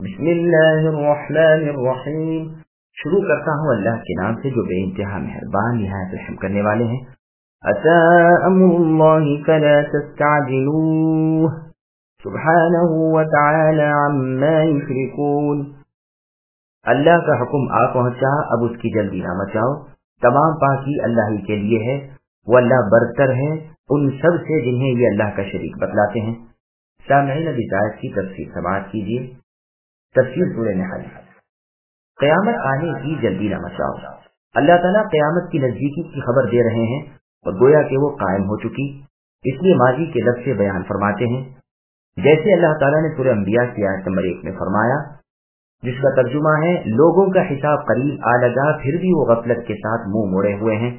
بسم اللہ الرحمن الرحیم، شروع کرتا ہوں اللہ کے نام سے جو بے انتہا مہربان نہایت رحم کرنے والے ہیں۔ اتی امر اللہ فلا تستعجلوه سبحانہ وتعالی عما یشرکون۔ اللہ کا حکم آ پہنچا، اب اس کی جلدی نہ مچاؤ، تمام پاکی اللہ ہی کے لیے ہے، وہ اللہ برتر ہے ان سب سے جنہیں یہ اللہ کا شریک بتلاتے ہیں۔ سامعین اب اس آیت کی تفسیر سماعت کیجیے۔ تفسیر سورہ نحل۔ قیامت آنے کی جلدی نہ مچاؤ۔ اللہ تعالیٰ قیامت کی نزدیکی کی خبر دے رہے ہیں اور گویا کہ وہ قائم ہو چکی، اس لیے ماضی کے لفظ سے بیان فرماتے ہیں، جیسے اللہ تعالیٰ نے سورہ انبیاء کی آیت نمبر 1 میں فرمایا، جس کا ترجمہ ہے لوگوں کا حساب قریب آ لگا پھر بھی وہ غفلت کے ساتھ منہ موڑے ہوئے ہیں،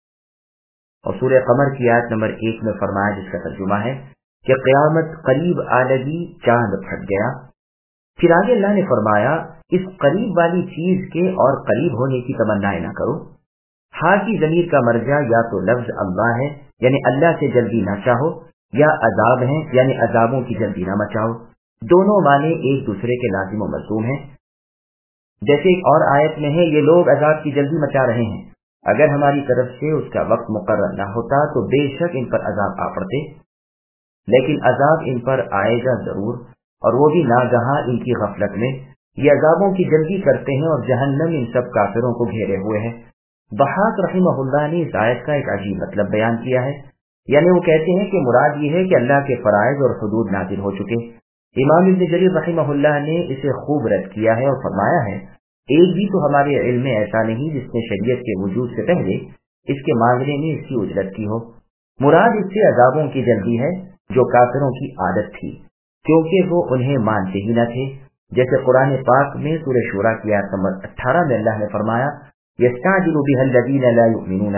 اور سورہ قمر کی آیت نمبر 1 میں فرمایا جس کا ترجمہ ہے کہ قیامت قریب آ لگی، چاند پھٹ گیا۔ پھر آگے اللہ نے فرمایا اس قریب والی چیز کے اور قریب ہونے کی تمنا نہ کرو۔ ہاں کی ضمیر کا مرجع یا تو لفظ اللہ ہے یعنی اللہ سے جلدی نہ چاہو، یا عذاب ہیں یعنی عذابوں کی جلدی نہ مچاؤ، دونوں معنی ایک دوسرے کے لازم و ملزوم ہیں۔ جیسے ایک اور آیت میں ہے یہ لوگ عذاب کی جلدی مچا رہے ہیں، اگر ہماری طرف سے اس کا وقت مقرر نہ ہوتا تو بے شک ان پر عذاب آ پڑتے، لیکن عذاب ان پر آئے گا ضرور، اور وہ بھی ناگہاں ان کی غفلت میں۔ یہ عذابوں کی جلدی کرتے ہیں اور جہنم ان سب کافروں کو گھیرے ہوئے ہے۔ ضحاک رحمہ اللہ نے اس آیت کا ایک عجیب مطلب بیان کیا ہے، یعنی وہ کہتے ہیں کہ مراد یہ ہے کہ اللہ کے فرائض اور حدود نازل ہو چکے۔ امام ابن جریر رحمہ اللہ نے اسے خوب رد کیا ہے اور فرمایا ہے ایک بھی تو ہمارے علم میں ایسا نہیں جس نے شریعت کے وجود سے پہلے اس کے مانگنے میں اس کی اجرت کی ہو۔ مراد اس سے عذابوں کی جلدی ہے جو کافروں کی عادت تھی، کیونکہ وہ انہیں مانتے ہی نہ تھے، جیسے قرآن پاک میں سورہ شورى کی آیت نمبر 18 میں اللہ نے فرمایا یستعجل بها الذین لا یؤمنون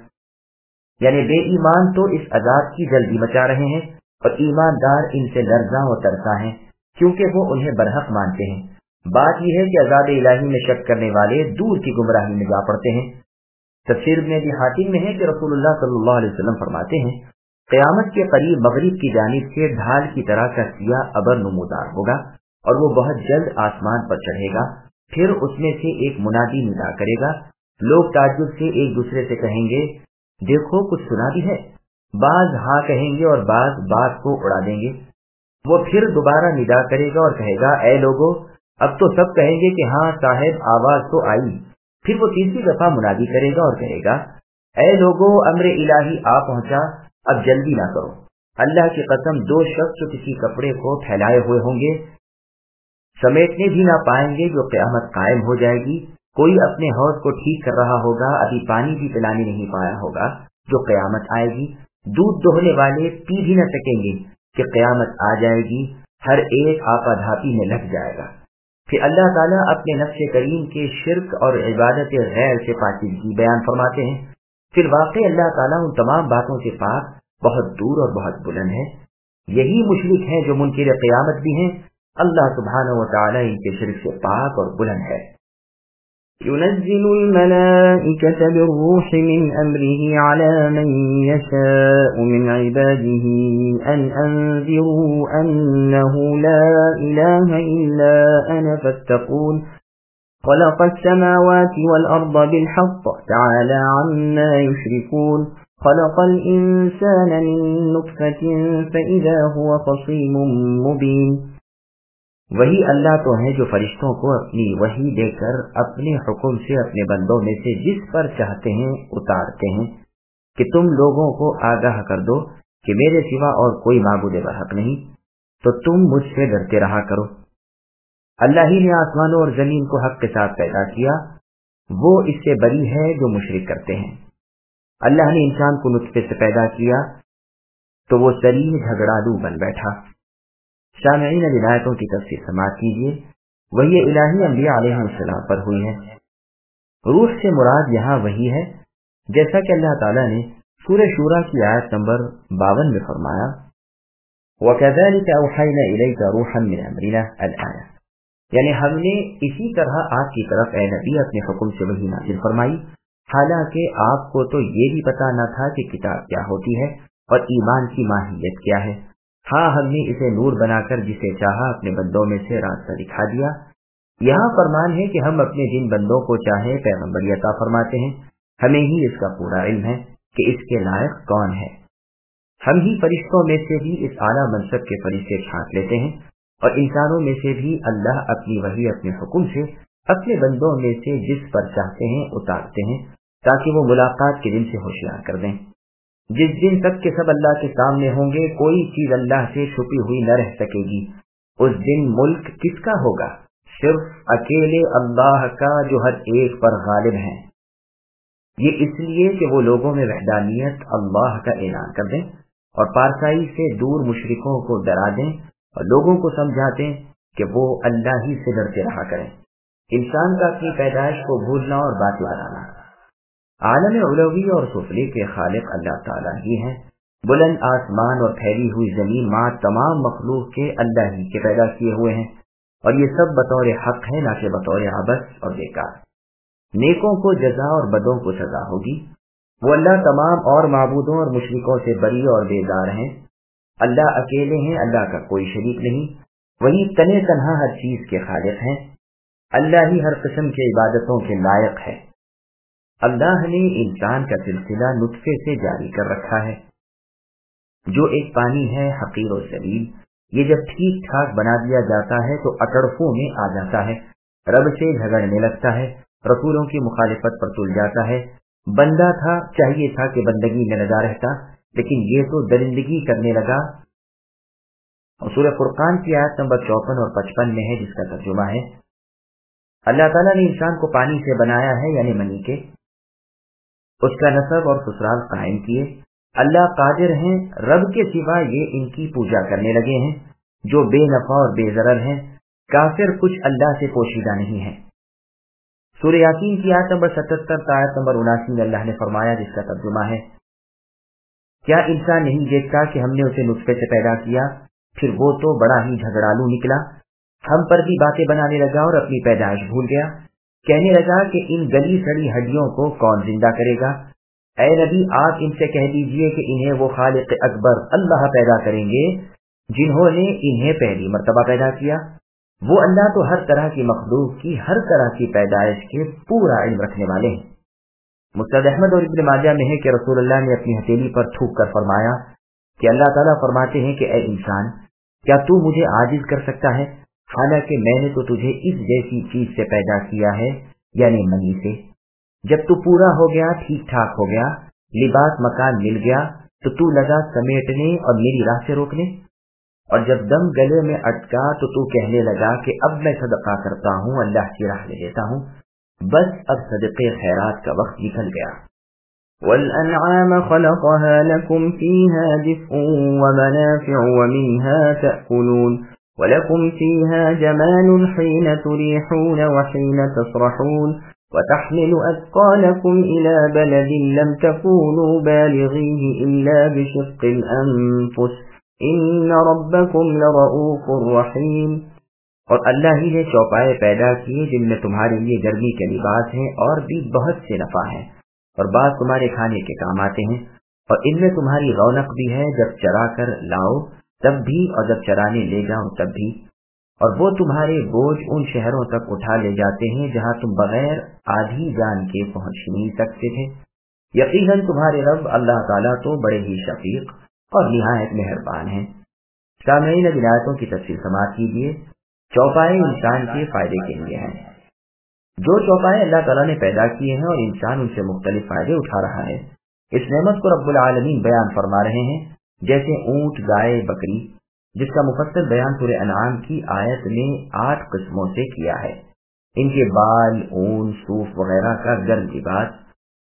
بها، یعنی بے ایمان تو اس عذاب کی جلدی مچا رہے ہیں اور ایماندار ان سے لرزاں و ترساں ہیں کیونکہ وہ انہیں برحق مانتے ہیں۔ بات یہ ہے کہ عذاب الہی میں شک کرنے والے دور کی گمراہی میں جا پڑتے ہیں۔ تفسیر ابن ابی حاتم میں ہے کہ رسول اللہ صلی اللہ علیہ وسلم فرماتے ہیں قیامت کے قریب مغرب کی جانب سے ڈھال کی طرح کا سیاہ ابر نمودار ہوگا اور وہ بہت جلد آسمان پر چڑھے گا، پھر اس میں سے ایک منادی ندا کرے گا، لوگ تعجب سے ایک دوسرے سے کہیں گے دیکھو کچھ سنا بھی ہے، بعض ہاں کہیں گے اور بعض بات کو اڑا دیں گے۔ وہ پھر دوبارہ ندا کرے گا اور کہے گا اے لوگو، اب تو سب کہیں گے کہ ہاں صاحب آواز تو آئی۔ پھر وہ تیسری دفعہ منادی کرے گا اور کہے گا اے لوگو امر الہی آ پہنچا، اب جلدی نہ کرو۔ اللہ کی قسم دو شخص جو کسی کپڑے کو پھیلائے ہوئے ہوں گے سمیٹنے بھی نہ پائیں گے جو قیامت قائم ہو جائے گی، کوئی اپنے حوض کو ٹھیک کر رہا ہوگا، ابھی پانی بھی پلانے نہیں پایا ہوگا جو قیامت آئے گی، دودھ دوہنے والے پی بھی نہ سکیں گے کہ قیامت آ جائے گی، ہر ایک آپا دھاپی میں لگ جائے گا۔ پھر اللہ تعالیٰ اپنے نفس کریم کے شرک اور عبادت غیر سے پاکیزگی بیان فرماتے ہیں۔ پھر واقع اللہ تعالیٰ ان تمام باتوں سے پاک، بہت دور اور بہت بلند ہے۔ یہی مشرک ہیں جو منکر قیامت بھی ہیں، اللہ سبحانہ و تعالیٰ ان کے شرک سے پاک اور بلند ہے۔ ينزل الملائكة بالروح من أمره على من يشاء من عباده أن أنذروا أنه لا إله إلا أنا فاتقون خلق السماوات والأرض بالحق تعالى عما يشركون خلق الإنسان من نطفة فإذا هو خصيم مبين۔ وہی اللہ تو ہے جو فرشتوں کو اپنی وحی دے کر اپنے حکم سے اپنے بندوں میں سے جس پر چاہتے ہیں اتارتے ہیں کہ تم لوگوں کو آگاہ کر دو کہ میرے سوا اور کوئی معبود برحق نہیں، تو تم مجھ سے ڈرتے رہا کرو۔ اللہ ہی نے آسمانوں اور زمین کو حق کے ساتھ پیدا کیا، وہ اس سے بری ہے جو مشرک کرتے ہیں۔ اللہ نے انسان کو نطفے سے پیدا کیا تو وہ سریح جھگڑالو بن بیٹھا۔ سامعین اب آیتوں کی تفسیر سماعت کیجیے۔ وحی الہی انبیاء علیہ السلام پر ہوئی ہے۔ روح سے مراد یہاں وحی ہے، جیسا کہ اللہ تعالیٰ نے سورہ شورى کی آیت نمبر 52 میں فرمایا وَكَذَلِكَ أَوْحَيْنَا إِلَيْكَ رُوحًا مِّنْ أَمْرِنَا الْآيَةِ، یعنی ہم نے اسی طرح آپ کی طرف اے نبی اپنے حکم سے وحی نازل فرمائی، حالانکہ آپ کو تو یہ بھی پتا نہ تھا کہ کتاب کیا ہوتی ہے اور ایمان کی ماہیت کیا ہے۔ ہاں ہم نے اسے نور بنا کر جسے چاہا اپنے بندوں میں سے راستہ دکھا دیا۔ یہاں فرمان ہے کہ ہم اپنے جن بندوں کو چاہے پیغمبری عطا فرماتے ہیں، ہمیں ہی اس کا پورا علم ہے کہ اس کے لائق کون ہے۔ ہم ہی فرشتوں میں سے بھی اس اعلیٰ منصب کے فرشتے چھانٹ لیتے ہیں، اور انسانوں میں سے بھی اللہ اپنی وحی اپنے حکم سے اپنے بندوں میں سے جس پر چاہتے ہیں اتارتے ہیں، تاکہ وہ ملاقات کے دن سے ہوشیار کر دیں۔ جس دن سب کے سب اللہ کے سامنے ہوں گے، کوئی چیز اللہ سے چھپی ہوئی نہ رہ سکے گی۔ اس دن ملک کس کا ہوگا؟ صرف اکیلے اللہ کا، جو ہر ایک پر غالب ہیں۔ یہ اس لیے کہ وہ لوگوں میں وحدانیت اللہ کا اعلان کر دیں اور پارسائی سے دور مشرکوں کو ڈرا دیں اور لوگوں کو سمجھا دیں کہ وہ اللہ ہی سے ڈرتے رہا کریں۔ انسان کا اپنی پیدائش کو بھولنا اور باطل بنانا۔ عالم علوی اور سفلی کے خالق اللہ تعالیٰ ہی ہیں۔ بلند آسمان اور پھیلی ہوئی زمین ماں تمام مخلوق کے اللہ ہی کے پیدا کیے ہوئے ہیں، اور یہ سب بطور حق ہے، نہ کہ بطور عبث اور بیکار۔ نیکوں کو جزا اور بدوں کو سزا ہوگی۔ وہ اللہ تمام اور معبودوں اور مشرکوں سے بری اور بیزار ہیں۔ اللہ اکیلے ہیں، اللہ کا کوئی شریک نہیں، وہی تنے تنہا ہر چیز کے خالق ہیں۔ اللہ ہی ہر قسم کی عبادتوں کے لائق ہے۔ اللہ نے انسان کا سلسلہ نطفے سے جاری کر رکھا ہے، جو ایک پانی ہے حقیر و ذلیل۔ یہ جب ٹھیک ٹھاک بنا دیا جاتا ہے تو اکڑفوں میں آ جاتا ہے، رب سے جھگڑنے لگتا ہے، رسولوں کی مخالفت پر تل جاتا ہے۔ بندہ تھا، چاہیے تھا کہ بندگی میں لگا رہتا، لیکن یہ تو درندگی کرنے لگا۔ اور سورہ فرقان کی آیت نمبر 54 اور 55 میں ہے، جس کا ترجمہ ہے، اللہ تعالیٰ نے انسان کو پانی سے بنایا ہے، یعنی منی کے، اس کا نسب اور سسرال قائم کیے۔ اللہ قادر ہیں، رب کے سوا یہ ان کی پوجا کرنے لگے ہیں جو بے نفع اور بے ضرر ہیں۔ کافر کچھ اللہ سے پوشیدہ نہیں ہے۔ سورہ یاسین کی آیت نمبر 77 تا آیت نمبر 79 میں اللہ نے فرمایا، جس کا ترجمہ ہے، کیا انسان نہیں دیکھتا کہ ہم نے اسے نطفے سے پیدا کیا، پھر وہ تو بڑا ہی جھگڑالو نکلا، ہم پر بھی باتیں بنانے لگا اور اپنی پیدائش بھول گیا، کہنے لگا کہ ان گلی سڑی ہڈیوں کو کون زندہ کرے گا۔ اے نبی، آپ ان سے کہہ دیجئے کہ انہیں وہ خالق اکبر اللہ پیدا کریں گے جنہوں نے انہیں پہلی مرتبہ پیدا کیا۔ وہ اللہ تو ہر طرح کی مخلوق کی ہر طرح کی پیدائش کے پورا علم رکھنے والے ہیں۔ مسند احمد اور ابن ماجہ میں ہے کہ رسول اللہ نے اپنی ہتھیلی پر تھوک کر فرمایا کہ اللہ تعالیٰ فرماتے ہیں کہ اے انسان، کیا تو مجھے عاجز کر سکتا ہے، حالانکہ میں نے تو تجھے اس جیسی چیز سے پیدا کیا ہے، یعنی منی سے۔ جب تو پورا ہو گیا، ٹھیک ٹھاک ہو گیا، لباس مکان مل گیا، تو لگا سمیٹنے اور میری راہ سے روکنے، اور جب دم گلے میں اٹکا تو کہنے لگا کہ اب میں صدقہ کرتا ہوں، اللہ کی راہ لے لیتا ہوں، بس اب صدقے خیرات کا وقت نکل گیا۔ وَالْأَنْعَامَ خَلَقَهَا لَكُمْ فِيهَا دِفْءٌ وَمَنَافِعُ وَمِنْهَا تَأْكُلُونَ وَلَكُمْ فِيهَا جَمَالٌ حِينَ تُرِيحُونَ وَحِينَ تَصْرَحُونَ وَتَحْمِلُ أَثْقَالَكُمْ إِلَى بَلَدٍ لَمْ تَكُونُوا بَالِغِيهِ إِلَّا بِشِقِّ الْأَنفُسِ إِنَّ رَبَّكُمْ لَرَءُوفٌ رَحِيمٌ۔ اور اللہ ہی نے چوپائے پیدا کیے جن میں تمہارے لیے گرمی کے لباس ہیں اور بھی بہت سے نفع ہیں، اور بعض تمہارے کھانے کے کام آتے ہیں، اور ان میں تمہاری رونق بھی ہے، جب چرا کر لاؤ تب بھی اور جب چرانے لے جاؤ تب بھی۔ اور وہ تمہارے بوجھ ان شہروں تک اٹھا لے جاتے ہیں جہاں تم بغیر آدھی جان کے پہنچ نہیں سکتے تھے۔ یقیناً تمہارے رب اللہ تعالیٰ تو بڑے ہی شفیق اور نہایت مہربان ہیں۔ سامعین، اب آیتوں کی تفصیل سماعت کیجیے۔ چوپائے انسان کے فائدے کے لیے ہیں۔ جو چوپائے اللہ تعالیٰ نے پیدا کیے ہیں اور انسان ان سے مختلف فائدے اٹھا رہا ہے، اس نعمت کو رب العالمین بیان فرما رہے ہیں، جیسے اونٹ، گائے، بکری، جس کا مفصل بیان سورہ انعام کی آیت میں 8 قسموں سے کیا ہے۔ ان کے بال، اون، صوف وغیرہ کا گرم لباس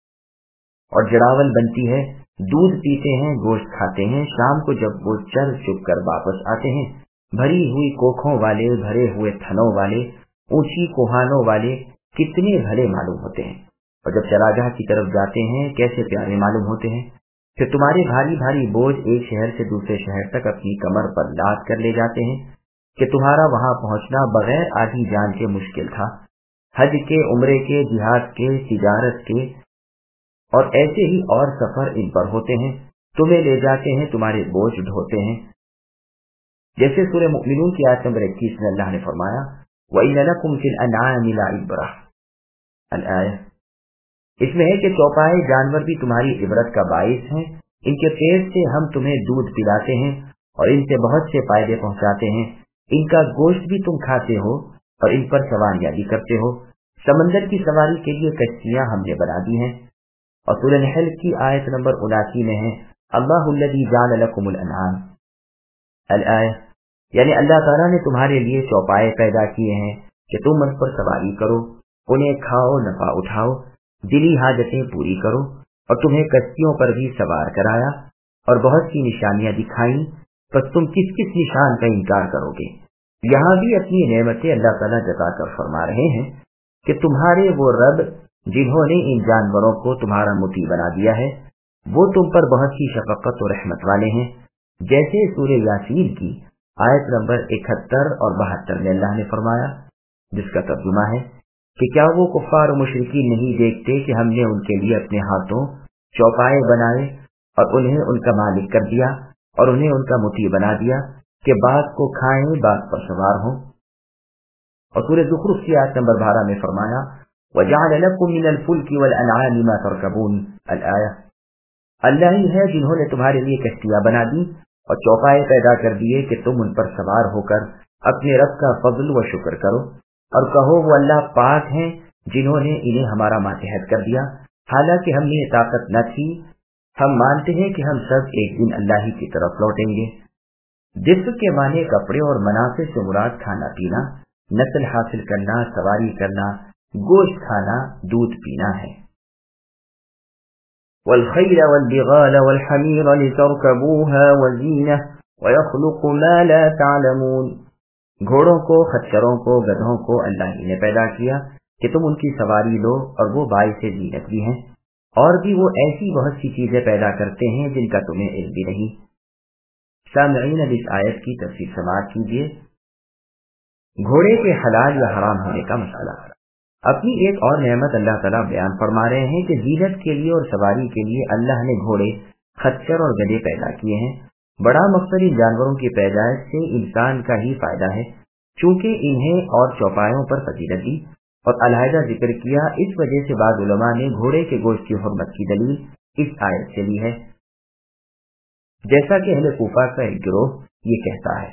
اور جڑاول بنتی ہے، دودھ پیتے ہیں، گوشت کھاتے ہیں، شام کو جب وہ چر چپ کر واپس آتے ہیں، بھری ہوئی کوکھوں والے، بھرے ہوئے تھنوں والے، اونچی کوہانوں والے، کتنے بھلے معلوم ہوتے ہیں، اور جب چراگاہ کی طرف جاتے ہیں کیسے پیارے معلوم ہوتے ہیں۔ پھر تمہارے بھاری بھاری بوجھ ایک شہر سے دوسرے شہر تک اپنی کمر پر لاد کر لے جاتے ہیں کہ تمہارا وہاں پہنچنا بغیر آدھی جان کے مشکل تھا۔ حج کے، عمرے کے، جہاد کے، تجارت کے اور ایسے ہی اور سفر ان پر ہوتے ہیں، تمہیں لے جاتے ہیں، تمہارے بوجھ ڈھوتے ہیں۔ जैसे सूरह मुमिनून की आयत नंबर 21 में अल्लाह ने फरमाया वइन्न लकुम फिल अनआमि लइब्रह अल-आया। इसमें है कि चौपाए जानवर भी तुम्हारी इबरत का बाइस हैं, इनके पेट से हम तुम्हें दूध पिलाते हैं और इनसे बहुत से फायदे पहुंचाते हैं, इनका गोश्त भी तुम खाते हो और इन पर सवारियां भी करते हो। समंदर की सवारी के लिए कश्तियां हमने बना दी हैं। और सूरह नहल की आयत नंबर 79 में है अल्लाहुल्लज़ी जअल लकुमुल अनआम अल-आया, यानी अल्लाह ताला ने तुम्हारे लिए चौपाए पैदा किए हैं कि तुम उन पर सवारी करो, उन्हें खाओ, नफा उठाओ, दिली हाजतें पूरी करो, और तुम्हें कश्तियों पर भी सवार कराया और बहुत सी निशानियां दिखाई, पर तुम किस किस निशान का इनकार करोगे। यहाँ भी अपनी नेमतें अल्लाह ताला जताकर फरमा रहे हैं कि तुम्हारे वो रब जिन्होंने इन जानवरों को तुम्हारा मुती बना दिया है, वो तुम पर बहुत सी शफकत और रहमत वाले हैं। जैसे सूरह यासीन की आयत नंबर 71 और 72 में अल्लाह ने फरमाया, जिसका तर्जुमा है कि क्या वो कुफ्फार और मुशरिकीन नहीं देखते कि हमने उनके लिए अपने हाथों चौपाए बनाए और उन्हें उनका मालिक कर दिया और उन्हें उनका मुती बना दिया कि बात को खाएं, बात पर सवार हों। और सूरह ज़ुखरुफ की आयत नंबर 12 में फरमाया वजअल लकुम मिनल फुल्की वल अनआमि मा तरकबून अल-आया। अल्लाह ही है जिन्होंने तुम्हारे लिए कश्तियां बना दी और चौपाए पैदा कर दिए कि तुम उन पर सवार होकर अपने रब का फजल व शुक्र करो और कहो वो अल्लाह पाक हैं जिन्होंने इन्हें हमारा मातहत कर दिया, हालांकि हम में ताकत न थी। हम मानते हैं कि हम सब एक दिन अल्लाह ही की तरफ लौटेंगे। जिस्म के माने कपड़े और मनाफे से मुराद खाना पीना, नस्ल हासिल करना, सवारी करना, गोश्त खाना, दूध पीना है। والخيل والبغال والحمير لتركبوها وزينة ويخلق ما لا تعلمون। घोड़ों को, खच्चरों को, गधों को अल्लाह ही ने पैदा किया कि तुम उनकी सवारी लो और वो बाइस जीनत भी हैं। और भी वो ऐसी बहुत सी चीजें पैदा करते हैं जिनका तुम्हें इल्म भी नहीं। सामईन अब इस आयत की तफसीर समाअत कीजिए। घोड़े के हलाल या हराम होने का मसला। अपनी एक और नेमत अल्लाह ताला बयान फरमा रहे हैं कि जीनत के लिए और सवारी के लिए अल्लाह ने घोड़े, खच्चर और गधे पैदा किए हैं। बड़ा मकसद इन जानवरों की पैदाइश से इंसान का ही फायदा है, चूंकि इन्हें और चौपायों पर फजीलत दी और अलहदा जिक्र किया। इस वजह से बाद उलमा ने घोड़े के गोश्त की हुर्मत की दलील इस आयत से ली है। जैसा कि अहले कूफा का एक गिरोह ये कहता है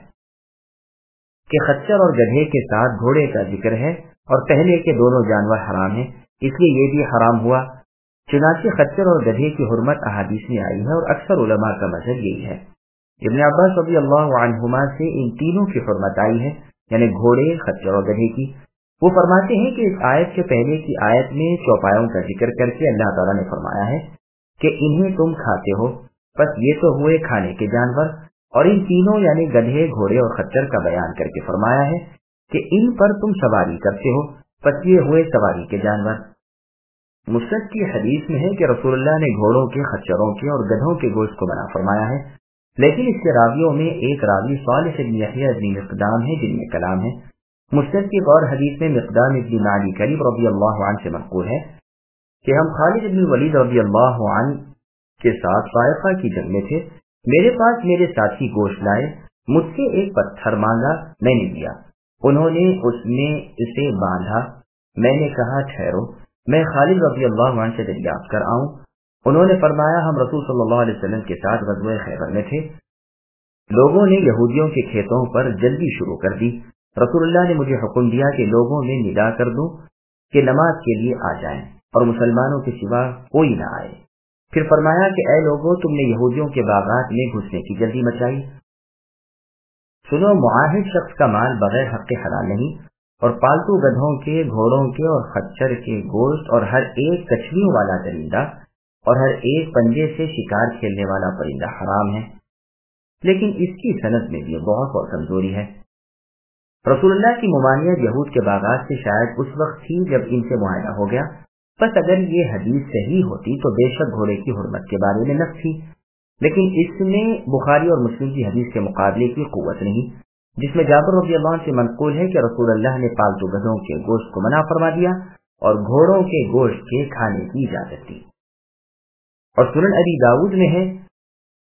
कि खच्चर और गधे के साथ घोड़े का जिक्र है और पहले के दोनों जानवर हराम हैं, इसलिए ये भी हराम हुआ। चुनांचे खच्चर और गधे की हुर्मत अहादीस में आई है और अक्सर उलमा का मज़हब यही है। इब्न अब्बास रज़ियल्लाहु अन्हुमा से इन तीनों की हुर्मत आई है, यानी घोड़े, खच्चर और गधे की। वो फरमाते हैं कि इस आयत के पहले की आयत में चौपायों का जिक्र करके अल्लाह ताला ने फरमाया है कि इन्हें तुम खाते हो, बस ये तो हुए खाने के जानवर, और इन तीनों यानी गधे, घोड़े और खच्चर का बयान करके फरमाया है कि इन पर तुम सवारी करते हो, बस ये हुए सवारी के जानवर। मुस्नद की हदीस में है कि रसूलुल्लाह ने घोड़ों के, खच्चरों के और गधों के गोश्त को मना फरमाया है, लेकिन इसके रावियों में एक रावी सालिह इब्न यहया इब्न मिक़दाम है जिनमें कलाम है। मुस्नद की और हदीस में मिक़दाम इब्न मादी करीब रज़ियल्लाहु अन्हु से मक़बूल है कि हम खालिद इब्न वलीद रज़ियल्लाहु अन्हु के साथ साइफ़ा की जंग में थे। मेरे पास मेरे साथी गोश्त लाए, मुझसे एक पत्थर मांगा, मैंने दिया। उन्होंने उसमें इसे बांधा। मैंने कहा ठहरो, मैं खालिद रज़ियल्लाहु अन्हु से दरियाफ्त कर आऊं। उन्होंने फरमाया हम रसूल सल्लल्लाहु अलैहि वसल्लम के साथ ग़ज़वा खैबर में थे। लोगों ने यहूदियों के खेतों पर जल्दी शुरू कर दी। रसूलुल्लाह ने मुझे हुक्म दिया कि लोगों में निदा कर दूं कि नमाज के लिए आ जाएं और मुसलमानों के सिवा कोई न आए। फिर फरमाया कि ऐ लोगों, तुमने यहूदियों के बागात में घुसने की जल्दी मचाई। सुनो, मुआहिद शख्स का माल बगैर हक़ के हलाल नहीं, और पालतू गधों के, घोड़ों के और खच्चर के गोश्त और हर एक कछलियों वाला दरिंदा और हर एक पंजे से शिकार खेलने वाला परिंदा हराम है। लेकिन इसकी सनद में भी बहुत और कमजोरी है। रसूलुल्लाह की मुमानियत यहूद के बागात से शायद उस वक्त थी जब इनसे मुआहदा हो गया। बस अगर ये हदीस सही होती तो बेशक घोड़े की हुर्मत के बारे में नफ़ थी, लेकिन इसमें बुखारी और मुस्लिम की हदीस के मुकाबले की कुव्वत नहीं, जिसमें जाबिर रज़ियल्लाहु अन्हु से मनक़ूल है कि रसूलुल्लाह ने पालतू गधों के गोश्त को मना फरमा दिया और घोड़ों के गोश्त के खाने की इजाजत दी। और सुनन अबी दाऊद में है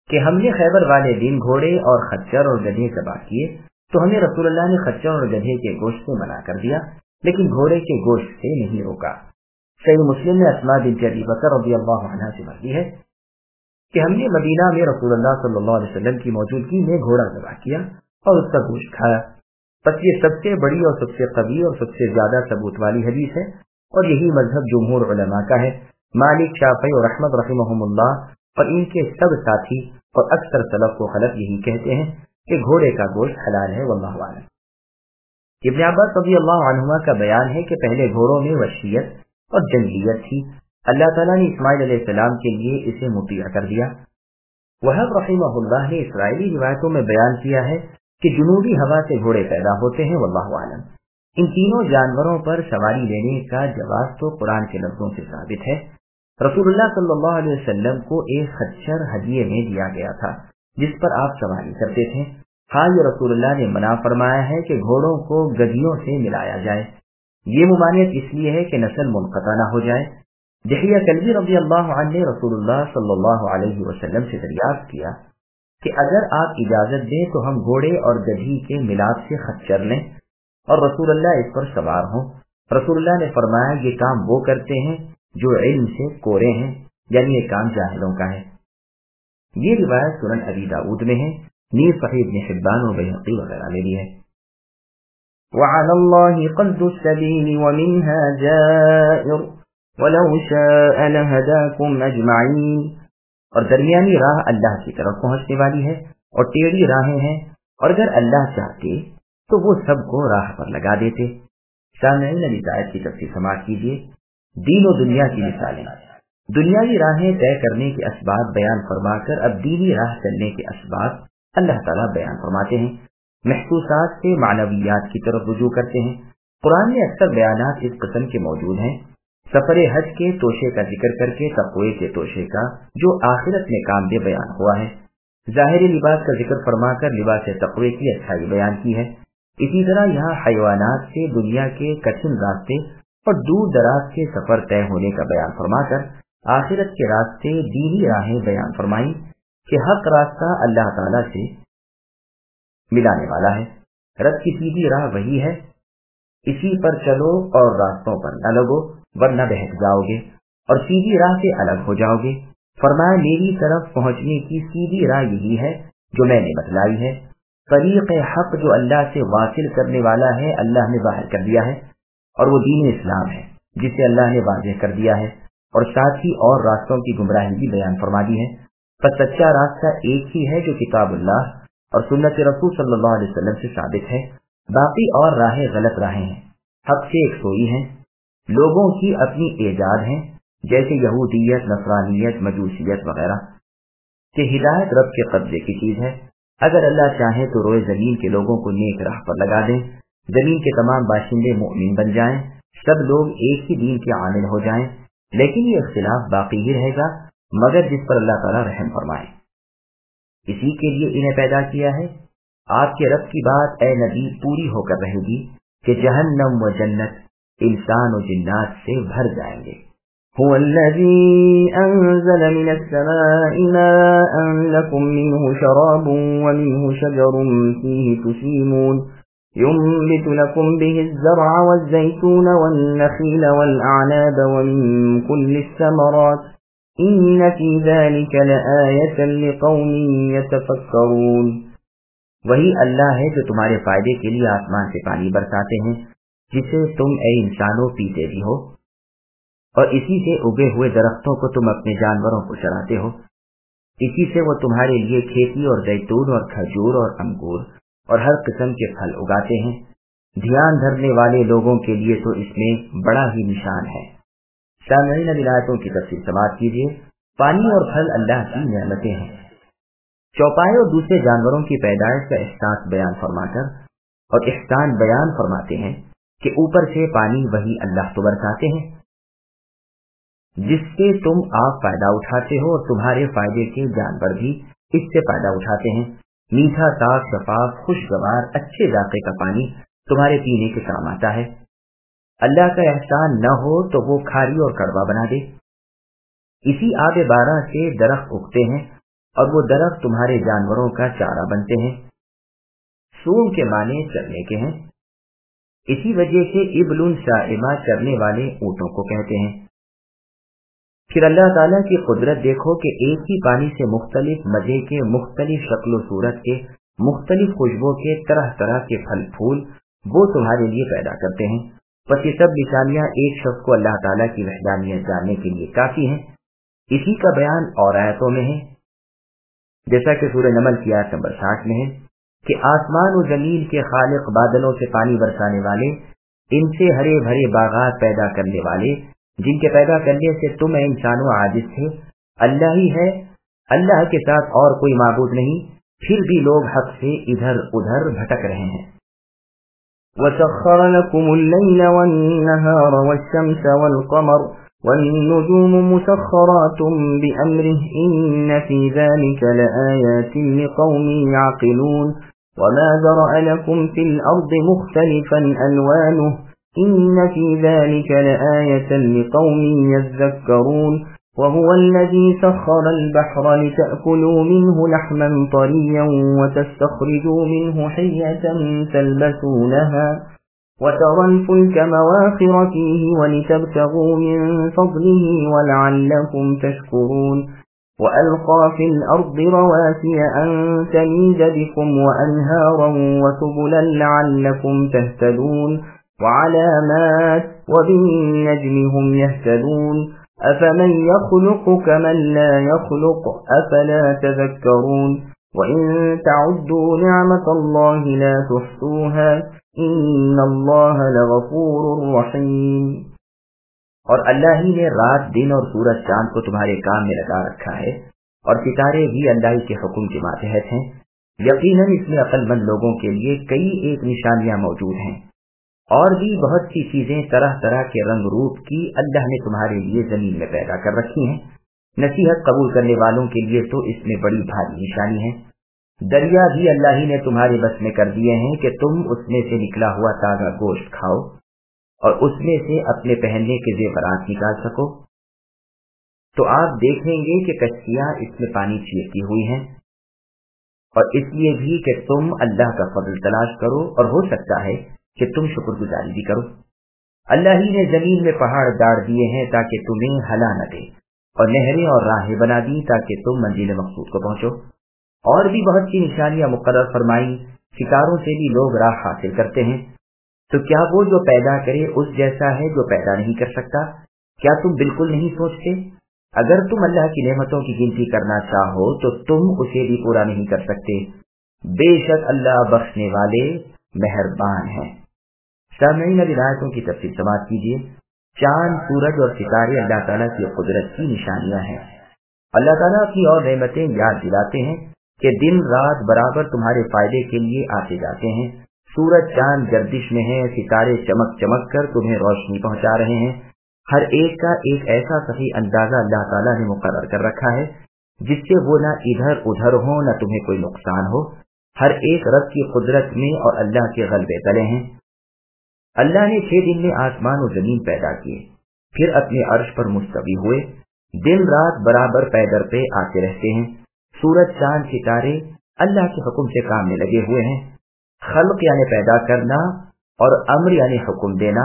کہ ہم نے خیبر والے دن گھوڑے اور خچر اور گدھے ذبح کیے تو ہمیں رسول اللہ نے خچر اور گدھے کے گوشت سے منع کر دیا لیکن گھوڑے کے گوشت سے نہیں روکا۔ صحیح مسلم میں اسماء بنت ابی بکر رضی اللہ عنہا سے مروی ہے کہ ہم نے مدینہ میں رسول اللہ صلی اللہ علیہ وسلم کی موجودگی میں گھوڑا ذبح کیا اور اس کا گوشت کھایا۔ بس یہ سب سے بڑی اور سب سے قوی اور سب سے زیادہ ثبوت والی حدیث ہے اور یہی مذہب جمہور علماء کا ہے۔ مالک، شافعی اور احمد رحمہم اللہ اور ان کے سب ساتھی اور اکثر سلف و خلف یہی کہتے ہیں کہ گھوڑے کا گوشت حلال ہے، واللہ اعلم۔ ابن عباس رضی اللہ عنہما کا بیان ہے کہ پہلے گھوڑوں میں وحشیت اور جنگلیت تھی، اللہ تعالیٰ نے اسماعیل علیہ السلام کے لیے اسے مطیع کر دیا۔ وہب رحمہ اللہ نے اسرائیلی روایتوں میں بیان کیا ہے کہ جنوبی ہوا سے گھوڑے پیدا ہوتے ہیں، واللہ عالم۔ ان تینوں جانوروں پر سواری لینے کا جواز تو قرآن کے لفظوں سے ثابت ہے۔ رسول اللہ صلی اللہ علیہ وسلم کو ایک خچر ہدیے میں دیا گیا تھا جس پر آپ سواری کرتے تھے۔ ہاں، یہ رسول اللہ نے منع فرمایا ہے کہ گھوڑوں کو گدھیوں سے ملایا جائے، یہ ممانعت اس لیے ہے کہ نسل منقطع نہ ہو جائے۔ دحیہ کلبی رضی اللہ عنہ نے رسول اللہ صلی اللہ علیہ وسلم سے دریافت کیا کہ اگر آپ اجازت دیں تو ہم گھوڑے اور گدھی کے ملاپ سے خچر لیں اور رسول اللہ اس پر سوار ہوں۔ رسول اللہ نے فرمایا یہ کام وہ کرتے ہیں جو علم سے کورے ہیں، یعنی یہ کام جاہلوں کا ہے۔ یہ روایت سنن ابی داؤد میں ہے، نیز صحیح ابن حبان و بیہقی وغیرہ میں بھی ہے۔ وعلى الله قصد السبيل ومنها جائر ولو شاء لهداكم اجمعین، اور درمیانی راہ اللہ کی طرف پہنچنے والی ہے اور ٹیڑھی راہیں ہیں، اور اگر اللہ چاہتے تو وہ سب کو راہ پر لگا دیتے۔ سامعین، ابھی آیت کی تفسیر سماعت کیجیے۔ دین و دنیا کی مثالیں۔ دنیاوی راہیں طے کرنے کے اسباب بیان فرما کر اب دینی راہ چلنے کے اسباب اللہ تعالیٰ بیان فرماتے ہیں۔ محسوسات سے معنویات کی طرف رجوع کرتے ہیں۔ قرآن میں اکثر بیانات اس قسم کے موجود ہیں۔ سفر حج کے توشے کا ذکر کر کے تقوی کے توشے کا جو آخرت میں کام دے بیان ہوا ہے۔ ظاہری لباس کا ذکر فرما کر لباس تقوی کی اچھائی بیان کی ہے۔ اسی طرح یہاں حیوانات سے دنیا کے کٹھن راستے اور دور دراز کے سفر طے ہونے کا بیان فرما کر آخرت کے راستے دینی راہیں بیان فرمائی کہ حق راستہ اللہ تعالیٰ سے ملانے والا ہے۔ رب کی سیدھی راہ وہی ہے، اسی پر چلو اور راستوں پر نہ لگو ورنہ بہک جاؤ گے اور سیدھی راہ سے الگ ہو جاؤ گے۔ فرمایا میری طرف پہنچنے کی سیدھی راہ یہی ہے جو میں نے بتلائی ہے۔ طریق حق جو اللہ سے واصل کرنے والا ہے اللہ نے ظاہر کر دیا ہے، اور وہ دین اسلام ہے جسے اللہ نے واضح کر دیا ہے، اور ساتھ ہی اور راستوں کی گمراہی بھی بیان فرما دی ہے۔ پر سچا راستہ ایک ہی ہے جو کتاب اللہ اور سنت رسول صلی اللہ علیہ وسلم سے ثابت ہے، باقی اور راہیں غلط راہیں ہیں، حق سے ایک سوئی ہیں، لوگوں کی اپنی ایجاد ہیں، جیسے یہودیت، نصرانیت، مجوسیت وغیرہ کہ ہدایت رب کے قبضے کی چیز ہے۔ اگر اللہ چاہے تو روئے زمین کے لوگوں کو نیک راہ پر لگا دیں، زمین کے تمام باشندے مؤمن بن جائیں، سب لوگ ایک ہی دین کے عامل ہو جائیں، لیکن یہ اختلاف باقی ہی رہے گا مگر جس پر اللہ تعالیٰ رحم فرمائے۔ اسی کے لیے انہیں پیدا کیا ہے۔ آپ کے رب کی بات اے نبی پوری ہو کر رہے گی کہ جہنم و جنت انسان و جنات سے بھر جائیں گے۔ هو الذي أنزل من السماء ماء لكم منه شراب ومنه شجر فيه تسيمون ينبت لكم به الزرع والزيتون والنخيل والأعناب ومن كل الثمرات إن في ذلك لآية لقوم يتفكرون۔ وہی اللہ ہے جو تمہارے فائدے کے لیے آسمان سے پانی برساتے ہیں جسے تم اے انسانوں پیتے بھی ہو، اور اسی سے اگے ہوئے درختوں کو تم اپنے جانوروں کو چراتے ہو۔ اسی سے وہ تمہارے لیے کھیتی اور زیتون اور کھجور اور انگور اور ہر قسم کے پھل اگاتے ہیں۔ دھیان دھرنے والے لوگوں کے لیے تو اس میں بڑا ہی نشان ہے۔ سامعین، ولایتوں کی تفصیل سماعت کیجیے۔ پانی اور پھل اللہ کی نعمتیں ہیں۔ چوپائے اور دوسرے جانوروں کی پیدائش کا احساس بیان فرما کر اور احسان بیان فرماتے ہیں کہ اوپر سے پانی وہی اللہ تو برساتے ہیں جس سے تم آپ فائدہ اٹھاتے ہو، اور تمہارے فائدے کے جانور بھی اس سے فائدہ اٹھاتے ہیں۔ میٹھا، صاف، شفاف، خوشگوار، اچھے ذائقے کا پانی تمہارے پینے کے کام آتا ہے۔ اللہ کا احسان نہ ہو تو وہ کھاری اور کڑوا بنا دے۔ اسی آب بارہ سے درخت اگتے ہیں और वो दरख्त तुम्हारे जानवरों का चारा बनते हैं। सूम के माने चरने के हैं। इसी वजह से इबलुन साइमा चरने वाले ऊँटों को कहते हैं। फिर अल्लाह ताला की कुदरत देखो कि एक ही पानी से मुख्तलिफ मजे के, मुख्तलिफ शक्ल सूरत के, मुख्तलिफ खुशबू के तरह तरह के फल फूल वो तुम्हारे लिए पैदा करते हैं। बस ये सब निशानियां एक शख्स को अल्लाह ताला की वहदानियत जानने के लिए काफी हैं। इसी का बयान और आयतों में है, जैसा कि सूरह नमल की आयत नंबर 60 में है कि आसमान और जमीन के खालिक, बादलों से पानी बरसाने वाले, इनसे हरे भरे बागात पैदा करने वाले, जिनके पैदा करने से तुम इंसानों आजिज थे, अल्लाह ही है। अल्लाह के साथ और कोई माबूद नहीं, फिर भी लोग हक से इधर उधर भटक रहे हैं। وَسَخَّرَ لَكُمُ اللَّيْلَ وَالنَّهَارَ وَالشَّمْسَ وَالْقَمَرَ وَالنُّجُومُ مُسَخَّرَاتٌ بِأَمْرِهِ إِنَّ فِي ذَلِكَ لَآيَاتٍ لِقَوْمٍ يَعْقِلُونَ وَمَا ذَرَأَ لَكُمْ فِي الْأَرْضِ مُخْتَلِفًا أَلْوَانُهُ إِنَّ فِي ذَلِكَ لَآيَةً لِقَوْمٍ يَذَّكَّرُونَ وَهُوَ الَّذِي سَخَّرَ الْبَحْرَ لِتَأْكُلُوا مِنْهُ لَحْمًا طَرِيًّا وَتَسْتَخْرِجُوا مِنْهُ حِلْيَةً تَلْبَسُونَهَا وَتَرَى الْفُلْكَ مَوَاخِرَ فِيهِ وَلِتَبْتَغُوا مِنْ فَضْلِهِ وَلَعَلَّكُمْ تَشْكُرُونَ وَأَلْقَى فِي الْأَرْضِ رَوَاسِيَ أَنْ تَمِيدَ بِكُمْ وَأَنْهَارًا وَسُبُلًا لَعَلَّكُمْ تَهْتَدُونَ وَعَلَامَاتٍ وَبِالنَّجْمِ هُمْ يَهْتَدُونَ أَفَمَنْ يَخْلُقُ كَمَنْ لَا يَخْلُقُ أَفَلَا تَذَكَّرُونَ وَإِنْ تَعُدُّوا نِعْمَةَ اللَّهِ لَا تُحْصُوهَا إِنَّ اللَّهَ لَغَفُورٌ رَحِيمٌ۔ اور اللہ ہی نے رات دن اور سورج چاند کو تمہارے کام میں لگا رکھا ہے، اور ستارے بھی اللہ کے حکم کے ماتحت ہیں۔ یقیناً اس میں عقل مند لوگوں کے لیے کئی ایک نشانیاں موجود ہیں، اور بھی بہت سی چیزیں طرح طرح کے رنگ روپ کی اللہ نے تمہارے لیے زمین میں پیدا کر رکھی ہیں۔ نصیحت قبول کرنے والوں کے لیے تو اس میں بڑی بھاری نشانی ہے۔ دریا بھی اللہ ہی نے تمہارے بس میں کر دیے ہیں کہ تم اس میں سے نکلا ہوا تازہ گوشت کھاؤ اور اس میں سے اپنے پہننے کے زیورات نکال سکو۔ تو آپ دیکھیں گے کہ کشتیاں اس میں پانی چھیڑتی ہوئی ہیں، اور اس لیے بھی کہ تم اللہ کا فضل تلاش کرو، اور ہو سکتا ہے کہ تم شکر گزاری بھی کرو۔ اللہ ہی نے زمین میں پہاڑ گاڑ دیے ہیں تاکہ تمہیں ہلا نہ دے، اور نہریں اور راہیں بنا دی تاکہ تم منزل مقصود کو پہنچو۔ اور بھی بہت سی نشانیاں مقرر فرمائی، ستاروں سے بھی لوگ راہ حاصل کرتے ہیں۔ تو کیا وہ جو پیدا کرے اس جیسا ہے جو پیدا نہیں کر سکتا؟ کیا تم بالکل نہیں سوچتے؟ اگر تم اللہ کی نعمتوں کی گنتی کرنا چاہو تو تم اسے بھی پورا نہیں کر سکتے۔ بے شک اللہ بخشنے والے مہربان ہیں۔ سامعین، اب آیتوں کی تفصیل سماعت کیجیے۔ چاند، سورج اور ستارے اللہ تعالیٰ کی قدرت کی نشانیاں ہیں۔ اللہ تعالیٰ اپنی اور نعمتیں یاد دلاتے ہیں کہ دن رات برابر تمہارے فائدے کے لیے آتے جاتے ہیں۔ سورج چاند گردش میں ہیں، ستارے چمک چمک کر تمہیں روشنی پہنچا رہے ہیں۔ ہر ایک کا ایک ایسا صحیح اندازہ اللہ تعالیٰ نے مقرر کر رکھا ہے جس سے وہ نہ ادھر ادھر ہو نہ تمہیں کوئی نقصان ہو۔ ہر ایک رب کی قدرت میں اور اللہ کے غلبے تلے ہیں۔ اللہ نے 6 دن میں آسمان و زمین پیدا کیے، پھر اپنے عرش پر مستوی ہوئے۔ دن رات برابر پے در پہ آتے رہتے ہیں۔ سورج چاند ستارے اللہ کے حکم سے کام میں لگے ہوئے ہیں۔ خلق یعنی پیدا کرنا، اور امر یعنی حکم دینا،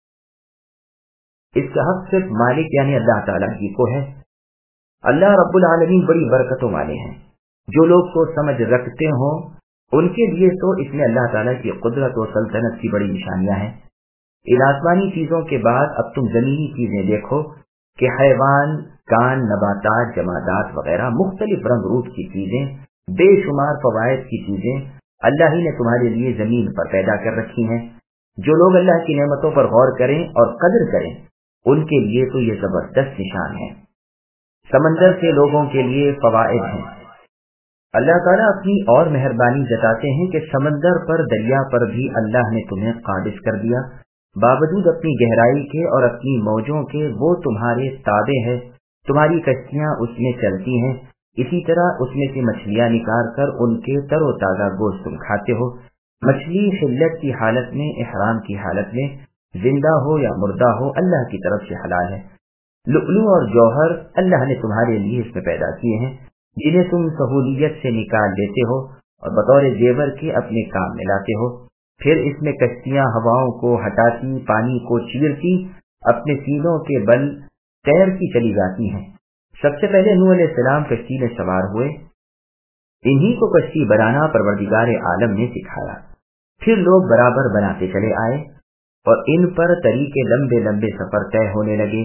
اس کا حق صرف مالک یعنی اللہ تعالیٰ ہی کو ہے۔ اللہ رب العالمین بڑی برکتوں والے ہیں۔ جو لوگ سوچ سمجھ رکھتے ہوں ان کے لیے تو اس میں اللہ تعالیٰ کی قدرت و سلطنت کی بڑی نشانیاں ہیں۔ ان آسمانی چیزوں کے بعد اب تم زمینی چیزیں دیکھو کہ حیوان، کان، نباتات، جمادات وغیرہ مختلف رنگ روپ کی چیزیں، بے شمار فوائد کی چیزیں اللہ ہی نے تمہارے لیے زمین پر پیدا کر رکھی ہیں۔ جو لوگ اللہ کی نعمتوں پر غور کریں اور قدر کریں ان کے لیے تو یہ زبردست نشان ہے۔ سمندر سے لوگوں کے لیے فوائد ہیں۔ اللہ تعالیٰ اپنی اور مہربانی جتاتے ہیں کہ سمندر پر، دریا پر بھی اللہ نے تمہیں قابض کر دیا۔ باوجود اپنی گہرائی کے اور اپنی موجوں کے وہ تمہارے تابع ہے۔ تمہاری کشتیاں اس میں چلتی ہیں، اسی طرح اس میں سے مچھلیاں نکال کر ان کے تر و تازہ گوشت تم کھاتے ہو۔ مچھلی حلت کی حالت میں، احرام کی حالت میں، زندہ ہو یا مردہ ہو، اللہ کی طرف سے حلال ہے۔ لؤلؤ اور جوہر اللہ نے تمہارے لیے اس میں پیدا کیے ہیں۔ जिन्हें तुम सहूलियत से निकाल लेते हो और बतौर जेवर के अपने काम में लाते हो। फिर इसमें कश्तियां हवाओं को हटाती, पानी को चीरती, अपने सीनों के बल तैरती चली जाती हैं। सबसे पहले नूह अलैहिस्सलाम कश्ती में सवार हुए। इन्हीं को कश्ती बनाना परवरदिगार आलम ने सिखाया। फिर लोग बराबर बनाते चले आए और इन पर तरीके लंबे लंबे सफर तय होने लगे।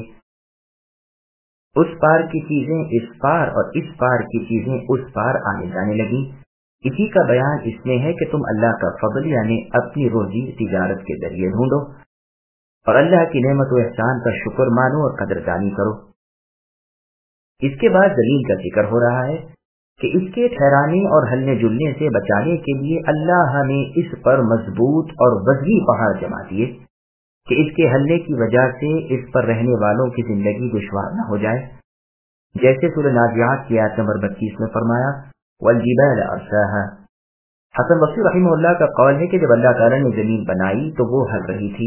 उस पार की चीजें इस पार और इस पार की चीजें उस पार आने जाने लगी। इसी का बयान इसमें है कि तुम अल्लाह का फضل यानी अपनी रोजी तिजारत के जरिए ढूंढो और अल्लाह की नेमत व एहसान का शुक्र मानो और कदरदानी करो। इसके बाद जमीन का जिक्र हो रहा है कि इसके ठहराने और हलने जुलने से बचाने के लिए अल्लाह ने इस पर मजबूत और वज़नी पहाड़ जमा दिए कि इसके हलने की वजह से इस पर रहने वालों की जिंदगी दुश्वार न हो जाए। जैसे सूरह नाज़ियात की आयत नंबर 32 में फरमाया, वल्जिबाल अरसाहा। हसन बसरी रहमहुल्लाह का कौल है कि जब अल्लाह ताला ने जमीन बनाई तो वो हल रही थी।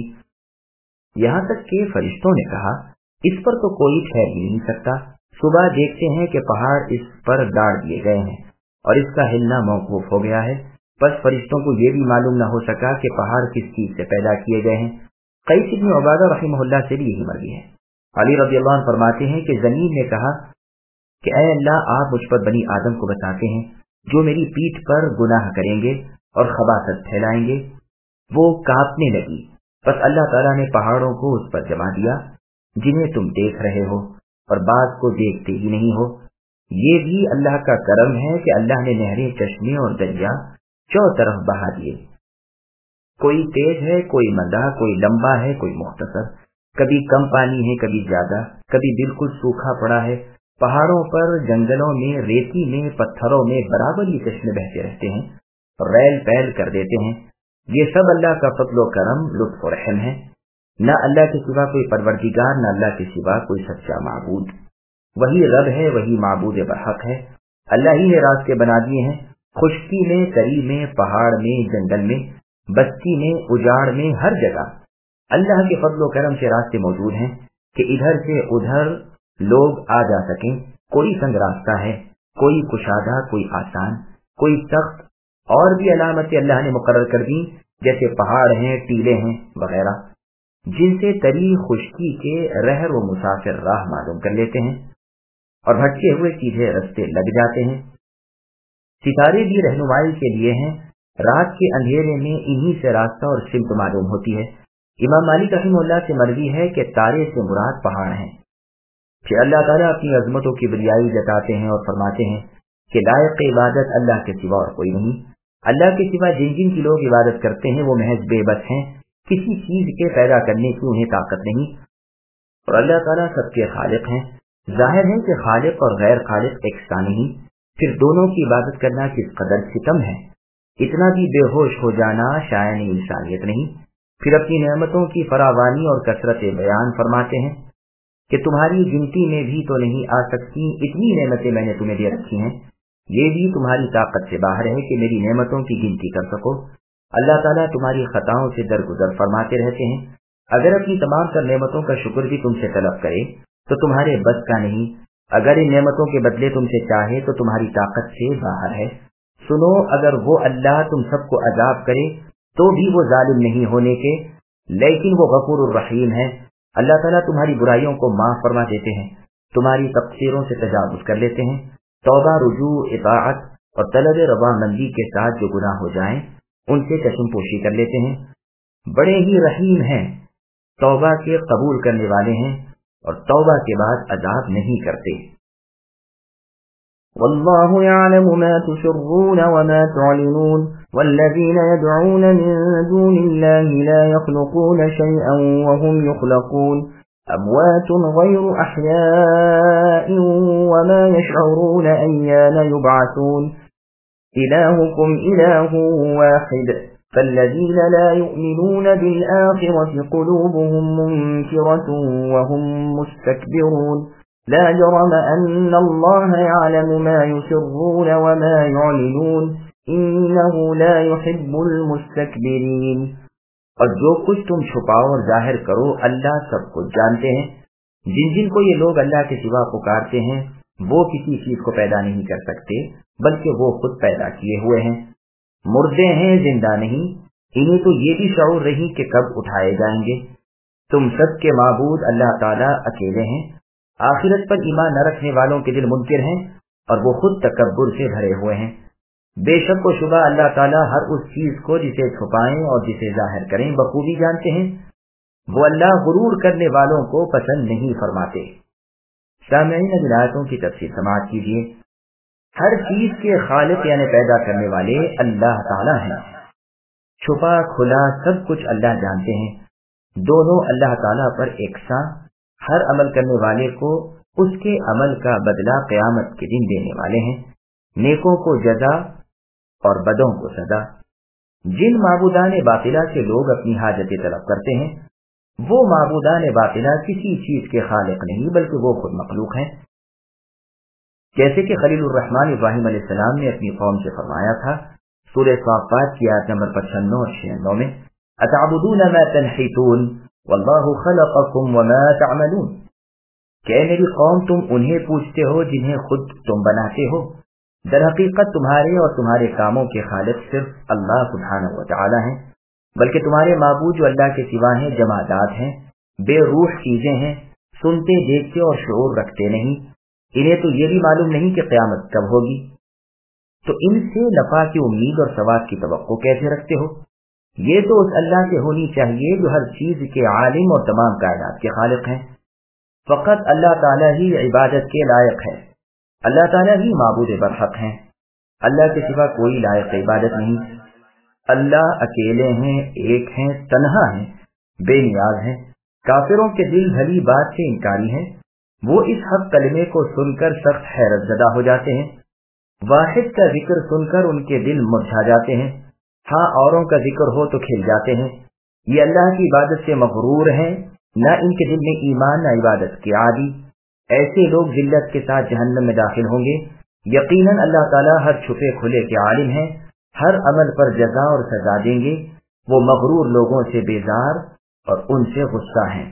यहाँ तक कि फरिश्तों ने कहा, इस पर तो कोई ठहर ही नहीं सकता। सुबह देखते हैं कि पहाड़ इस पर गाड़ दिए गए हैं और इसका हिलना मौकूफ हो गया है। बस फरिश्तों को ये भी मालूम न हो सका कि पहाड़ किस चीज से पैदा किए गए हैं। क़ैस इब्न उबादा रहमहुल्लाह से भी यही मर्जी है। अली रज़ियल्लाहु अन्हु फरमाते हैं कि जमीन ने कहा कि ऐ अल्लाह, आप मुझ पर बनी आदम को बताते हैं जो मेरी पीठ पर गुनाह करेंगे और खबासत फैलाएंगे। वो कांपने लगी। बस अल्लाह ताला ने पहाड़ों को उस पर जमा दिया जिन्हें तुम देख रहे हो और बाद को देखते ही नहीं हो। ये भी अल्लाह का करम है कि अल्लाह ने नहरें, चश्मे और दरिया चौतरफ बहा दिए। कोई तेज है, कोई मंदा, कोई लंबा है, कोई मुख्तसर। कभी कम पानी है, कभी ज्यादा, कभी बिल्कुल सूखा पड़ा है। पहाड़ों पर, जंगलों में, रेती में, पत्थरों में बराबर ही चश्मे बहते रहते हैं और रैल पैल कर देते हैं। ये सब अल्लाह का फज़्ल व करम, लुत्फ़ और रहम है। न अल्लाह के सिवा कोई परवरदिगार, न अल्लाह के सिवा कोई सच्चा माबूद। वही रब है, वही माबूद बहक है। अल्लाह ही ने रास्ते बना दिए हैं, खुश्की में, तरी में, पहाड़ में, जंगल में, बस्ती में, उजाड़ में, हर जगह अल्लाह के फज़्ल व करम से रास्ते मौजूद हैं कि इधर से उधर लोग आ जा सकें। कोई संग रास्ता है, कोई कुशादा, कोई आसान, कोई सख्त, और भी अलामतें अल्लाह ने मुकर्रर कर दी, जैसे पहाड़ हैं, टीले हैं वगैरह, जिनसे तरी खुश्की के रहर व मुसाफिर राह मालूम कर लेते हैं और भटके हुए सीधे रास्ते लग जाते हैं। सितारे भी रहनुमाई के लिए हैं। रात के अंधेरे में इन्हीं से रास्ता और सिमत मालूम होती है। इमाम मालिक रहमहुल्लाह से मर्जी है कि तारे से मुराद पहाड़ हैं। फिर अल्लाह ताला अपनी अजमतों की बड़ाई जताते हैं और फरमाते हैं कि लायक इबादत अल्लाह के सिवा और कोई नहीं। अल्लाह के सिवा जिन जिन की लोग इबादत करते हैं वो महज बेबस हैं, किसी चीज के पैदा करने की उन्हें ताकत नहीं। और अल्लाह ताला सबके खालिक हैं। जाहिर है कि खालिक और गैर खालिक एक सा नहीं। फिर दोनों की इबादत करना किस कदर सितम है। इतना भी बेहोश हो जाना शायद इंसानियत नहीं। फिर अपनी नेमतों की फरावानी और कसरत बयान फरमाते हैं कि तुम्हारी गिनती में भी तो नहीं आ सकती, इतनी नेमतें मैंने तुम्हें दे रखी हैं। ये भी तुम्हारी ताकत से बाहर है कि मेरी नेमतों की गिनती कर सको। अल्लाह ताला तुम्हारी खताओं से दरगुजर फरमाते रहते हैं। अगर अपनी तमाम तर नेमतों का शुक्र भी तुमसे तलब करे तो तुम्हारे बस का नहीं। अगर इन नेमतों के बदले तुमसे चाहे तो तुम्हारी ताकत से बाहर है। सुनो, अगर वो अल्लाह तुम सबको अजाब करे तो भी वो जालिम नहीं होने के, लेकिन वो गफूर रहीम है। अल्लाह ताला तुम्हारी बुराइयों को माफ फरमा देते हैं, तुम्हारी तकसीरों से तजावुज कर लेते हैं। तौबा, रुजू, इताअत और तलब रवामंदी के साथ जो गुनाह हो जाएं उनसे चश्मपोशी कर लेते हैं। बड़े ही रहीम हैं, तौबा के कबूल करने वाले हैं और तौबा के बाद अजाब नहीं करते। वल्लाहु यअलमु मा तुसिर्रून व मा तु'लिनून वल्लज़ीना यद'ऊन मिन दूनिल्लाहि ला यख्लुqून शैअन व हुम युख्लqून अमवातुन गैरु अह्याइन व मा यश'ऊरून अय्याना युब'असून इलाहुकुम इलाहुन वाहिद فالذين لا يؤمنون بالآخرة قلوبهم منكرة وهم مستكبرون لا جرم أن الله يعلم ما يسرون وما يعلنون إنه لا يحب المستكبرين۔ اور جو کچھ تم چھپاؤ اور ظاہر کرو اللہ سب کچھ جانتے ہیں۔ جن جن کو یہ لوگ اللہ کے سوا پکارتے ہیں وہ किसी चीज को पैदा नहीं कर सकते, बल्कि वो खुद पैदा किए हुए हैं। मुर्दे हैं, जिंदा नहीं। इन्हें तो ये भी शऊर नहीं कि कब उठाए जाएंगे। तुम सबके माबूद अल्लाह ताला अकेले हैं। आखिरत पर ईमान न रखने वालों के दिल मुनकिर हैं और वो खुद तकब्बुर से भरे हुए हैं। बेशक व शुबा अल्लाह ताला हर उस चीज को जिसे छुपाएं और जिसे जाहिर करें बखूबी जानते हैं। वो अल्लाह गुरूर करने वालों को पसंद नहीं फरमाते। सामईन इन आयतों की तफसीर समाअत कीजिए। हर चीज के खालिक यानी पैदा करने वाले अल्लाह ताला हैं। छुपा खुला सब कुछ अल्लाह जानते हैं। दोनों अल्लाह ताला पर एकसा, हर अमल करने वाले को उसके अमल का बदला क़यामत के दिन देने वाले हैं। नेकों को जज़ा और बदों को सजा। जिन माबूदान बातिला से लोग अपनी हाजतें तलब करते हैं, वो माबूदान बातिला किसी चीज के खालिक नहीं बल्कि वो खुद मखलूक हैं। जैसे कि खलीलुर रहमान इब्राहिम अलैहिस्सलाम ने अपनी कौम से फरमाया था, सूरह साफ़ात की आयत नंबर 95 और 96 में, अतअबुदून मा तनहितून वल्लाहु खलक़कुम वमा तअमलून। कि मेरी कौम तुम उन्हें पूछते हो जिन्हें खुद तुम बनाते हो, दर हकीकत तुम्हारे और तुम्हारे कामों के खालिक सिर्फ अल्लाह सुब्हानहु व तआला हैं। बल्कि तुम्हारे माबूद जो अल्लाह के सिवा हैं जमादात हैं, बेरूह चीजें हैं, सुनते देखते और शऊर रखते नहीं। इन्हें तो ये भी मालूम नहीं कि क़यामत कब होगी, तो इनसे नफा की उम्मीद और सवाब की तवक्को कैसे रखते हो? ये तो उस अल्लाह से होनी चाहिए जो हर चीज के आलिम और तमाम कायनात के खालिक हैं। फकत अल्लाह ताला ही इबादत के लायक है। अल्लाह ताला ही माबूद बरहक हैं। अल्लाह के सिवा कोई लायक इबादत नहीं। अल्लाह अकेले हैं, एक हैं, तन्हा हैं, बेनियाज हैं। काफिरों के दिल भली बात से इनकारी हैं। वो इस हक कलमे को सुनकर सख्त हैरत ज़दा हो जाते हैं। वाहिद का जिक्र सुनकर उनके दिल मुरझा जाते हैं। हाँ, औरों का जिक्र हो तो खिल जाते हैं। ये अल्लाह की इबादत से मगरूर हैं, न इनके दिल में ईमान न इबादत के आदी। ऐसे लोग जिल्लत के साथ जहन्नम में दाखिल होंगे। यकीनन अल्लाह ताला हर छुपे खुले के आलिम हैं, हर अमल पर जजा और सजा देंगे। वो मगरूर लोगों से बेजार और उनसे गुस्सा हैं।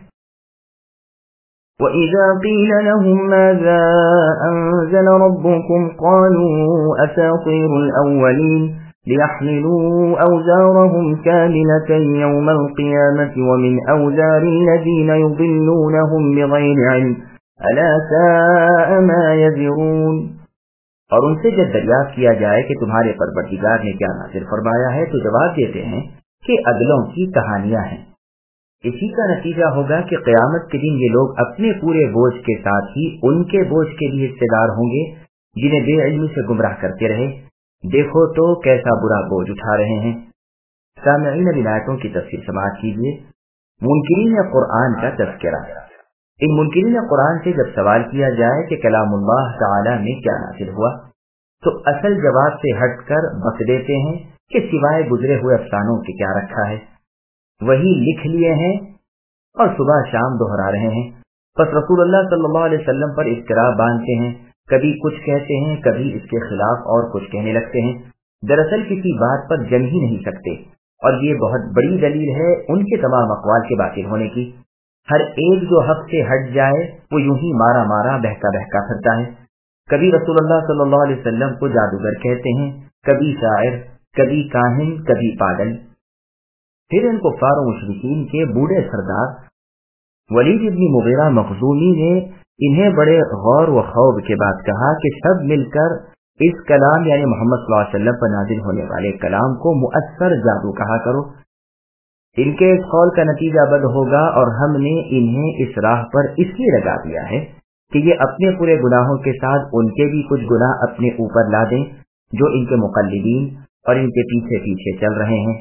وَإِذَا قِيلَ لَهُمْ مَاذَا أَنزَلَ رَبُّكُمْ قَالُوا أَسَاطِيرُ الْأَوَّلِينَ لِيَحْمِلُوا أَوْزَارَهُمْ كَامِلَةً يَوْمَ الْقِيَامَةِ وَمِنْ أَوْزَارِ الَّذِينَ يُضِلُّونَهُمْ بِغَيْرِ عِلْمٍ أَلَا سَاءَ مَا يَزِرُونَ۔ और उनसे जब दरियाफ्त किया जाए कि तुम्हारे परवरदिगार ने क्या नाज़िल फरमाया है, तो जवाब देते हैं कि अगलों की कहानियां हैं। इसी का नतीजा होगा कि क़यामत के दिन ये लोग अपने पूरे बोझ के साथ ही उनके बोझ के लिए हिस्सेदार होंगे जिन्हें बेइल्मी से गुमराह करते रहे। देखो तो कैसा बुरा बोझ उठा रहे हैं। सामईन इन आयतों की तफसीर समाअत कीजिए। मुनकिरीन कुरान का तज़किरा। इन मुनकिरीन कुरान से जब सवाल किया जाए कि कलामुल्लाह ताला में क्या नाज़िल हुआ, तो असल जवाब से हटकर बक देते हैं कि सिवाय गुजरे हुए अफसानों के क्या रखा है। वही लिख लिए हैं और सुबह शाम दोहरा रहे हैं। बस रसूलुल्लाह सल्लल्लाहु अलैहि वसल्लम पर इफ्तिरा बांधते हैं, कभी कुछ कहते हैं, कभी इसके खिलाफ और कुछ कहने लगते हैं। दरअसल किसी बात पर जम ही नहीं सकते, और ये बहुत बड़ी दलील है उनके तमाम अक़वाल के बातिल होने की। हर एक जो हक से हट जाए वो यूं ही मारा मारा बहका बहका फिरता है। कभी रसूलुल्लाह सल्लल्लाहु अलैहि वसल्लम को जादूगर कहते हैं, कभी शायर, कभी काहिन, कभी पागल। फिर इन कुफ्फार और मुशरिकीन के बूढ़े सरदार वलीद इब्न मुगीरा मखज़ूमी ने इन्हें बड़े गौर व खौफ के बाद कहा कि सब मिलकर इस कलाम यानी मोहम्मद सल्लल्लाहु अलैहि वसल्लम पर नाजिल होने वाले कलाम को मुअस्सर जादू कहा करो। इनके इस कौल का नतीजा बद होगा और हमने इन्हें इस राह पर इसलिए लगा दिया है कि ये अपने पूरे गुनाहों के साथ उनके भी कुछ गुनाह अपने ऊपर ला दें जो इनके मुक़ल्लिदीन और इनके पीछे पीछे चल रहे हैं।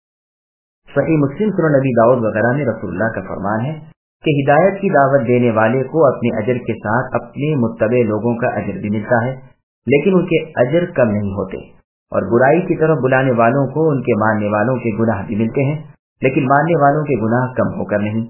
सही मुस्लिम, सुनन नबी दाऊद वगैरह में रसूलुल्लाह का फरमान है कि हिदायत की दावत देने वाले को अपने अजर के साथ अपने मुत्तबे लोगों का अजर भी मिलता है, लेकिन उनके अजर कम नहीं होते, और बुराई की तरफ बुलाने वालों को उनके मानने वालों के गुनाह भी मिलते हैं, लेकिन मानने वालों के गुनाह कम होकर नहीं।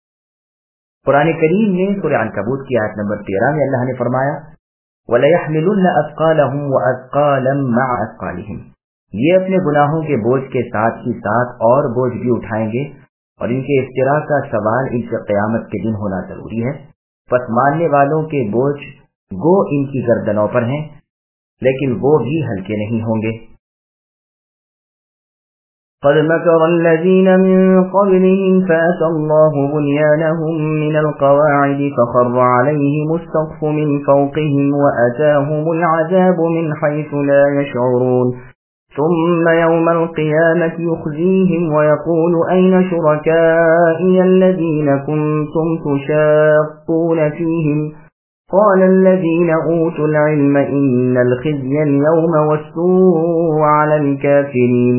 कुरान करीम में सूरह अनकबूत की आयत नंबर 13 में अल्लाह ने फरमाया, वलयहमिलुन्न अस्क़ालहुम व अस्क़ालन मअ अस्क़ालिहिम, ये अपने गुनाहों के बोझ के साथ ही साथ और बोझ भी उठाएंगे, और इनके इफ्तिरा का सवाल इनसे क़यामत के दिन होना जरूरी है। बस मानने वालों के बोझ گو ان کی گردنوں پر ہیں لیکن وہ بھی ہلکے نہیں ہوں گے۔ قد مكر الذين من قبلهم فأتى الله بنيانهم من القواعد فخر عليهم السقف من فوقهم وأتاهم العذاب من حيث لا يشعرون ثم يوم القيامة يخزيهم ويقول أين شركائي الذين كنتم تشاقون فيهم قال الذين أوتوا العلم إن الخزي اليوم والسوء على الكافرين۔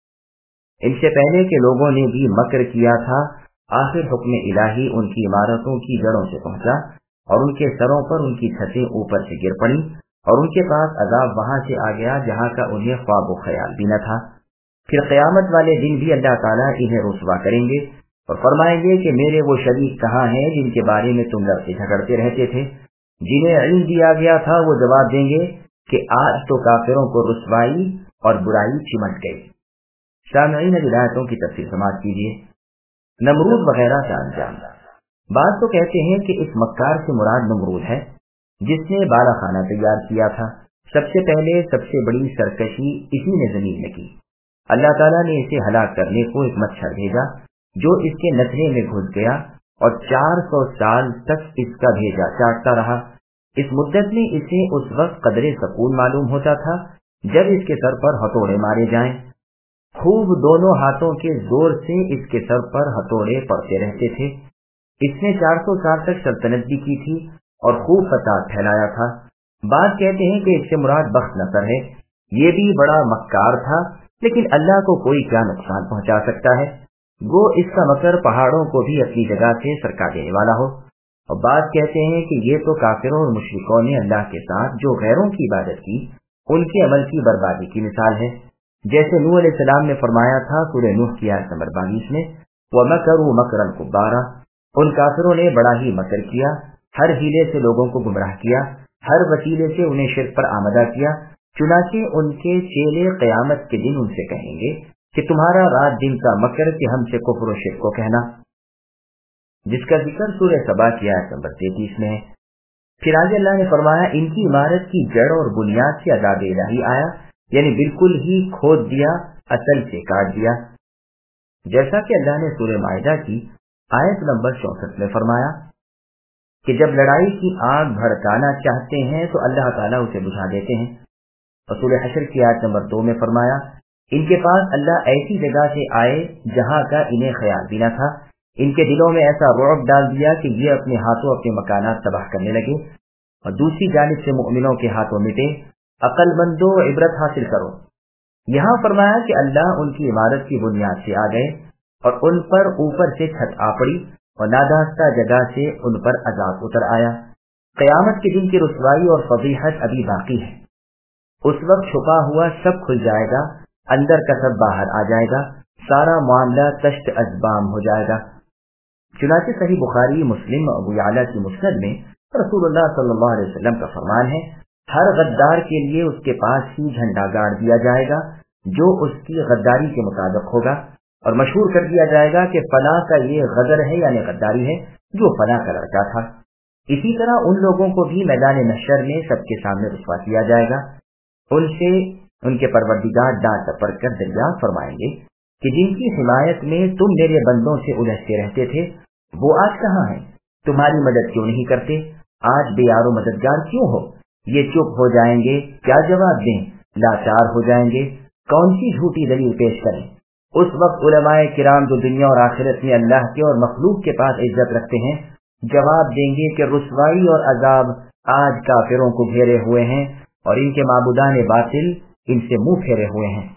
ان سے پہلے کے لوگوں نے بھی مکر کیا تھا، آخر حکم الہی ان کی عمارتوں کی جڑوں سے پہنچا اور ان کے سروں پر ان کی چھتیں اوپر سے گر پڑیں اور ان کے پاس عذاب وہاں سے آ گیا جہاں کا انہیں خواب و خیال بھی نہ تھا۔ پھر قیامت والے دن بھی اللہ تعالیٰ انہیں رسوا کریں گے اور فرمائیں گے کہ میرے وہ شریک کہاں ہیں جن کے بارے میں تم لڑتے جھگڑتے رہتے تھے۔ جنہیں علم دیا گیا تھا وہ جواب دیں گے کہ آج تو کافروں کو رسوائی اور برائی چمٹ گئی۔ سامعین ہدایتوں کی تفصیل سماعت کیجیے۔ نمرود وغیرہ کا انجام۔ بعض تو کہتے ہیں کہ اس مکار سے مراد نمرود ہے جس نے بالا خانہ تیار کیا تھا۔ سب سے پہلے سب سے بڑی سرکشی اسی نے زمین میں کی۔ اللہ تعالیٰ نے اسے ہلاک کرنے کو ایک مچھر بھیجا جو اس کے نتھرے میں گھس گیا اور 400 سال تک اس کا بھیجا چاٹتا رہا۔ اس مدت میں اسے اس وقت قدرے سکون معلوم ہوتا تھا جب اس کے سر پر ہتھوڑے مارے جائیں۔ خوب دونوں ہاتھوں کے زور سے اس کے سر پر ہتھوڑے پڑتے رہتے تھے۔ اس نے 400 سال تک سلطنت بھی کی تھی اور خوب فساد پھیلایا تھا۔ بعض کہتے ہیں کہ اس سے مراد بخت نصر ہے۔ یہ بھی بڑا مکار تھا لیکن اللہ کو کوئی کیا نقصان پہنچا سکتا ہے، گو اس کا مکر پہاڑوں کو بھی اپنی جگہ سے سرکا دینے والا ہو۔ اور بعض کہتے ہیں کہ یہ تو کافروں اور مشرکوں نے اللہ کے ساتھ جو غیروں کی عبادت کی ان کے عمل کی بربادی کی مثال ہے، جیسے نوح علیہ السلام نے فرمایا تھا سورہ نوح کی آیت نمبر 22 میں، وَمَكَرُوا مَكْرًا كُبَّارًا۔ ان کافروں نے بڑا ہی مکر کیا، ہر ہیلے سے لوگوں کو گمراہ کیا، ہر وسیلے سے انہیں شرک پر آمادہ کیا۔ چنانچہ ان کے چیلے قیامت کے دن ان سے کہیں گے کہ تمہارا رات دن کا مکر کہ ہم سے کفر و شرک کو کہنا، جس کا ذکر سورہ سبا کی آیت نمبر 33 میں ہے۔ پھر آگے اللہ نے فرمایا ان کی عمارت کی جڑ اور بنیاد سے عذاب الہی آیا، یعنی بالکل ہی کھود دیا، اصل سے کاٹ دیا، جیسا کہ اللہ نے سورہ مائدہ کی آیت نمبر 64 میں فرمایا کہ جب لڑائی کی آگ بھڑکانا چاہتے ہیں تو اللہ تعالیٰ اسے بجھا دیتے ہیں۔ اور سورہ حشر کی آیت نمبر 2 میں فرمایا ان کے پاس اللہ ایسی جگہ سے آئے جہاں کا انہیں خیال بھی نہ تھا، ان کے دلوں میں ایسا رعب ڈال دیا کہ یہ اپنے ہاتھوں اپنے مکانات تباہ کرنے لگے، اور دوسری جانب سے مؤمنوں کے ہاتھوں مٹے۔ عقل مندو عبرت حاصل کرو۔ یہاں فرمایا کہ اللہ ان کی عمارت کی بنیاد سے آ گئے اور ان پر اوپر سے چھت آ پڑی اور ناداستہ جگہ سے ان پر عذاب اتر آیا۔ قیامت کے دن کی رسوائی اور فضیحت ابھی باقی ہے۔ اس وقت چھپا ہوا سب کھل جائے گا، اندر کا سب باہر آ جائے گا، سارا معاملہ تشت ازبام ہو جائے گا۔ چنانچہ صحیح بخاری مسلم ابو یعلا کی مسند میں رسول اللہ صلی اللہ علیہ وسلم کا فرمان ہے، ہر غدار کے لیے اس کے پاس ہی جھنڈا گاڑ دیا جائے گا جو اس کی غداری کے مطابق ہوگا، اور مشہور کر دیا جائے گا کہ فلاں کا یہ غدر ہے یعنی غداری ہے جو فلاں کا لڑکا تھا۔ اسی طرح ان لوگوں کو بھی میدان محشر میں سب کے سامنے رسوا کیا جائے گا۔ ان سے ان کے پروردگار ڈانٹ ٹپڑ کر دریافت فرمائیں گے کہ جن کی حمایت میں تم میرے بندوں سے الجھتے رہتے تھے وہ آج کہاں ہیں؟ تمہاری مدد کیوں نہیں کرتے؟ آج بے یار و مددگار کیوں ہو؟ یہ چپ ہو جائیں گے، کیا جواب دیں؟ لاچار ہو جائیں گے، کون سی جھوٹی دلیل پیش کریں؟ اس وقت علماء کرام جو دنیا اور آخرت میں اللہ کے اور مخلوق کے پاس عزت رکھتے ہیں جواب دیں گے کہ رسوائی اور عذاب آج کافروں کو گھیرے ہوئے ہیں اور ان کے معبودان باطل ان سے منہ پھیرے ہوئے ہیں۔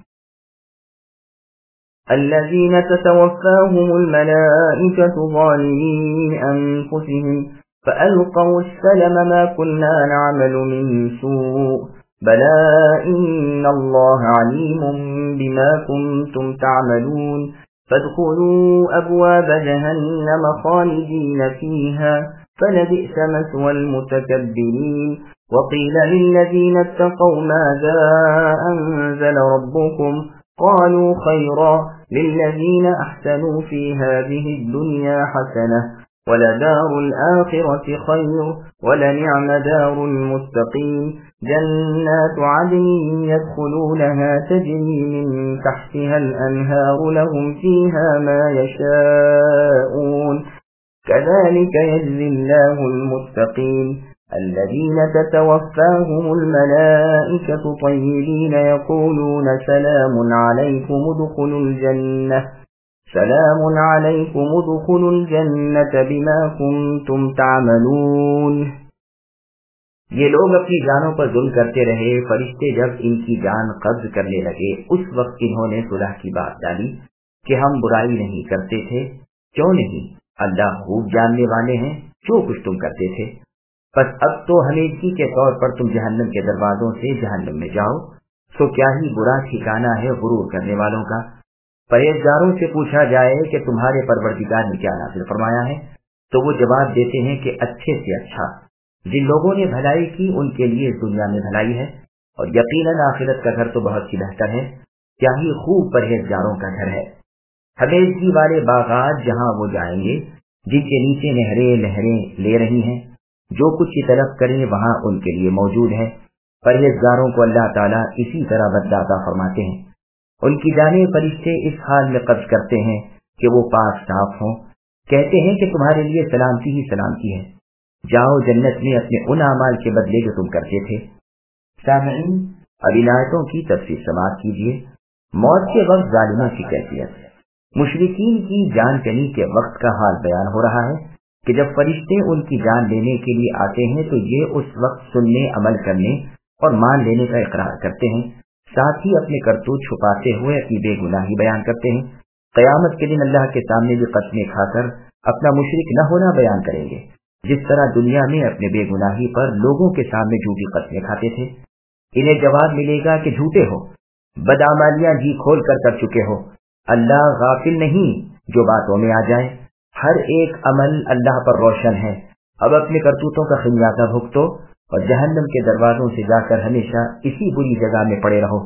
الذين تتوفاهم الملائكة ظالمي أنفسهم فألقوا السلم ما كنا نعمل من سوء بلى إن الله عليم بما كنتم تعملون فادخلوا أبواب جهنم خالدين فيها فلبئس مثوى المتكبرين وقيل للذين اتقوا ماذا أنزل ربكم قالوا خيرا للذين أحسنوا في هذه الدنيا حسنة وَلَدَارُ الْآخِرَةِ خَيْرٌ وَلَنِعْمَ دَارُ الْمُتَّقِينَ جَنَّاتُ عَدْنٍ يَدْخُلُونَهَا تَجْرِي مِن تَحْتِهَا الْأَنْهَارُ لَهُمْ فِيهَا مَا يَشَاءُونَ كَذَلِكَ يَجْزِي اللَّهُ الْمُتَّقِينَ الَّذِينَ تَتَوَفَّاهُمُ الْمَلَائِكَةُ طَيِّبِينَ يَقُولُونَ سَلَامٌ عَلَيْكُمُ ادْخُلُوا الْجَنَّةَ بِمَا كُنتُمْ تَعْمَلُونَ۔ یہ لوگ اپنی جانوں پر ظلم کرتے رہے، فرشتے جب ان کی جان قبض کرنے لگے اس وقت انہوں نے صلح کی بات ڈالی کہ ہم برائی نہیں کرتے تھے۔ کیوں نہیں؟ اللہ خوب جاننے والے ہیں جو کچھ تم کرتے تھے۔ بس اب تو ہمیشگی کے طور پر تم جہنم کے دروازوں سے جہنم میں جاؤ، تو کیا ہی برا ٹھکانہ ہے غرور کرنے والوں کا۔ پرہیزگاروں سے پوچھا جائے کہ تمہارے پروردگار نے کیا نازل فرمایا ہے، تو وہ جواب دیتے ہیں کہ اچھے سے اچھا۔ جن لوگوں نے بھلائی کی ان کے لیے دنیا میں بھلائی ہے، اور یقیناً آخرت کا گھر تو بہت ہی بہتر ہے۔ کیا ہی خوب پرہیزگاروں کا گھر ہے۔ ہمیشگی والے باغات جہاں وہ جائیں گے، جن کے نیچے نہریں نہریں لے رہی ہیں، جو کچھ کی طلب کریں وہاں ان کے لیے موجود ہے۔ پرہیزگاروں کو اللہ تعالیٰ اسی طرح بدلہ عطا فرماتے ہیں۔ ان کی جانیں فرشتے اس حال میں قبض کرتے ہیں کہ وہ پاک صاف ہوں، کہتے ہیں کہ تمہارے لیے سلامتی ہی سلامتی ہے، جاؤ جنت میں اپنے ان اعمال کے بدلے جو تم کرتے تھے۔ سامعین، اب ان آیتوں کی تفسیر سماعت کیجیے۔ موت کے وقت ظالموں کی کیفیت، مشرکین کی جان کنی کے وقت کا حال بیان ہو رہا ہے کہ جب فرشتے ان کی جان لینے کے لیے آتے ہیں تو یہ اس وقت سننے، عمل کرنے اور مان لینے کا اقرار کرتے ہیں، ساتھ ہی اپنے کرتوت چھپاتے ہوئے اپنی بے گناہی بیان کرتے ہیں۔ قیامت کے دن اللہ کے سامنے بھی قسمیں کھا کر اپنا مشرک نہ ہونا بیان کریں گے، جس طرح دنیا میں اپنے بے گناہی پر لوگوں کے سامنے جھوٹی قسمیں کھاتے تھے۔ انہیں جواب ملے گا کہ جھوٹے ہو، بدعمالیاں جی کھول کر چکے ہو۔ اللہ غافل نہیں جو باتوں میں آ جائے، ہر ایک عمل اللہ پر روشن ہے۔ اب اپنے کرتوتوں کا خمیازہ بھگتو اور جہنم کے دروازوں سے جا کر ہمیشہ اسی بری جگہ میں پڑے رہو۔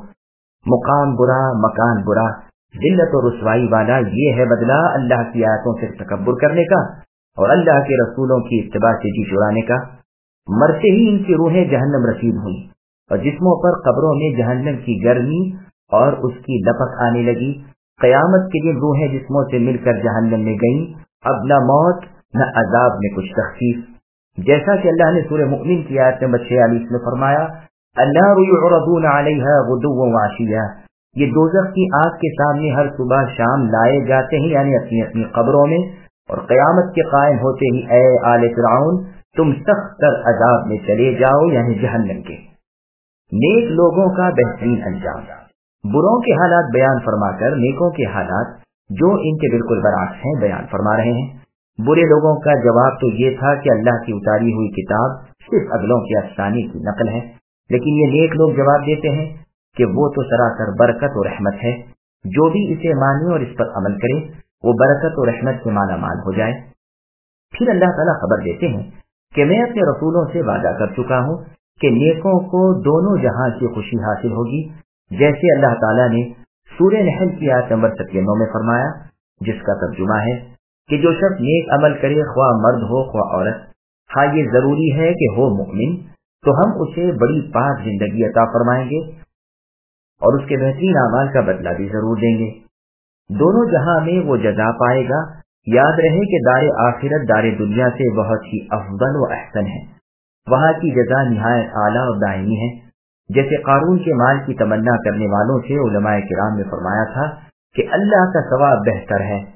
مقام برا، مکان برا، ذلت و رسوائی والا، یہ ہے بدلہ اللہ کی آیتوں سے تکبر کرنے کا اور اللہ کے رسولوں کی اتباع سے جی چرانے کا۔ مرتے ہی ان کی روحیں جہنم رسید ہوئیں اور جسموں پر قبروں میں جہنم کی گرمی اور اس کی لپک آنے لگی۔ قیامت کے دن روحیں جسموں سے مل کر جہنم میں گئیں، اب نہ موت نہ عذاب میں کچھ تخفیف۔ جیسا کہ اللہ نے سورہ مؤمن کی آیت نمبر 46 میں فرمایا، النار یعرضون علیہا غدوا وعشیا، یہ دوزخ کی آگ کے سامنے ہر صبح شام لائے جاتے ہیں، یعنی اپنی اپنی قبروں میں، اور قیامت کے قائم ہوتے ہی اے آل فرعون تم سخت تر عذاب میں چلے جاؤ، یعنی جہنم کے۔ نیک لوگوں کا بہترین انجام، بروں کے حالات بیان فرما کر نیکوں کے حالات جو ان کے بالکل برعکس ہیں بیان فرما رہے ہیں۔ برے لوگوں کا جواب تو یہ تھا کہ اللہ کی اتاری ہوئی کتاب صرف اگلوں کے افسانے کی نقل ہے، لیکن یہ نیک لوگ جواب دیتے ہیں کہ وہ تو سراسر برکت و رحمت ہے، جو بھی اسے مانے اور اس پر عمل کرے وہ برکت و رحمت سے مالا مال ہو جائے۔ پھر اللہ تعالیٰ خبر دیتے ہیں کہ میں اپنے رسولوں سے وعدہ کر چکا ہوں کہ نیکوں کو دونوں جہاں کی خوشی حاصل ہوگی، جیسے اللہ تعالیٰ نے سورہ نحل کی آیت نمبر 97 میں فرمایا، جس کا ترجمہ ہے کہ جو شخص نیک عمل کرے، خواہ مرد ہو خواہ عورت، ہاں یہ ضروری ہے کہ ہو مؤمن، تو ہم اسے بڑی پاک زندگی عطا فرمائیں گے اور اس کے بہترین اعمال کا بدلہ بھی ضرور دیں گے۔ دونوں جہاں میں وہ جزا پائے گا۔ یاد رہے کہ دار آخرت دار دنیا سے بہت ہی افضل و احسن ہے، وہاں کی جزا نہایت اعلیٰ اور دائمی ہے۔ جیسے قارون کے مال کی تمنا کرنے والوں سے علماء کرام نے فرمایا تھا کہ اللہ کا ثواب بہتر ہے۔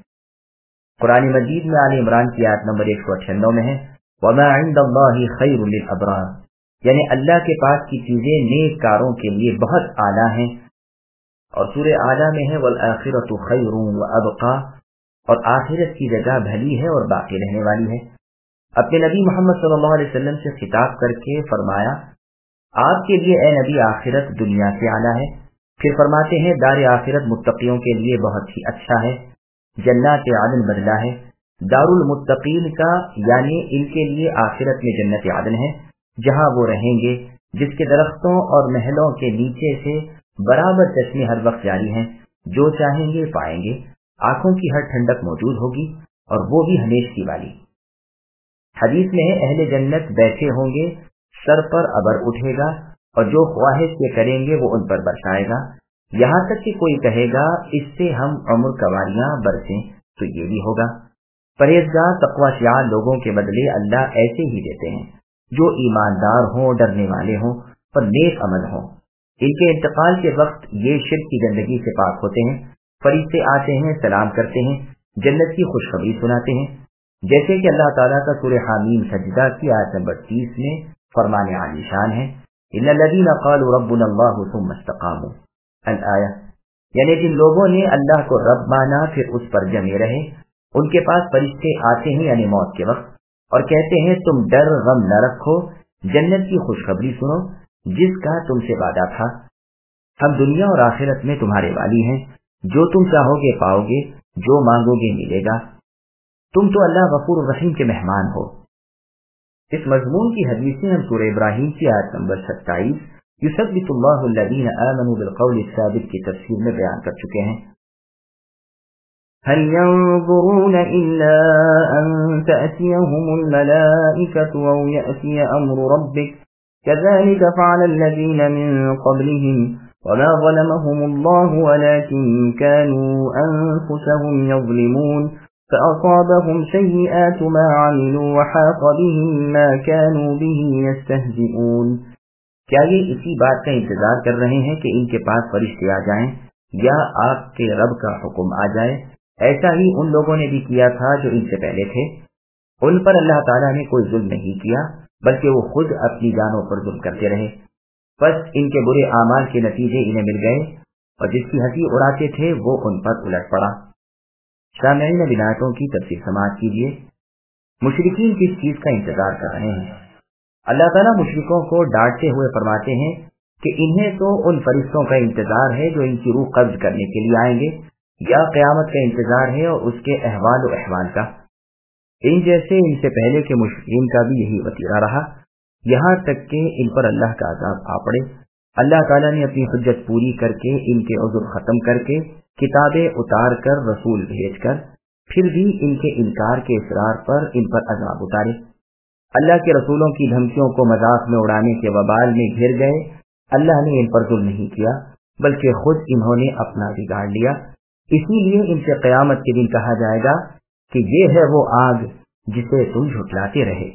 قرآن مجید میں آل عمران کی آیت نمبر 198 میں ہے، وَمَا عِندَ اللَّهِ خَيْرٌ لِلْأَبْرَارِ، یعنی اللہ کے پاس کی چیزیں نیک کاروں کے لیے بہت اعلیٰ ہیں۔ اور سورہ اعلیٰ میں ہے وَالْآخِرَةُ خَيْرٌ وَأَبْقَىٰ، اور آخرت کی جگہ بھلی ہے اور باقی رہنے والی ہے۔ اپنے نبی محمد صلی اللہ علیہ وسلم سے خطاب کر کے فرمایا، آپ کے لیے اے نبی آخرت دنیا سے اعلیٰ ہے۔ پھر فرماتے ہیں دار آخرت متقیوں کے لیے بہت ہی اچھا ہے، جنات عدن بدلہ ہے دار المتقین کا، یعنی ان کے لیے آخرت میں جنت عدن ہے جہاں وہ رہیں گے، جس کے درختوں اور محلوں کے نیچے سے برابر چشمے ہر وقت جاری ہیں، جو چاہیں گے پائیں گے، آنکھوں کی ہر ٹھنڈک موجود ہوگی اور وہ بھی ہمیشگی والی۔ حدیث میں ہے اہل جنت بیٹھے ہوں گے، سر پر ابر اٹھے گا اور جو خواہش یہ کریں گے وہ ان پر برسائے گا، یہاں تک کہ کوئی کہے گا اس سے ہم عمر کواریاں برسیں، تو یہ بھی ہوگا۔ پرہیزگار تقوی شیار لوگوں کے بدلے اللہ ایسے ہی دیتے ہیں جو ایماندار ہوں، ڈرنے والے ہوں اور نیک عمل ہوں۔ ان کے انتقال کے وقت یہ شرک کی گندگی سے پاک ہوتے ہیں، فرشتے آتے ہیں، سلام کرتے ہیں، جنت کی خوشخبری سناتے ہیں، جیسے کہ اللہ تعالیٰ کا سورہ حامیم سجدہ کی آیت نمبر 30 میں فرمان عالی شان ہے، ان الذین قالوا ربنا اللہ ثم استقاموا الآیہ، یعنی جن لوگوں نے اللہ کو رب مانا پھر اس پر جمے رہے، ان کے پاس فرشتے آتے ہیں یعنی موت کے وقت اور کہتے ہیں تم ڈر غم نہ رکھو، جنت کی خوشخبری سنو جس کا تم سے وعدہ تھا، ہم دنیا اور آخرت میں تمہارے والی ہیں، جو تم چاہو گے پاؤ گے، جو مانگو گے ملے گا، تم تو اللہ غفور الرحیم کے مہمان ہو۔ اس مضمون کی حدیثیں ہم سورہ ابراہیم کی آیت نمبر 27 یثبت اللہ الذین آمنوا بالقول الثابت کی تفسیر میں بیان کر چکے ہیں۔ هل ينظرون إلا أن تأتيهم الملائكة أو يأتي أمر ربك كذلك فعل الذين من قبلهم وما ظلمهم الله ولكن كانوا أنفسهم يظلمون فأصابهم سيئات ما عملوا وحاق بهم ما كانوا به يستهزئون۔ کیا یہ اسی بات کا انتظار کر رہے ہیں کہ ان کے پاس فرشتے آ جائیں یا آپ کے رب کا حکم آ جائے؟ ایسا ہی ان لوگوں نے بھی کیا تھا جو ان سے پہلے تھے، ان پر اللہ تعالیٰ نے کوئی ظلم نہیں کیا بلکہ وہ خود اپنی جانوں پر ظلم کرتے رہے، بس ان کے برے اعمال کے نتیجے انہیں مل گئے اور جس کی ہنسی اڑاتے تھے وہ ان پر الٹ پڑا۔ سامعین اب آیتوں کی تفسیر سماعت کیجیے۔ مشرکین کس چیز کا انتظار کر رہے ہیں؟ اللہ تعالیٰ مشرکوں کو ڈانٹتے ہوئے فرماتے ہیں کہ انہیں تو ان فرشتوں کا انتظار ہے جو ان کی روح قبض کرنے کے لیے آئیں گے، یا قیامت کا انتظار ہے اور اس کے احوال و احوال کا۔ ان جیسے ان سے پہلے کے مشرکین کا بھی یہی وتیرہ رہا، یہاں تک کہ ان پر اللہ کا عذاب آ پڑے۔ اللہ تعالیٰ نے اپنی حجت پوری کر کے، ان کے عذر ختم کر کے، کتابیں اتار کر، رسول بھیج کر، پھر بھی ان کے انکار کے اصرار پر ان پر عذاب اتارے۔ اللہ کے رسولوں کی دھمکیوں کو مذاق میں اڑانے کے وبال میں گھر گئے۔ اللہ نے ان پر ظلم نہیں کیا بلکہ خود انہوں نے اپنا بگاڑ لیا، اسی لیے ان سے قیامت کے دن کہا جائے گا کہ یہ ہے وہ آگ جسے تم جھٹلاتے رہے۔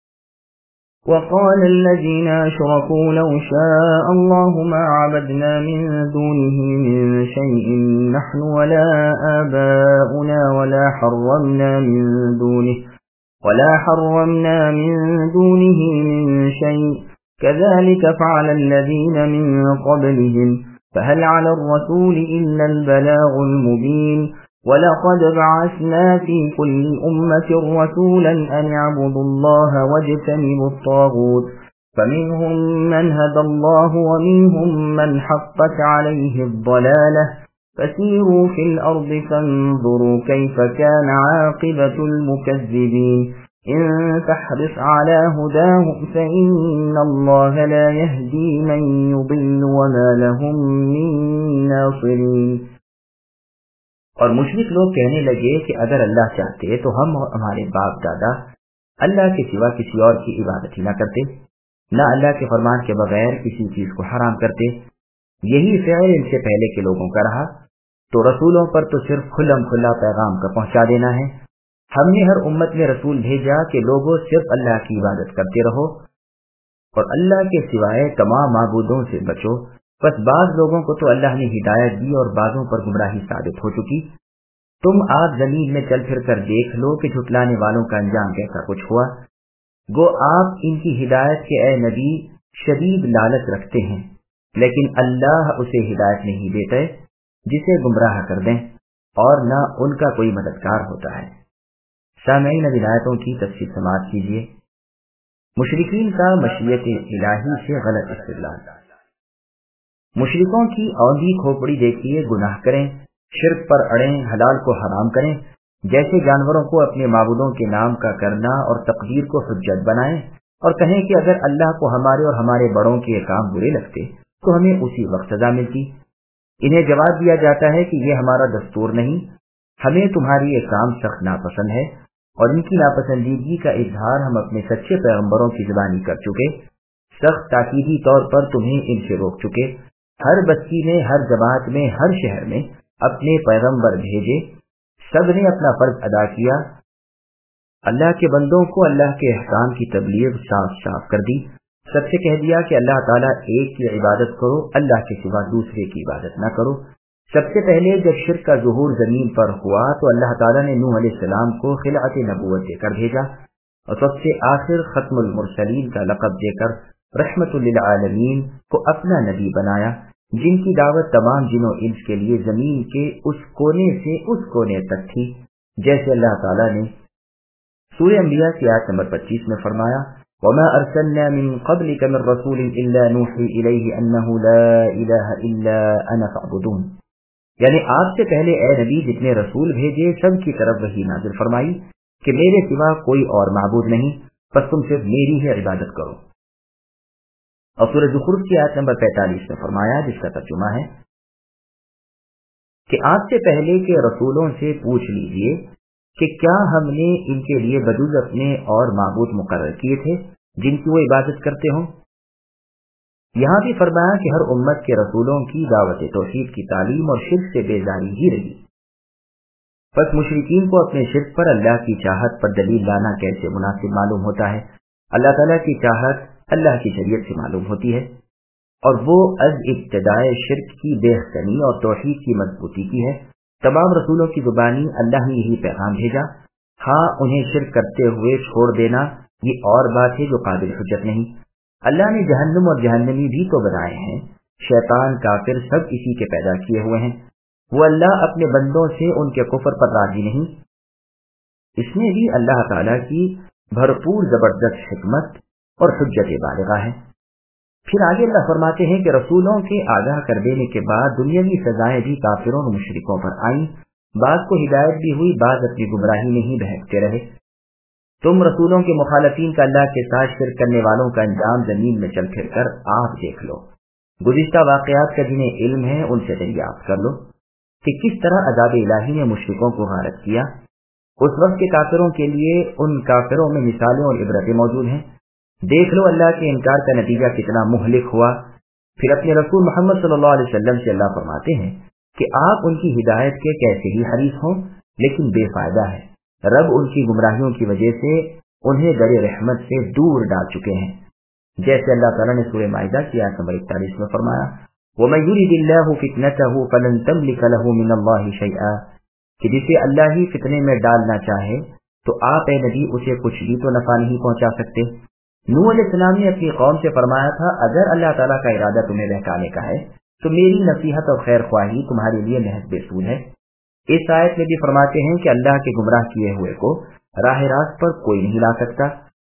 وقال الذين أشركوا لو شاء الله ما عبدنا من دونه من شيء نحن ولا آباؤنا ولا حرمنا من دونه من شيء كذلك فعل الذين من قبلهم فهل على الرسول إلا البلاغ المبين وَلَقَدْ بَعَثْنَا فِي كُلِّ أُمَّةٍ رَسُولًا أَنِ اعْبُدُوا اللَّهَ وَاجْتَنِبُوا الطَّاغُوتَ فَمِنْهُمْ مَنْ هَدَى اللَّهُ وَمِنْهُمْ مَنْ حَقَّتْ عَلَيْهِ الضَّلَالَةُ فَسِيرُوا فِي الْأَرْضِ فَانظُرُوا كَيْفَ كَانَ عَاقِبَةُ الْمُكَذِّبِينَ إِن تَحْرِصْ عَلَى هُدَاهُمْ فَإِنَّ اللَّهَ لَا يَهْدِي مَن يُضِلُّ وَمَا لَهُم مِّن نَّاصِرِينَ۔ اور مشرک لوگ کہنے لگے کہ اگر اللہ چاہتے تو ہم اور ہمارے باپ دادا اللہ کے سوا کسی اور کی عبادت ہی نہ کرتے، نہ اللہ کے فرمان کے بغیر کسی چیز کو حرام کرتے۔ یہی فعل ان سے پہلے کے لوگوں کا رہا، تو رسولوں پر تو صرف کھلم کھلا پیغام کا پہنچا دینا ہے۔ ہم نے ہر امت میں رسول بھیجا کہ لوگوں صرف اللہ کی عبادت کرتے رہو اور اللہ کے سوائے تمام معبودوں سے بچو۔ بس بعض لوگوں کو تو اللہ نے ہدایت دی اور بعضوں پر گمراہی ثابت ہو چکی۔ تم آپ زمین میں چل پھر کر دیکھ لو کہ جھٹلانے والوں کا انجام کیسا کچھ ہوا۔ گو آپ ان کی ہدایت کے اے نبی شدید لالچ رکھتے ہیں، لیکن اللہ اسے ہدایت نہیں دیتے جسے گمراہ کر دیں، اور نہ ان کا کوئی مددگار ہوتا ہے۔ سامعین اب ہدایتوں کی تفصیل سماعت کیجیے۔ مشرکین کا مشیت الہی سے غلط استدلال۔ مشرکوں کی اوندھی کھوپڑی دیکھیے، گناہ کریں، شرک پر اڑیں، حلال کو حرام کریں، جیسے جانوروں کو اپنے معبودوں کے نام کا کرنا اور تقدیر کو حجت بنائیں اور کہیں کہ اگر اللہ کو ہمارے اور ہمارے بڑوں کے یہ کام برے لگتے تو ہمیں اسی وقت سزا ملتی۔ انہیں جواب دیا جاتا ہے کہ یہ ہمارا دستور نہیں، ہمیں تمہاری یہ کام سخت ناپسند ہے اور ان کی ناپسندیدگی کا اظہار ہم اپنے سچے پیغمبروں کی زبانی کر چکے، سخت تاکیدی طور پر تمہیں ان سے روک چکے، ہر بستی میں، ہر جماعت میں، ہر شہر میں اپنے پیغمبر بھیجے، سب نے اپنا فرض ادا کیا، اللہ کے بندوں کو اللہ کے احکام کی تبلیغ صاف صاف کر دی، سب سے کہہ دیا کہ اللہ تعالیٰ ایک کی عبادت کرو، اللہ کے سوا دوسرے کی عبادت نہ کرو۔ سب سے پہلے جب شرک کا ظہور زمین پر ہوا تو اللہ تعالیٰ نے نوح علیہ السلام کو خلعت نبوت دے کر بھیجا، اور سب سے آخر ختم المرسلین کا لقب دے کر رحمت للعالمین کو اپنا نبی بنایا، جن کی دعوت تمام جن و انس کے لیے زمین کے اس کونے سے اس کونے تک تھی، جیسے اللہ تعالیٰ نے سورہ انبیاء کی آیت نمبر 25 میں فرمایا، وَمَا أَرْسَلْنَا مِن قَبْلِكَ مِن رَّسُولٍ إِلَّا نُوحِي إِلَيْهِ أَنَّهُ لَا إِلَٰهَ إِلَّا أَنَا فَاعْبُدُونِ، یعنی آپ سے پہلے اے نبی جتنے رسول بھیجے سب کی طرف وحی نازل فرمائی کہ میرے سوا کوئی اور معبود نہیں، بس تم صرف میری ہی عبادت کرو۔ اور سورہ زخرف کی آیت نمبر 45 میں فرمایا، جس کا ترجمہ ہے کہ آپ سے پہلے کے رسولوں سے پوچھ لیجئے کہ کیا ہم نے ان کے لیے بجز اپنے اور معبود مقرر کیے تھے جن کی وہ عبادت کرتے ہوں۔ یہاں بھی فرمایا کہ ہر امت کے رسولوں کی دعوت توحید کی تعلیم اور شرک سے بیزاری ہی رہی، پس مشرکین کو اپنے شرک پر اللہ کی چاہت پر دلیل لانا کیسے مناسب معلوم ہوتا ہے؟ اللہ تعالیٰ کی چاہت اللہ کی شریعت سے معلوم ہوتی ہے، اور وہ از ابتدائے شرک کی بےحسنی اور توحید کی مضبوطی کی ہے۔ تمام رسولوں کی زبانی اللہ نے یہی پیغام بھیجا، ہاں انہیں شرک کرتے ہوئے چھوڑ دینا یہ اور بات ہے جو قابل حجت نہیں۔ اللہ نے جہنم اور جہنمی بھی تو بنائے ہیں، شیطان کافر سب اسی کے پیدا کیے ہوئے ہیں، وہ اللہ اپنے بندوں سے ان کے کفر پر راضی نہیں۔ اس میں بھی اللہ تعالیٰ کی بھرپور زبردست حکمت اور حجت بالغہ ہے۔ پھر آگے اللہ فرماتے ہیں کہ رسولوں کے آگاہ کر دینے کے بعد دنیاوی سزائیں بھی کافروں اور مشرکوں پر آئیں، بعض کو ہدایت بھی ہوئی، بعض اپنی گمراہی میں ہی بہکتے رہے۔ تم رسولوں کے مخالفین کا اللہ کے ساتھ شرک کرنے والوں کا انجام زمین میں چل پھر کر آپ دیکھ لو، گزشتہ واقعات کا جنہیں علم ہے ان سے دریافت کر لو کہ کس طرح عذاب الہی نے مشرکوں کو غارت کیا۔ اس وقت کے کافروں کے لیے ان کافروں میں مثالیں اور عبرتیں موجود ہیں، دیکھ لو اللہ کے انکار کا نتیجہ کتنا مہلک ہوا۔ پھر اپنے رسول محمد صلی اللہ علیہ وسلم سے اللہ فرماتے ہیں کہ آپ ان کی ہدایت کے کیسے ہی حریص ہوں لیکن بے فائدہ ہے، رب ان کی گمراہیوں کی وجہ سے انہیں در رحمت سے دور ڈال چکے ہیں، جیسے اللہ تعالیٰ نے سورہ مائدہ کی آیت نمبر 41 میں فرمایا، وَمَن يُرِدِ اللَّهُ فِتْنَتَهُ فَلَن تَمْلِكَ لَهُ مِنَ اللَّهِ شَيْئًا، کہ جسے اللہ ہی فتنے میں ڈالنا چاہے تو آپ اے نبی اسے کچھ بھی تو نفع نہیں پہنچا سکتے۔ نوح علیہ السلام نے اپنی قوم سے فرمایا تھا، اگر اللہ تعالیٰ کا ارادہ تمہیں بہکانے کا ہے تو میری نصیحت اور خیر خواہی تمہارے لیے محض بے سود ہے۔ اس آیت میں بھی فرماتے ہیں کہ اللہ کے گمراہ کیے ہوئے کو راہ راست پر کوئی نہیں لا سکتا،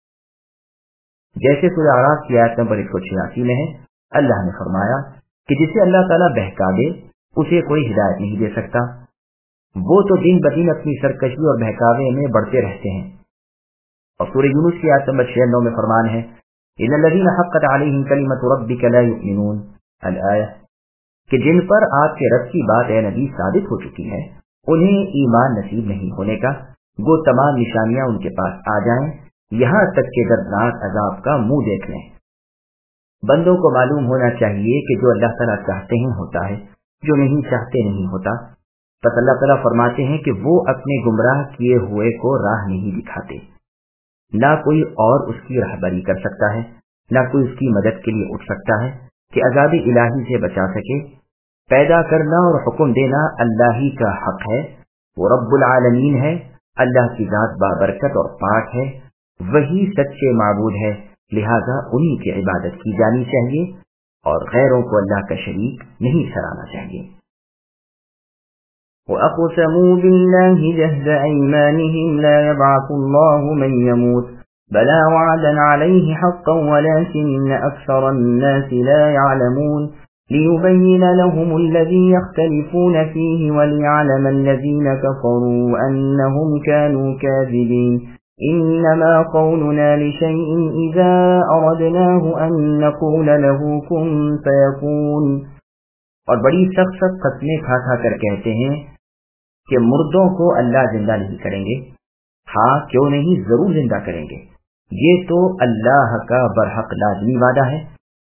جیسے سورہ اعراف کی آیت نمبر 186 میں ہے، اللہ نے فرمایا کہ جسے اللہ تعالیٰ بہکا دے اسے کوئی ہدایت نہیں دے سکتا، وہ تو دن بدن اپنی سرکشی اور بہکاوے میں بڑھتے رہتے ہیں۔ اور سورہ یونس کی آیت نمبر 96 میں فرمان ہے، ان الذین حقت علیہم کلمۃ ربک لا یؤمنون، الآیہ، کہ جن پر آپ کے رب کی بات اے نبی ثابت ہو چکی ہے انہیں ایمان نصیب نہیں ہونے کا، وہ تمام نشانیاں ان کے پاس آ جائیں، یہاں تک کہ دردناک عذاب کا منہ دیکھ لیں۔ بندوں کو معلوم ہونا چاہیے کہ جو اللہ تعالیٰ چاہتے ہیں ہوتا ہے، جو نہیں چاہتے نہیں ہوتا۔ بس اللہ تعالیٰ فرماتے ہیں کہ وہ اپنے گمراہ کیے ہوئے کو راہ نہیں دکھاتے، نہ کوئی اور اس کی رہبری کر سکتا ہے، نہ کوئی اس کی مدد کے لیے اٹھ سکتا ہے کہ عذاب الہی سے بچا سکے۔ پیدا کرنا اور حکم دینا اللہ ہی کا حق ہے، وہ رب العالمین ہے، اللہ کی ذات بابرکت اور پاک ہے، وہی سچے معبود ہے، لہذا انہی کی عبادت کی جانی چاہیے اور غیروں کو اللہ کا شریک نہیں ٹھہرانا چاہیے۔ وَأَقْسَمُوا بِاللَّهِ جَهْدَ أَيْمَانِهِمْ لَا يَبْعَثُ اللَّهُ مَن يَمُوتُ بَلَىٰ وَعْدًا عَلَيْهِ حَقًّا وَلَٰكِنَّ أَكْثَرَ النَّاسِ لَا يَعْلَمُونَ لِيُبَيِّنَ لَهُمُ الَّذِي يَخْتَلِفُونَ فِيهِ وَلِيَعْلَمَ الَّذِينَ كَفَرُوا أَنَّهُمْ كَانُوا كَاذِبِينَ إِنَّمَا قَوْلُنَا لِشَيْءٍ إِذَا أَرَدْنَاهُ أَن نَّقُولَ لَهُ كُن فَيَكُونُ۔ اور بڑی سخت سخت قسمیں کھا کھا کر کہتے ہیں کہ مردوں کو اللہ زندہ نہیں کریں گے، ہاں کیوں نہیں، ضرور زندہ کریں گے، یہ تو اللہ کا برحق لازمی وعدہ ہے۔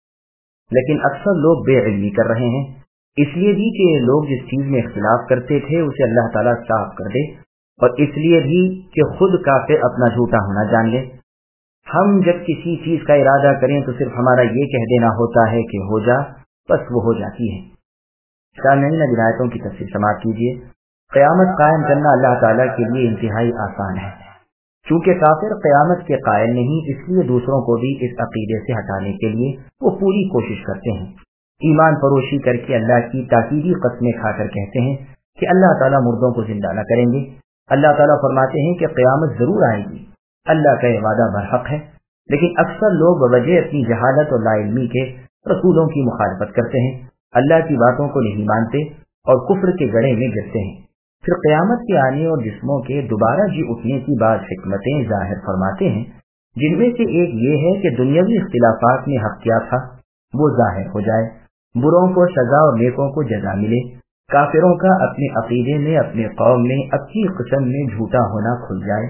لیکن اکثر لوگ بے علمی کر رہے ہیں، اس لیے بھی کہ لوگ جس چیز میں اختلاف کرتے تھے اسے اللہ تعالیٰ صاف کر دے، اور اس لیے بھی کہ خود کافر اپنا جھوٹا ہونا جان لے۔ ہم جب کسی چیز کا ارادہ کریں تو صرف ہمارا یہ کہہ دینا ہوتا ہے کہ ہو جا، بس وہ ہو جاتی ہے۔ سامعین اب آیتوں کی تفسیر سماعت کیجیے۔ قیامت قائم کرنا اللہ تعالیٰ کے لیے انتہائی آسان ہے۔ چونکہ کافر قیامت کے قائل نہیں، اس لیے دوسروں کو بھی اس عقیدے سے ہٹانے کے لیے وہ پوری کوشش کرتے ہیں۔ ایمان فروشی کر کے اللہ کی تاکیدی قسمیں کھا کر کہتے ہیں کہ اللہ تعالیٰ مردوں کو زندہ نہ کریں گے۔ اللہ تعالیٰ فرماتے ہیں کہ قیامت ضرور آئے گی، اللہ کا یہ وعدہ برحق ہے، لیکن اکثر لوگ بوجہ اپنی جہالت اور لا علمی کے رسولوں کی مخالفت کرتے ہیں، اللہ کی باتوں کو نہیں مانتے اور کفر کے گڑھے میں گرتے ہیں۔ پھر قیامت کے آنے اور جسموں کے دوبارہ جی اٹھنے کی بعض حکمتیں ظاہر فرماتے ہیں، جن میں سے ایک یہ ہے کہ دنیاوی اختلافات میں حق کیا تھا وہ ظاہر ہو جائے، بروں کو سزا اور نیکوں کو جزا ملے، کافروں کا اپنے عقیدے میں، اپنے قوم میں، اپنی قسم میں جھوٹا ہونا کھل جائے۔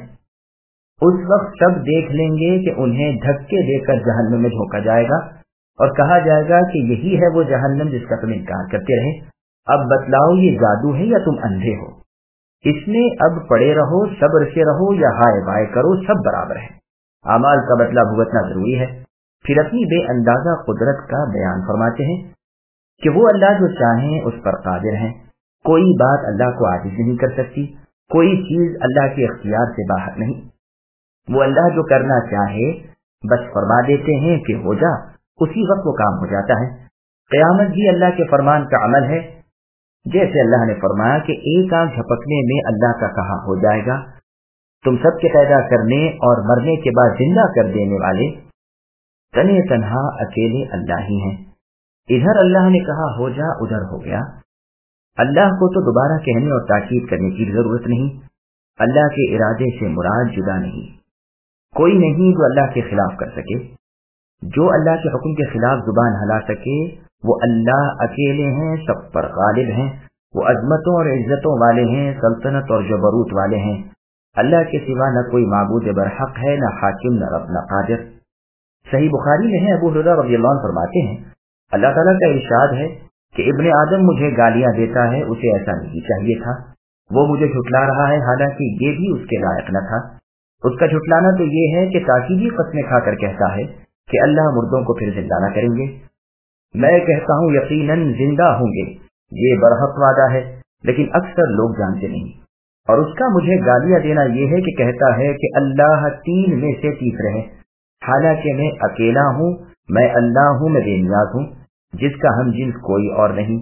اس وقت سب دیکھ لیں گے کہ انہیں دھکے دے کر جہنم میں جھونکا جائے گا اور کہا جائے گا کہ یہی ہے وہ جہنم جس کا تم انکار کرتے رہے، اب بتلاؤ یہ جادو ہے یا تم اندھے ہو، اس میں اب پڑے رہو، صبر سے رہو یا ہائے بائے کرو، سب برابر ہے۔ اعمال کا بدلہ بھگتنا ضروری ہے۔ پھر اپنی بے اندازہ قدرت کا بیان فرماتے ہیں کہ وہ اللہ جو چاہیں اس پر قادر ہیں، کوئی بات اللہ کو عاجز نہیں کر سکتی، کوئی چیز اللہ کے اختیار سے باہر نہیں۔ وہ اللہ جو کرنا چاہے بس فرما دیتے ہیں کہ ہو جا، اسی وقت وہ کام ہو جاتا ہے۔ قیامت بھی اللہ کے فرمان کا عمل ہے، جیسے اللہ نے فرمایا کہ ایک آنکھ جھپکنے میں اللہ کا کہا ہو جائے گا۔ تم سب کے پیدا کرنے اور مرنے کے بعد زندہ کر دینے والے تنہا تنہا اکیلے اللہ ہی ہیں۔ ادھر اللہ نے کہا ہو جا، ادھر ہو گیا۔ اللہ کو تو دوبارہ کہنے اور تاکید کرنے کی ضرورت نہیں، اللہ کے ارادے سے مراد جدا نہیں، کوئی نہیں جو اللہ کے خلاف کر سکے۔ جو اللہ کے حکم کے خلاف زبان ہلا سکے وہ اللہ اکیلے ہیں، سب پر غالب ہیں، وہ عظمتوں اور عزتوں والے ہیں، سلطنت اور جبروت والے ہیں۔ اللہ کے سوا نہ کوئی معبود برحق ہے، نہ حاکم، نہ رب، نہ قادر۔ صحیح بخاری میں ہے، ابو ہریرہ رضی اللہ عنہ فرماتے ہیں اللہ تعالیٰ کا ارشاد ہے کہ ابن آدم مجھے گالیاں دیتا ہے، اسے ایسا نہیں چاہیے تھا، وہ مجھے جھٹلا رہا ہے حالانکہ یہ بھی اس کے لائق نہ تھا۔ اس کا جھٹلانا تو یہ ہے کہ تاکیدی قسمیں کھا کر کہتا ہے کہ اللہ مردوں کو پھر زندہ نہ کریں گے۔ میں کہتا ہوں یقیناً زندہ ہوں گے، یہ برحق وعدہ ہے، لیکن اکثر لوگ جانتے نہیں۔ اور اس کا مجھے گالیاں دینا یہ ہے کہ کہتا ہے کہ اللہ تین میں سے تیسرے ہے، حالانکہ میں اکیلا ہوں، میں اللہ ہوں، میں بے نیاز ہوں، جس کا ہم جنس کوئی اور نہیں۔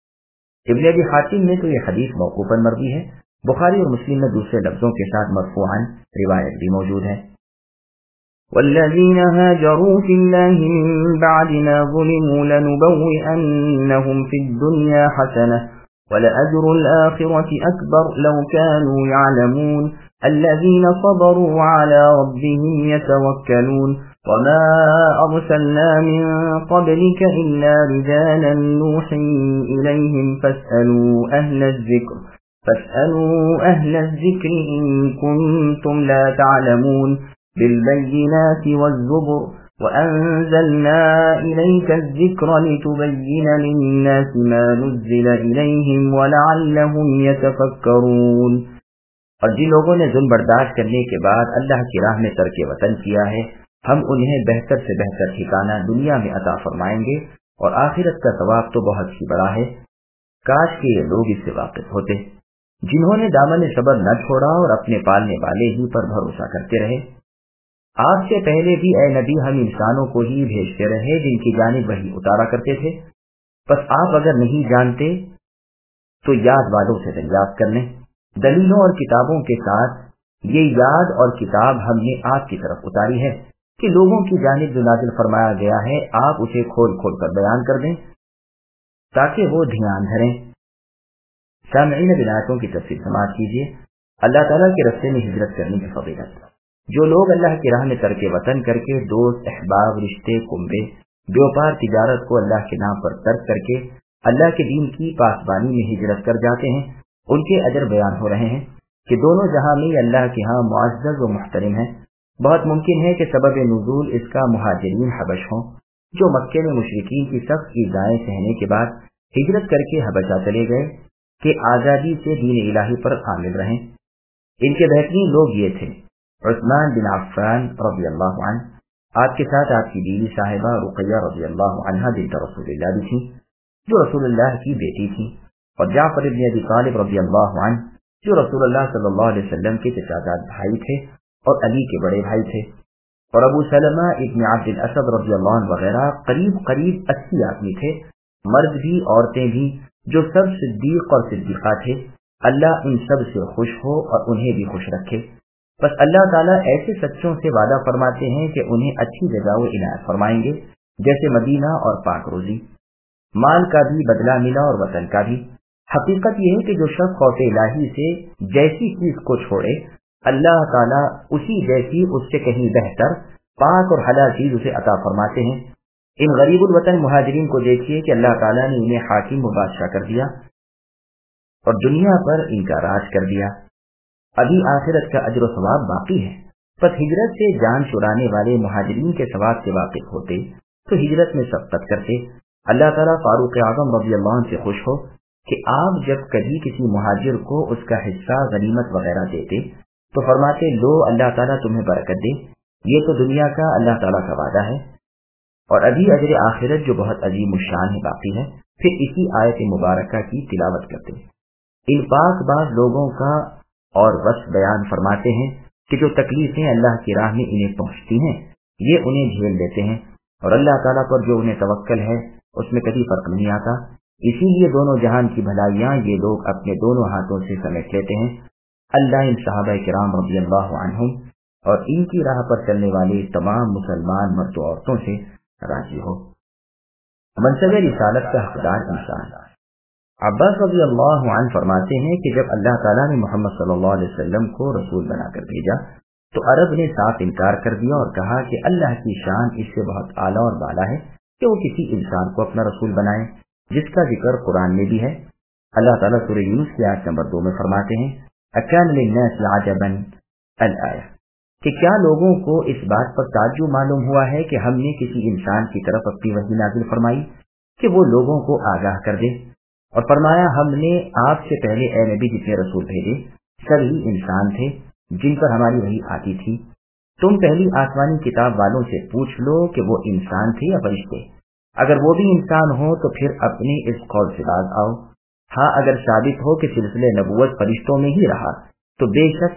ابن ابی حاتم میں تو یہ حدیث موقوفاً مروی ہے، بخاری اور مسلم میں دوسرے لفظوں کے ساتھ مرفوعاً روایت بھی موجود ہے۔ والذين هاجروا في الله من بعد ما ظلموا لنبوئنهم في الدنيا حسنة ولأجر الآخرة أكبر لو كانوا يعلمون الذين صبروا على ربهم يتوكلون وما أرسلنا من قبلك إلا رجالا نوحي إليهم فاسألوا أهل الذكر إن كنتم لا تعلمون بالبينات والزبر وأنزلنا إليك الذكر لتبين للناس ما نزل إليهم ولعلهم يتفكرون۔ اور جن لوگوں نے ظلم برداشت کرنے کے بعد اللہ کی راہ میں ترک وطن کیا ہے، ہم انہیں بہتر سے بہتر ٹھکانہ دنیا میں عطا فرمائیں گے، اور آخرت کا ثواب تو بہت ہی بڑا ہے۔ کاش کہ یہ لوگ اس سے واقف ہوتے، جنہوں نے دامن صبر نہ چھوڑا اور اپنے پالنے والے ہی پر بھروسہ کرتے رہے۔ آپ سے پہلے بھی اے نبی ہم انسانوں کو ہی بھیجتے رہے جن کی جانب وحی اتارا کرتے تھے، بس آپ اگر نہیں جانتے تو یاد والوں سے دریافت کر لیں، دلیلوں اور کتابوں کے ساتھ یہ یاد اور کتاب ہم نے آپ کی طرف اتاری ہے کہ لوگوں کی جانب جو نازل فرمایا گیا ہے آپ اسے کھول کھول کر بیان کر دیں تاکہ وہ دھیان دھریں۔ سامعین بنایتوں کی تفسیر سماعت کیجیے۔ اللہ تعالیٰ کے راستے میں ہجرت کرنے کی فضیلت۔ جو لوگ اللہ کی راہ میں ترک وطن کر کے دوست، احباب، رشتے، کنبے، بیوپار، تجارت کو اللہ کے نام پر ترک کر کے اللہ کے دین کی پاسبانی میں ہجرت کر جاتے ہیں، ان کے اجر بیان ہو رہے ہیں۔ کہ دونوں جہاں میں اللہ کے ہاں معزز و محترم ہے۔ بہت ممکن ہے کہ سبب نزول اس کا مہاجرین حبش ہوں، جو مکے میں مشرکین کی سخت ایذائیں سہنے کے بعد ہجرت کر کے حبشہ چلے گئے کہ آزادی سے دین الہی پر عامل رہیں۔ ان کے بہترین لوگ یہ تھے: عثمان بن عفان رضی اللہ عنہ، آپ کے ساتھ آپ کی بیوی صاحبہ رقیہ رضی اللہ عنہا بنت رسول اللہ بھی تھیں، جو رسول اللہ کی بیٹی تھی، اور جعفر بن ابی طالب رضی اللہ عنہ، جو رسول اللہ صلی اللہ علیہ وسلم کے چچازاد بھائی تھے اور علی کے بڑے بھائی تھے، اور ابو سلمہ ابن عبد الاسد رضی اللہ عنہ وغیرہ قریب 80 آدمی تھے، مرد بھی عورتیں بھی، جو سب صدیق اور صدیقہ تھے۔ اللہ ان سب سے خوش ہو اور انہیں بھی خوش رکھے۔ بس اللہ تعالیٰ ایسے سچوں سے وعدہ فرماتے ہیں کہ انہیں اچھی جزا و عنایت فرمائیں گے، جیسے مدینہ اور پاک روزی، مال کا بھی بدلہ ملا اور وطن کا بھی۔ حقیقت یہ ہے کہ جو شخص خوف الہی سے جیسی چیز کو چھوڑے، اللہ تعالیٰ اسی جیسی اس سے کہیں بہتر پاک اور حلال چیز اسے عطا فرماتے ہیں۔ ان غریب الوطن مہاجرین کو دیکھیے کہ اللہ تعالیٰ نے انہیں حاکم و بادشاہ کر دیا اور دنیا پر ان کا راج کر دیا۔ ابھی آخرت کا اجر و ثواب باقی ہے۔ پس ہجرت سے جان چھڑانے والے مہاجرین کے ثواب سے واقف ہوتے تو ہجرت میں سبقت کرتے۔ اللہ تعالیٰ فاروق اعظم رضی اللہ عنہ سے خوش ہو کہ آپ جب کبھی کسی مہاجر کو اس کا حصہ غنیمت وغیرہ دیتے تو فرماتے، لو اللہ تعالیٰ تمہیں برکت دے، یہ تو دنیا کا اللہ تعالیٰ کا وعدہ ہے، اور ابھی اجر آخرت جو بہت عظیم الشان ہے باقی ہے۔ پھر اسی آیت مبارکہ کی تلاوت کرتے ان پاک باز لوگوں کا اور وصف بیان فرماتے ہیں کہ جو تکلیفیں اللہ کی راہ میں انہیں پہنچتی ہیں یہ انہیں جھیل دیتے ہیں، اور اللہ تعالیٰ پر جو انہیں توکل ہے اس میں کبھی فرق نہیں آتا۔ اسی لیے دونوں جہان کی بھلائیاں یہ لوگ اپنے دونوں ہاتھوں سے سمیٹ لیتے ہیں۔ اللہ ان صحابہ کرام رضی اللہ عنہم اور ان کی راہ پر چلنے والے تمام مسلمان مرد و عورتوں سے راضی ہو۔ منصب رسالت کا حقدار انسان۔ عباس رضی اللہ عنہ فرماتے ہیں کہ جب اللہ تعالیٰ نے محمد صلی اللہ علیہ وسلم کو رسول بنا کر بھیجا تو عرب نے صاف انکار کر دیا اور کہا کہ اللہ کی شان اس سے بہت اعلیٰ اور بالا ہے کہ وہ کسی انسان کو اپنا رسول بنائے، جس کا ذکر قرآن میں بھی ہے۔ اللہ تعالیٰ سورہ یونس کی آیت نمبر 2 میں فرماتے ہیں، اکان للناس عجبا الآیہ، کہ کیا لوگوں کو اس بات پر تعجب معلوم ہوا ہے کہ ہم نے کسی انسان کی طرف اپنی وحی نازل فرمائی کہ وہ لوگوں کو آگاہ کر دے، اور فرمایا ہم نے آپ سے پہلے اے نبی جتنے رسول بھیجے سبھی انسان تھے جن پر ہماری وحی آتی تھی۔ تم پہلی آسمانی کتاب والوں سے پوچھ لو کہ وہ انسان تھے یا فرشتے، اگر وہ بھی انسان ہو تو پھر اپنے اس قول سے باز آؤ۔ ہاں اگر ثابت ہو کہ سلسلے نبوت فرشتوں میں ہی رہا تو بے شک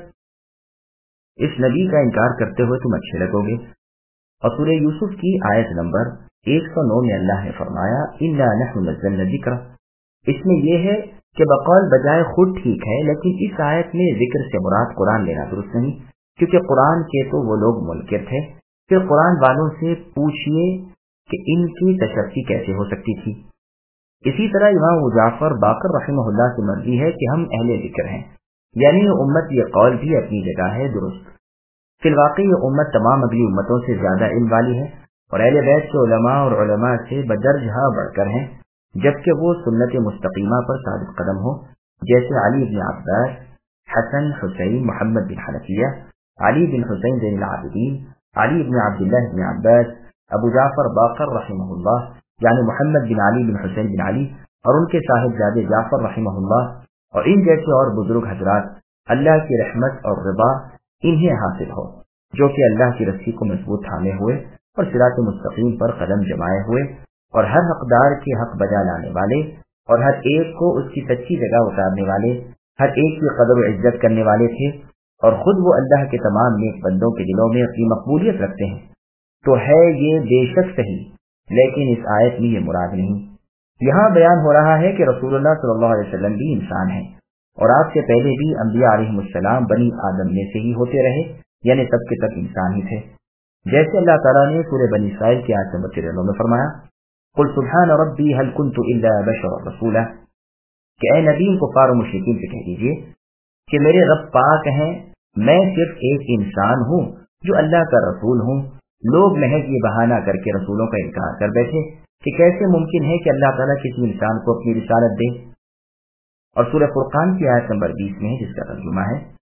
اس نبی کا انکار کرتے ہوئے تم اچھے لگو گے۔ اور سورہ یوسف کی آیت نمبر 109 میں اللہ نے فرمایا، اِنَّا نَحْنُ نَزَّلْنَا الذِّکْرَ، اس میں یہ ہے کہ بقول بجائے خود ٹھیک ہے، لیکن اس آیت میں ذکر سے مراد قرآن لینا درست نہیں، کیونکہ قرآن کے تو وہ لوگ منکر تھے۔ پھر قرآن والوں سے پوچھئے کہ ان کی تشفی کیسے ہو سکتی تھی۔ اسی طرح امام ابو جعفر باقر رحمہ اللہ سے مرضی ہے کہ ہم اہل ذکر ہیں، یعنی امت یہ قول بھی اپنی جگہ ہے درست۔ فی الواقع یہ امت تمام اگلی امتوں سے زیادہ علم والی ہے اور اہل بیت کے علماء اور علماء سے بدرجہ بڑھ کر ہیں، جبکہ وہ سنت مستقیمہ پر ثابت قدم ہو، جیسے علی بن عباس، حسن، حسین، محمد بن حنفیہ، علی بن حسین زین العابدین، علی بن عبداللہ بن عباس، ابو جعفر باقر رحمہ اللہ یعنی محمد بن علی بن حسین بن علی، اور ان کے صاحبزادے جعفر رحمہ اللہ، اور ان جیسے اور بزرگ حضرات، اللہ کی رحمت اور رضا انہیں حاصل ہو، جو کہ اللہ کی رسی کو مضبوط تھامے ہوئے اور صراط مستقیم پر قدم جمائے ہوئے اور ہر حقدار کے حق بجا لانے والے اور ہر ایک کو اس کی سچی جگہ اتارنے والے، ہر ایک کی قدر و عزت کرنے والے تھے، اور خود وہ اللہ کے تمام نیک بندوں کے دلوں میں اپنی مقبولیت رکھتے ہیں۔ تو ہے یہ بے شک صحیح، لیکن اس آیت میں یہ مراد نہیں۔ یہاں بیان ہو رہا ہے کہ رسول اللہ صلی اللہ علیہ وسلم بھی انسان ہیں، اور آپ سے پہلے بھی انبیاء علیہم السلام بنی آدم میں سے ہی ہوتے رہے، یعنی سب کے سب انسان ہی تھے، جیسے اللہ تعالیٰ نے سورہ بنی اسرائیل کی آیت نمبر 93 میں فرمایا، قل سبحان ربی هل كنت الا بشرا رسولا، کہ اے نبی کفار و مشرکین سے کہہ دیجیے کہ میرے رب پاک ہیں، میں صرف ایک انسان ہوں جو اللہ کا رسول ہوں۔ لوگ محض یہ بہانہ کر کے رسولوں کا انکار کر بیٹھے کہ کیسے ممکن ہے کہ اللہ تعالیٰ کسی انسان کو اپنی رسالت دے۔ اور سورہ فرقان کی آیت نمبر 20 میں ہے، جس کا ترجمہ ہے،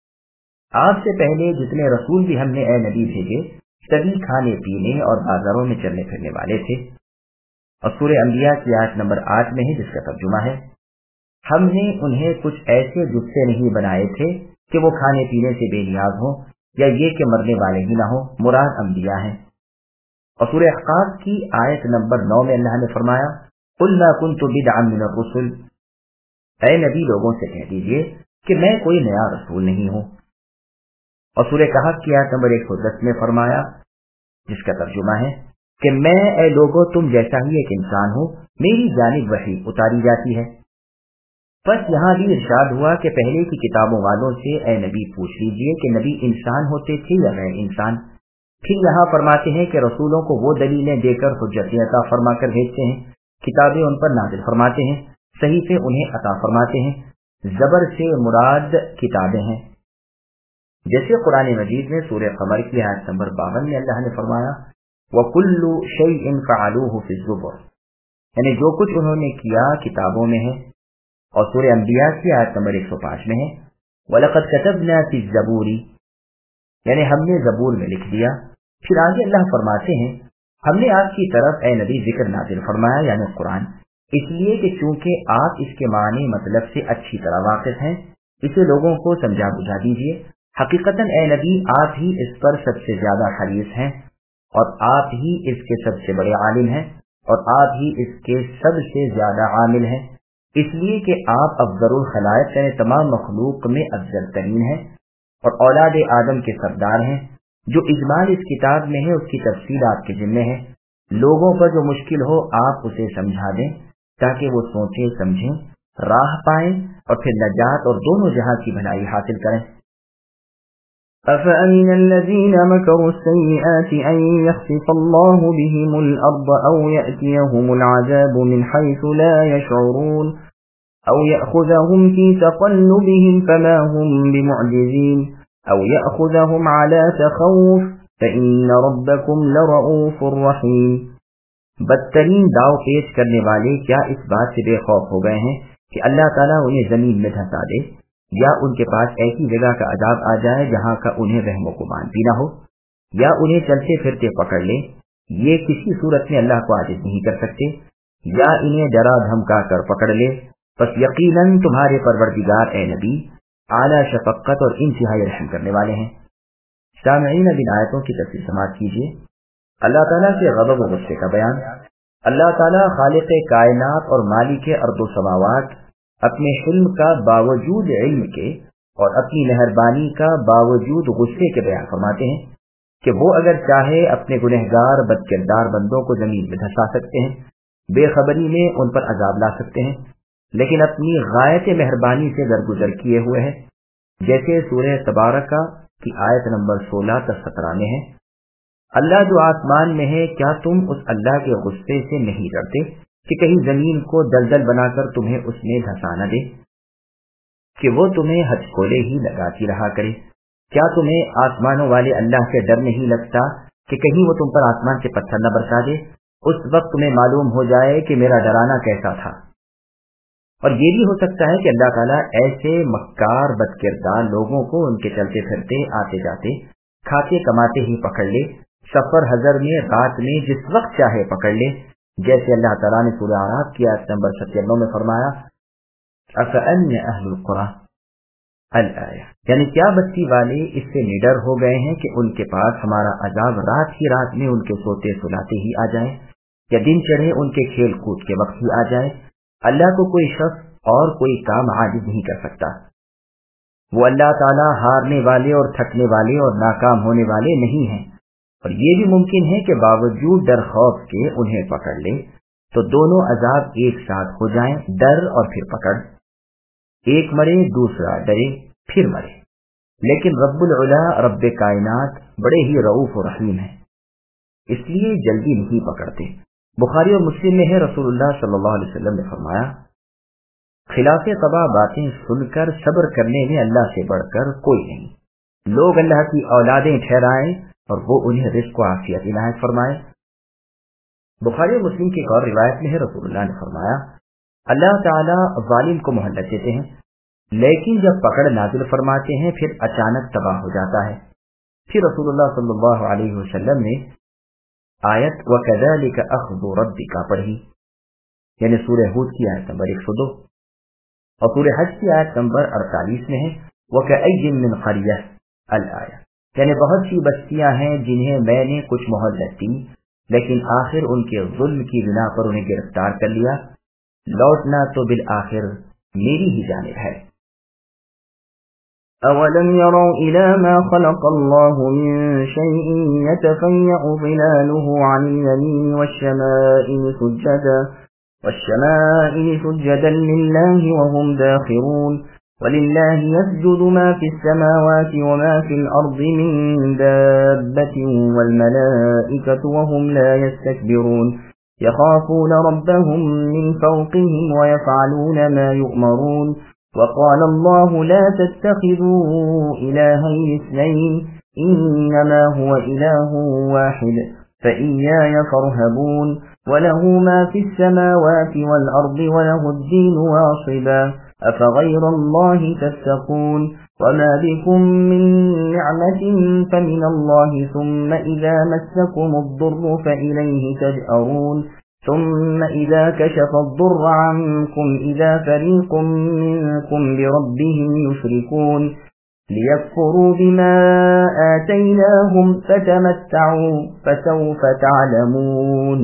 آپ سے پہلے جتنے رسول بھی ہم نے اے نبی بھیجے سبھی کھانے پینے اور بازاروں میں چلنے پھرنے والے تھے۔ اور سورہ انبیاء کی آیت نمبر 8 میں ہے جس کا ترجمہ ہے، ہم نے انہیں کچھ ایسے جسے نہیں بنائے تھے کہ وہ کھانے پینے سے بے نیاز ہوں یا یہ کہ مرنے والے ہی نہ ہوں، مراد انبیاء ہیں۔ اور سورہ احقاف کی آیت نمبر 9 میں اللہ نے فرمایا، قُلْ مَا كُنْتُ بِدْعًا مِنَ الرُّسُلِ، اے نبی لوگوں سے کہہ دیجئے کہ میں کوئی نیا رسول نہیں ہوں۔ اور سورہ کہف کی آیت نمبر 110 میں فرمایا جس کا ترجمہ ہے کہ میں اے لوگو تم جیسا ہی ایک انسان ہوں، میری جانب وحی اتاری جاتی ہے۔ بس یہاں بھی ارشاد ہوا کہ پہلے کی کتابوں والوں سے اے نبی پوچھ لیجئے کہ نبی انسان ہوتے تھے یا غیر انسان۔ پھر یہاں فرماتے ہیں کہ رسولوں کو وہ دلیلیں دے کر حجتیں عطا فرما کر بھیجتے ہیں، کتابیں ان پر نازل فرماتے ہیں، صحیفے انہیں عطا فرماتے ہیں۔ زبر سے مراد کتابیں ہیں، جیسے قرآن مجید میں سورہ قمر کی آیت نمبر 52 میں اللہ نے فرمایا وَكُلُّ شَيْءٍ فَعَلُوهُ فِي الزُّبُرِ، یعنی جو کچھ انہوں نے کیا کتابوں میں ہے۔ اور سورہ انبیاء کی آیت نمبر 105 میں ہے وَلَقَدْ كَتَبْنَا فِي الزَّبُورِ، یعنی ہم نے زبور میں لکھ دیا۔ پھر آگے اللہ فرماتے ہیں ہم نے آپ کی طرف اے نبی ذکر نازل فرمایا یعنی قرآن، اس لیے کہ چونکہ آپ اس کے معنی مطلب سے اچھی طرح واقف ہیں، اسے لوگوں کو سمجھا بجھا دیجیے۔ حقیقتاً اے نبی آپ ہی اس پر سب سے زیادہ حریص ہیں اور آپ ہی اس کے سب سے بڑے عالم ہیں اور آپ ہی اس کے سب سے زیادہ عامل ہیں، اس لیے کہ آپ افضل الخلائق یعنی تمام مخلوق میں افضل ترین ہیں اور اولاد آدم کے سردار ہیں۔ جو اجمال اس کتاب میں ہے اس کی تفصیل آپ کے ذمہ ہے، لوگوں پر جو مشکل ہو آپ اسے سمجھا دیں تاکہ وہ سوچیں سمجھیں، راہ پائیں اور پھر نجات اور دونوں جہاں کی بھلائی حاصل کریں۔ أَفَأَمِنَ الَّذِينَ مَكَرُوا السَّيِّئَاتِ أَن يَخْسِفَ اللَّهُ بِهِمُ الْأَرْضَ أَوْ يَأْتِيَهُمُ الْعَذَابُ مِنْ حَيْثُ لَا يَشْعُرُونَ أَوْ يَأْخُذَهُمْ فِي تَقَلُّبِهِمْ فَمَا هُمْ بِمُعْجِزِينَ أَوْ يَأْخُذَهُمْ عَلَى تَخَوُّفٍ فَإِنَّ رَبَّكُمْ لَرَءُوفٌ رَحِيمٌ۔ بدترین داؤ پیش کرنے والے کیا اس بات سے بے خوف ہو گئے ہیں کہ اللہ تعالیٰ انہیں زمین میں دھسا دے یا ان کے پاس ایسی جگہ کا عذاب آ جائے جہاں کا انہیں وہم و گمان بھی نہ ہو، یا انہیں چلتے پھرتے پکڑ لے، یہ کسی صورت میں اللہ کو عاجز نہیں کر سکتے، یا انہیں ڈرا دھمکا کر پکڑ لے، بس یقیناً تمہارے پروردگار اے نبی اعلیٰ شفقت اور انتہائی رحم کرنے والے ہیں۔ سامعین اب ان آیتوں کی تفصیل سماعت کیجیے۔ اللہ تعالیٰ کے غضب و غصے کا بیان۔ اللہ تعالیٰ خالق کائنات اور مالک ارض و سماوات اپنے حلم کا باوجود علم کے اور اپنی مہربانی کا باوجود غصے کے بیان فرماتے ہیں کہ وہ اگر چاہے اپنے گنہگار بدکردار بندوں کو زمین میں دھسا سکتے ہیں، بے خبری میں ان پر عذاب لا سکتے ہیں، لیکن اپنی غایت مہربانی سے درگزر کیے ہوئے ہیں، جیسے سورہ تبارکہ کی آیت نمبر 16 تا 17 میں ہے، اللہ جو آسمان میں ہے کیا تم اس اللہ کے غصے سے نہیں ڈرتے کہ کہیں زمین کو دلدل بنا کر تمہیں اس میں دھسا نہ دے کہ وہ تمہیں ہتھکولے ہی لگاتی رہا کرے؟ کیا تمہیں آسمانوں والے اللہ سے ڈر نہیں لگتا کہ کہیں وہ تم پر آسمان سے پتھر نہ برسا دے؟ اس وقت تمہیں معلوم ہو جائے کہ میرا ڈرانا کیسا تھا۔ اور یہ بھی ہو سکتا ہے کہ اللہ تعالیٰ ایسے مکار بدکردار لوگوں کو ان کے چلتے پھرتے آتے جاتے کھاتے کماتے ہی پکڑ لے، سفر حضر میں رات میں جس وقت چاہے پکڑ لے، جیسے اللہ تعالیٰ نے سورہ اعراف کی آیت نمبر 97 میں فرمایا أَفَأَمِنَ أَهْلُ الْقُرَىٰ الْآيَةِ، یعنی کیا بستی والے اس سے نڈر ہو گئے ہیں کہ ان کے پاس ہمارا عذاب رات ہی رات میں ان کے سوتے سلاتے ہی آ جائے، یا دن چڑھے ان کے کھیل کود کے وقت ہی آ جائے۔ اللہ کو کوئی شخص اور کوئی کام عاجز نہیں کر سکتا، وہ اللہ تعالیٰ ہارنے والے اور تھکنے والے اور ناکام ہونے والے نہیں ہیں۔ اور یہ بھی ممکن ہے کہ باوجود ڈر خوف کے انہیں پکڑ لے تو دونوں عذاب ایک ساتھ ہو جائیں، ڈر اور پھر پکڑ، ایک مرے دوسرا ڈرے پھر مرے، لیکن رب العلا رب کائنات بڑے ہی رؤوف و رحیم ہیں، اس لیے جلدی نہیں پکڑتے۔ بخاری اور مسلم میں ہے رسول اللہ صلی اللہ علیہ وسلم نے فرمایا خلاف طبع باتیں سن کر صبر کرنے میں اللہ سے بڑھ کر کوئی نہیں۔ لوگ اللہ کی اولادیں ٹھہرائیں اور وہ انہیں رزق و عافیت عنایت فرمائے۔ بخاری اور مسلم کی ایک اور روایت میں ہے رسول اللہ نے فرمایا اللہ تعالیٰ ظالم کو مہلت دیتے ہیں، لیکن جب پکڑ نازل فرماتے ہیں پھر اچانک تباہ ہو جاتا ہے۔ پھر رسول اللہ صلی اللہ علیہ وسلم نے آیت وَكَذَلِكَ أَخْذُ رَبِّكَ پڑھی، یعنی سورہ ہود کی آیت نمبر 102، اور سورہ حج کی آیت نمبر 48 میں ہے وَكَأَيٍّ مِّن قَرْيَةٍ الآیہ، یعنی بہت سی بستیاں ہیں جنہیں میں نے کچھ مہلت دی لیکن آخر ان کے ظلم کی بنا پر انہیں گرفتار کر لیا، لوٹنا تو بالآخر میری ہی جانب ہے۔ أَوَلَمْ يَرَوْا إِلَى مَا خَلَقَ اللَّهُ مِنْ شَيْءٍ يَتَفَيَّأُ ظِلَالُهُ عَنِ الْيَمِينِ وَالشَّمَائِلِ سُجَّدًا لِلَّهِ وَهُمْ دَاخِرُونَ وَلِلَّهِ يَسْجُدُ مَا فِي السَّمَاوَاتِ وَمَا فِي الْأَرْضِ مِنْ دَابَّةٍ وَالْمَلَائِكَةُ وَهُمْ لَا يَسْتَكْبِرُونَ يَخَافُونَ رَبَّهُمْ مِنْ فَوْقِهِمْ وَيَفْعَلُونَ مَا يُؤْمَرُونَ وقال الله لا تتخذوا إلهين اثنين إنما هو إله واحد فإياي فارهبون وله ما في السماوات والأرض وله الدين واصبا أفغير الله تتقون وما بكم من نعمة فمن الله ثم إذا مسكم الضر فإليه تجأرون ثم إذا كشف الضر عنكم إذا فريق منكم بربهم يشركون ليكفروا بما آتيناهم فتمتعوا فسوف تعلمون۔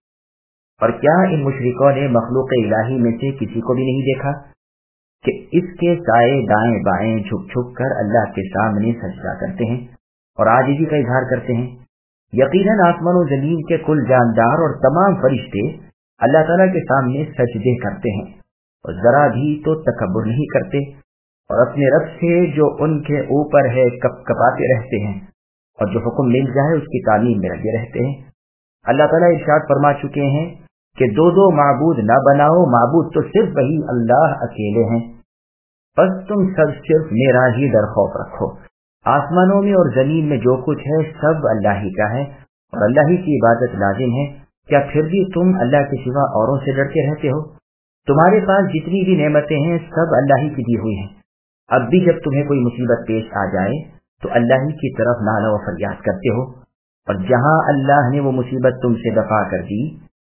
اور کیا ان مشرکوں نے مخلوق الہی میں سے کسی کو بھی نہیں دیکھا کہ اس کے سائے دائیں بائیں جھک جھک کر اللہ کے سامنے سجدہ کرتے ہیں اور عاجزی کا اظہار کرتے ہیں؟ یقیناً آسمان و زمین کے کل جاندار اور تمام فرشتے اللہ تعالیٰ کے سامنے سجدے کرتے ہیں اور ذرا بھی تو تکبر نہیں کرتے، اور اپنے رب سے جو ان کے اوپر ہے کپ کپاتے رہتے ہیں، اور جو حکم مل جائے اس کی تعلیم میں لگے رہتے ہیں۔ اللہ تعالیٰ ارشاد فرما چکے ہیں کہ دو معبود نہ بناؤ، معبود تو صرف وہی اللہ اکیلے ہیں، بس تم سب صرف میرا ہی ڈر خوف رکھو۔ آسمانوں میں اور زمین میں جو کچھ ہے سب اللہ ہی کا ہے اور اللہ ہی کی عبادت لازم ہے۔ کیا پھر بھی تم اللہ کے سوا اوروں سے ڈرتے رہتے ہو؟ تمہارے پاس جتنی بھی نعمتیں ہیں سب اللہ ہی کی دی ہوئی ہیں۔ اب بھی جب تمہیں کوئی مصیبت پیش آ جائے تو اللہ ہی کی طرف نالہ و فریاد کرتے ہو، اور جہاں اللہ نے وہ مصیبت تم سے دفع کر دی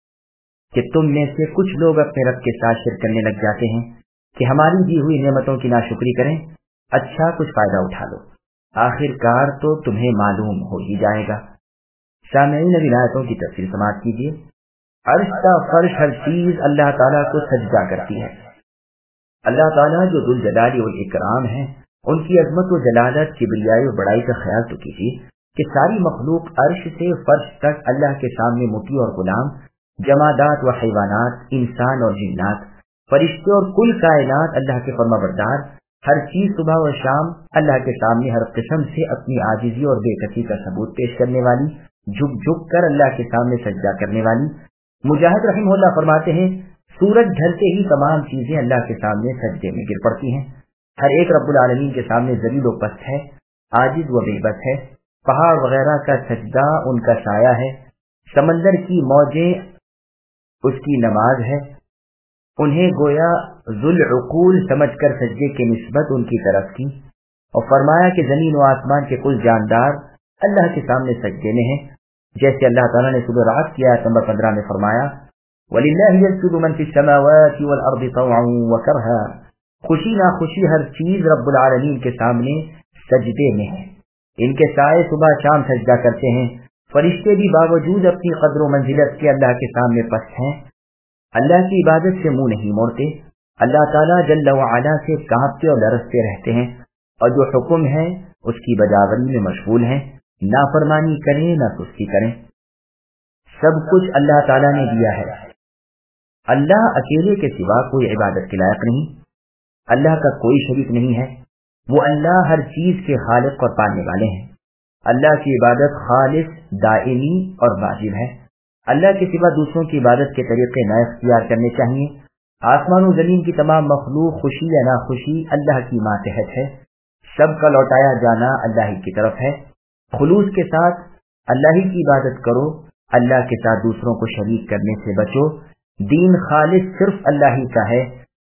کہ تم میں سے کچھ لوگ اپنے رب کے ساتھ شرک کرنے لگ جاتے ہیں کہ ہماری دی ہوئی نعمتوں کی ناشکری کریں، اچھا کچھ فائدہ اٹھا لو، آخر کار تو تمہیں معلوم ہو ہی جائے گا۔ سامعین اب آیتوں کی تفسیر سماعت کیجیے۔ عرش کا فرش ہر چیز اللہ تعالیٰ کو سجدہ کرتی ہے۔ اللہ تعالیٰ جو ذوالجلال والاکرام ہیں، ان کی عظمت و جلالت، کبریائی و بڑائی کا خیال تو کیجیے کہ ساری مخلوق عرش سے فرش تک اللہ کے سامنے مطیع اور غلام، جمادات و حیوانات، انسان اور جنات، فرشتے اور کل کائنات اللہ کے فرما بردار، ہر چیز صبح و شام اللہ کے سامنے ہر قسم سے اپنی عاجزی اور بے کسی کا ثبوت پیش کرنے والی، جھک جھک کر اللہ کے سامنے سجدہ کرنے والی۔ مجاہد رحمہ اللہ فرماتے ہیں سورج ڈھلتے ہی تمام چیزیں اللہ کے سامنے سجدے میں گر پڑتی ہیں۔ ہر ایک رب العالمین کے سامنے ذلیل و پست ہے، عاجز و بے بس ہے۔ پہاڑ وغیرہ کا سجدہ ان کا سایہ ہے، سمندر کی موجیں اس کی نماز ہے۔ انہیں گویا ذوالعقول سمجھ کر سجدے کی نسبت ان کی طرف کی، اور فرمایا کہ زمین و آسمان کے کل جاندار اللہ کے سامنے سجدے میں ہیں، جیسے اللہ تعالیٰ نے سورہ رعد کی آیت نمبر 15 میں فرمایا وَلِلَّهِ يَسْجُدُ مَن فِي السَّمَاوَاتِ وَالْأَرْضِ طَوْعًا وَكَرْهًا، خوشی ناخوشی ہر چیز رب العالمین کے سامنے سجدے میں ہے۔ ان کے سائے صبح شام سجدہ کرتے ہیں، فرشتے بھی باوجود اپنی قدر و منزلت کے اللہ کے سامنے پست ہیں، اللہ کی عبادت سے منہ نہیں موڑتے، اللہ تعالیٰ جل وعلا سے کانپتے اور لرزتے رہتے ہیں، اور جو حکم ہے اس کی بجاوری میں مشغول ہیں، نافرمانی کریں نہ سستی کریں۔ سب کچھ اللہ تعالیٰ نے دیا ہے، اللہ اکیلے کے سوا کوئی عبادت کے لائق نہیں، اللہ کا کوئی شریک نہیں ہے، وہ اللہ ہر چیز کے خالق اور پالنے والے ہیں۔ اللہ کی عبادت خالص، دائمی اور واجب ہے۔ اللہ کے سوا دوسروں کی عبادت کے طریقے نہ اختیار کرنے چاہیے۔ آسمان و زمین کی تمام مخلوق خوشی یا ناخوشی اللہ کی ماتحت ہے، سب کا لوٹایا جانا اللہ ہی کی طرف ہے۔ خلوص کے ساتھ اللہ ہی کی عبادت کرو، اللہ کے ساتھ دوسروں کو شریک کرنے سے بچو۔ دین خالص صرف اللہ ہی کا ہے،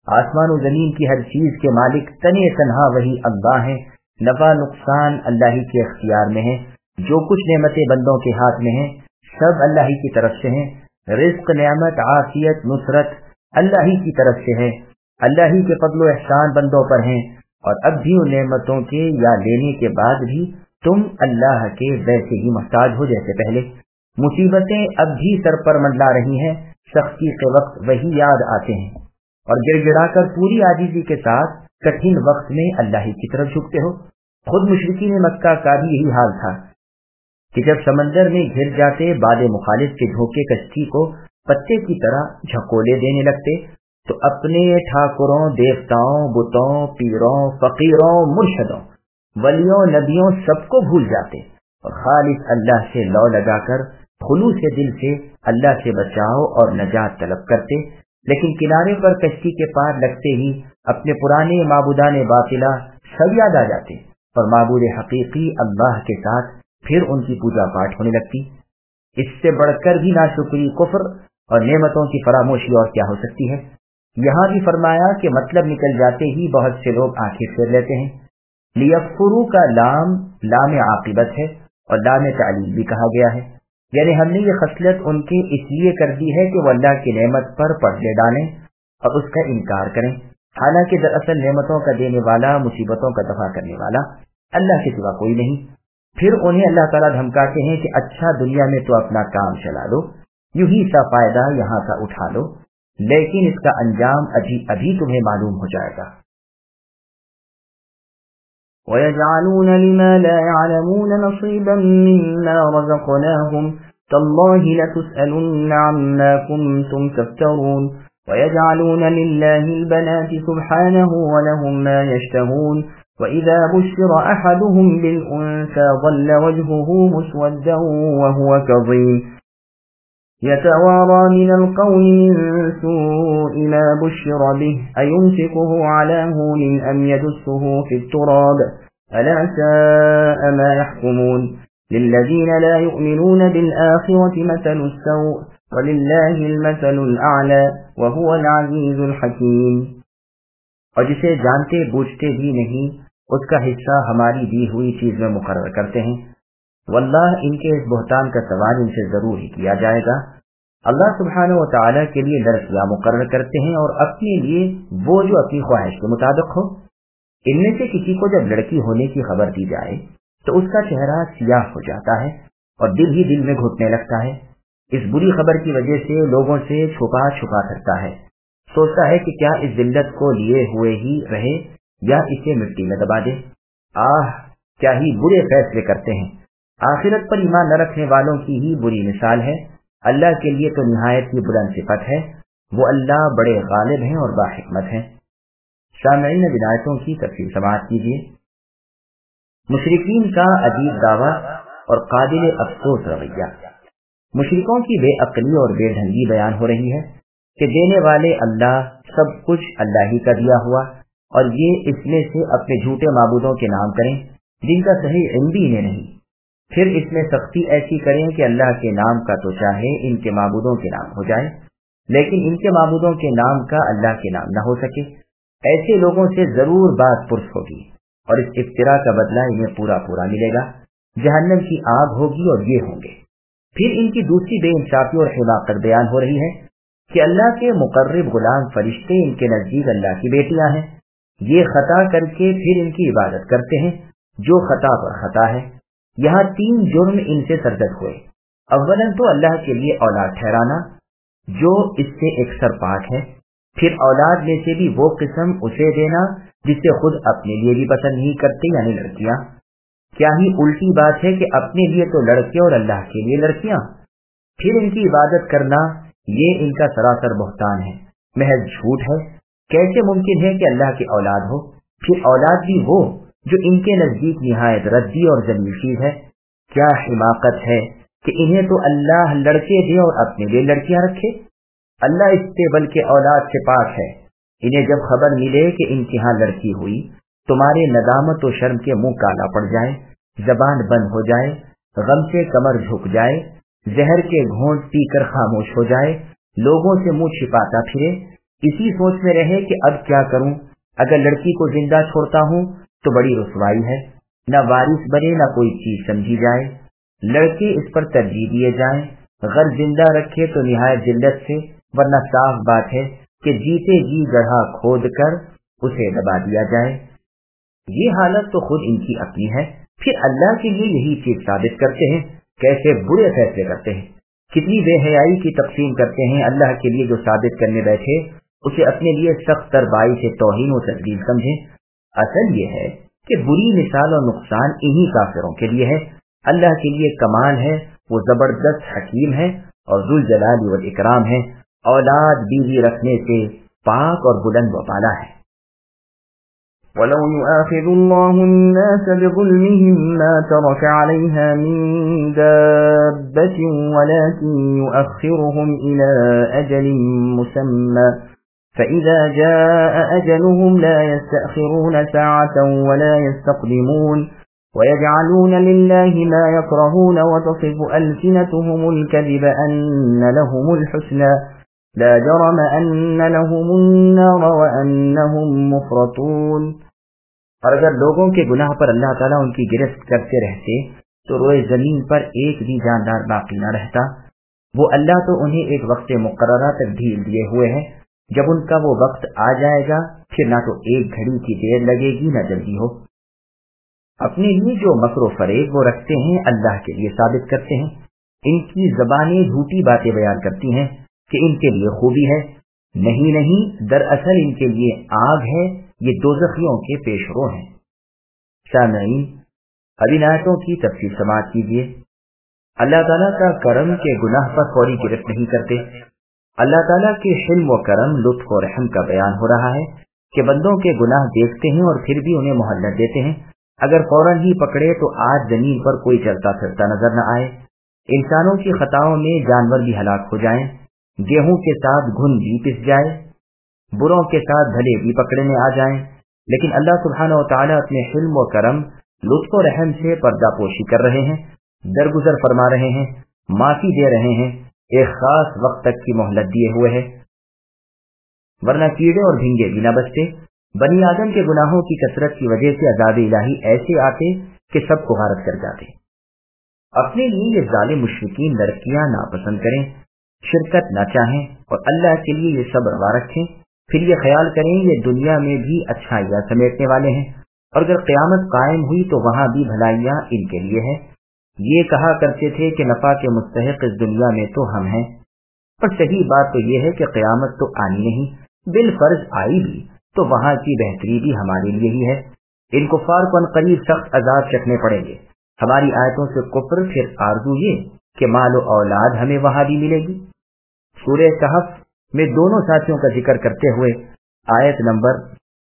आसमान और जमीन की हर चीज के मालिक तने तन्हा वही अल्लाह है। नफा नुकसान अल्लाह ही के इख्तियार में है। जो कुछ नेमतें बंदों के हाथ में है सब अल्लाह ही की तरफ से हैं। रिज्क, नेमत, आफियत, नुसरत अल्लाह ही की तरफ से है। अल्लाह ही के फضل व एहसान बंदों पर हैं और अब भी उन नेमतों के या लेने के बाद भी तुम अल्लाह के वैसे ही मोहताज हो जैसे पहले। मुसीबतें अब भी सर पर मंडला रही हैं, सख्ती के वक्त वही याद आते हैं और गिड़गिड़ाकर पूरी आजीजी के साथ कठिन वक्त में अल्लाह की तरफ झुकते हो। खुद मुशरिकीन मक्का का भी यही हाल था कि जब समंदर में घिर जाते बादे मुखालिफ के झोंके कश्ती को पत्ते की तरह झकोले देने लगते तो अपने ठाकुरों, देवताओं, बुतों, पीरों, फकीरों, मुर्शदों, वलियों, नबियों सबको भूल जाते और खालिस अल्लाह से लौ लगाकर खुलूस से दिल से अल्लाह से बचाओ और नजात तलब करते। लेकिन किनारे पर कश्ती के पार लगते ही अपने पुराने माबूदाने बातिला सब याद आ जाते और माबूद हकीकी अल्लाह के साथ फिर उनकी पूजा पाठ होने लगती। इससे बढ़कर भी नाशुक्री, कुफ्र और नेमतों की फरामोशी और क्या हो सकती है। यहाँ भी फरमाया कि मतलब निकल जाते ही बहुत से लोग आंखें फेर लेते हैं। लियकफुरू का लाम लाम आकिबत है और लाम तालीम भी कहा गया है, यानी हमने ये खसलत उनके इसलिए कर दी है कि वो अल्लाह की नेमत पर पर्दे डालें और उसका इनकार करें, हालांकि दरअसल नेमतों का देने वाला, मुसीबतों का दफा करने वाला अल्लाह के सिवा कोई नहीं। फिर उन्हें अल्लाह ताला धमकाते हैं कि अच्छा दुनिया में तो अपना काम चला लो, यूं ही सा फायदा यहाँ का उठा लो, लेकिन इसका अंजाम अभी तुम्हें मालूम हो जाएगा। وَيَجْعَلُونَ لِمَا لَا يَعْلَمُونَ نَصِيبًا مِّمَّا رَزَقْنَاهُمْ تَاللَّهِ لَتُسْأَلُنَّ عَمَّا كُنتُمْ تَفْتَرُونَ وَيَجْعَلُونَ لِلَّهِ الْبَنَاتِ سُبْحَانَهُ وَلَهُم مَّا يَشْتَهُونَ وَإِذَا بُشِّرَ أَحَدُهُم بِالْأُنثَىٰ ظَلَّ وَجْهُهُ مُسْوَدًّا وَهُوَ كَظِيمٌ يَتَوَارَىٰ مِنَ الْقَوْمِ مِن سُوءِ مَا بُشِّرَ بِهِ أَيُمْسِكُهُ عَلَىٰ هُونٍ أَمْ يَدُسُّهُ فِي التُّرَابِ أَلَا سَاءَ مَا يَحْكُمُونَ لِلَّذِينَ لَا يُؤْمِنُونَ بِالْآخِرَةِ مَثَلُ السَّوْءِ وَلِلَّهِ الْمَثَلُ الْأَعْلَىٰ وَهُوَ الْعَزِيزُ الْحَكِيمُ۔ اور جسے جانتے بوجھتے بھی نہیں اس کا حصہ ہماری دی ہوئی چیز میں مقرر کرتے ہیں، واللہ ان کے اس بہتان کا سوال ان سے ضرور ہی کیا جائے گا۔ اللہ سبحانہ و تعالیٰ کے لیے لڑکیاں مقرر کرتے ہیں اور اپنے لیے وہ جو اپنی خواہش کے مطابق ہو۔ ان میں سے کسی کو جب لڑکی ہونے کی خبر دی جائے تو اس کا چہرہ سیاہ ہو جاتا ہے اور دل ہی دل میں گھٹنے لگتا ہے۔ اس بری خبر کی وجہ سے لوگوں سے چھپا چھپا کرتا ہے، سوچتا ہے کہ کیا اس ذلت کو لیے ہوئے ہی رہے یا اسے مٹی میں دبا دے۔ آہ کیا ہی برے فیصلے کرتے ہیں۔ آخرت پر ایمان نہ رکھنے والوں کی ہی بری مثال ہے۔ اللہ کے لیے تو نہایت ہی بلند صفت ہے، وہ اللہ بڑے غالب ہیں اور باحکمت ہیں۔ سامعین عنایتوں کی تفصیل سماعت کیجیے۔ مشرکین کا عجیب دعویٰ اور قابل افسوس رویہ۔ مشرکوں کی بے عقلی اور بے ڈھنگی بیان ہو رہی ہے کہ دینے والے اللہ، سب کچھ اللہ ہی کا دیا ہوا، اور یہ اس میں سے اپنے جھوٹے معبودوں کے نام کریں جن کا صحیح علم بھی انہیں نہیں، پھر اس میں سختی ایسی کریں کہ اللہ کے نام کا تو چاہے ان کے معبودوں کے نام ہو جائے، لیکن ان کے معبودوں کے نام کا اللہ کے نام نہ ہو سکے۔ ایسے لوگوں سے ضرور بات پرس ہوگی اور اس افتراء کا بدلہ انہیں پورا پورا ملے گا۔ جہنم کی آگ ہوگی اور یہ ہوں گے۔ پھر ان کی دوسری بے انصافی اور حماقت بیان ہو رہی ہے کہ اللہ کے مقرب غلام فرشتے ان کے نزدیک اللہ کی بیٹیاں ہیں۔ یہ خطا کر کے پھر ان کی عبادت کرتے ہیں جو خطا پر خطا ہے۔ یہاں تین جرم ان سے سرزد ہوئے۔ اولاً تو اللہ کے لیے اولاد ٹھہرانا جو اس سے اکثر پاک ہے، پھر اولاد میں سے بھی وہ قسم اسے دینا جسے خود اپنے لیے بھی پسند نہیں کرتے، یعنی لڑکیاں۔ کیا ہی الٹی بات ہے کہ اپنے لیے تو لڑکے اور اللہ کے لیے لڑکیاں، پھر ان کی عبادت کرنا یہ ان کا سراسر بہتان ہے، محض جھوٹ ہے۔ کیسے ممکن ہے کہ اللہ کی اولاد ہو، پھر اولاد بھی وہ جو ان کے نزدیک نہایت ردی اور ذلیل چیز ہے۔ کیا حماقت ہے کہ انہیں تو اللہ لڑکے دے اور اپنے لیے لڑکیاں رکھے۔ اللہ اس سے بلکہ اولاد سے پاک ہے۔ انہیں جب خبر ملے کہ ان کے ہاں لڑکی ہوئی، تمہارے ندامت و شرم کے منہ کالا پڑ جائے، زبان بند ہو جائے، غم سے کمر جھک جائے، زہر کے گھونٹ پی کر خاموش ہو جائے، لوگوں سے منہ چھپاتا پھرے، इसी सोच में रहे कि अब क्या करूं, अगर लड़की को जिंदा छोड़ता हूं तो बड़ी रुसवाई है, न वारिस बने न कोई चीज समझी जाए, लड़के इस पर तरजीह दिए जाएं, घर जिंदा रखे तो निहायत जिल्लत से, वरना साफ बात है कि जीते जी गढ़ा खोद कर उसे दबा दिया जाए। ये हालत तो खुद इनकी अपनी है, फिर अल्लाह के लिए यही चीज साबित करते हैं। कैसे बुरे फैसले करते हैं, कितनी बेहयाई की तकसीम करते हैं। अल्लाह के लिए जो साबित करने बैठे उसे अपने लिए सख्त तरबाई से तौहीन और तस्लीम समझे। असल ये है कि बुरी मिसाल और नुकसान इन्हीं काफिरों के लिए है। अल्लाह के लिए कमाल है, वो जबरदस्त हकीम है और जुल जलाल वल इकराम है। औलाद बीवी रखने से पाक और बुलंद व बाला है। وَلَوْ يُؤَاخِذُ اللَّهُ النَّاسَ بِظُلْمِهِمْ مَا تَرَكَ عَلَيْهَا مِن دَابَّةٍ وَلَكِن يُؤَخِّرُهُمْ إِلَى أَجَلٍ مُّسَمًّى فَإِذَا جَاءَ أَجَلُهُمْ لَا يَسْتَأْخِرُونَ سَاعَةً وَلَا يَسْتَقْدِمُونَ وَيَجْعَلُونَ لِلَّهِ مَا يَكْرَهُونَ وَتَصِفُ أَلْسِنَتُهُمُ الْكَذِبَ أَنَّ لَهُمُ الْحُسْنَى لا جرم أن لهم النار وأنهم مفرطون۔ اور اگر لوگوں کے گناہ پر اللہ تعالیٰ ان کی گرفت کرتے رہتے تو روئے زمین پر ایک بھی جاندار باقی نہ رہتا۔ وہ اللہ تو انہیں ایک وقت مقررہ تک ڈھیل دیے ہوئے ہیں، جب ان کا وہ وقت آ جائے گا پھر نہ تو ایک گھڑی کی دیر لگے گی نہ جلدی ہو۔ اپنے لیے جو مکر و فریب وہ رکھتے ہیں اللہ کے لیے ثابت کرتے ہیں۔ ان کی زبانیں جھوٹی باتیں بیان کرتی ہیں کہ ان کے لیے خوبی ہے، نہیں دراصل ان کے لیے آگ ہے، یہ دوزخیوں کے پیش رو ہیں۔ سامعین، اب ان آیتوں کی تفصیل سماعت کیجیے۔ اللہ تعالیٰ کا کرم کے گناہ پر فوری گرفت نہیں کرتے۔ اللہ تعالیٰ کے حلم و کرم، لطف و رحم کا بیان ہو رہا ہے کہ بندوں کے گناہ دیکھتے ہیں اور پھر بھی انہیں مہلت دیتے ہیں۔ اگر فوراً ہی پکڑے تو آج زمین پر کوئی چلتا پھرتا نظر نہ آئے۔ انسانوں کی خطاؤں میں جانور بھی ہلاک ہو جائیں، گیہوں کے ساتھ گھن بھی پس جائے، بروں کے ساتھ بھلے بھی پکڑنے آ جائیں، لیکن اللہ سبحانہ و تعالیٰ اپنے حلم و کرم، لطف و رحم سے پردہ پوشی کر رہے ہیں، درگزر فرما رہے ہیں، معافی دے رہے ہیں، ایک خاص وقت تک کی مہلت دیے ہوئے ہے، ورنہ کیڑے اور بھینگے بھی نہ بچتے۔ بنی آدم کے گناہوں کی کثرت کی وجہ سے عذاب الہی ایسے آتے کہ سب کو غارت کر جاتے۔ اپنے لیے یہ ظالم مشرکین لڑکیاں ناپسند کریں، شرکت نہ چاہیں اور اللہ کے لیے یہ سب روا رکھیں، پھر یہ خیال کریں یہ دنیا میں بھی اچھائیاں سمیٹنے والے ہیں، اور اگر قیامت قائم ہوئی تو وہاں بھی بھلائیاں ان کے لیے ہیں۔ یہ کہا کرتے تھے کہ نفع کے مستحق اس دنیا میں تو ہم ہیں، پر صحیح بات تو یہ ہے کہ قیامت تو آنی نہیں، بالفرض آئی بھی تو وہاں کی بہتری بھی ہمارے لیے ہی ہے۔ ان کفار کو عنقریب سخت عذاب چکھنے پڑیں گے۔ ہماری آیتوں سے کفر، پھر آرزو یہ کہ مال و اولاد ہمیں وہاں بھی ملے گی۔ سورہ کہف میں دونوں ساتھیوں کا ذکر کرتے ہوئے آیت نمبر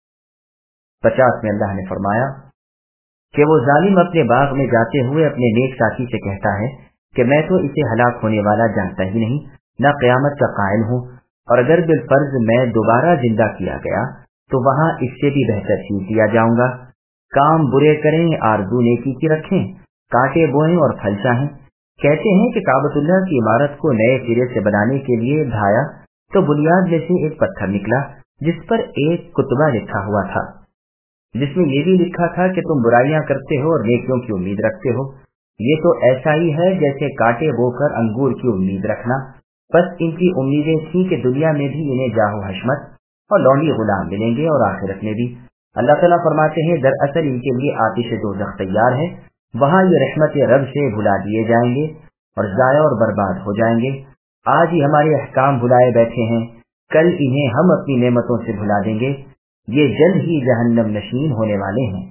50 میں اللہ نے فرمایا کہ وہ ظالم اپنے باغ میں جاتے ہوئے اپنے نیک ساتھی سے کہتا ہے کہ میں تو اسے ہلاک ہونے والا جانتا ہی نہیں، نہ قیامت کا قائل ہوں، اور اگر بالفرض میں دوبارہ زندہ کیا گیا تو وہاں اس سے بھی بہتر چیز دیا جاؤں گا۔ کام برے کریں، آرزو نیکی کی رکھیں، کانٹے بوئیں اور پھل چاہیں۔ کہتے ہیں کہ کعبۃ اللہ کی عمارت کو نئے سرے سے بنانے کے لیے ڈھایا تو بنیاد میں سے ایک پتھر نکلا جس پر ایک کتبہ لکھا ہوا تھا، جس میں یہ بھی لکھا تھا کہ تم برائیاں کرتے ہو اور نیکیوں کی امید رکھتے ہو۔ یہ تو ایسا ہی ہے جیسے کانٹے بو کر انگور کی امید رکھنا۔ بس ان کی امیدیں تھیں کہ دنیا میں بھی انہیں جاہ و حشمت اور لونڈی غلام ملیں گے اور آخرت میں بھی۔ اللہ تعالیٰ فرماتے ہیں دراصل ان کے لیے آتش دوزخ تیار ہے، وہاں یہ رحمت رب سے بھلا دیے جائیں گے اور ضائع اور برباد ہو جائیں گے۔ آج ہی ہمارے احکام بھلائے بیٹھے ہیں، کل انہیں ہم اپنی نعمتوں سے بھلا دیں گے، یہ جلد ہی جہنم نشین ہونے والے ہیں۔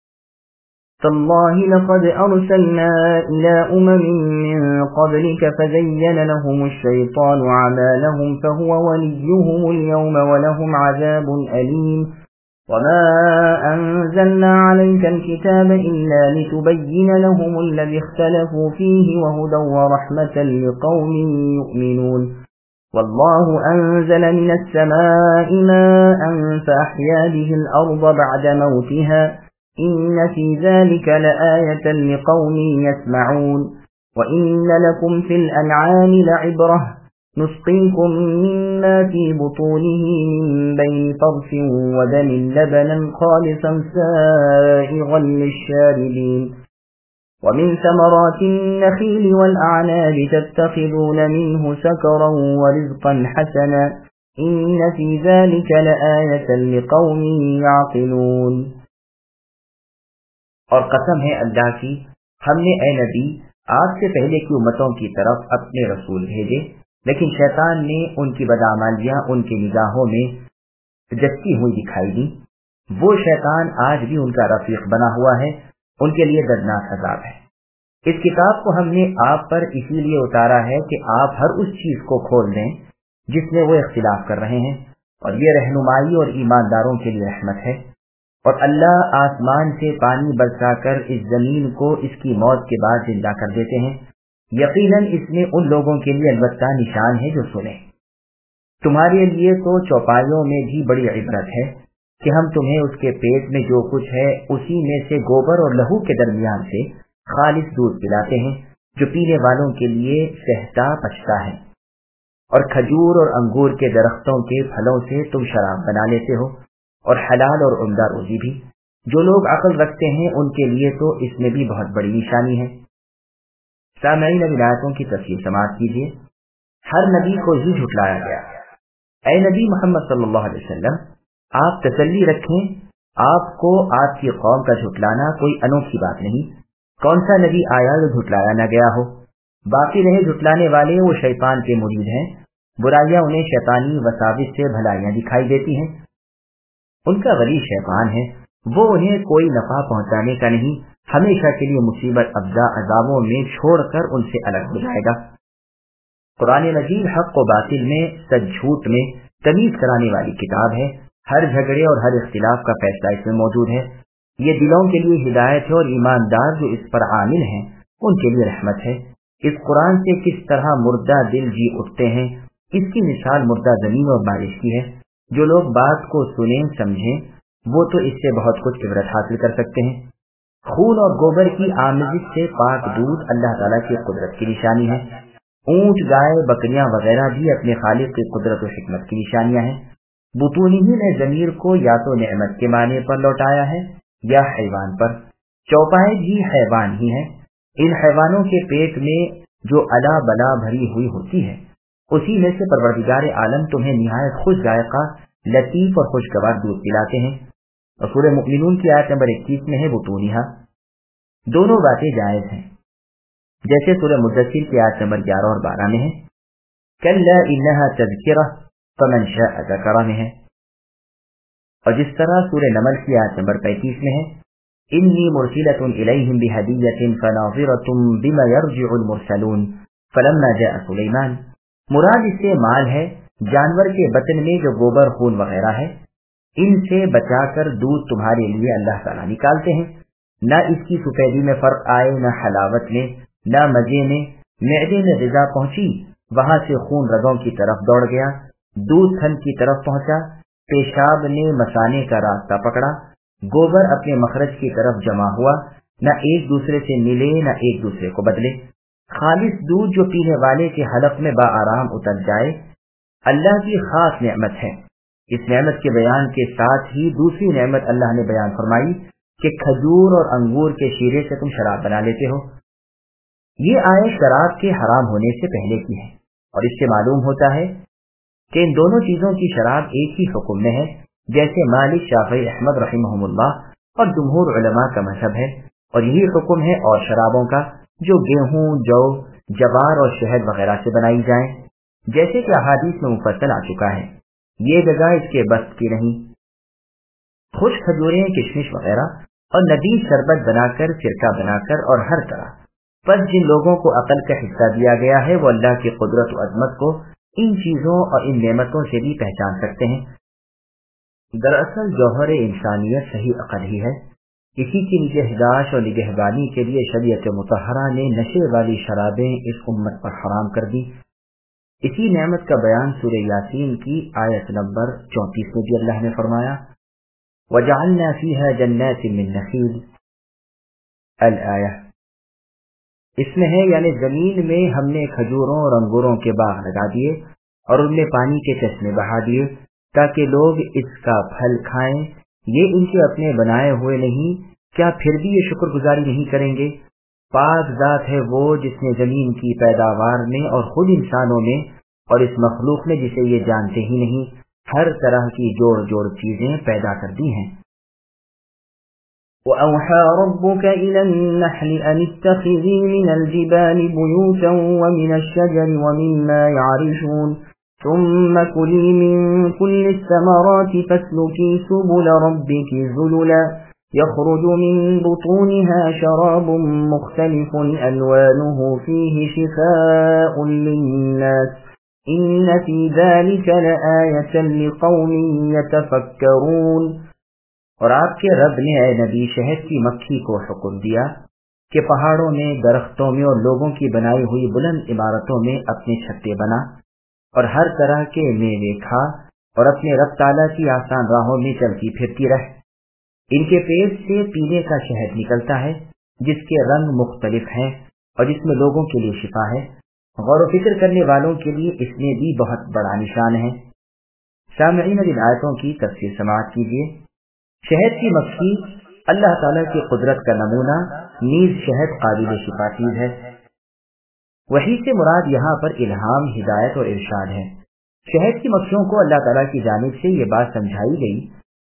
تالله لقد أرسلنا إلى من قبلك فزين لهم الشيطان أعمالهم فهو وليهم اليوم ولهم عذاب أليم وما أنزلنا عليك الكتاب إلا لتبين لهم الذي اختلفوا فيه وهدى ورحمة لقوم يؤمنون والله أنزل من السماء ماء فأحيا به الأرض بعد موتها إن في ذلك لآية لقوم يسمعون وإن لكم في الأنعام لعبرة نسقيكم مما في بطونه من بين فرث ودم لبنا خالصا سائغا للشاربين ومن ثمرات النخيل والأعناب تتخذون منه سكرا ورزقا حسنا إن في ذلك لآية لقوم يعقلون. اور قسم ہے اللہ کی، ہم نے اے نبی آپ سے پہلے کی امتوں کی طرف اپنے رسول بھیجے، لیکن شیطان نے ان کی بدعمالیاں ان کی نگاہوں میں جچتی ہوئی دکھائی دی. وہ شیطان آج بھی ان کا رفیق بنا ہوا ہے، ان کے لیے دردناک عذاب ہے. اس کتاب کو ہم نے آپ پر اسی لیے اتارا ہے کہ آپ ہر اس چیز کو کھول دیں جس میں وہ اختلاف کر رہے ہیں، اور یہ رہنمائی اور ایمانداروں کے لیے رحمت ہے. اور اللہ آسمان سے پانی برسا کر اس زمین کو اس کی موت کے بعد زندہ کر دیتے ہیں. یقیناً اس میں ان لوگوں کے لیے البتہ نشان ہے جو سنیں. تمہارے لیے تو چوپایوں میں بھی بڑی عبرت ہے کہ ہم تمہیں اس کے پیٹ میں جو کچھ ہے اسی میں سے گوبر اور لہو کے درمیان سے خالص دودھ پلاتے ہیں جو پینے والوں کے لیے سہتا پچتا ہے. اور کھجور اور انگور کے درختوں کے پھلوں سے تم شراب بنا لیتے ہو، اور حلال اور عمدہ روزی بھی. جو لوگ عقل رکھتے ہیں ان کے لیے تو اس میں بھی بہت بڑی نشانی ہے. سامعین اب آیتوں کی تفسیر سماعت کیجیے. ہر نبی کو ہی جھٹلایا گیا. اے نبی محمد صلی اللہ علیہ وسلم، آپ تسلی رکھیں، آپ کو آپ کی قوم کا جھٹلانا کوئی انوکھی بات نہیں. کون سا نبی آیا جو جھٹلایا نہ گیا ہو؟ باقی رہے جھٹلانے والے وہ شیطان کے مرید ہیں. برائیاں انہیں شیطانی وساوس سے بھلائیاں دکھائی دیتی ہیں. ان کا ولی شیطان ہے، وہ انہیں کوئی نفع پہنچانے کا نہیں، ہمیشہ کے لیے مصیبت افزا عذابوں میں چھوڑ کر ان سے الگ ہو جائے گا. قرآن مجید حق و باطل میں، سچ جھوٹ میں تمیز کرانے والی کتاب ہے. ہر جھگڑے اور ہر اختلاف کا فیصلہ اس میں موجود ہے. یہ دلوں کے لیے ہدایت ہے، اور ایماندار جو اس پر عامل ہیں ان کے لیے رحمت ہے. اس قرآن سے کس طرح مردہ دل جی اٹھتے ہیں، اس کی مثال مردہ زمین اور بارش کی ہے. جو لوگ بات کو سنیں سمجھیں وہ تو اس سے بہت کچھ عبرت حاصل کر سکتے ہیں. خون اور گوبر کی آمیزش سے پاک دودھ اللہ تعالیٰ کی قدرت کی نشانی ہے. اونٹ، گائے، بکریاں وغیرہ بھی اپنے خالق کی قدرت و حکمت کی نشانیاں ہیں. بطونی نے ضمیر کو یا تو نعمت کے معنی پر لوٹایا ہے یا حیوان پر. چوپائے بھی حیوان ہی ہیں. ان حیوانوں کے پیٹ میں جو الا بلا بھری ہوئی ہوتی ہے اسی میں سے پروردگار عالم تمہیں نہایت خوش ذائقہ، لطیف اور خوشگوار دودھ پلاتے ہیں. اور سورہ مؤمنون کی آیت نمبر 21 میں ہے بطونہا. دونوں باتیں جائز ہیں، جیسے سورہ مدثر کی آیت نمبر 11 اور 12 میں ہے کلا انہا تذکرہ فمن شاء ذکرہ میں ہے. اور جس طرح سورہ نمل کی آیت نمبر 35 میں ہے انی مرسلۃ الیہم بہدیۃ فناظرۃ بما یرجع المرسلون فلما جاء سلیمان. مراد اس سے مال ہے، جانور کے بطن میں جو گوبر خون وغیرہ ہے، ان سے بچا کر دودھ تمہارے لیے اللہ تعالیٰ نکالتے ہیں. نہ اس کی سفیدی میں فرق آئے، نہ حلاوت میں، نہ مزے میں. معدے میں غذا پہنچی، وہاں سے خون رگوں کی طرف دوڑ گیا، دودھ تھن کی طرف پہنچا، پیشاب نے مثانے کا راستہ پکڑا، گوبر اپنے مخرج کی طرف جمع ہوا، نہ ایک دوسرے سے ملے نہ ایک دوسرے کو بدلے. خالص دودھ جو پینے والے کے حلق میں بآرام اتر جائے اللہ کی خاص نعمت ہے. اس نعمت کے بیان کے ساتھ ہی دوسری نعمت اللہ نے بیان فرمائی کہ کھجور اور انگور کے شیرے سے تم شراب بنا لیتے ہو. یہ آیت شراب کے حرام ہونے سے پہلے کی ہے، اور اس سے معلوم ہوتا ہے کہ ان دونوں چیزوں کی شراب ایک ہی حکم میں ہے، جیسے مالک، شافعی، احمد رحمہم اللہ اور جمہور علماء کا مذہب ہے. اور یہی حکم ہے اور شرابوں کا جو گیہوں، جو، جوار اور شہد وغیرہ سے بنائی جائیں، جیسے کہ احادیث میں مفصل آ چکا ہے. یہ جگہ اس کے بس کی نہیں. خشک کھجوریں، کشمش وغیرہ اور نبیذ شربت بنا کر، سرکہ بنا کر اور ہر طرح. پس جن لوگوں کو عقل کا حصہ دیا گیا ہے وہ اللہ کی قدرت و عظمت کو ان چیزوں اور ان نعمتوں سے بھی پہچان سکتے ہیں. دراصل جوہر انسانیت صحیح عقل ہی ہے. اسی کی نگہداشت اور نگہبانی کے لیے شریعت مطہرہ نے نشے والی شرابیں اس امت پر حرام کر دی. اسی نعمت کا بیان سورہ یاسین کی آیت نمبر 34 میں بھی اللہ نے فرمایا وَجَعَلْنَا فِيهَا جَنَّاتٍ مِّن نَخِيلٍ الآیہ. اس میں ہے یعنی زمین میں ہم نے کھجوروں اور انگوروں کے باغ لگا دیے اور ان میں پانی کے چشمے بہا دیے تاکہ لوگ اس کا پھل کھائیں، یہ ان کے اپنے بنائے ہوئے نہیں، کیا پھر بھی یہ شکر گزاری نہیں کریں گے؟ پاک ذات ہے وہ جس نے زمین کی پیداوار میں اور خود انسانوں میں اور اس مخلوق میں جسے یہ جانتے ہی نہیں ہر طرح کی جوڑ جوڑ چیزیں پیدا کر دی ہیں۔ وَأَوْحَى رَبُّكَ إِلَى النَّحْلِ أَنِ اتَّخِذِي مِنَ الْجِبَالِ بُيُوتًا وَمِنَ الشَّجَرِ وَمِمَّا يَعْرِشُونَ ثُمَّ كُلِي مِن كُلِّ الثَّمَرَاتِ فَاسْلُكِي سُبُلَ رَبِّكِ ذُلُلًا يَخْرُجُ مِن بُطُونِهَا شَرَابٌ مُخْتَلِفٌ أَلْوَانُهُ فِيهِ شِفَاءٌ لِلنَّاسِ إِنَّ فِي ذَلِكَ لَآيَةً لِقَوْمٍ يَتَفَكَّرُونَ۔ اور آپ کے رب نے اے نبی شہد کی مکھی کو حکم دیا کہ پہاڑوں میں، درختوں میں اور لوگوں کی بنائی ہوئی بلند عمارتوں میں اپنے چھتے بنا اور ہر طرح کے میوے کھا اور اپنے رب تعالیٰ کی آسان راہوں میں چلتی پھرتی رہ۔ ان کے پیٹ سے پینے کا شہد نکلتا ہے جس کے رنگ مختلف ہیں اور جس میں لوگوں کے لیے شفا ہے، غور و فکر کرنے والوں کے لیے اس میں بھی بہت بڑا نشان ہے۔ سامعین، ان آیتوں کی تفسیر سماعت کیجیے۔ شہد کی مکھی اللہ تعالیٰ کی قدرت کا نمونہ، نیز شہد قابل شفا چیز ہے۔ وحی سے مراد یہاں پر الہام، ہدایت اور ارشاد ہے۔ شہد کی مکھیوں کو اللہ تعالیٰ کی جانب سے یہ بات سمجھائی گئی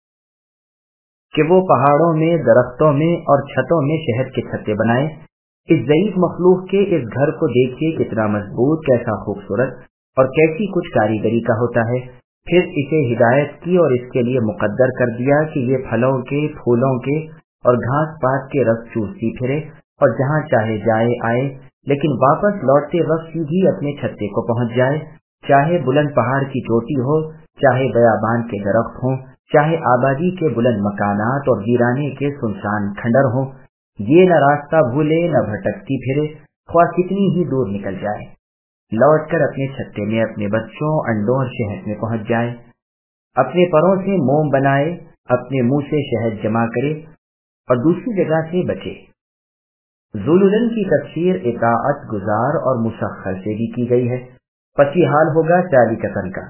کہ وہ پہاڑوں میں، درختوں میں اور چھتوں میں شہد کے چھتے بنائیں۔ اس ضعیف مخلوق کے اس گھر کو دیکھیے کتنا مضبوط، کیسا خوبصورت اور کیسی کچھ کاریگری کا ہوتا ہے۔ پھر اسے ہدایت کی اور اس کے لیے مقدر کر دیا کہ یہ پھلوں کے، پھولوں کے اور گھاس پات کے رس چوستی پھرے اور جہاں چاہے جائے آئے، لیکن واپس لوٹتے وقت بھی اپنے چھتے کو پہنچ جائے، چاہے بلند پہاڑ کی چوٹی ہو، چاہے بیابان کے درخت ہوں، چاہے آبادی کے بلند مکانات اور ویرانے کے سنسان کھنڈر ہوں، یہ نہ راستہ بھولے نہ بھٹکتی پھرے، خواہ کتنی ہی دور نکل جائے، لوٹ کر اپنے چھتے میں اپنے بچوں، انڈوں اور شہد میں پہنچ جائے، اپنے پروں سے موم بنائے، اپنے منہ سے شہد جمع کرے اور دوسری جگہ سے بچے۔ ذُلُلًا کی تفسیر اطاعت گزار اور مسخر سے بھی کی گئی ہے، پس یہ حال ہوگا چالیکتن کا،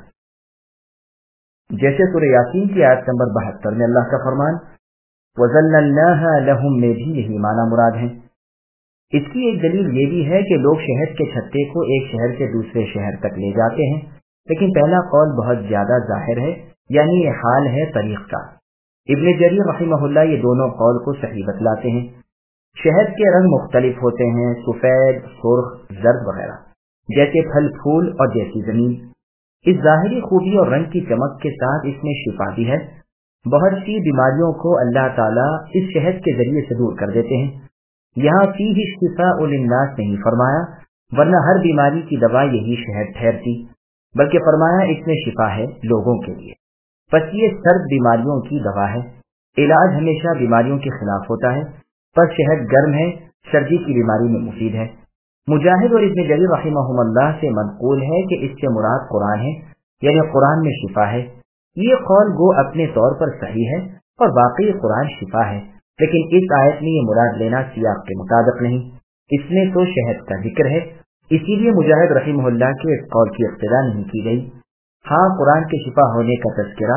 جیسے سورہ یاسین کی آیت نمبر 72 میں اللہ کا فرمان وَذَلَّلْنَاهَا لَهُم میں بھی یہی معنی مراد ہے۔ اس کی ایک دلیل یہ بھی ہے کہ لوگ شہد کے چھتے کو ایک شہر سے دوسرے شہر تک لے جاتے ہیں، لیکن پہلا قول بہت زیادہ ظاہر ہے، یعنی یہ حال ہے طریق کا۔ ابن جریر رحمہ اللہ یہ دونوں قول کو صحیح بتلاتے ہیں۔ شہد کے رنگ مختلف ہوتے ہیں، سفید، سرخ، زرد وغیرہ، جیسے پھل پھول اور جیسی زمین۔ اس ظاہری خوبی اور رنگ کی چمک کے ساتھ اس میں شفا بھی ہے۔ بہت سی بیماریوں کو اللہ تعالیٰ اس شہد کے ذریعے سے دور کر دیتے ہیں۔ یہاں فیہ شفاء للناس نہیں فرمایا، ورنہ ہر بیماری کی دوا یہی شہد ٹھہرتی، بلکہ فرمایا اس میں شفا ہے لوگوں کے لیے۔ پس یہ سرد بیماریوں کی دوا ہے، علاج ہمیشہ بیماریوں کے خلاف ہوتا ہے، پس شہد گرم ہے، سردی کی بیماری میں مفید ہے۔ مجاہد اور ابن جریر رحمہم اللہ سے منقول ہے کہ اس سے مراد قرآن ہے، یعنی قرآن میں شفا ہے۔ یہ قول گو اپنے طور پر صحیح ہے اور واقعی قرآن شفا ہے، لیکن اس آیت میں یہ مراد لینا سیاق کے مطابق نہیں، اس میں تو شہد کا ذکر ہے، اسی لیے مجاہد رحمہ اللہ کے اس قول کی اقتدا نہیں کی گئی۔ ہاں، قرآن کے شفا ہونے کا تذکرہ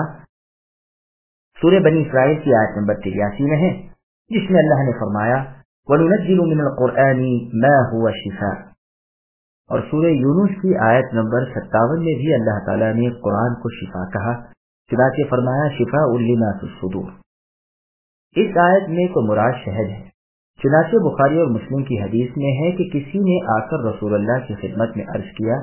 سورہ بنی اسرائیل کی آیت نمبر 83 میں ہے، جس میں اللہ نے فرمایا وَنُنَزِّلُ مِنَ الْقُرْآنِ مَا هُوَ شِفَاءٌ، اور سورہ یونس کی آیت نمبر 57 میں بھی اللہ تعالیٰ نے قرآن کو شفا کہا، چنانچہ فرمایا شِفَاءٌ لِمَا فِی الصُّدُورِ۔ اس آیت میں تو مراد شہد ہے، چنانچہ بخاری اور مسلم کی حدیث میں ہے کہ کسی نے آ کر رسول اللہ کی خدمت میں عرض کیا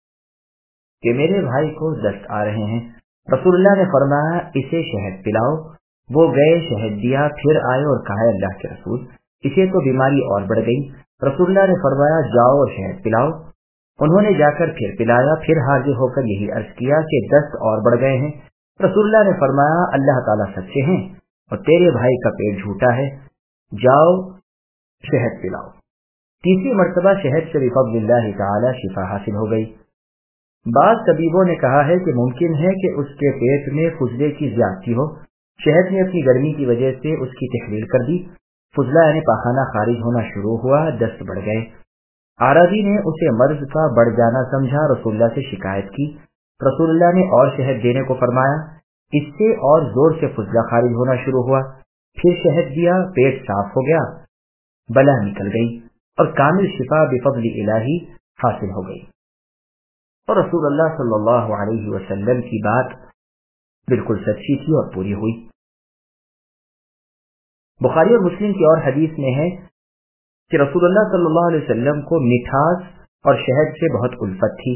کہ میرے بھائی کو دست آ رہے ہیں۔ رسول اللہ نے فرمایا اسے شہد پلاؤ۔ وہ گئے، شہد دیا، پھر آئے اور کہا اللہ کے رسول اسے تو بیماری اور بڑھ گئی۔ رسول اللہ نے فرمایا جاؤ اور شہد پلاؤ۔ انہوں نے جا کر پھر پلایا، پھر حاضر ہو کر یہی عرض کیا کہ دست اور بڑھ گئے ہیں۔ رسول اللہ نے فرمایا اللہ تعالیٰ سچے ہیں اور تیرے بھائی کا پیٹ جھوٹا ہے، جاؤ شہد پلاؤ۔ تیسری مرتبہ شہد سے بفضل اللہ تعالی شفا حاصل ہو گئی۔ بعض طبیبوں نے کہا ہے کہ ممکن ہے کہ اس کے پیٹ میں فضلے کی زیادتی ہو، شہد نے اپنی گرمی کی وجہ سے اس کی تحلیل کر دی، فضلہ یعنی پاخانہ خارج ہونا شروع ہوا، دست بڑھ گئے، आरबी ने उसे मर्ज का बढ़ जाना समझा, रसूलुल्लाह से शिकायत की। रसूलुल्लाह ने और शहद देने को फरमाया। इससे और जोर से फुजला खारिज होना शुरू हुआ। फिर शहद दिया, पेट साफ हो गया, बला निकल गई और कामिल शिफा बिफज़्ल इलाही हासिल हो गई। और रसूलुल्लाह सल्लल्लाहु अलैहि वसल्लम की बात बिल्कुल सच्ची थी और पूरी हुई। बुखारी और मुस्लिम की और हदीस में है कि रसूलुल्लाह सल्लल्लाहु अलैहि वसल्लम को मिठास और शहद से बहुत उल्फत थी।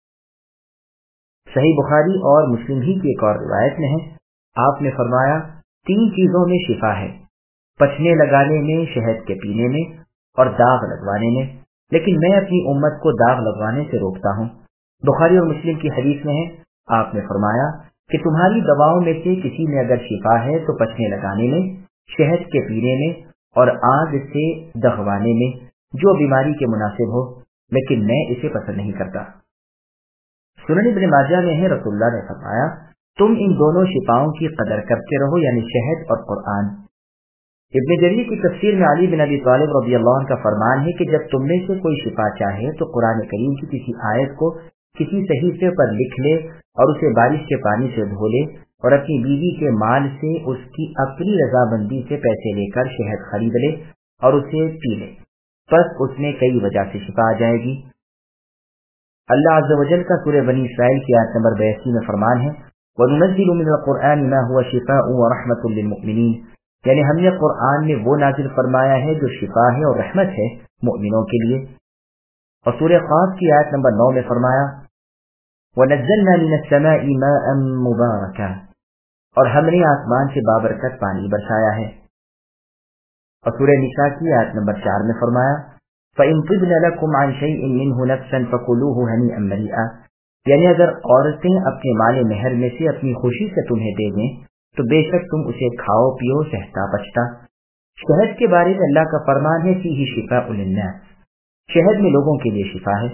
सही बुखारी और मुस्लिम ही की एक और रिवायत में है, आपने फरमाया 3 चीजों में शिफा है, पचने लगाने में, शहद के पीने में और दाग लगवाने में, लेकिन मैं अपनी उम्मत को दाग लगवाने से रोकता हूँ। बुखारी और मुस्लिम की हदीस में है, आपने फरमाया कि तुम्हारी दवाओं में से किसी में अगर शिफा है तो पचने लगाने में, शहद के पीने में और आग से दगवाने में, जो बीमारी के मुनासिब हो, लेकिन मैं इसे पसंद नहीं करता। सुनन इब्न माजा में है, रसूलुल्लाह ने फरमाया तुम इन दोनों शिफाओं की कदर करते रहो, यानी शहद और कुरान। इब्न जरीर की तफसीर में अली बिन अबी तालिब रज़ियल्लाहु अन्हु का फरमान है कि जब तुम में से कोई शिफा चाहे तो कुरान करीम की किसी आयत को किसी सहीफे पर लिख ले और उसे बारिश के पानी से धो ले और अपनी बीवी के माल से उसकी अपनी रजामंदी से पैसे लेकर शहद खरीद ले और उसे पी ले, बस उसमें कई वजह से शिफा आ जाएगी। अल्लाह अज़्ज़ व जल का सूरह बनी इसराइल की आयत नंबर 82 में फरमान है, वनुनज़्ज़िलु मिनल क़ुरआनि मा हुवा शिफ़ाउन व रहमतुल लिल मुमिनीन, यानी हमने कुरान में वो नाजिल फरमाया है जो शिफा है और रहमत है मुमिनों के लिए। और सूरह क़ाफ की आयत नंबर 9 में फरमाया वनज़्ज़लना मिनस समाई माअन मुबारका, और हमने आसमान से बाबरकत पानी बरसाया है। और सूरह निसा की आयत नंबर 4 में फरमाया फ़इन तिब्न लकुम अन शैइन मिन्हु नफ्सन फ़कुलूहु हनीअन मरीआ, यानी अगर औरतें अपने माले महर में से अपनी खुशी से तुम्हें दे दें तो बेशक तुम उसे खाओ पियो सहता पचता। शहद के बारे में अल्लाह का फरमान है फीही शिफ़ाउन लिन्नास, शहद में लोगों के लिए शिफा है।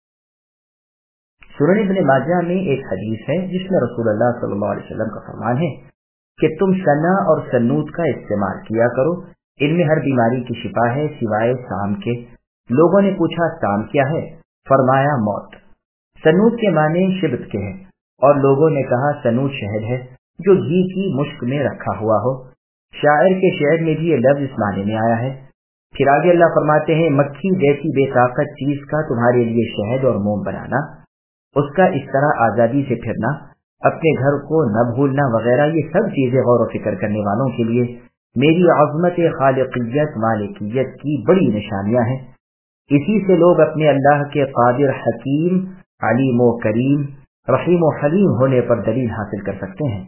सुनन इब्न माजा में एक हदीस है जिसमें रसूलुल्लाह सल्लल्लाहु अलैहि वसल्लम का फरमान है कि तुम सना और सन्नूत का इस्तेमाल किया करो, इनमें हर बीमारी की शिफा है सिवाय साम के। लोगों ने पूछा साम क्या है? फरमाया मौत। सन्नूत के माने शिबत के हैं और लोगों ने कहा सन्नूत शहद है जो घी की मुश्क में रखा हुआ हो। शायर के शेर में भी ये लफ्ज इस माने में आया है। फिर आगे अल्लाह फरमाते हैं मक्खी जैसी बेताकत चीज का तुम्हारे लिए शहद और मोम बनाना, उसका इस तरह आजादी से फिरना, अपने घर को न भूलना वगैरह, ये सब चीजें गौर व फिक्र करने वालों के लिए मेरी अज़मत खालिकियत मालिकियत की बड़ी निशानियां हैं। इसी से लोग अपने अल्लाह के कादिर हकीम अलीम व करीम रहीम व हलीम होने पर दलील हासिल कर सकते हैं।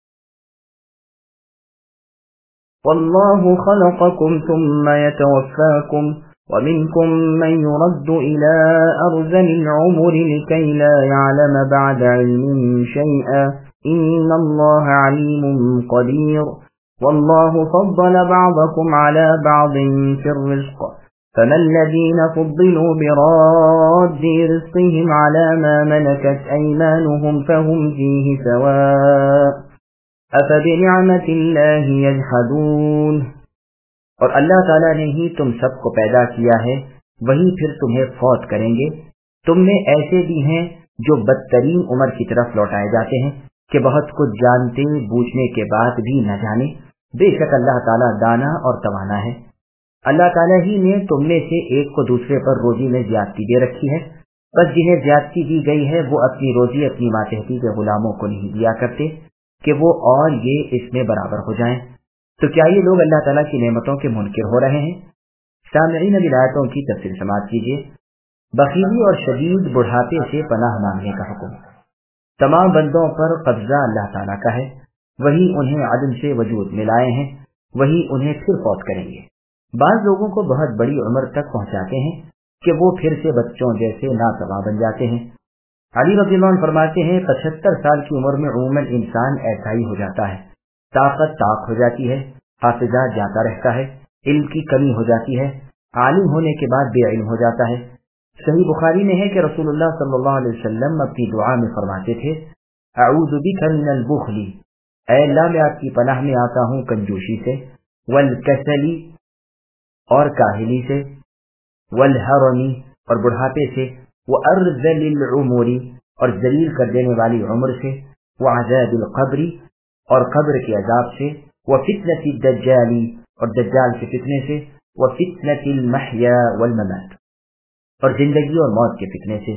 वल्लाहु खलक़कुम सुम्मा यतवफ़्फ़ाकुम वमिनकुम मन युरद्दु इला अर्ज़लिल उमरि लिकई ला यअलम बअद इल्मिन शैअन इन्नल्लाहा अलीमुन क़दीर वल्लाहु फ़द्दल बअदकुम अला बअदिन फ़िर रिज़्क़ فما الذين فضلوا براد رزقهم على ما ملكت أيمانهم فهم فيه سواء أفبنعمة الله يجحدون। और अल्लाह ताला ने ही तुम सबको पैदा किया है, वही फिर तुम्हें फौत करेंगे। तुम में ऐसे भी हैं जो बदतरीन उम्र की तरफ लौटाए जाते हैं कि बहुत कुछ जानते बूझने के बाद भी न जाने। बेशक अल्लाह ताला दाना और तवाना है। अल्लाह ताला ही ने तुम में से एक को दूसरे पर रोजी में ज्यादती दे रखी है, बस जिन्हें ज्यादती दी गई है वो अपनी रोजी अपनी मातहती के गुलामों को नहीं दिया करते कि वो और ये इसमें बराबर हो जाएं। तो क्या ये लोग अल्लाह ताला की नेमतों के मुनकिर हो रहे हैं? सामईन विलायतों की तफसीर समाअत कीजिए। बखीली और शदीद बुढ़ापे से पनाह मांगने का हुक्म। तमाम बंदों पर कब्जा अल्लाह ताला का है, वही उन्हें अदम से वजूद में लाए हैं, वही उन्हें फिर फौत करेंगे। बाज लोगों को बहुत बड़ी उम्र तक पहुंचाते हैं कि वो फिर से बच्चों जैसे नासवा बन जाते हैं। अली रज़ियल्लाहु अन्हु फरमाते हैं 75 साल की उम्र में उम्मन इंसान ऐसा ही हो जाता है, ताकत ताक हो जाती है, हाफिजा जाता रहता है, इल्म की कमी हो जाती है, आलिम होने के बाद बेइल्म हो जाता है। सही बुखारी में है कि रसूलुल्लाह सल्लल्लाहु अलैहि वसल्लम अपनी दुआ में फरमाते थे अऊज़ु बिका मिनल बुखली, ऐ अल्लाह मैं आपकी पनाह में आता हूँ कंजूसी से, वल कसली और काहिली से, वल हरमी اور بڑھاپے سے، وَأَرْذَلِ الْعُمُرِ اور ذلیل کر دینے والی عمر سے، وَعَذَابِ الْقَبْرِ اور قبر کے عذاب سے، وَفِتْنَةِ الدَّجَّالِ اور دجال کے فتنے سے، وَفِتْنَةِ الْمَحْيَا وَالْمَمَاتِ اور زندگی اور موت کے فتنے سے۔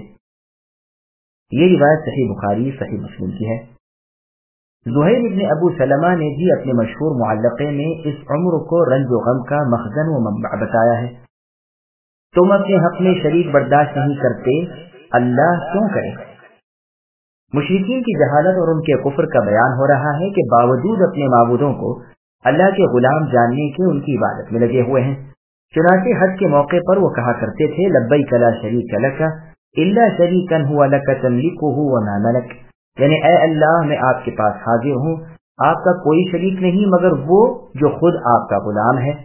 یہ روایت صحیح بخاری صحیح مسلم کی ہے۔ زہیر ابن ابو سلمہ نے بھی اپنے مشہور معلقے میں اس عمر کو رنج و غم کا مخزن و منبع بتایا ہے۔ تم اپنے حق میں شریک برداشت نہیں کرتے، اللہ کیوں کرے؟ مشرکین کی جہالت اور ان کے کفر کا بیان ہو رہا ہے کہ باوجود اپنے معبودوں کو اللہ کے غلام جاننے کے ان کی عبادت میں لگے ہوئے ہیں۔ چنانچہ حج کے موقع پر وہ کہا کرتے تھے، لبیک لا شریک لک الا شریکا هو لک تملکه وما ملک، یعنی اے اللہ میں آپ کے پاس حاضر ہوں، آپ کا کوئی شریک نہیں مگر وہ جو خود آپ کا غلام ہے،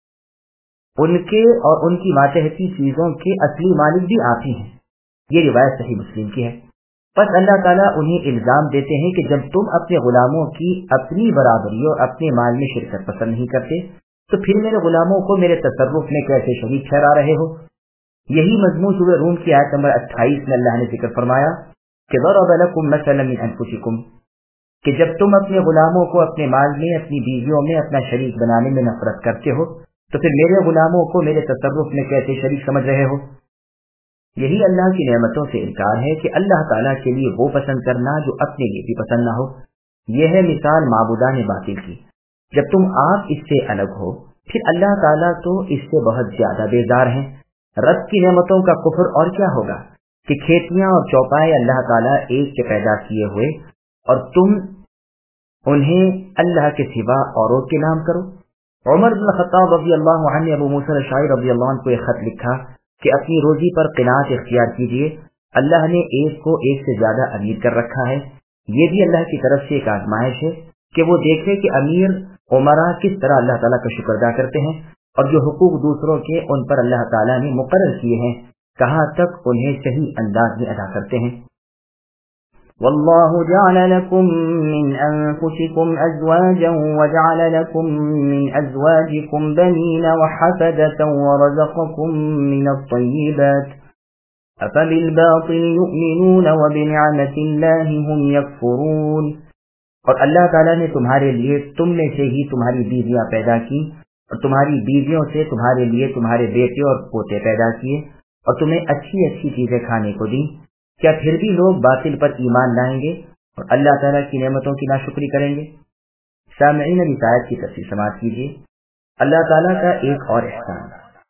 ان کے اور ان کی ماتحتی چیزوں کے اصلی مالک بھی آپ ہی ہیں۔ یہ روایت صحیح مسلم کی ہے۔ بس اللہ تعالیٰ انہیں الزام دیتے ہیں کہ جب تم اپنے غلاموں کی اپنی برابری اور اپنے مال میں شرکت پسند نہیں کرتے تو پھر میرے غلاموں کو میرے تصرف میں کیسے شریک ٹھہرا رہے ہو؟ یہی مضمون سورہ روم کی آیت نمبر 28 میں اللہ نے ذکر فرمایا کہ ضرب لکم مثلا من انفسکم، کہ جب تم اپنے غلاموں کو اپنے مال میں، اپنی بیویوں میں اپنا شریک بنانے میں نفرت کرتے ہو تو پھر میرے غلاموں کو میرے تصرف میں کیسے شریک سمجھ رہے ہو؟ یہی اللہ کی نعمتوں سے انکار ہے کہ اللہ تعالیٰ کے لیے وہ پسند کرنا جو اپنے لیے بھی پسند نہ ہو۔ یہ ہے مثال معبودان باطل کی۔ جب تم آپ اس سے الگ ہو پھر اللہ تعالیٰ تو اس سے بہت زیادہ بیزار ہیں۔ رب کی نعمتوں کا کفر اور کیا ہوگا کہ کھیتیاں اور چوپائے اللہ تعالیٰ ایک کے پیدا کیے ہوئے اور تم انہیں اللہ کے سوا اوروں کے نام کرو۔ عمر بن خطاب رضی اللہ عنہ نے ابو موسیٰ الاشعری رضی اللہ عنہ کو ایک خط لکھا کہ اپنی روزی پر قناعت اختیار کیجیے، اللہ نے ایک کو ایک سے زیادہ امیر کر رکھا ہے۔ یہ بھی اللہ کی طرف سے ایک آزمائش ہے کہ وہ دیکھے کہ امیر عمرہ کس طرح اللہ تعالیٰ کا شکر ادا کرتے ہیں اور جو حقوق دوسروں کے ان پر اللہ تعالیٰ نے مقرر کیے ہیں کہاں تک انہیں صحیح انداز میں ادا کرتے ہیں۔ وَاللَّهُ جَعَلَ لَكُم مِّنْ أَنفُسِكُمْ أَزْوَاجًا وَجَعَلَ لَكُم مِّنْ أَزْوَاجِكُمْ بَنِينَ وَحَفَدَةً وَرَزَقَكُم مِّنَ الطَّيِّبَاتِ أَفَبِالْبَاطِلِ يُؤْمِنُونَ وَبِنِعْمَةِ اللَّهِ هُمْ يَكْفُرُونَ۔ اور اللہ تعالیٰ نے تمہارے لیے تم میں سے ہی تمہاری بیویاں پیدا کی اور تمہاری بیویوں سے تمہارے لیے تمہارے بیٹے اور پوتے پیدا کیے اور تمہیں اچھی اچھی چیزیں کھانے کو دی، کیا پھر بھی لوگ باطل پر ایمان لائیں گے اور اللہ تعالیٰ کی نعمتوں کی ناشکری کریں گے؟ سامعین اب اس آیت کی تفسیر سماعت کیجیے۔ اللہ تعالیٰ کا ایک اور احسان۔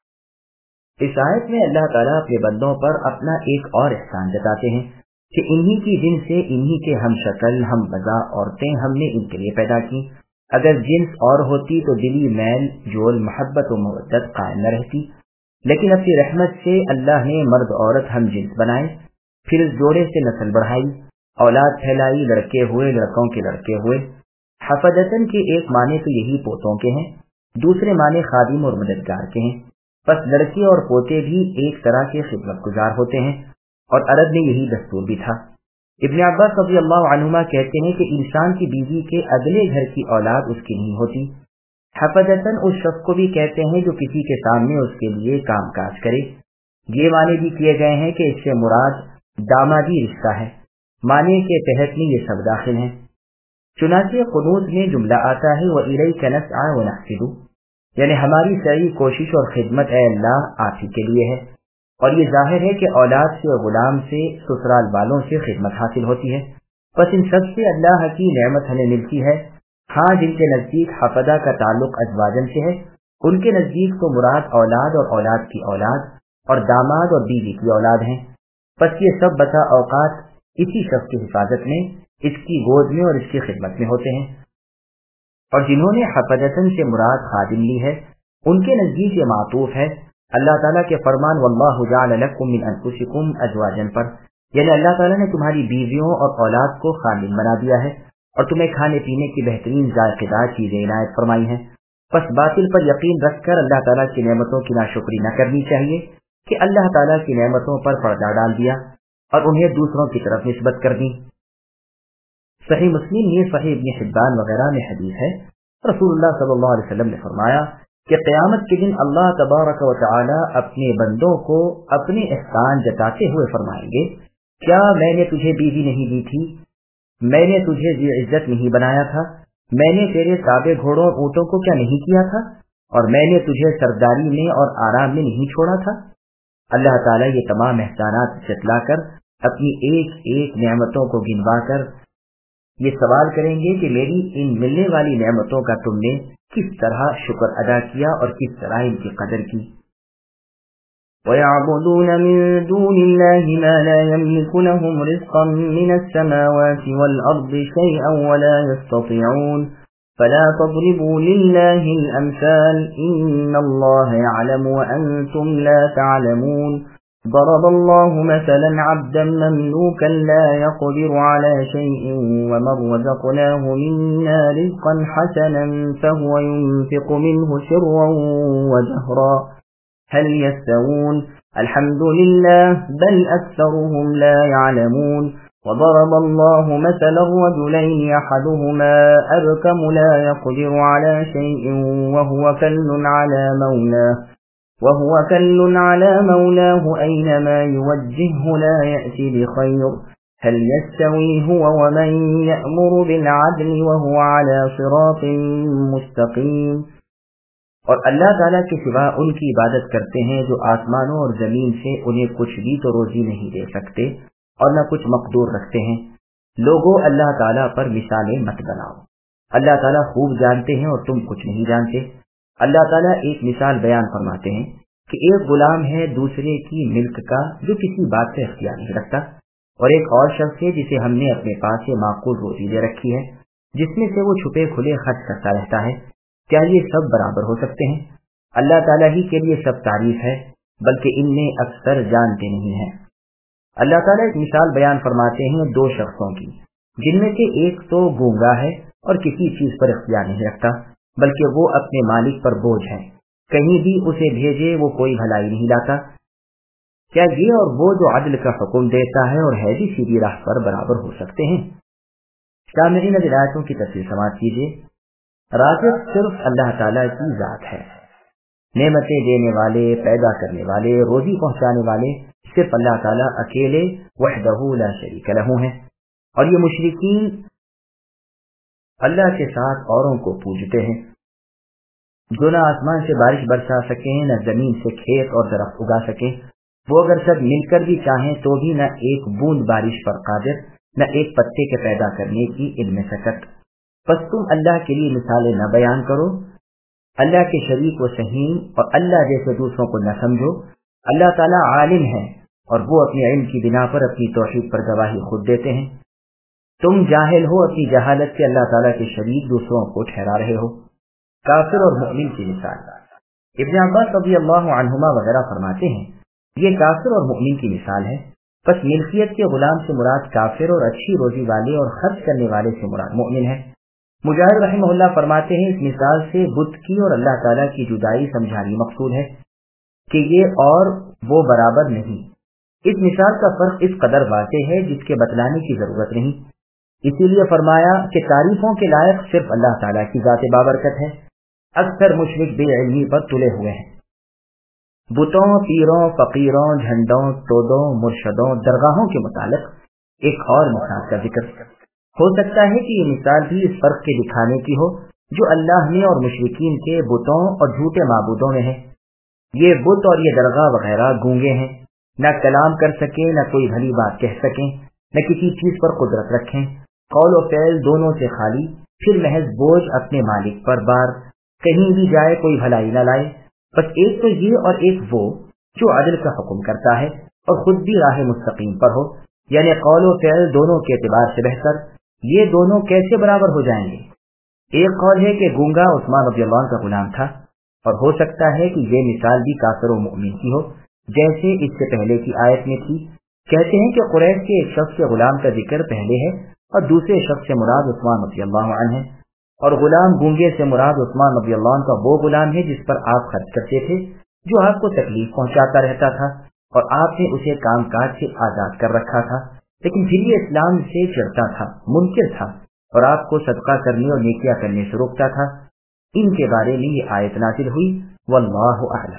اس آیت میں اللہ تعالیٰ اپنے بندوں پر اپنا ایک اور احسان جتاتے ہیں کہ انہی کی جن سے انہی کے ہم شکل ہم بزا عورتیں ہم نے ان کے لیے پیدا کی۔ اگر جنس اور ہوتی تو دلی میل جول محبت و مودت قائم نہ رہتی، لیکن اپنی رحمت سے اللہ نے مرد عورت ہم جنس بنائے، پھر اس جوڑے سے نسل بڑھائی، اولاد پھیلائی، لڑکے ہوئے لڑکوں کے لڑکے ہوئے۔ حفدتن کے ایک معنی تو یہی پوتوں کے ہیں، دوسرے معنی خادم اور مددگار کے ہیں۔ بس لڑکے اور پوتے بھی ایک طرح کے خدمت گزار ہوتے ہیں اور عرب میں یہی دستور بھی تھا۔ ابن عباس رضی اللہ عنہما کہتے ہیں کہ انسان کی بیوی کے اگلے گھر کی اولاد اس کی نہیں ہوتی۔ حفدتن اس شخص کو بھی کہتے ہیں جو کسی کے سامنے اس کے لیے کام کاج کرے۔ یہ معنی بھی کیے گئے ہیں کہ اس سے مراد دامادی رشتہ ہے، معنی کے تحت میں یہ سب داخل ہیں۔ چنانچہ قنوت میں جملہ آتا ہے وَإِلَيْكَ نَسْعَى وَنَحْفِدُ، یعنی ہماری سعی کوشش اور خدمت اے اللہ آپ ہی کے لیے ہے۔ اور یہ ظاہر ہے کہ اولاد سے، غلام سے، سسرال والوں سے خدمت حاصل ہوتی ہے۔ بس ان سب سے اللہ کی نعمت ہمیں ملتی ہے۔ ہاں جن کے نزدیک حفدہ کا تعلق ازواجن سے ہے، ان کے نزدیک تو مراد اولاد اور اولاد کی اولاد اور داماد اور بیوی کی اولاد ہیں۔ بس یہ سب بسا اوقات اسی شخص کی حفاظت میں، اس کی گود میں اور اس کی خدمت میں ہوتے ہیں۔ اور جنہوں نے حفدتن سے مراد خادم لی ہے، ان کے نزدیک یہ معطوف ہے اللہ تعالیٰ کے فرمان واللہ جعل لکم من انفسکم ازواجا پر، یعنی اللہ تعالیٰ نے تمہاری بیویوں اور اولاد کو خادم بنا دیا ہے اور تمہیں کھانے پینے کی بہترین ذائقہ دار چیزیں عنایت فرمائی ہیں۔ بس باطل پر یقین رکھ کر اللہ تعالیٰ کی نعمتوں کی ناشکری نہ کرنی چاہیے کہ اللہ تعالیٰ کی نعمتوں پر پردہ ڈال دیا اور انہیں دوسروں کی طرف نسبت کر دی۔ صحیح مسلم میں، صحیح ابن حبان وغیرہ میں حدیث ہے، رسول اللہ صلی اللہ علیہ وسلم نے فرمایا کہ قیامت کے دن اللہ تبارک و تعالی اپنے بندوں کو اپنے احسان جتاتے ہوئے فرمائیں گے، کیا میں نے تجھے بیوی نہیں دی تھی، میں نے تجھے ذی عزت نہیں بنایا تھا، میں نے تیرے تابع گھوڑوں اور اونٹوں کو کیا نہیں کیا تھا، اور میں نے تجھے سرداری میں اور آرام میں نہیں چھوڑا تھا۔ اللہ تعالیٰ یہ تمام احسانات جتلا کر اپنی ایک ایک نعمتوں کو گنوا کر یہ سوال کریں گے کہ میری ان ملنے والی نعمتوں کا تم نے کس طرح شکر ادا کیا اور کس طرح ان کی قدر کی۔ وَيَعْبُدُونَ مِن دُونِ اللَّهِ مَا لَا يَمْلِكُ لَهُمْ رِزْقًا مِنَ السَّمَاوَاتِ وَالْأَرْضِ شَيْئًا وَلَا يَسْتَطِيعُونَ فَلَا تَضْرِبُوا لِلَّهِ الْأَمْثَالَ إِنَّ اللَّهَ يَعْلَمُ وَأَنْتُمْ لَا تَعْلَمُونَ ضرب الله مثلا عبدا مملوكا لا يقدر على شيء ومن رزقناه منا رزقا حسنا فهو ينفق منه سرا وجهرا هل يستوون الحمد لله بل أكثرهم لا يعلمون وضرب الله مثلا رجلين أحدهما أبكم لا يقدر على شيء وهو كل على مولاه أينما يوجهه لا يأتي بخير هل يستوي هو ومن يأمر بالعدل وهو على صراط مستقيم۔ اور اللہ تعالیٰ کے سوا ان کی عبادت کرتے ہیں جو آسمانوں اور زمین سے انہیں کچھ بھی تو روزی نہیں دے سکتے اور نہ کچھ مقدور رکھتے ہیں۔ لوگوں اللہ تعالیٰ پر مثالیں مت بناؤ، اللہ تعالیٰ خوب جانتے ہیں اور تم کچھ نہیں جانتے۔ اللہ تعالیٰ ایک مثال بیان فرماتے ہیں کہ ایک غلام ہے دوسرے کی ملک کا جو کسی بات سے اختیار نہیں رکھتا، اور ایک اور شخص ہے جسے ہم نے اپنے پاس سے معقول روزی دے رکھی ہے، جس میں سے وہ چھپے کھلے خرچ کرتا رہتا ہے۔ کیا یہ سب برابر ہو سکتے ہیں؟ اللہ تعالیٰ ہی کے لیے سب تعریف ہے، بلکہ ان میں اکثر جانتے نہیں ہیں۔ اللہ تعالیٰ ایک مثال بیان فرماتے ہیں دو شخصوں کی، جن میں سے ایک تو گونگا ہے اور کسی چیز پر اختیار نہیں رکھتا، بلکہ وہ اپنے مالک پر بوجھ ہے، کہیں بھی اسے بھیجے وہ کوئی بھلائی نہیں لاتا۔ کیا یہ اور وہ جو عدل کا حکم دیتا ہے اور ہے بھی سیدھی راہ پر برابر ہو سکتے ہیں؟ سامعین اب آیتوں کی تفسیر سماعت کیجیے۔ رازق صرف اللہ تعالیٰ کی ذات ہے، نعمتیں دینے والے، پیدا کرنے والے، روزی پہنچانے والے صرف اللہ تعالیٰ اکیلے وحدہ لا شریک لہ ہیں، اور یہ مشرکین اللہ کے ساتھ اوروں کو پوجتے ہیں جو نہ آسمان سے بارش برسا سکیں نہ زمین سے کھیت اور درخت اگا سکیں۔ وہ اگر سب مل کر بھی چاہیں تو بھی نہ ایک بوند بارش پر قادر، نہ ایک پتے کے پیدا کرنے کی ان میں سکت۔ بس تم اللہ کے لیے مثالیں نہ بیان کرو، اللہ کے شریک و سہیم اور اللہ جیسے دوسروں کو نہ سمجھو۔ اللہ تعالیٰ عالم ہے اور وہ اپنے علم کی بنا پر اپنی توحید پر گواہی خود دیتے ہیں۔ تم جاہل ہو، اپنی جہالت سے اللہ تعالیٰ کے شریک دوسروں کو ٹھہرا رہے ہو۔ کافر اور مؤمن کی مثال، ابن عباس رضی اللہ عنہما وغیرہ فرماتے ہیں یہ کافر اور مؤمن کی مثال ہے۔ بس ملکیت کے غلام سے مراد کافر اور اچھی روزی والے اور خرچ کرنے والے سے مراد مؤمن ہے۔ مجاہد رحمہ اللہ فرماتے ہیں اس مثال سے بت کی اور اللہ تعالیٰ کی جدائی سمجھانی مقصود ہے کہ یہ اور وہ برابر نہیں۔ اس مثال کا فرق اس قدر واضح ہے جس کے بتلانے کی ضرورت نہیں، اسی لیے فرمایا کہ تعریفوں کے لائق صرف اللہ تعالیٰ کی ذات بابرکت ہے۔ اکثر مشرک بے علمی پر تلے ہوئے ہیں۔ بتوں، پیروں، فقیروں، جھنڈوں، تودوں، مرشدوں، درگاہوں کے متعلق ایک اور مثال کا ذکر ہو سکتا ہے کہ یہ مثال بھی اس فرق کے دکھانے کی ہو جو اللہ میں اور مشرکین کے بتوں اور جھوٹے معبودوں میں ہے۔ یہ بت اور یہ درگاہ وغیرہ گونگے ہیں، نہ کلام کر سکیں، نہ کوئی بھلی بات کہہ سکیں، نہ کسی چیز پر قدرت رکھیں، قول و فعل دونوں سے خالی، پھر محض بوجھ اپنے مالک پر بار، کہیں بھی جائے کوئی بھلائی نہ لائے۔ بس ایک تو یہ اور ایک وہ جو عدل کا حکم کرتا ہے اور خود بھی راہ مستقیم پر ہو، یعنی قول و فعل دونوں کے اعتبار سے بہتر۔ یہ دونوں کیسے برابر ہو جائیں گے؟ ایک قول ہے کہ گونگا عثمان رضی اللہ عنہ کا غلام تھا، اور ہو سکتا ہے کہ یہ مثال بھی کافر و مؤمن کی ہو جیسے اس سے پہلے کی آیت میں تھی۔ کہتے ہیں کہ قریش کے ایک شخص کے غلام کا ذکر پہلے ہے اور دوسرے شخص سے مراد عثمان رضی اللہ عنہ ہے، اور غلام گونگے سے مراد عثمان رضی اللہ عنہ کا وہ غلام ہے جس پر آپ خرچ کرتے تھے، جو آپ کو تکلیف پہنچاتا رہتا تھا اور آپ نے اسے کام کاج سے آزاد کر رکھا تھا، لیکن پھر یہ اسلام سے چڑھتا تھا، منکر تھا، اور آپ کو صدقہ کرنے اور نیکیاں کرنے سے روکتا تھا۔ ان کے بارے میں یہ آیت نازل ہوئی، واللہ اعلم۔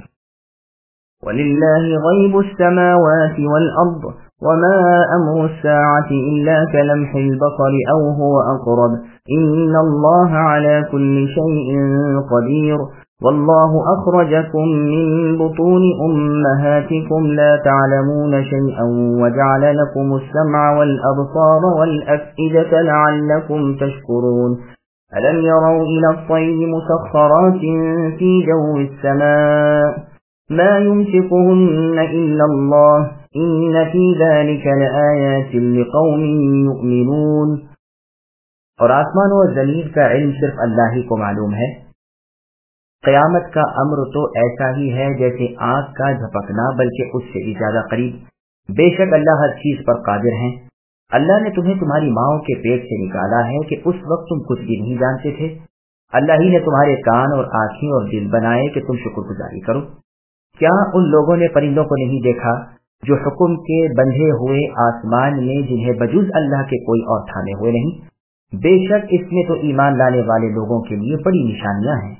وَلِلَّهِ غَيْبُ السَّمَاوَاتِ وَالْأَرْضِ وَمَا أَمْرُ السَّاعَةِ إِلَّا كَلَمْحِ الْبَصَرِ أَوْ هُوَ أَقْرَبُ إِنَّ اللَّهَ عَلَى كُلِّ شَيْءٍ قَدِيرٌ وَاللَّهُ أَخْرَجَكُم مِّن بُطُونِ أُمَّهَاتِكُمْ لَا تَعْلَمُونَ شَيْئًا وَجَعَلَ لَكُمُ السَّمْعَ وَالْأَبْصَارَ وَالْأَفْئِدَةَ لَعَلَّكُمْ تَشْكُرُونَ أَلَمْ يَرَوْا إِلَى الطَّيْرِ مُسَخَّرَاتٍ فِي جَوِّ السَّمَاءِ ما يمسكهن إلا الله إن في ذلك لآيات لقوم يؤمنون۔ اور آسمان و زمین کا علم صرف اللہ ہی کو معلوم ہے۔ قیامت کا امر تو ایسا ہی ہے جیسے آنکھ کا جھپکنا، بلکہ اس سے بھی زیادہ قریب۔ بے شک اللہ ہر چیز پر قادر ہیں۔ اللہ نے تمہیں تمہاری ماؤں کے پیٹ سے نکالا ہے کہ اس وقت تم کچھ بھی نہیں جانتے تھے۔ اللہ ہی نے تمہارے کان اور آنکھیں اور دل بنائے کہ تم شکر گزاری کرو۔ کیا ان لوگوں نے پرندوں کو نہیں دیکھا جو حکم کے بندھے ہوئے آسمان میں، جنہیں بجز اللہ کے کوئی اور تھامے ہوئے نہیں؟ بے شک اس میں تو ایمان لانے والے لوگوں کے لیے بڑی نشانیاں ہیں۔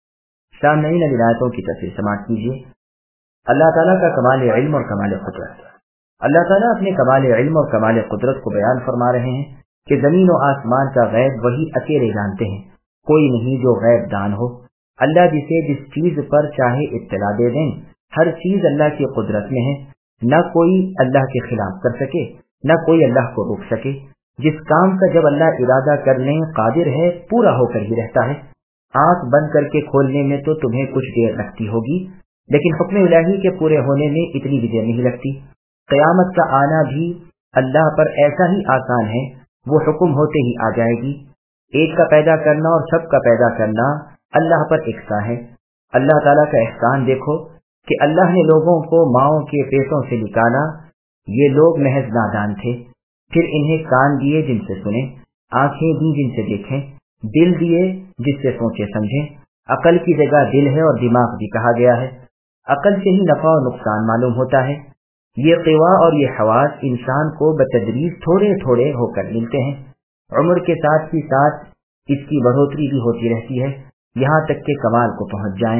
سامعین، ولایتوں کی تفسیر سماعت کیجیے۔ اللہ تعالیٰ کا کمال علم اور کمال قدرت۔ اللہ تعالیٰ اپنے کمال علم اور کمال قدرت کو بیان فرما رہے ہیں کہ زمین و آسمان کا غیب وہی اکیلے جانتے ہیں، کوئی نہیں جو غیب دان ہو۔ اللہ جسے جس چیز پر چاہے اطلاع دے دیں، ہر چیز اللہ کی قدرت میں ہے، نہ کوئی اللہ کے خلاف کر سکے، نہ کوئی اللہ کو روک سکے۔ جس کام کا جب اللہ ارادہ کرنے قادر ہے، پورا ہو کر ہی رہتا ہے۔ آنکھ بند کر کے کھولنے میں تو تمہیں کچھ دیر لگتی ہوگی، لیکن حکم الہی کے پورے ہونے میں اتنی بھی دیر نہیں لگتی۔ قیامت کا آنا بھی اللہ پر ایسا ہی آسان ہے، وہ حکم ہوتے ہی آ جائے گی۔ ایک کا پیدا کرنا اور سب کا پیدا کرنا اللہ پر یکساں ہے۔ اللہ تعالیٰ کا احسان دیکھو کہ اللہ نے لوگوں کو ماؤں کے پیٹوں سے نکالا۔ یہ لوگ محض نادان تھے، پھر انہیں کان دیے جن سے سنیں، آنکھیں دی جن سے دیکھیں، دل دیے جس سے سوچے سمجھیں۔ عقل کی جگہ دل ہے اور دماغ بھی کہا گیا ہے۔ عقل سے ہی نفع و نقصان معلوم ہوتا ہے۔ یہ قوا اور یہ حواس انسان کو بتدریج تھوڑے تھوڑے ہو کر ملتے ہیں۔ عمر کے ساتھ ہی ساتھ اس کی بڑھوتری بھی ہوتی رہتی ہے، یہاں تک کہ کمال کو پہنچ جائیں۔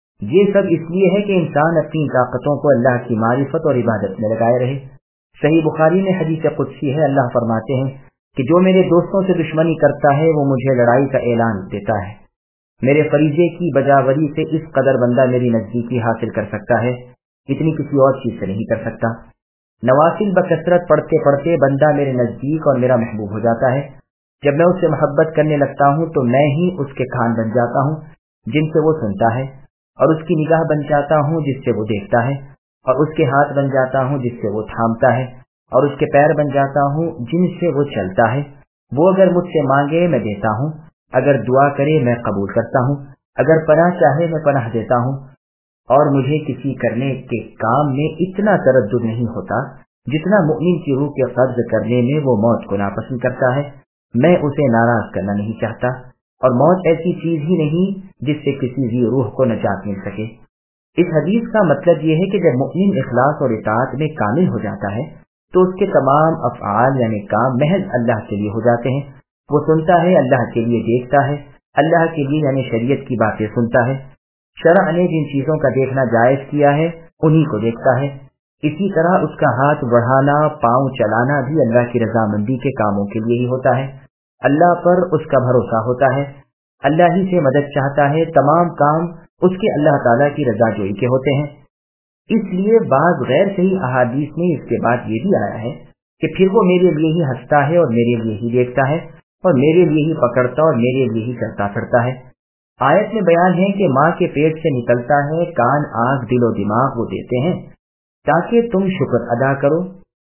یہ سب اس لیے ہے کہ انسان اپنی طاقتوں کو اللہ کی معرفت اور عبادت میں لگائے رہے۔ صحیح بخاری میں حدیث قدسی ہے، اللہ فرماتے ہیں کہ جو میرے دوستوں سے دشمنی کرتا ہے وہ مجھے لڑائی کا اعلان دیتا ہے۔ میرے فریضے کی بجاوری سے اس قدر بندہ میری نزدیکی حاصل کر سکتا ہے، اتنی کسی اور چیز سے نہیں کر سکتا۔ نوافل بکثرت پڑھتے پڑھتے بندہ میرے نزدیک اور میرا محبوب ہو جاتا ہے۔ جب میں اس سے محبت کرنے لگتا ہوں تو میں ہی اس کے کان بن جاتا ہوں جن سے وہ سنتا ہے، اور اس کی نگاہ بن جاتا ہوں جس سے وہ دیکھتا ہے، اور اس کے ہاتھ بن جاتا ہوں جس سے وہ تھامتا ہے، اور اس کے پیر بن جاتا ہوں جن سے وہ چلتا ہے۔ وہ اگر مجھ سے مانگے میں دیتا ہوں، اگر دعا کرے میں قبول کرتا ہوں، اگر پناہ چاہے میں پناہ دیتا ہوں۔ اور مجھے کسی کرنے کے کام میں اتنا تردد نہیں ہوتا جتنا مؤمن کی روح کے قبض کرنے میں وہ موت کو ناپسند کرتا ہے۔ میں اسے ناراض کرنا نہیں چاہتا، اور موت ایسی چیز ہی نہیں جس سے کسی بھی روح کو نجات مل سکے۔ اس حدیث کا مطلب یہ ہے کہ جب مؤمن اخلاص اور اطاعت میں کامل ہو جاتا ہے تو اس کے تمام افعال یعنی کام محض اللہ کے لیے ہو جاتے ہیں۔ وہ سنتا ہے، اللہ کے لیے دیکھتا ہے، اللہ کے لیے یعنی شریعت کی باتیں سنتا ہے۔ شرع نے جن چیزوں کا دیکھنا جائز کیا ہے انہی کو دیکھتا ہے۔ اسی طرح اس کا ہاتھ بڑھانا، پاؤں چلانا بھی اللہ کی رضامندی کے کاموں کے لیے ہی ہوتا ہے۔ اللہ پر اس کا بھروسہ ہوتا ہے، اللہ ہی سے مدد چاہتا ہے، تمام کام اس کے اللہ تعالیٰ کی رضا جوئی کے ہوتے ہیں۔ اس لیے بعض غیر صحیح احادیث میں اس کے بعد یہ بھی آیا ہے کہ پھر وہ میرے لیے ہی ہنستا ہے اور میرے لیے ہی دیکھتا ہے اور میرے لیے ہی پکڑتا اور میرے لیے ہی چلتا پھرتا ہے۔ آیت میں بیان ہے کہ ماں کے پیٹ سے نکلتا ہے، کان، آنکھ، دل و دماغ وہ دیتے ہیں تاکہ تم شکر ادا کرو۔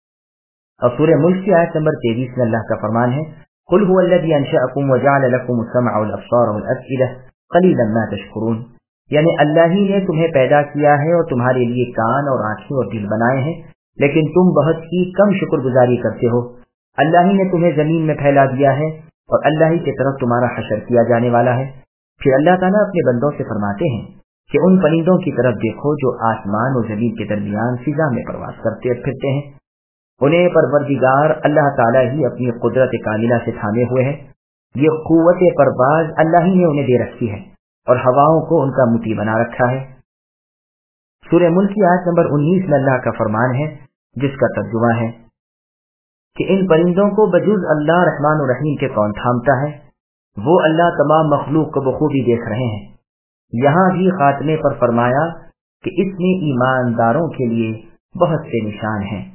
اور سورہ ملک کی آیت نمبر 23 میں اللہ کا فرمان ہے، قل هو الذی انشأکم وجعل لکم السمع والابصار والافئدہ قلیلا ما تشکرون، یعنی اللہ ہی نے تمہیں پیدا کیا ہے اور تمہارے لیے کان اور آنکھیں اور دل بنائے ہیں، لیکن تم بہت ہی کم شکر گزاری کرتے ہو۔ اللہ ہی نے تمہیں زمین میں پھیلا دیا ہے اور اللہ ہی کی طرف تمہارا حشر کیا جانے والا ہے۔ پھر اللہ تعالیٰ اپنے بندوں سے فرماتے ہیں کہ ان پرندوں کی طرف دیکھو جو آسمان اور زمین کے درمیان فضا میں پرواز کرتے پھرتے ہیں، انہیں پروردگار اللہ تعالیٰ ہی اپنی قدرت کاملہ سے تھامے ہوئے ہیں۔ یہ قوت پرواز اللہ ہی نے انہیں دے رکھی ہے، और हवाओं को उनका मुती बना रखा है। सूरह मुल्क की आयत नंबर 19 में अल्लाह का फरमान है, जिसका तर्जुमा है कि इन परिंदों को बजुज अल्लाह रहमान और रहीम के कौन थामता है, वो अल्लाह तमाम मखलूक को बखूबी देख रहे हैं। यहाँ भी खात्मे पर फरमाया कि इसमें ईमानदारों के लिए बहुत से निशान हैं।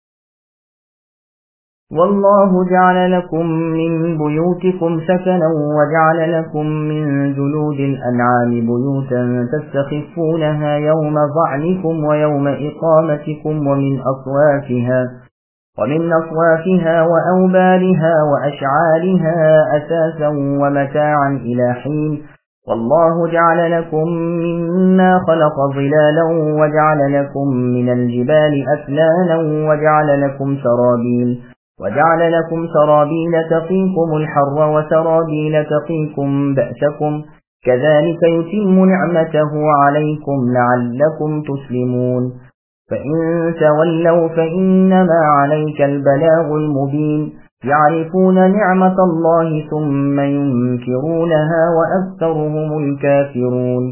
वल्लाहु जअल लकुम मिन बुयूतिकुम सकनन व जअल लकुम मिन जुलूदिल अनआमि बुयूतन तस्तखिफूनहा यौम ज़अनिकुम व यौम इक़ामतिकुम व मिन अफ़वाफिहा व औबारिहा व अशआरिहा असासन व मताअन इला हीन वल्लाहु जअल लकुम मिम्मा खलक़ ज़िलालन व जअल लकुम मिनल जिबालि अक्नानन व जअल लकुम सराबील तक़ीकुमुल हर्र व सराबील तक़ीकुम बअसकुम कज़ालिक युतिम्मु निअमतहु अलैकुम लअल्लकुम तुस्लिमून फ़इन तवल्लव फ़इन्नमा अलैकल बलागुल मुबीन यअरिफून निअमतल्लाहि सुम्मा युनकिरूनहा व अक्सरुहुमुल काफ़िरून।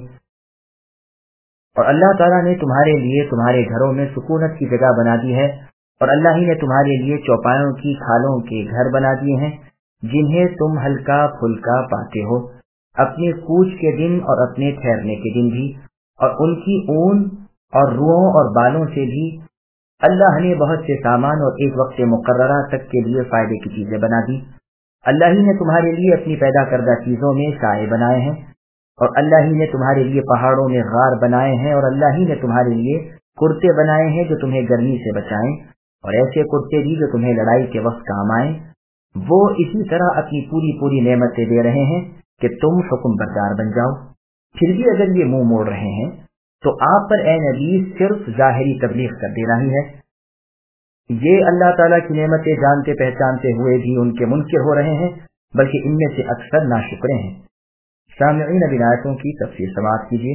और अल्लाह ताला ने तुम्हारे लिए तुम्हारे घरों में सुकूनत की जगह बना दी है, और अल्लाह ही ने तुम्हारे लिए चौपायों की खालों के घर बना दिए हैं, जिन्हें तुम हल्का फुल्का पाते हो अपने कूच के दिन और अपने ठहरने के दिन भी, और उनकी ऊन और रूहों और बालों से भी अल्लाह ने बहुत से सामान और एक वक्त मुकर्ररा तक के लिए फायदे की चीजें बना दी। अल्लाह ही ने तुम्हारे लिए अपनी पैदा करदा चीजों में साए बनाए हैं, और अल्लाह ही ने तुम्हारे लिए पहाड़ों में गार बनाए हैं, और अल्लाह ही ने तुम्हारे लिए कुर्ते बनाए हैं जो तुम्हें गर्मी से बचाएं, और ऐसे कुर्ते भी जो तुम्हें लड़ाई के वक्त काम आए। वो इसी तरह अपनी पूरी पूरी नेमतें दे रहे हैं कि तुम हुक्मबरदार बन जाओ। फिर भी अगर ये मुंह मोड़ रहे हैं तो आप पर ए नबी सिर्फ जाहिरी तबलीग कर देना ही है। ये अल्लाह ताला की नेमतें जानते पहचानते हुए भी उनके मुनकिर हो रहे हैं, बल्कि इनमें से अक्सर नाशुक्रे हैं। सामईन अब इन आयतों की तफसीर समाअत कीजिए।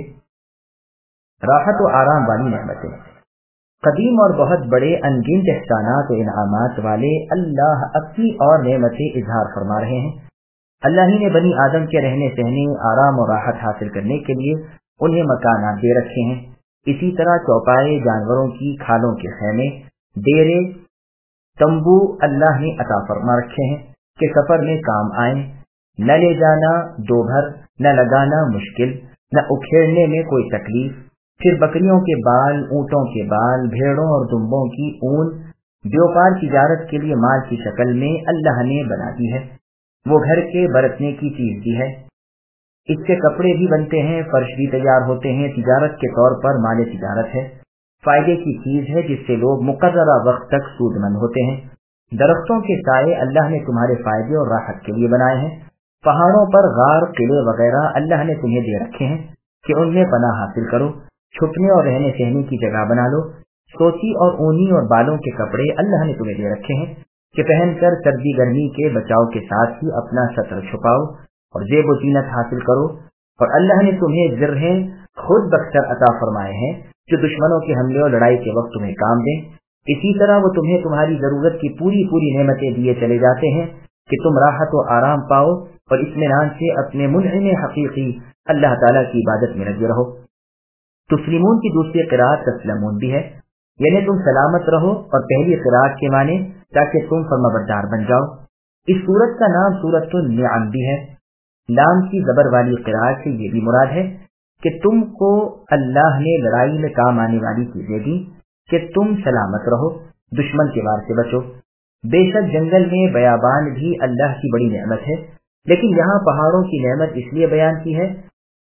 राहत व आराम वाली नेमतें, कदीम और बहुत बड़े अनगिनत एहसानात व इनामात वाले अल्लाह अपनी और नेमतें इजहार फरमा रहे हैं। अल्लाह ही ने बनी आदम के रहने सहने, आराम और राहत हासिल करने के लिए उन्हें मकानात दे रखे हैं। इसी तरह चौपाए, जानवरों की खालों के खेमे, डेरे, तंबू अल्लाह ने अता फरमा रखे हैं कि सफर में काम आए, न ले जाना दोभर, न लगाना मुश्किल, न उखेड़ने में कोई तकलीफ। फिर बकरियों के बाल, ऊँटों के बाल, भेड़ों और दुम्बों की ऊन व्यापार तिजारत के लिए माल की शक्ल में अल्लाह ने बना दी है। वो घर के बरतने की चीज भी है। इससे कपड़े भी बनते हैं, फर्श भी तैयार होते हैं। तिजारत के तौर पर माल तिजारत है, फायदे की चीज है जिससे लोग मुकर्ररा वक्त तक सूदमंद होते हैं। दरख्तों के साए अल्लाह ने तुम्हारे फायदे और राहत के लिए बनाए हैं। पहाड़ों पर गार, किले वगैरह अल्लाह ने तुम्हें दे रखे हैं कि उनमें पनाह हासिल करो, छुपने और रहने सहने की जगह बना लो। सोची और ऊनी और बालों के कपड़े अल्लाह ने तुम्हें दे रखे हैं कि पहनकर सर्दी गर्मी के बचाव के साथ ही अपना सतर छुपाओ और जेब व जीनत हासिल करो। और अल्लाह ने तुम्हें ज़िर्हें खुद बख्तर अता फरमाए हैं जो दुश्मनों के हमले और लड़ाई के वक्त तुम्हें काम दें। इसी तरह वो तुम्हें तुम्हारी जरूरत की पूरी पूरी नेमतें दिए चले जाते हैं कि तुम राहत व आराम पाओ और इत्मीनान से अपने मुनइम हकीकी अल्लाह ताला की इबादत में लगे रहो। तुस्लिमून की दूसरी क़िराअत तस्लमून भी है, यानी तुम सलामत रहो, और पहली क़िराअत के माने ताकि तुम फरमाबरदार बन जाओ। इस सूरत का नाम सूरतुन निअम भी है। लाम की जबर वाली क़िराअत से ये भी मुराद है कि तुमको अल्लाह ने लड़ाई में काम आने वाली चीजें दी कि तुम सलामत रहो, दुश्मन के वार से बचो। बेशक जंगल में बयाबान भी अल्लाह की बड़ी नेमत है, लेकिन यहाँ पहाड़ों की नेमत इसलिए बयान की है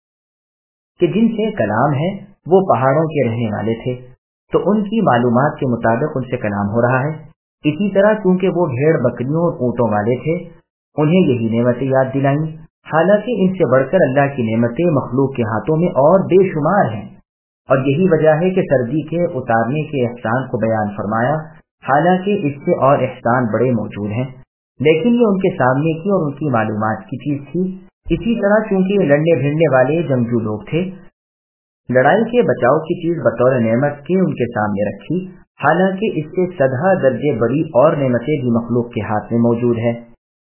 कि जिनसे कलाम है वो पहाड़ों के रहने वाले थे, तो उनकी मालूमात के मुताबिक उनसे कलाम हो रहा है। इसी तरह चूंकि वो भेड़ बकरियों और ऊँटों वाले थे, उन्हें यही नेमतें याद दिलाई। हालांकि इनसे बढ़कर अल्लाह की नेमतें मखलूक के हाथों में और बेशुमार हैं, और यही वजह है कि सर्दी के उतारने के एहसान को बयान फरमाया। हालांकि इससे और एहसान बड़े मौजूद हैं, लेकिन ये उनके सामने की और उनकी मालूमात की चीज थी। इसी तरह चूंकि लड़ने भिड़ने वाले जंगजू लोग थे, लड़ाई के बचाव की चीज बतौर नेमत के उनके सामने रखी। हालांकि इससे सदा दर्जे बड़ी और नेमतें भी मखलूक के हाथ में मौजूद है।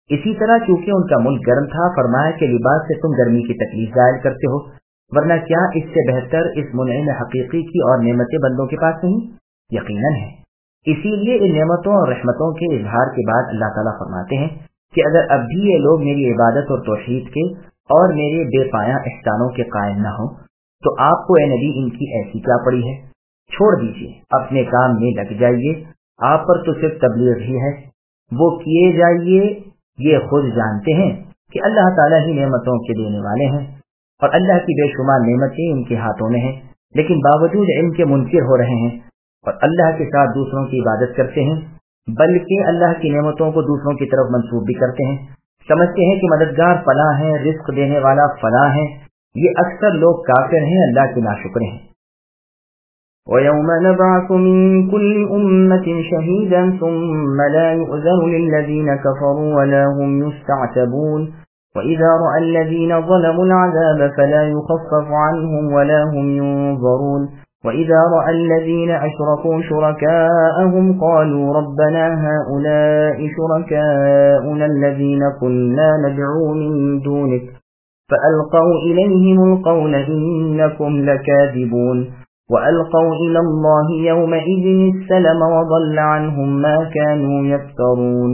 اسی طرح چونکہ ان کا ملک گرم تھا، فرمایا کہ لباس سے تم گرمی کی تکلیف ظاہر کرتے ہو، ورنہ کیا اس سے بہتر اس منعم حقیقی کی اور نعمتیں بندوں کے پاس نہیں؟ یقیناً ہے۔ اسی لیے ان نعمتوں اور رحمتوں کے اظہار کے بعد اللہ تعالیٰ فرماتے ہیں کہ اگر اب بھی یہ لوگ میری عبادت اور توحید کے اور میرے بے پایاں احسانوں کے قائم نہ ہوں تو آپ کو اے نبی ان کی ایسی کیا پڑی ہے؟ چھوڑ دیجیے، اپنے کام میں لگ جائیے، آپ پر تو صرف تبلیغ ہی ہے، وہ کیے جائیے، یہ خود جانتے ہیں کہ اللہ تعالیٰ ہی نعمتوں کے دینے والے ہیں اور اللہ کی بے شمار نعمتیں ان کے ہاتھوں میں ہیں، لیکن باوجود علم کے منکر ہو رہے ہیں اور اللہ کے ساتھ دوسروں کی عبادت کرتے ہیں، بلکہ اللہ کی نعمتوں کو دوسروں کی طرف منسوب بھی کرتے ہیں، سمجھتے ہیں کہ مددگار فلاں ہیں، رزق دینے والا فلاں ہے۔ یہ اکثر لوگ کافر ہیں، اللہ کے ناشکر ہیں۔ وَيَوْمَ نَبْعَثُ مِن كُلِّ أُمَّةٍ شَهِيدًا ثُمَّ لَا يُؤْذَنُ لِلَّذِينَ كَفَرُوا وَلَا هُمْ يُسْتَعْتَبُونَ وَإِذَا رَأَى الَّذِينَ ظَلَمُوا الْعَذَابَ فَلَا يُخَفَّفُ عَنْهُمْ وَلَا هُمْ يُنظَرُونَ وَإِذَا رَأَى الَّذِينَ أَشْرَكُوا شُرَكَاءَهُمْ قَالُوا رَبَّنَا هَؤُلَاءِ شُرَكَاؤُنَا الَّذِينَ كُنَّا نَدْعُو مِن دُونِكَ فَأَلْقَوْا إِلَيْهِمُ الْقَوْلَ إِنَّكُمْ لَكَاذِبُونَ وَأَلْقَوْا إِلَى اللَّهِ يَوْمَئِذٍ السَّلَمَ وَضَلَّ عَنْهُمْ مَا كَانُوا يَفْتَرُونَ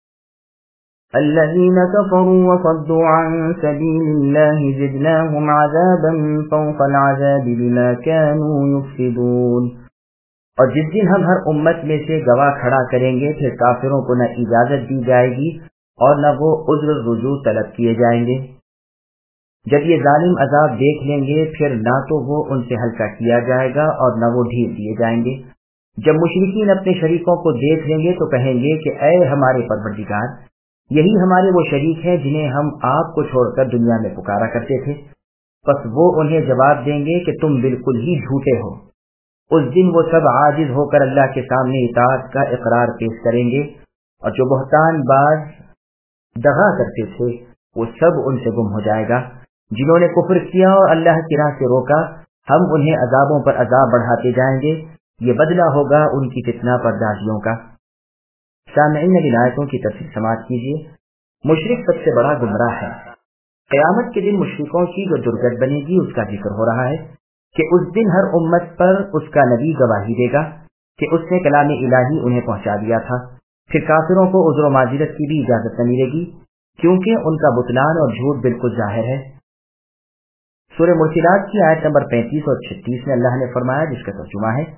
الَّذِينَ كَفَرُوا وَصَدُّوا عَن سَبِيلِ اللَّهِ زِدْنَاهُمْ عَذَابًا فَوْقَ الْعَذَابِ بِمَا كَانُوا يُفْسِدُونَ۔ اور جس دن ہم ہر امت میں سے گواہ کھڑا کریں گے، پھر کافروں کو نہ اجازت دی جائے گی اور نہ وہ عذر رجوع طلب کیے جائیں گے۔ جب یہ ظالم عذاب دیکھ لیں گے، پھر نہ تو وہ ان سے ہلکا کیا جائے گا اور نہ وہ ڈھیل دیے جائیں گے۔ جب مشرکین اپنے شریکوں کو دیکھ لیں گے تو کہیں گے کہ اے ہمارے پروردگار، یہی ہمارے وہ شریک ہیں جنہیں ہم آپ کو چھوڑ کر دنیا میں پکارا کرتے تھے۔ پس وہ انہیں جواب دیں گے کہ تم بالکل ہی جھوٹے ہو۔ اس دن وہ سب عاجز ہو کر اللہ کے سامنے اطاعت کا اقرار پیش کریں گے، اور جو بہتان باز دغا کرتے تھے وہ سب ان سے گم ہو جائے گا۔ جنہوں نے کفر کیا اور اللہ کی راہ سے روکا، ہم انہیں عذابوں پر عذاب بڑھاتے جائیں گے، یہ بدلہ ہوگا ان کی فتنہ پردازیوں کا۔ سامعین اب آیتوں کی تفسیر سماعت کیجیے۔ مشرک سب سے بڑا گمراہ ہے۔ قیامت کے دن مشرکوں کی جو درگت بنے گی اس کا ذکر ہو رہا ہے کہ اس دن ہر امت پر اس کا نبی گواہی دے گا کہ اس نے کلام الہی انہیں پہنچا دیا تھا۔ پھر کافروں کو عذر و معذرت کی بھی اجازت نہ ملے گی، کیونکہ ان کا بطلان اور جھوٹ بالکل ظاہر ہے۔ سورہ مرسلات کی آیت نمبر 35 اور 36 میں اللہ نے فرمایا، جس کا ترجمہ ہے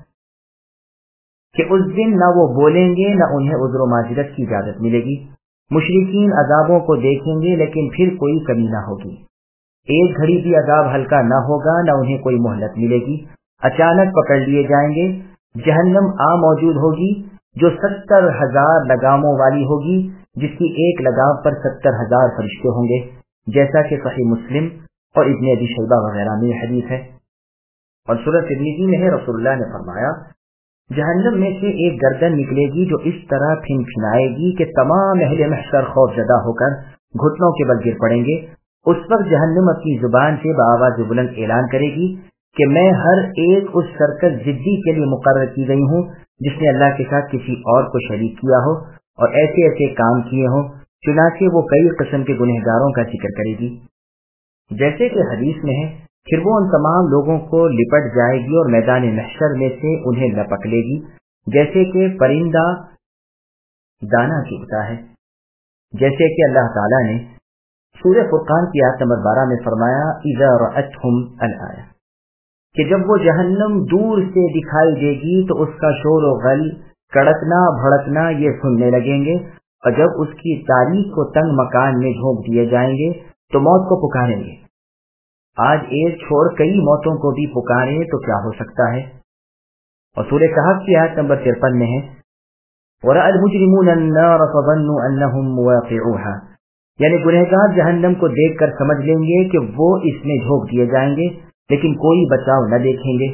کہ اس دن نہ وہ بولیں گے نہ انہیں عذر و معذرت کی اجازت ملے گی۔ مشرکین عذابوں کو دیکھیں گے لیکن پھر کوئی کمی نہ ہوگی، ایک گھڑی بھی عذاب ہلکا نہ ہوگا، نہ انہیں کوئی مہلت ملے گی، اچانک پکڑ لیے جائیں گے۔ جہنم موجود ہوگی جو 70,000 لگاموں والی ہوگی، جس کی ایک لگام پر 70,000 فرشتے ہوں گے، جیسا کہ صحیح مسلم اور ابن ابی شیبہ وغیرہ میں یہ حدیث ہے۔ اور سورہ ترمذی میں ہے، رسول اللہ نے فرمایا جہنم میں سے ایک گردن نکلے گی جو اس طرح پھن پھنائے گی کہ تمام اہل محشر خوف زدہ ہو کر گھٹنوں کے بل گر پڑیں گے۔ اس وقت جہنم اپنی زبان سے بآواز بلند اعلان کرے گی کہ میں ہر ایک اس سرکش ضدی کے لیے مقرر کی گئی ہوں جس نے اللہ کے ساتھ کسی اور کو شریک کیا ہو اور ایسے ایسے کام کیے ہوں، چنانچہ وہ کئی قسم کے گنہگاروں کا ذکر کرے گی۔ جیسے کہ حدیث میں ہے، پھر وہ ان تمام لوگوں کو لپٹ جائے گی اور میدان محشر میں سے انہیں لپک لے گی، جیسے کہ پرندہ دانا چگتا ہے۔ جیسے کہ اللہ تعالیٰ نے سورہ فرقان کی آیت نمبر 12 میں فرمایا اذا رأتهم الآیہ، کہ جب وہ جہنم دور سے دکھائی دے گی تو اس کا شور و غل، کڑکنا بھڑکنا یہ سننے لگیں گے، اور جب اس کی تاریخ کو تنگ مکان میں جھونک دیے جائیں گے تو موت کو پکاریں گے۔ آج ایک چھوڑ کئی موتوں کو بھی پکاریں تو کیا ہو سکتا ہے۔ اور سورہ کہف کی آیت نمبر 53 میں ہے وَرَأَى الْمُجْرِمُونَ النَّارَ فَظَنُّوا أَنَّهُمْ مُوَاقِعُوهَا، یعنی گنہگار جہنم کو دیکھ کر سمجھ لیں گے کہ وہ اس میں جھونک دیے جائیں گے، لیکن کوئی بچاؤ نہ دیکھیں گے۔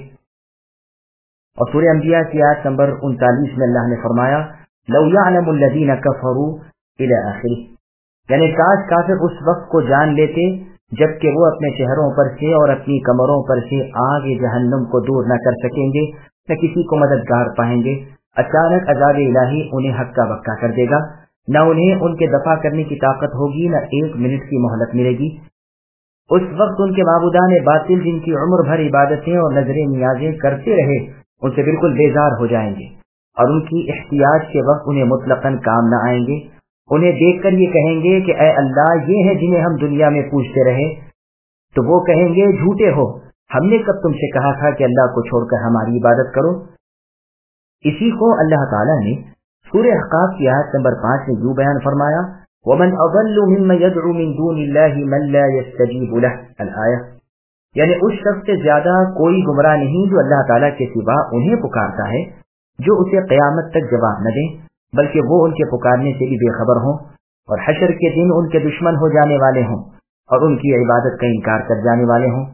اور سورہ انبیاء کی آیت نمبر 39 میں اللہ نے فرمایا لَوْ يَعْلَمُ الَّذِينَ كَفَرُوا إِلَى آخِرِهِ، یعنی کاش کافر اس وقت کو جان لیتے جبکہ وہ اپنے چہروں پر سے اور اپنی کمروں پر سے آگ جہنم کو دور نہ کر سکیں گے، نہ کسی کو مددگار پائیں گے۔ اچانک عذاب الہی انہیں ہکا بکا کر دے گا، نہ انہیں ان کے دفع کرنے کی طاقت ہوگی، نہ 1 منٹ کی مہلت ملے گی۔ اس وقت ان کے معبودان باطل جن کی عمر بھر عبادتیں اور نظریں نیازیں کرتے رہے ان سے بالکل بیزار ہو جائیں گے، اور ان کی احتیاج کے وقت انہیں مطلقاً کام نہ آئیں گے۔ انہیں دیکھ کر یہ کہیں گے کہ اے اللہ، یہ ہے جنہیں ہم دنیا میں پوجتے رہے۔ تو وہ کہیں گے جھوٹے ہو، ہم نے کب تم سے کہا تھا کہ اللہ کو چھوڑ کر ہماری عبادت کرو۔ اسی کو اللہ تعالیٰ نے سورہ احقاف کی آیت نمبر 5 میں یوں بیان فرمایا، وَمَنْ أَضَلُّ مِمَّنْ يَدْعُو مِنْ دُونِ اللَّهِ مَنْ لَا يَسْتَجِيبُ لَهُ الآیہ، یعنی اس شخص سے زیادہ کوئی گمراہ نہیں جو اللہ تعالیٰ کے سوا انہیں پکارتا ہے جو اسے قیامت تک جواب نہ دیں، بلکہ وہ ان کے پکارنے سے بھی بے خبر ہوں اور حشر کے دن ان کے دشمن ہو جانے والے ہوں اور ان کی عبادت کا انکار کر جانے والے ہوں۔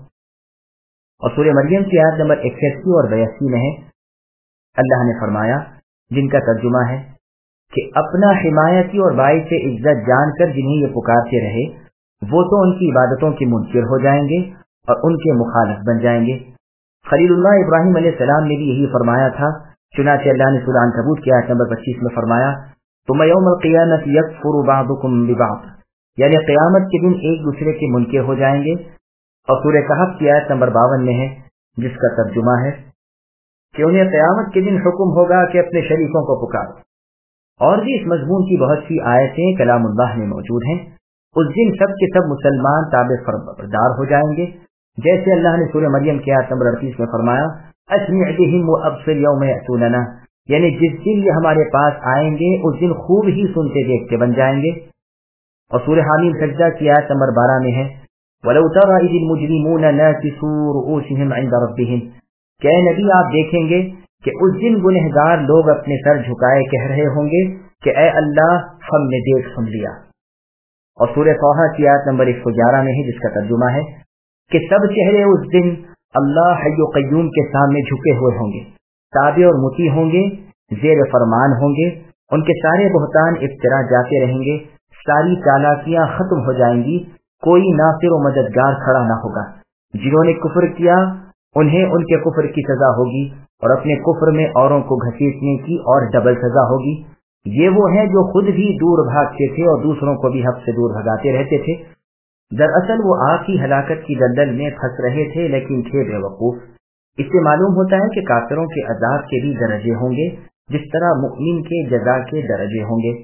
اور سورہ مریم کی آیت نمبر 81 اور 82 میں ہے، اللہ نے فرمایا، جن کا ترجمہ ہے کہ اپنا حمایتی اور باعث عزت جان کر جنہیں یہ پکارتے رہے وہ تو ان کی عبادتوں کے منکر ہو جائیں گے اور ان کے مخالف بن جائیں گے۔ خلیل اللہ ابراہیم علیہ السلام نے بھی یہی فرمایا تھا، چنانچہ اللہ نے سورہ عنکبوت کی آیت نمبر 25 میں فرمایا، ثم یوم القیامۃ یکفر بعضکم ببعض، یعنی قیامت کے دن ایک دوسرے کے منکر ہو جائیں گے۔ اور سورہ کہف کی آیت نمبر 52 میں ہے، جس کا ترجمہ ہے کہ انہیں قیامت کے دن حکم ہوگا کہ اپنے شریکوں کو پکارو۔ اور بھی اس مضمون کی بہت سی آیتیں کلام اللہ میں موجود ہیں۔ اس دن سب کے سب مسلمان تابع فرمانبردار ہو جائیں گے، جیسے اللہ نے سورہ مریم کی آیت نمبر 38 میں فرمایا، اسمع بہم وابصر یوم یأتوننا، یعنی جس دن یہ ہمارے پاس آئیں گے اس دن خوب ہی سنتے دیکھتے بن جائیں گے۔ اور سورہ حامیم سجدہ کی آیت نمبر 12 میں ہے، وَلَوْ تَرَى إِذِ الْمُجْرِمُونَ نَاكِسُو رُؤُوسِهِمْ عِنْدَ رَبِّهِمْ، کہ اے نبی آپ دیکھیں گے کہ اس دن گنہگار لوگ اپنے سر جھکائے کہہ رہے ہوں گے کہ اے اللہ، ہم نے دیکھ سن لیا۔ اور سورہ طٰہٰ کی آیت نمبر 111 میں ہے، جس کا ترجمہ ہے کہ سب چہرے اس دن اللہ حی و قیوم کے سامنے جھکے ہوئے ہوں گے، تابع اور مطیع ہوں گے، زیر فرمان ہوں گے، ان کے سارے بہتان افطرا جاتے رہیں گے، ساری چالاکیاں ختم ہو جائیں گی، کوئی ناصر و مددگار کھڑا نہ ہوگا۔ جنہوں نے کفر کیا انہیں ان کے کفر کی سزا ہوگی اور اپنے کفر میں اوروں کو گھسیٹنے کی اور ڈبل سزا ہوگی۔ یہ وہ ہیں جو خود بھی دور بھاگتے تھے اور دوسروں کو بھی حق سے دور بھگاتے رہتے تھے۔ دراصل وہ آگ کی ہلاکت کی دلدل میں پھنس رہے تھے، لیکن تھے بے وقوف۔ اس سے معلوم ہوتا ہے کہ کافروں کے عذاب کے بھی درجے ہوں گے، جس طرح مؤمن کے جزا کے درجے ہوں گے۔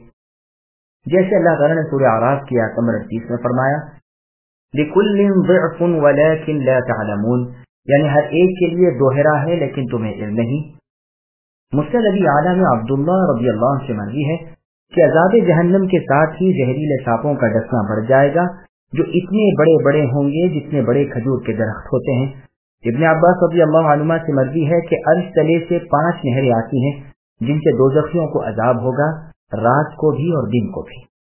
جیسے اللہ تعالیٰ نے سورہ اعراف کی آیت نمبر 38 میں فرمایا، لِكُلٍّ ضِعْفٌ وَلَكِنْ لَا تَعْلَمُونَ، یعنی ہر ایک کے لیے دوہرا ہے لیکن تمہیں علم نہیں۔ مسند ابی اعلیٰ میں عبداللہ رضی اللہ عنہ سے مروی ہے کہ عذاب جہنم کے ساتھ ہی زہریلے سانپوں کا ڈسنا بڑھ جائے گا جو اتنے بڑے بڑے ہوں گے جتنے بڑے کھجور کے درخت ہوتے ہیں۔ ابن عباس رضی اللہ عنہما سے مروی ہے کہ عرش تلے سے 5 نہریں آتی ہیں جن سے دوزخیوں کو عذاب ہوگا، رات کو بھی اور دن کو بھی۔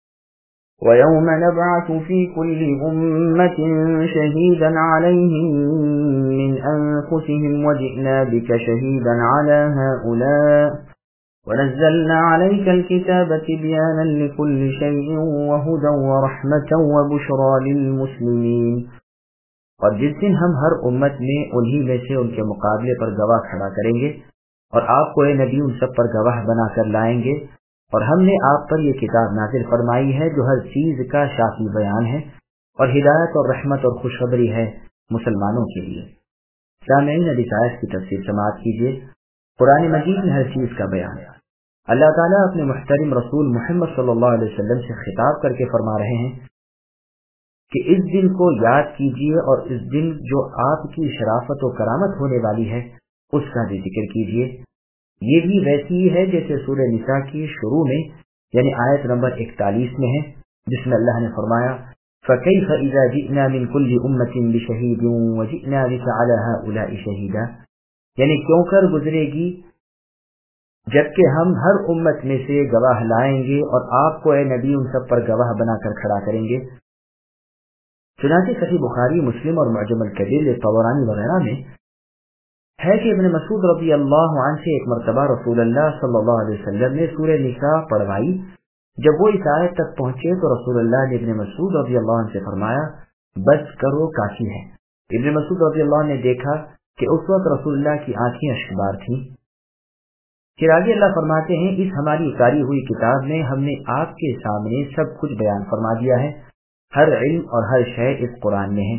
وَيَوْمَ نَبْعَثُ فِي كُلِّ أُمَّةٍ شَهِيدًا عَلَيْهِمْ مِنْ أَنفُسِهِمْ وَجِئْنَا بِكَ شَهِيدًا عَلَى هَؤُلَاءِ وَنَزَّلْنَا عَلَيْكَ الْكِتَابَ تِبْيَانًا لِكُلِّ شَيْءٍ وَهُدًى وَرَحْمَةً وَبُشْرَى لِلْمُسْلِمِينَ، اور جس دن ہم ہر امت میں انہی میں سے ان کے مقابلے پر گواہ کھڑا کریں گے اور آپ کو اے نبی ان سب پر گواہ بنا کر لائیں گے، اور ہم نے آپ پر یہ کتاب نازل فرمائی ہے جو ہر چیز کا شافی بیان ہے اور ہدایت اور رحمت اور خوشخبری ہے مسلمانوں کے لیے۔ سامعین، ابھی آیت کی تفسیر سماعت کیجیے۔ قرآن مجید میں ہر چیز کا بیان ہے۔ اللہ تعالیٰ اپنے محترم رسول محمد صلی اللہ علیہ وسلم سے خطاب کر کے فرما رہے ہیں کہ اس دن کو یاد کیجیے اور اس دن جو آپ کی شرافت و کرامت ہونے والی ہے اس کا بھی ذکر کیجیے۔ یہ بھی ویسی ہی ہے جیسے سورہ نساء کی شروع میں یعنی آیت نمبر 41 میں ہے، جس میں اللہ نے فرمایا فَكَيْفَ إِذَا جِئْنَا مِنْ كُلِّ أُمَّةٍ بِشَهِيدٍ وَجِئْنَا بِكَ عَلَى هَؤُلَاءِ شَهِيدًا، یعنی کیوں کر گزرے گی جبکہ ہم ہر امت میں سے گواہ لائیں گے اور آپ کو اے نبی ان سب پر گواہ بنا کر کھڑا کریں گے۔ چنانچہ صحیح بخاری، مسلم اور معجم الکبیر طبرانی وغیرہ میں ہے کہ ابن مسعود رضی اللہ عنہ سے ایک مرتبہ رسول اللہ صلی اللہ علیہ وسلم نے سورہ نساء پڑھوائی۔ جب وہ اس آیت تک پہنچے تو رسول اللہ نے ابن مسعود رضی اللہ عنہ سے فرمایا بس کرو، کافی ہے۔ ابن مسعود رضی اللہ عنہ نے دیکھا کہ اس وقت رسول اللہ کی آنکھیں اشکبار تھیں۔ پھر آگے اللہ فرماتے ہیں اس ہماری اتاری ہوئی کتاب میں ہم نے آپ کے سامنے سب کچھ بیان فرما دیا ہے، ہر علم اور ہر شے اس قرآن میں ہے،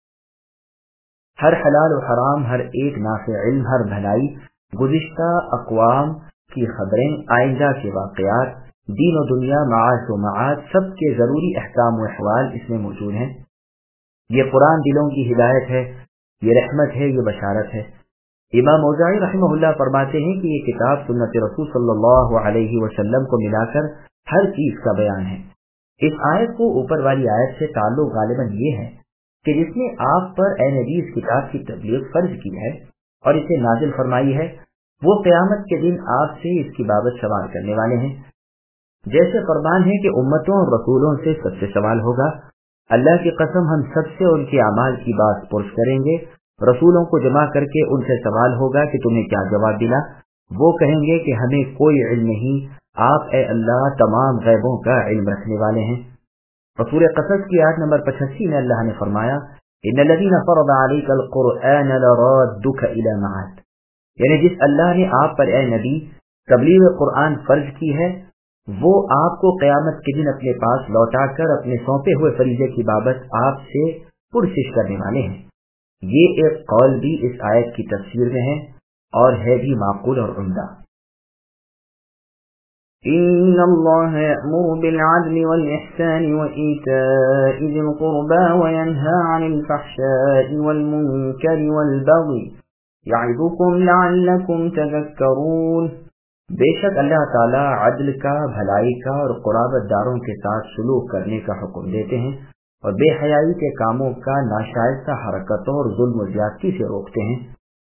ہر حلال و حرام، ہر ایک نافع علم، ہر بھلائی، گزشتہ اقوام کی خبریں، آئندہ کے واقعات، دین و دنیا، معاش و معاد، سب کے ضروری احکام و احوال اس میں موجود ہیں۔ یہ قرآن دلوں کی ہدایت ہے، یہ رحمت ہے، یہ بشارت ہے۔ امام اوزاعی رحمہ اللہ فرماتے ہیں کہ یہ کتاب سنت رسول صلی اللہ علیہ وسلم کو ملا کر ہر چیز کا بیان ہے۔ اس آیت کو اوپر والی آیت سے تعلق غالباً یہ ہے کہ جس نے آپ پر اے نبی اس کتاب کی تبلیغ فرض کی ہے اور اسے نازل فرمائی ہے، وہ قیامت کے دن آپ سے اس کی بابت سوال کرنے والے ہیں۔ جیسے فرمان ہے کہ امتوں اور رسولوں سے سب سے سوال ہوگا، اللہ کی قسم ہم سب سے ان کے اعمال کی بات پرس کریں گے۔ رسولوں کو جمع کر کے ان سے سوال ہوگا کہ تمہیں کیا جواب دلا؟ وہ کہیں گے کہ ہمیں کوئی علم نہیں، آپ اے اللہ تمام غیبوں کا علم رکھنے والے ہیں۔ اور سورہ قصص کی آیت نمبر 85 میں اللہ نے فرمایا ان الذین فرض علیک القرآن لرادک الی معاد، یعنی جس اللہ نے آپ پر اے نبی تبلیغ قرآن فرض کی ہے، وہ آپ کو قیامت کے دن اپنے پاس لوٹا کر اپنے سونپے ہوئے فریضے کی بابت آپ سے پرسش کرنے والے ہیں۔ یہ ایک قول بھی اس آیت کی تفسیر میں ہے اور ہے بھی معقول اور عمدہ۔ إن الله يأمر بالعدل والإحسان وإيتاء ذي القربى وينهى عن الفحشاء والمنكر والبغي يعظكم لعلكم تذكرون۔ بے شک اللہ تعالیٰ عدل کا، بھلائی کا اور قرابت داروں کے ساتھ سلوک کرنے کا حکم دیتے ہیں اور بے حیائی کے کاموں کا، ناشائستہ حرکتوں اور ظلم و زیادتی سے روکتے ہیں۔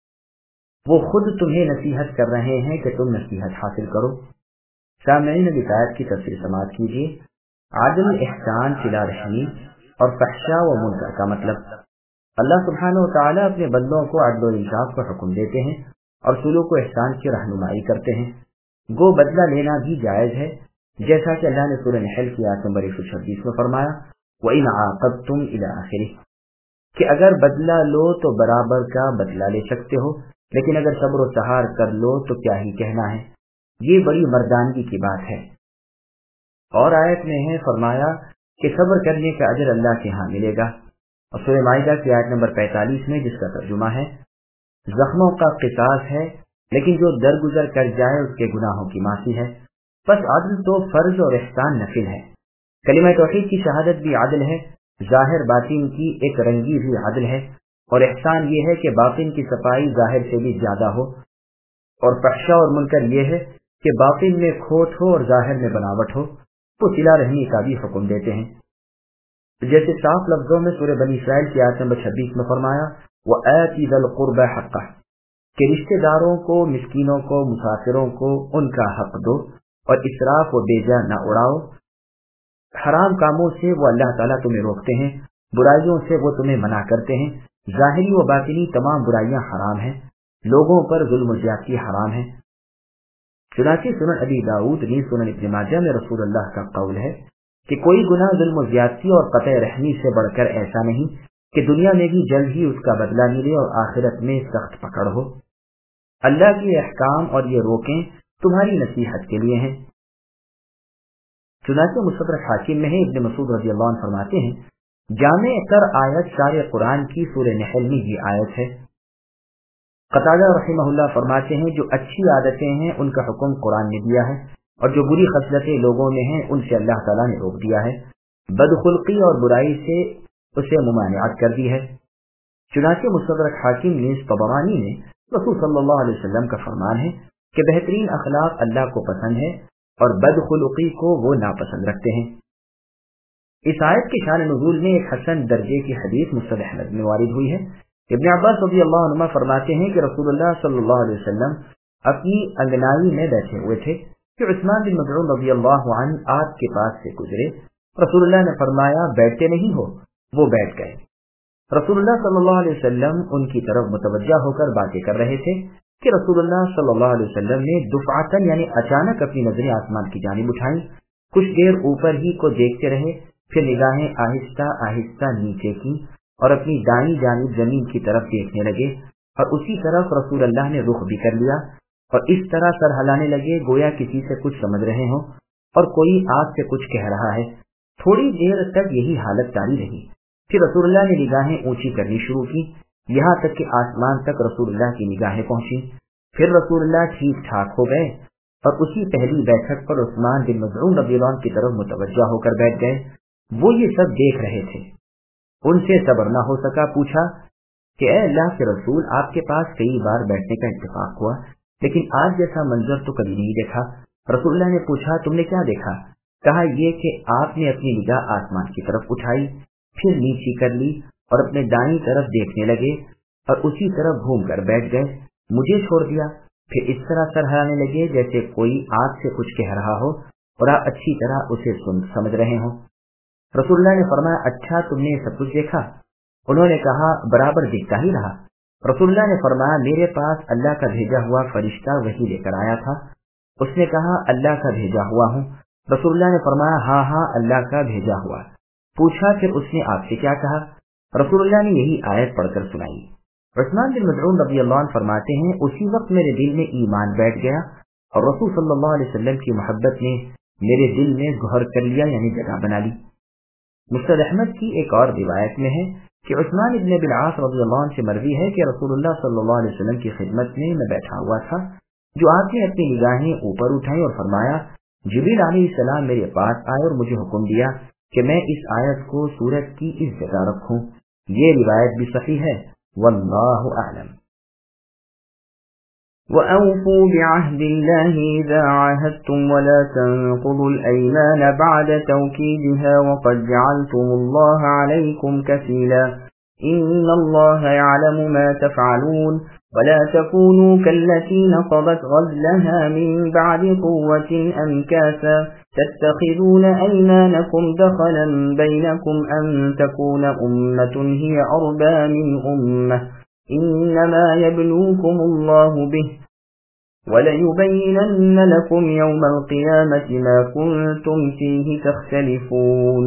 وہ خود تمہیں نصیحت کر رہے ہیں کہ تم نصیحت حاصل کرو۔ سامعین اب آیت کی تفسیر سماعت کیجیے۔ عدل، احسان، صلہ رحمی اور فحشاء و منکر کا مطلب، اللہ سبحانہ و تعالیٰ اپنے بندوں کو عدل و انصاف کا حکم دیتے ہیں اور سلوک و احسان کی رہنمائی کرتے ہیں۔ گو بدلہ لینا بھی جائز ہے، جیسا کہ اللہ نے سورہ نحل کی آیت نمبر 126 میں فرمایا وَإِنْ عَاقَبْتُمْ إِلَىٰ آخِرِهِ، کہ اگر بدلہ لو تو برابر کا بدلہ لے سکتے ہو، لیکن اگر صبر و سہار کر لو تو کیا ہی کہنا ہے، یہ بڑی مردانگی کی بات ہے۔ اور آیت میں ہے فرمایا کہ صبر کرنے کا اجر اللہ کے ہاں ملے گا۔ اور سورہ مائدہ کی آیت نمبر 45 میں جس کا ترجمہ ہے زخموں کا قصاص ہے، لیکن جو درگزر کر جائے اس کے گناہوں کی معافی ہے۔ بس عدل تو فرض اور احسان نفل ہے۔ کلمہ توحید کی شہادت بھی عدل ہے، ظاہر باطن کی ایک رنگی بھی عدل ہے، اور احسان یہ ہے کہ باطن کی صفائی ظاہر سے بھی زیادہ ہو، اور فحشاء اور منکر یہ ہے کہ باطن میں کھوٹ ہو اور ظاہر میں بناوٹ ہو۔ وہ صلہ رحمی کا بھی حکم دیتے ہیں، جیسے صاف لفظوں میں سورہ بنی اسرائیل کی آیت نمبر 26 میں فرمایا وَآتِ ذَا الْقُرْبَى حَقَّهُ، کہ رشتہ داروں کو، مسکینوں کو، مسافروں کو ان کا حق دو اور اسراف و بیجا نہ اڑاؤ۔ حرام کاموں سے وہ اللہ تعالیٰ تمہیں روکتے ہیں، برائیوں سے وہ تمہیں منع کرتے ہیں۔ ظاہری و باطنی تمام برائیاں حرام ہیں، لوگوں پر ظلم و زیادتی حرام ہے۔ چنانچہ سنن ابی داؤد نیز سنن ابن ماجہ میں رسول اللہ کا قول ہے کہ کوئی گناہ ظلم و زیادتی اور قطع رحمی سے بڑھ کر ایسا نہیں کہ دنیا میں بھی جلد ہی اس کا بدلہ ملے اور آخرت میں سخت پکڑ ہو۔ اللہ کے احکام اور یہ روکیں تمہاری نصیحت کے لیے ہیں۔ چنانچہ مستدرک حاکم میں ہے، ابن مسعود رضی اللہ عنہ فرماتے ہیں جامع تر آیت سارے قرآن کی سورہ نحل میں یہ آیت ہے۔ قتادہ رحمہ اللہ فرماتے ہیں جو اچھی عادتیں ہیں ان کا حکم قرآن نے دیا ہے، اور جو بری خصلتیں لوگوں میں ہیں ان سے اللہ تعالیٰ نے روک دیا ہے، بدخلقی اور برائی سے اسے ممانعت کر دی ہے۔ چنانچہ مستدرک حاکم نیز طبرانی میں رسول صلی اللہ علیہ وسلم کا فرمان ہے کہ بہترین اخلاق اللہ کو پسند ہے اور بدخلقی کو وہ ناپسند رکھتے ہیں۔ اس آیت کے شان نزول میں ایک حسن درجے کی حدیث مسند احمد میں وارد ہوئی ہے۔ ابن عباس رضی اللہ عنہ فرماتے ہیں کہ رسول اللہ صلی اللہ علیہ وسلم اپنی انگنائی میں بیٹھے ہوئے تھے کہ عثمان بن مظعون رضی اللہ عنہ آپ کے پاس سے گزرے۔ رسول اللہ نے فرمایا بیٹھتے نہیں ہو؟ وہ بیٹھ گئے۔ رسول اللہ صلی اللہ علیہ وسلم ان کی طرف متوجہ ہو کر باتیں کر رہے تھے کہ رسول اللہ صلی اللہ علیہ وسلم نے دفعتاً یعنی اچانک اپنی نظریں آسمان کی جانب اٹھائیں، کچھ دیر اوپر ہی کو دیکھتے رہے، پھر نگاہیں آہستہ آہستہ نیچے کی اور اپنی دائیں جانب زمین کی طرف دیکھنے لگے، اور اسی طرف رسول اللہ نے رخ بھی کر لیا۔ اور इस तरह सर हिलाने लगे गोया किसी से कुछ समझ रहे हों और कोई आग से कुछ कह रहा है। थोड़ी देर तक यही हालत जारी रही। फिर रसूलुल्लाह ने निगाहें ऊंची करनी शुरू की, यहाँ तक कि आसमान तक रसूलुल्लाह की निगाहें पहुंची। फिर रसूलुल्लाह ठीक ठाक हो गए और उसी पहली बैठक पर उस्मान बिन मज़ऊन रज़ियल्लाहु अन्हु की तरफ मुतवज्जा होकर बैठ गए। वो ये सब देख रहे थे। उनसे सब्र न हो सका, पूछा कि ऐ अल्लाह के रसूल, आपके पास कई बार बैठने का इत्तेफाक हुआ, लेकिन आज जैसा मंजर तो कभी नहीं देखा। रसूलुल्लाह ने पूछा, तुमने क्या देखा? कहा ये कि आपने अपनी निगाह आसमान की तरफ उठाई, फिर नीची कर ली और अपने दाईं तरफ देखने लगे और उसी तरफ घूम कर बैठ गए, मुझे छोड़ दिया। फिर इस तरह सर हिलाने लगे जैसे कोई आग से कुछ कह रहा हो और आप अच्छी तरह उसे समझ रहे हो। रसूलुल्लाह ने फरमाया, अच्छा तुमने ये सब कुछ देखा? उन्होंने कहा, बराबर दिखता ही रहा। रसूलुल्लाह ने फरमाया, मेरे पास अल्लाह का भेजा हुआ फरिश्ता वही लेकर आया था। उसने कहा, अल्लाह का भेजा हुआ हूँ। रसूलुल्लाह ने फरमाया, हाँ हाँ अल्लाह का भेजा हुआ। पूछा, फिर उसने आपसे क्या कहा? रसूलुल्लाह ने यही आयत पढ़कर सुनाई। उस्मान बिन मज़ऊन रज़ियल्लाहु अन्हु फरमाते हैं, उसी वक्त मेरे दिल में ईमान बैठ गया और रसूल सल्लल्लाहु अलैहि वसल्लम की मोहब्बत ने मेरे दिल में घर कर लिया, यानी जगह बना ली। मुस्नद अहमद की एक और रिवायत में है कि उस्मान इब्न बिन आस रज़ियल्लाहु अन्हु से मरवी है कि रसूलुल्लाह सल्लल्लाहु अलैहि वसल्लम की खिदमत में मैं बैठा हुआ था, जो आपने अपनी निगाहें ऊपर उठाई और फरमाया, जिब्रील अलैहिस्सलाम मेरे पास आए और मुझे हुक्म दिया कि मैं इस आयत को सूरत की इस जगह रखूं। ये रिवायत भी सही है। वल्लाहु अअलम। وأوفوا بعهد الله إذا عاهدتم ولا تنقضوا الأيمان بعد توكيدها وقد جعلتم الله عليكم كفيلا إن الله يعلم ما تفعلون ولا تكونوا كالتي نقضت غزلها من بعد قوة أنكاثا تتخذون أيمانكم دخلا بينكم أن تكون أمة هي أربى من أمة إنما يبلوكم الله به وَلَيُبَيِّنَنَّ لَكُمْ يَوْمَ الْقِيَامَةِ مَا كُنْتُمْ فِيهِ تَخْتَلِفُونَ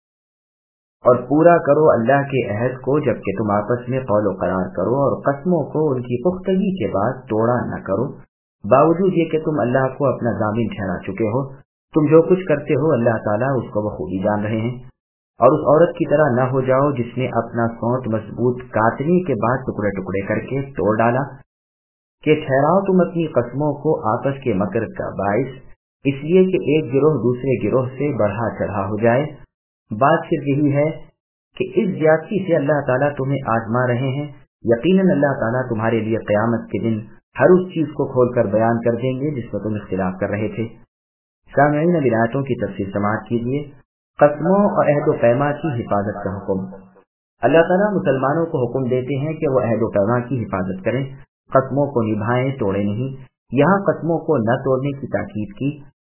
اور پورا کرو اللہ کے عہد کو جبکہ تم آپس میں قول و قرار کرو اور قسموں کو ان کی پختگی کے بعد توڑا نہ کرو، باوجود یہ کہ تم اللہ کو اپنا ضامن ٹھہرا چکے ہو۔ تم جو کچھ کرتے ہو اللہ تعالیٰ اس کو بخوبی جان رہے ہیں۔ اور اس عورت کی طرح نہ ہو جاؤ جس نے اپنا سونت مضبوط کاٹنے کے بعد ٹکڑے ٹکڑے کر کے توڑ ڈالا، کہ ٹھہراؤ تم اپنی قسموں کو آپس کے مکر کا باعث، اس لیے کہ ایک گروہ دوسرے گروہ سے بڑھا چڑھا ہو جائے۔ بات صرف یہی ہے کہ اس زیادتی سے اللہ تعالیٰ تمہیں آزما رہے ہیں۔ یقیناً اللہ تعالیٰ تمہارے لیے قیامت کے دن ہر اس چیز کو کھول کر بیان کر دیں گے جس میں تم اختلاف کر رہے تھے۔ سامعین، اب آیتوں کی تفصیل سماعت کیجیے۔ قسموں اور عہد و پیما کی حفاظت کا حکم۔ اللہ تعالیٰ مسلمانوں کو حکم دیتے ہیں کہ وہ عہد و پیما کی حفاظت کریں، قسموں کو نبھائیں، توڑے نہیں۔ یہاں قسموں کو نہ توڑنے کی تاکید کی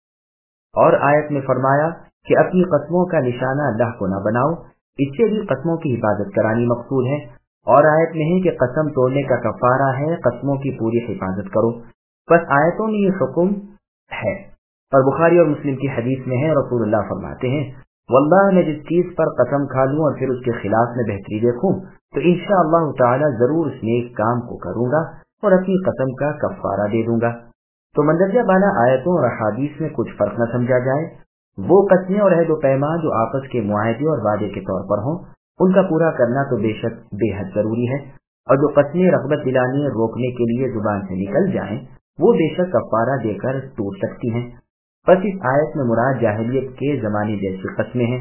اور آیت میں فرمایا کہ اپنی قسموں کا نشانہ اللہ کو نہ بناؤ، اس سے بھی قسموں کی حفاظت کرانی مقصود ہے۔ اور آیت میں ہے کہ قسم توڑنے کا کفارہ ہے قسموں کی پوری حفاظت کرو۔ بس آیتوں میں یہ حکم ہے، اور بخاری اور مسلم کی حدیث میں ہے، رسول اللہ فرماتے ہیں، واللہ میں جس چیز پر قسم کھا لوں اور پھر اس کے خلاف میں بہتری دیکھوں تو انشاءاللہ تعالی ضرور اس نیک کام کو کروں گا اور اپنی قسم کا کفارہ دے دوں گا۔ تو مندرجہ بالا آیتوں اور احادیث میں کچھ فرق نہ سمجھا جائے۔ وہ قسمیں اور عہد و پیما جو آپس کے معاہدے اور وعدے کے طور پر ہوں، ان کا پورا کرنا تو بے شک بے حد ضروری ہے، اور جو قسمیں رغبت دلانے روکنے کے لیے زبان سے نکل جائیں وہ بے شک کفارہ دے کر ٹوٹ سکتی ہیں۔ بس اس آیت میں مراد جاہلیت کے زمانے جیسی قسمیں ہیں۔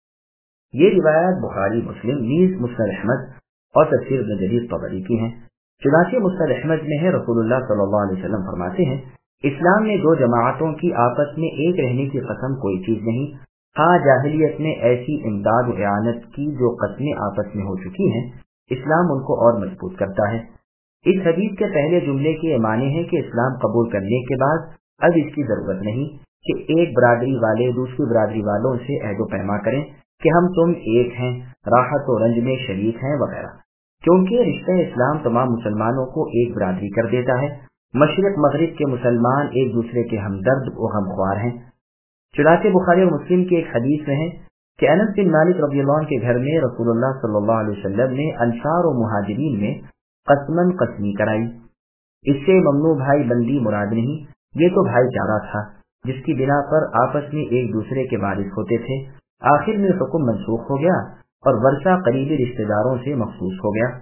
یہ روایات بخاری، مسلم، نیز مسند احمد اور تفسیر ابن جریر طبری کی ہیں۔ چنانچہ مسند احمد میں ہے، رسول اللہ صلی اللہ علیہ وسلم فرماتے ہیں، اسلام میں دو جماعتوں کی آپس میں ایک رہنے کی قسم کوئی چیز نہیں۔ ہاں، جاہلیت میں ایسی امداد و اعانت کی جو قسمیں آپس میں ہو چکی ہیں، اسلام ان کو اور مضبوط کرتا ہے۔ اس حدیث کے پہلے جملے کے یہ معنی ہے کہ اسلام قبول کرنے کے بعد اب اس کی ضرورت نہیں کہ ایک برادری والے دوسری برادری والوں سے عہد و پیما کریں کہ ہم تم ایک ہیں، راحت و رنج میں شریک ہیں وغیرہ، کیونکہ رشتہ اسلام تمام مسلمانوں کو ایک برادری کر دیتا ہے۔ مشرق مغرب کے مسلمان ایک دوسرے کے ہمدرد و غمخوار ہیں۔ چنانچہ بخاری اور مسلم کی ایک حدیث میں ہے کہ انس بن مالک رضی اللہ عنہ کے گھر میں رسول اللہ صلی اللہ علیہ وسلم نے انصار و مہاجرین میں قسمن قسمی کرائی۔ اس سے ممنوع بھائی بندی مراد نہیں، یہ تو بھائی چارہ تھا جس کی بنا پر آپس میں ایک دوسرے کے وارث ہوتے تھے۔ آخر میں حکم منسوخ ہو گیا اور ورثہ قریبی رشتہ داروں سے مخصوص ہو گیا۔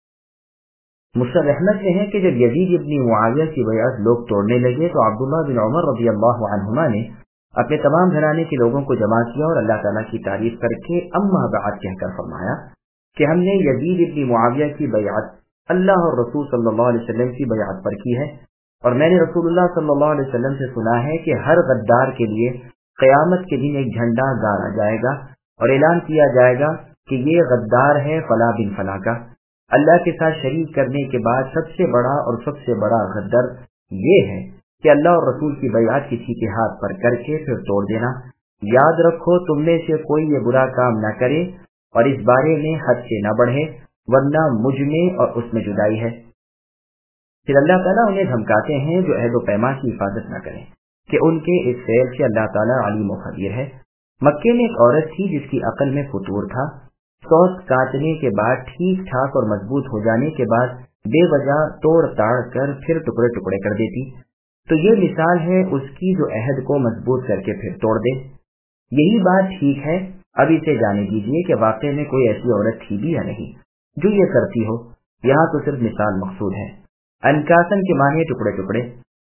مسند احمد میں ہے کہ جب یزید ابن معاویہ کی بیعت لوگ توڑنے لگے تو عبداللہ بن عمر رضی اللہ عنہما نے اپنے تمام گھرانے کے لوگوں کو جمع کیا اور اللہ تعالیٰ کی تعریف کر کے اما بعد کہہ کر فرمایا کہ ہم نے یزید ابن معاویہ کی بیعت اللہ اور رسول صلی اللہ علیہ وسلم کی بیعت پر کی ہے، اور میں نے رسول اللہ صلی اللہ علیہ وسلم سے سنا ہے کہ ہر غدار کے لیے قیامت کے دن ایک جھنڈا گاڑا جائے گا اور اعلان کیا جائے گا کہ یہ غدار ہے فلاں بن فلاں کا۔ اللہ کے ساتھ شریک کرنے کے بعد سب سے بڑا اور سب سے بڑا غدر یہ ہے کہ اللہ اور رسول کی بیعت کسی کے ہاتھ پر کر کے پھر توڑ دینا۔ یاد رکھو تم میں سے کوئی یہ برا کام نہ کرے اور اس بارے میں حد سے نہ بڑھے، ورنہ مجھ میں اور اس میں جدائی ہے۔ پھر اللہ تعالیٰ انہیں دھمکاتے ہیں جو عہد و پیمان کی حفاظت نہ کریں کہ ان کے اس فعل سے اللہ تعالیٰ علیم و خبیر ہے۔ مکے میں ایک عورت تھی جس کی عقل میں فطور تھا، سوت کاٹنے کے بعد ٹھیک ٹھاک اور مضبوط ہو جانے کے بعد بے وجہ توڑ تاڑ کر پھر ٹکڑے ٹکڑے کر دیتی، تو یہ مثال ہے اس کی جو عہد کو مضبوط کر کے پھر توڑ دے۔ یہی بات ٹھیک ہے، اب اسے جانے دیجیے کہ واقعے میں کوئی ایسی عورت تھی بھی یا نہیں جو یہ کرتی ہو، یہاں تو صرف مثال مقصود ہے۔ انکاسن کے معنی ٹکڑے ٹکڑے،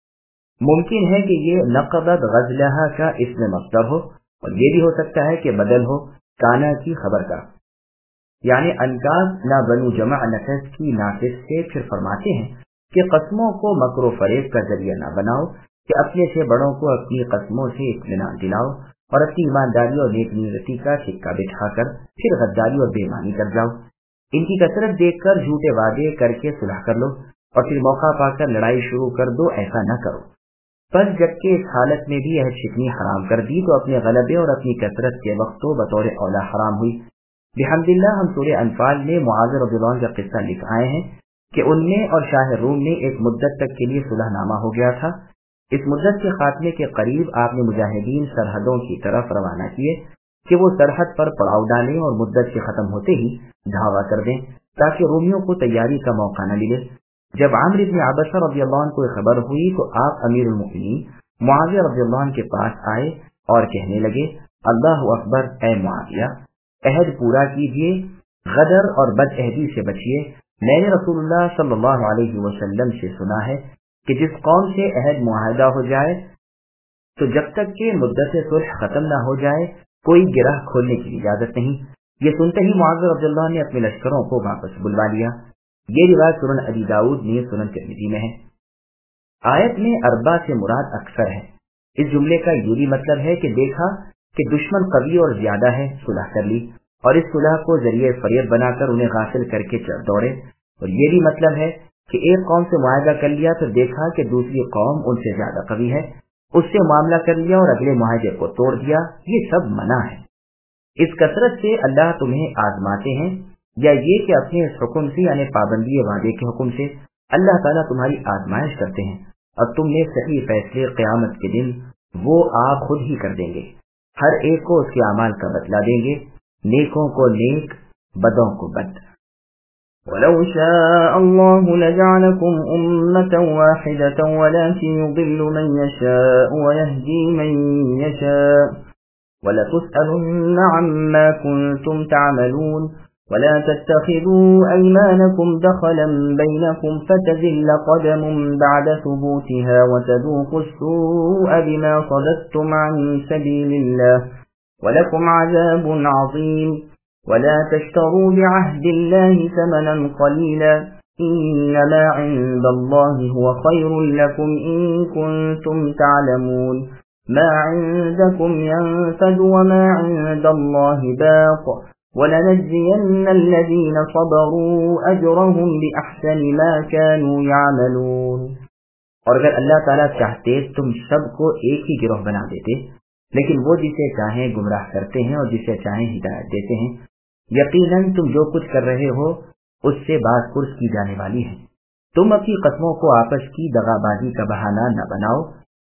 ممکن ہے کہ یہ نقضت غزلہ کا اسم مصدر ہو، اور یہ بھی ہو سکتا ہے کہ بدل ہو کانا کی خبر کا، یعنی انکاس نہ بنو جمع نفس کی ناقص سے پھر فرماتے ہیں کہ قسموں کو مکر و فریب کا ذریعہ نہ بناؤ، کہ اپنے سے بڑوں کو اپنی قسموں سے اطمینان دلاؤ اور اپنی ایمانداری اور نیک نیتی کا سکہ بٹھا کر پھر غداری اور بے ایمانی کر جاؤ۔ ان کی کثرت دیکھ کر جھوٹے وعدے کر کے صلح کر لو اور پھر موقع پا کر لڑائی شروع کر دو، ایسا نہ کرو۔ بس جبکہ اس حالت میں بھی عہد شکنی حرام کر دی تو اپنے غلبے اور اپنی کثرت کے وقت تو بطور اولا حرام ہوئی۔ بحمداللہ ہم سورہ انفال میں معاذ رضی اللہ عنہ کا قصہ لکھ آئے ہیں کہ ان میں اور شاہ روم میں ایک مدت تک کے لیے صلح نامہ ہو گیا تھا۔ اس مدت کے خاتمے کے قریب آپ نے مجاہدین سرحدوں کی طرف روانہ کیے کہ وہ سرحد پر پڑاؤ ڈالیں اور مدت کے ختم ہوتے ہی دھاوا کر دیں تاکہ رومیوں کو تیاری کا موقع نہ ملے۔ جب عامر بن عبسہ رضی اللہ عنہ کو خبر ہوئی تو آپ امیر المؤمنین معاویہ رضی اللہ عنہ کے پاس آئے اور کہنے لگے، اللہ اکبر، اے معاویہ، عہد پورا کیجیے، غدر اور بد عہدی سے بچیے۔ میں نے رسول اللہ صلی اللہ علیہ وسلم سے سنا ہے کہ جس قوم سے عہد معاہدہ ہو جائے تو جب تک کہ مدت صلح ختم نہ ہو جائے کوئی گرہ کھولنے کی اجازت نہیں۔ یہ سنتے ہی معاذ رضی اللہ نے اپنے لشکروں کو واپس بلوا لیا۔ یہ روایت سنن ابی داؤد میں سنن ترمذی میں ہے۔ آیت میں اربع سے مراد اکثر ہے۔ اس جملے کا یہ بھی مطلب ہے کہ دیکھا کہ دشمن قوی اور زیادہ ہے، صلح کر لی، اور اس صلح کو ذریعہ فریب بنا کر انہیں غافل کر کے چڑھ دوڑے۔ اور یہ بھی مطلب ہے کہ ایک قوم سے معاہدہ کر لیا تو دیکھا کہ دوسری قوم ان سے زیادہ قوی ہے، اس سے معاملہ کر لیا اور اگلے معاہدے کو توڑ دیا۔ یہ سب منع ہے۔ اس کثرت سے اللہ تمہیں آزماتے ہیں، یا یہ کہ اپنے اس حکم سے یعنی پابندی وعدے کے حکم سے اللہ تعالیٰ تمہاری آزمائش کرتے ہیں، اور تم نے صحیح فیصلے قیامت کے دن وہ آپ خود ہی کر دیں گے، ہر ایک کو اس کے اعمال کا بدلہ دیں گے، نیکوں کو نیک، بدوں کو بد۔ وَلَوْ شَاءَ اللَّهُ لَجَعَلَكُمْ أُمَّةً وَاحِدَةً وَلَكِنْ يُضِلُّ مَن يَشَاءُ وَيَهْدِي مَن يَشَاءُ وَلَتُسْأَلُنَّ عَمَّا كُنتُمْ تَعْمَلُونَ وَلَا تَتَّخِذُوا أَيْمَانَكُمْ دَخَلًا بَيْنَكُمْ فَتَزِلَّ قَدَمٌ بَعْدَ ثُبُوتِهَا وَتَذُوقُوا السُّوءَ بِمَا صَدَدتُّمْ عَن سَبِيلِ اللَّهِ وَلَكُمْ عَذَابٌ عَظِيمٌ وَلَا تَشْتَرُوا بِعَهْدِ اللَّهِ ثَمَنًا قَلِيلًا إِنَّمَا عِندَ اللَّهِ هُوَ خَيْرٌ لَكُمْ إِن كُنتُمْ تَعْلَمُونَ مَا عِندَكُمْ يَنفَدُ وَمَا عِندَ اللَّهِ بَاقٍ وَلَنَجْزِيَنَّ الَّذِينَ صَبَرُوا أَجْرَهُمْ بِأَحْسَنِ مَا كَانُوا يَعْمَلُونَ۔ اور اگر اللہ تعالیٰ چاہتے تم سب کو ایک ہی گروہ بنا دیتے، لیکن وہ جسے چاہیں گمراہ کرتے ہیں اور جسے چاہیں ہدایت دیتے ہیں۔ یقیناً تم جو کچھ کر رہے ہو اس سے باز پرس کی جانے والی ہے۔ تم اپنی قسموں کو آپس کی دغا بازی کا بہانہ نہ بناؤ،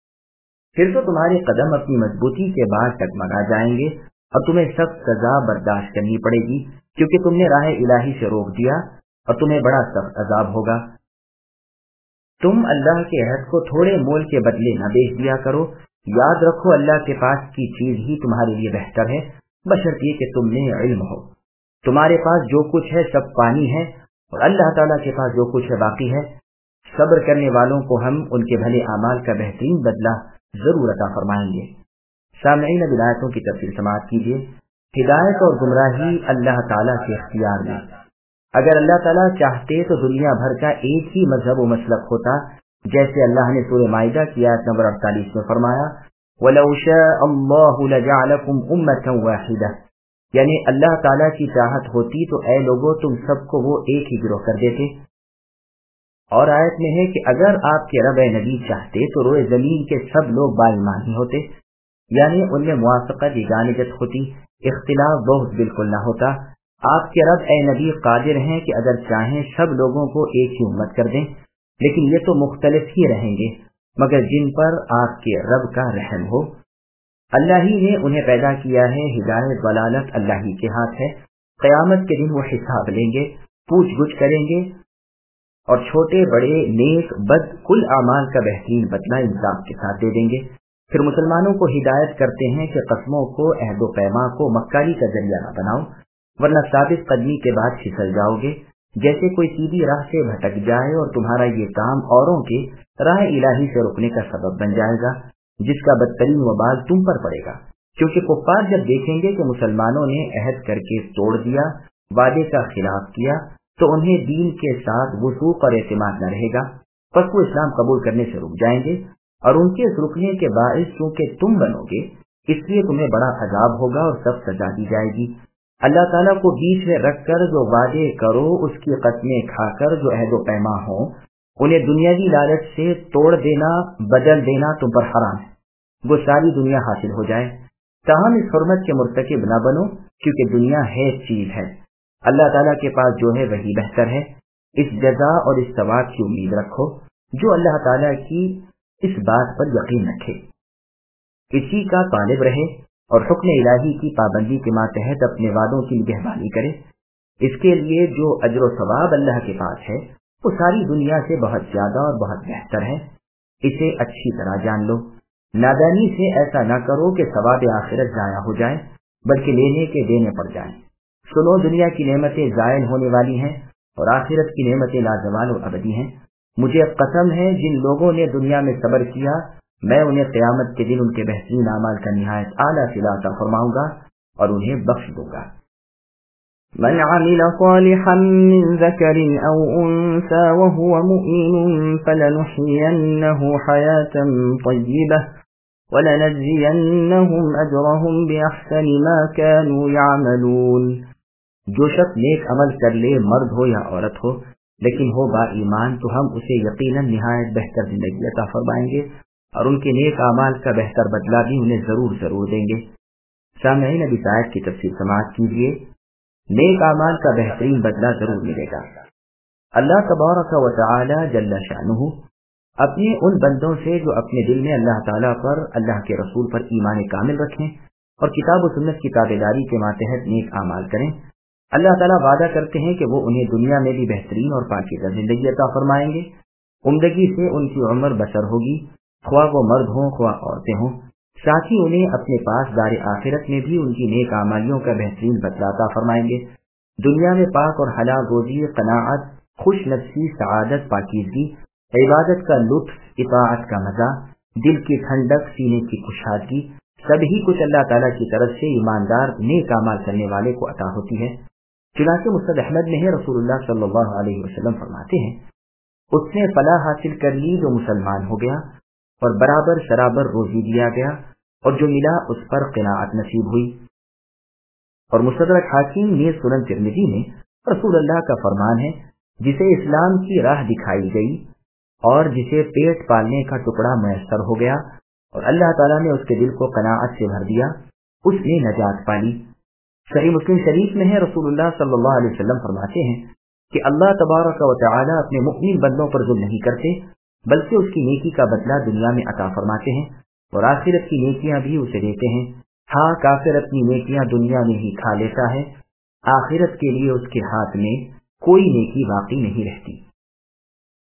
پھر تو تمہارے قدم اپنی مضبوطی کے بعد ٹگمگا جائیں گے اور تمہیں سخت سزا برداشت کرنی پڑے گی، کیونکہ تم نے راہ الہی سے روک دیا اور تمہیں بڑا سخت عذاب ہوگا۔ तुम अल्लाह के अहद को थोड़े मोल के बदले न बेच दिया करो। याद रखो अल्लाह के पास की चीज ही तुम्हारे लिए बेहतर है, बशर्ते कि तुमने इल्म हो। तुम्हारे पास जो कुछ है सब पानी है और अल्लाह ताला के पास जो कुछ है बाकी है। सब्र करने वालों को हम उनके भले अमाल का बेहतरीन बदला जरूर अता फरमाएंगे। सामईन विलायतों की तफसीर समाअत कीजिए। हिदायत और गुमराही अल्लाह ताला के इख्तियार में। अगर अल्लाह ताला चाहते तो दुनिया भर का एक ही मजहब व मसलक होता, जैसे अल्लाह ने सूरह माइदा की आयत नंबर 48 में फरमाया, वलौ शाअ अल्लाहु लजअलकुम उम्मतन वाहिदा, यानी अल्लाह ताला की चाहत होती तो ऐ लोगों तुम सबको वो एक ही गिरोह कर देते। और आयत में है कि अगर आपके रब नबी चाहते तो रोए जमीन के सब लोग बाईमान ही होते, यानी उनमें मुआफ़क़त यगानियत होती, इख्तिलाफ बहुत बिल्कुल न होता। आपके रब ए नबी कादिर हैं कि अगर चाहें सब लोगों को एक ही उम्मत कर दें, लेकिन ये तो मुख्तलिफ ही रहेंगे मगर जिन पर आपके रब का रहम हो। अल्लाह ही ने उन्हें पैदा किया है, हिदायत वलालत अल्लाह ही के हाथ है। क़यामत के दिन वो हिसाब लेंगे, पूछ गुछ करेंगे और छोटे बड़े नेक बद कुल आमाल का बेहतरीन बदला इंसाफ के साथ दे देंगे। फिर मुसलमानों को हिदायत करते हैं कि कस्मों को अहदो पैमा को मक्कारी का जरिया न बनाओ, वरना साबित कदमी के बाद फिसल जाओगे। जैसे कोई सीधी राह से भटक जाए और तुम्हारा ये काम औरों के राह इलाही से रुकने का सबब बन जाएगा, जिसका बदतरीन वबाल तुम पर पड़ेगा। क्योंकि कुफ्फार जब देखेंगे कि मुसलमानों ने अहद करके तोड़ दिया, वादे का खिलाफ किया, तो उन्हें दीन के साथ वसूक और एतमाद न रहेगा, बस वो इस्लाम कबूल करने से रुक जाएंगे। और उनके इस रुकने के बाइस चूंकि तुम बनोगे, इसलिए तुम्हें बड़ा अजाब होगा और सब सजा दी जाएगी। अल्लाह ताला को बीच में रखकर जो वादे करो, उसकी कस्में खाकर जो अहद पैमा हो, उन्हें दुनियावी लालच से तोड़ देना, बदल देना तुम पर हराम है, वो सारी दुनिया हासिल हो जाए। ताहम इस हुर्मत के मुर्तकिब न बनो, क्योंकि दुनिया है चीज है, अल्लाह ताला के पास जो है वही बेहतर है। इस जजा और इस सवाब की उम्मीद रखो जो अल्लाह ताला की इस बात पर यकीन रखे, इसी का तालिब रहे और हुक्म इलाही की पाबंदी के मातहत अपने वादों की निगहबानी करे। इसके लिए जो अजर सवाब अल्लाह के पास है वो सारी दुनिया से बहुत ज्यादा और बहुत बेहतर है। इसे अच्छी तरह जान लो। नादानी से ऐसा न करो कि सवाब आखिरत जाया हो जाए, बल्कि लेने के देने पड़ जाए। सुनो, दुनिया की नेमतें जायल होने वाली हैं और आखिरत की नेमतें लाजवाल और अबदी हैं। मुझे कसम है जिन लोगों ने दुनिया में सब्र किया, मैं उन्हें क़यामत के दिन उनके बेहतरीन अमाल का निहायत आला सिला अता फरमाऊंगा और उन्हें बख्श दूंगा। من عمل صالحا من ذكر أو أنثى وهو مؤمن فلنحيينه حياة طيبة وَلَنَجْزِيَنَّهُمْ أَجْرَهُمْ بِأَحْسَنِ مَا كَانُوا يَعْمَلُونَ۔ جو शख्स नेक अमल कर ले, मर्द हो या औरत हो, लेकिन हो बा ईमान, तो हम उसे यकीनन निहायत बेहतर जिंदगी अता फरमाएंगे और उनके नेक अमाल का बेहतर बदला भी उन्हें जरूर जरूर देंगे। सामईन अभी आयत की तफसीर समाअत कीजिए। नेक अमाल का बेहतरीन बदला जरूर मिलेगा। अल्लाह तबारक व तआला जल्ल शानुहु अपने उन बंदों से जो अपने दिल में अल्लाह ताला पर, अल्लाह के रसूल पर ईमान कामिल रखें और किताब और सुन्नत की ताबेदारी के मातहत नेक आमाल करें, अल्लाह ताला वादा करते हैं कि वो उन्हें दुनिया में भी बेहतरीन और पाकीज़ा जिंदगी अता फरमाएंगे। उम्दगी से उनकी उम्र बसर होगी, ख्वाह वो मर्द हों ख्वाह औरतें हों। साथ ही उन्हें अपने पास दार आखिरत में भी उनकी नेक आमालियों का बेहतरीन बदला अता फरमाएंगे। दुनिया में पाक और हलाल रोजी, कनाअत, खुश नफ्सी, सआदत, पाकीज़गी, इबादत का लुत्फ, इताअत का मजा, दिल की ठंडक, सीने की खुशहादगी, सभी कुछ अल्लाह ताला की तरफ से ईमानदार नेक अमाल करने वाले को अता होती है। चुनांचे मुस्नद अहमद में है, रसूलुल्लाह सल्लल्लाहु अलैहि वसल्लम फरमाते हैं, उसने फलाह हासिल कर ली जो मुसलमान हो गया और बराबर शराबर रोजी दिया गया और जो मिला उस पर क़नाअत नसीब हुई। और मुस्तदरक हाकिम ने सुनन तिरमिज़ी में रसूलुल्लाह का फरमान है, जिसे इस्लाम की राह दिखाई गई और जिसे पेट पालने का टुकड़ा मैसर हो गया और अल्लाह ताला ने उसके दिल को कनाअत से भर दिया, उसने नजात पाली। सही मुस्लिम शरीफ में है, रसूलुल्लाह सल्लल्लाहु अलैहि वसल्लम फरमाते हैं कि अल्लाह तबारक व तआला अपने मुमिन बंदों पर जुल्म नहीं करते, बल्कि उसकी नेकी का बदला दुनिया में अता फरमाते हैं और आखिरत की नेकियां भी उसे देते हैं। हाँ, काफिर अपनी नेकियां दुनिया में ही खा लेता है, आखिरत के लिए उसके हाथ में कोई नेकी बाकी नहीं रहती।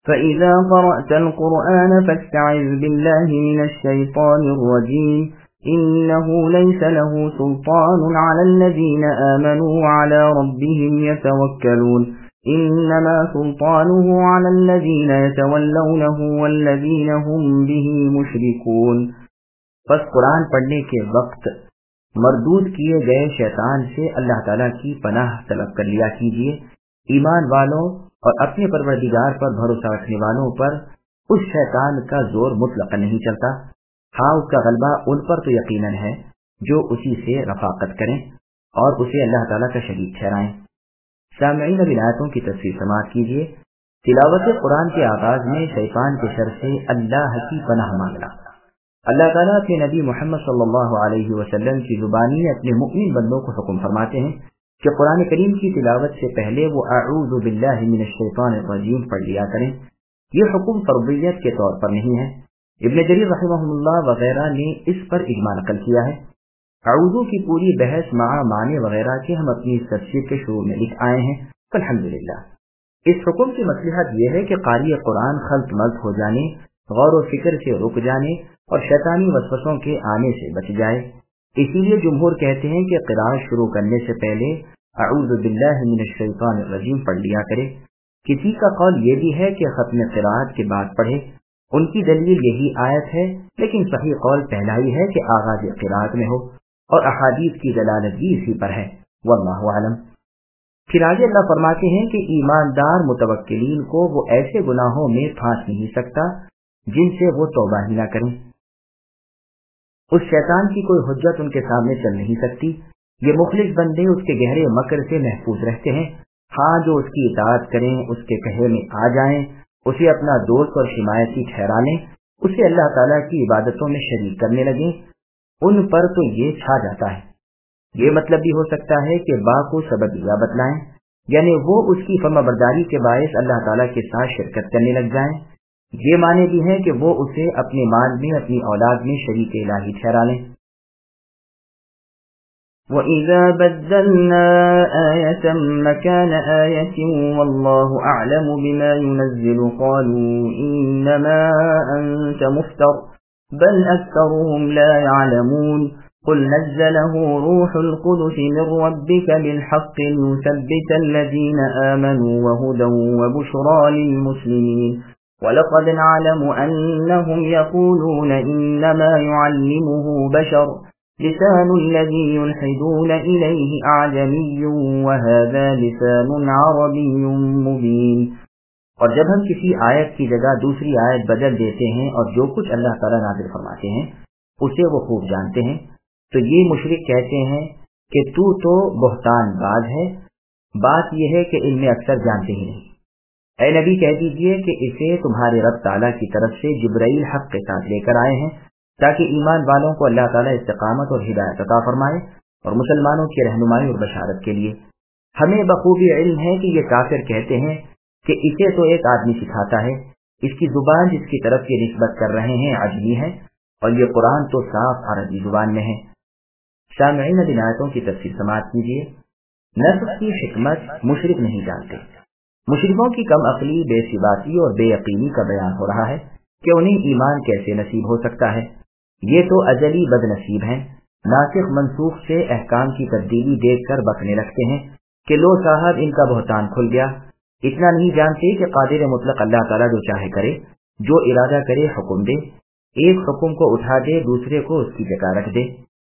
فإذا قرأت القرآن فاستعذ بالله من الشيطان الرجيم إنه ليس له سلطان على الذين آمنوا وعلى ربهم يتوكلون إنما سلطانه على الذين يتولونه والذين هم به مشركون. بس قرآن پڑھنے کے وقت مردود کیے گئے شیطان سے اللہ تعالیٰ کی پناہ طلب کر لیا کیجیے. ایمان والوں اور اپنے پروردگار پر بھروسہ رکھنے والوں پر اس شیطان کا زور مطلق نہیں چلتا. ہاں اس کا غلبہ ان پر تو یقیناً ہے جو اسی سے رفاقت کریں اور اسے اللہ تعالیٰ کا شریک ٹھہرائیں. سامعین اب آیتوں کی تفسیر سماعت کیجیے. تلاوت قرآن کے آغاز میں شیطان کے شر سے اللہ کی پناہ مانگنا. اللہ تعالیٰ اپنے نبی محمد صلی اللہ علیہ وسلم کی زبانی اپنے مؤمن بندوں کو حکم فرماتے ہیں کہ قرآن کریم کی تلاوت سے پہلے وہ اعوذ باللہ من الشیطان الرجیم پڑھ لیا کریں. یہ حکم فرضیت کے طور پر نہیں ہے. ابن جریر رحمہ اللہ وغیرہ نے اس پر اجماع نقل کیا ہے. اعوذ کی پوری بحث مع معنی وغیرہ کے ہم اپنی اس تفسیر کے شروع میں لکھ آئے ہیں. الحمدللہ اس حکم کی مصلحت یہ ہے کہ قاری قرآن خلط ملط ہو جانے، غور و فکر سے رک جانے اور شیطانی وسوسوں کے آنے سے بچ جائے. اسی لیے جمہور کہتے ہیں کہ قراءت شروع کرنے سے پہلے اعوذ باللہ من الشیطان الرجیم پڑھ لیا کرے. کسی کا قول یہ بھی ہے کہ ختم قراءت کے بعد پڑھے. ان کی دلیل یہی آیت ہے، لیکن صحیح قول پہلا ہی ہے کہ آغاز قراءت میں ہو، اور احادیث کی دلالت بھی اسی پر ہے. واللہ اعلم. پھر آگے اللہ فرماتے ہیں کہ ایماندار متوکلین کو وہ ایسے گناہوں میں پھانس نہیں سکتا جن سے وہ توبہ ہی نہ کریں. اس شیطان کی کوئی حجت ان کے سامنے چل نہیں سکتی. یہ مخلص بندے اس کے گہرے مکر سے محفوظ رہتے ہیں. ہاں جو اس کی اطاعت کریں، اس کے کہے میں آ جائیں، اسے اپنا دوست اور حمایتی ٹھہرا لیں، اسے اللہ تعالیٰ کی عبادتوں میں شریک کرنے لگیں، ان پر تو یہ چھا جاتا ہے. یہ مطلب بھی ہو سکتا ہے کہ با کو سببیہ بتلائیں، یعنی وہ اس کی فرما برداری کے باعث اللہ تعالیٰ کے ساتھ شرکت کرنے لگ جائیں. یہ معنی بھی ہے کہ وہ اسے اپنے مال میں، اپنی اولاد میں شریک الہی ٹھہرا لیں. وَإِذَا بَدَّلْنَا آيَةً مَكَانَ آيَةٍ وَاللَّهُ أَعْلَمُ بِمَا يُنَزِّلُ قَالُوا إِنَّمَا أَنْتَ مُفْتَرٍ بَلْ أَكْثَرُهُمْ لَا يَعْلَمُونَ قُلْ نَزَّلَهُ رُوحُ الْقُدُسِ مِنْ رَبِّكَ بِالْحَقِّ لِيُثَبِّتَ الَّذِينَ آمَنُوا وَهُدًى وَبُشْرَى لِلْمُسْلِمِينَ وَلَقَدْ نَعْلَمُ أَنَّهُمْ يَقُولُونَ إِنَّمَا يُعَلِّمُهُ بَشَرٌ لسان الذي يلحدون إليه أعجمي وهذا لسان عربي مبين. اور جب ہم کسی آیت کی جگہ دوسری آیت بدل دیتے ہیں اور جو کچھ اللہ تعالیٰ نازل فرماتے ہیں اسے وہ خوب جانتے ہیں، تو یہ مشرک کہتے ہیں کہ تو بہتان باز ہے. بات یہ ہے کہ ان میں اکثر جانتے ہی نہیں. اے نبی کہہ دیجئے کہ اسے تمہارے رب تعالیٰ کی طرف سے جبرائیل حق کے ساتھ لے کر آئے ہیں تاکہ ایمان والوں کو اللہ تعالیٰ استقامت اور ہدایت عطا فرمائے اور مسلمانوں کی رہنمائی اور بشارت کے لیے. ہمیں بخوبی علم ہے کہ یہ کافر کہتے ہیں کہ اسے تو ایک آدمی سکھاتا ہے، اس کی زبان جس کی طرف یہ نسبت کر رہے ہیں عجمی ہے، اور یہ قرآن تو صاف عربی زبان میں ہے. سامعین اب آیتوں کی تفسیر سماعت کیجیے. نسخ کی حکمت مشرک نہیں جانتے. مشرکوں کی کم عقلی، بے ثباتی اور بے یقینی کا بیان ہو رہا ہے کہ انہیں ایمان کیسے نصیب ہو سکتا ہے. یہ تو ازلی بد نصیب ہیں. ناسخ منسوخ سے احکام کی تبدیلی دیکھ کر بکنے لگتے ہیں کہ لو صاحب ان کا بہتان کھل گیا. اتنا نہیں جانتے کہ قادر مطلق اللہ تعالیٰ جو چاہے کرے، جو ارادہ کرے حکم دے، ایک حکم کو اٹھا دے دوسرے کو اس کی جگہ رکھ دے.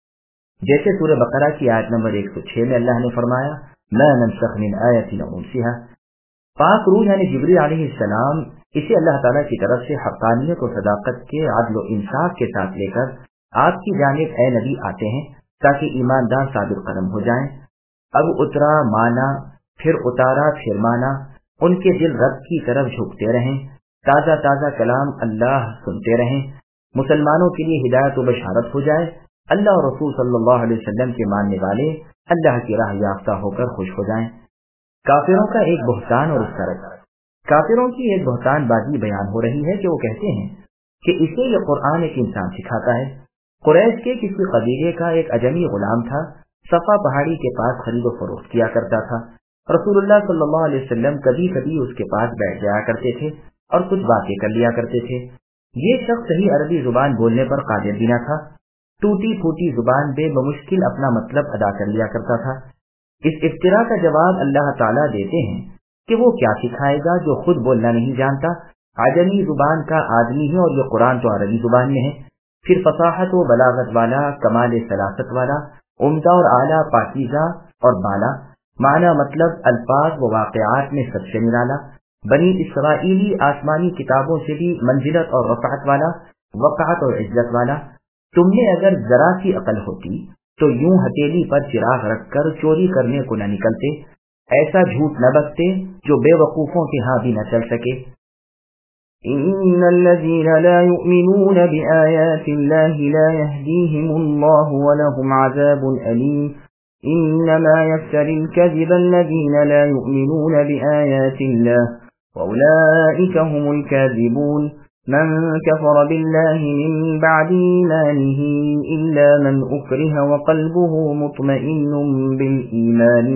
جیسے سورہ بقرہ کی آیت نمبر 106 میں اللہ نے فرمایا مَا نَنسَخْ مِنْ آیَةٍ أَوْ نُنْسِهَا. پاک روح یعنی جبریل علیہ السلام اسے اللہ تعالیٰ کی طرف سے حقانیت و صداقت کے عدل و انصاف کے ساتھ لے کر آپ کی جانب اے نبی آتے ہیں تاکہ ایماندار صابر قدم ہو جائیں. اب اترا مانا، پھر اتارا پھر مانا، ان کے دل رب کی طرف جھکتے رہیں، تازہ تازہ کلام اللہ سنتے رہیں، مسلمانوں کے لیے ہدایت و بشارت ہو جائے. اللہ اور رسول صلی اللہ علیہ وسلم کے ماننے والے اللہ کی راہ یافتہ ہو کر خوش ہو جائیں. کافروں کا ایک بہتان اور اس کا رد. کافروں کی ایک بہتان بازی بیان ہو رہی ہے کہ وہ کہتے ہیں کہ اسے یہ قرآن ایک انسان سکھاتا ہے. قریش کے کسی قبیلے کا ایک اجمی غلام تھا، صفا پہاڑی کے پاس خرید و فروخت کیا کرتا تھا. رسول اللہ صلی اللہ علیہ وسلم کبھی کبھی اس کے پاس بیٹھ جایا کرتے تھے اور कुछ बातें कर लिया करते थे। ये शख्स सही अरबी जुबान बोलने पर कादिर भी न था। टूटी फूटी जुबान पे बमुश्किल अपना मतलब अदा कर लिया करता था। इस इफ्तिरा का जवाब अल्लाह ताला देते हैं कि वो क्या सिखाएगा जो खुद बोलना नहीं जानता। आजमी जुबान का आदमी है और ये कुरान तो अरबी जुबान में है। फिर फसाहत व बलागत वाला, कमाल सलासत वाला, उम्दा और आला, पाकीज़ा और बाला, माना मतलब अल्फाज व वाक़यात में सबसे निराला, बनी इसराइली आसमानी किताबों से भी मंजिलत और रफ़अत वाला, वक़अत और इज्जत वाला। तुमने अगर जरा सी अकल होती तो यूं हथेली पर चिराग रखकर चोरी करने को न निकलते, ऐसा झूठ न बकते जो बेवकूफों के यहाँ भी न चल सके। इन्नल्लज़ीन ला युमिनून बिआयातिल्लाहि ला यहदीहिमुल्लाहु वलहुम अज़ाबुन अलीम। इन्नमा यफ्तरिल कज़िबा अल्लज़ीन ला युमिनून बिआयातिल्लाहि वउलाइका हुमुल काज़िबून। من كفر بالله من بعد إيمانه إلا من أكره وقلبه مطمئن بالإيمان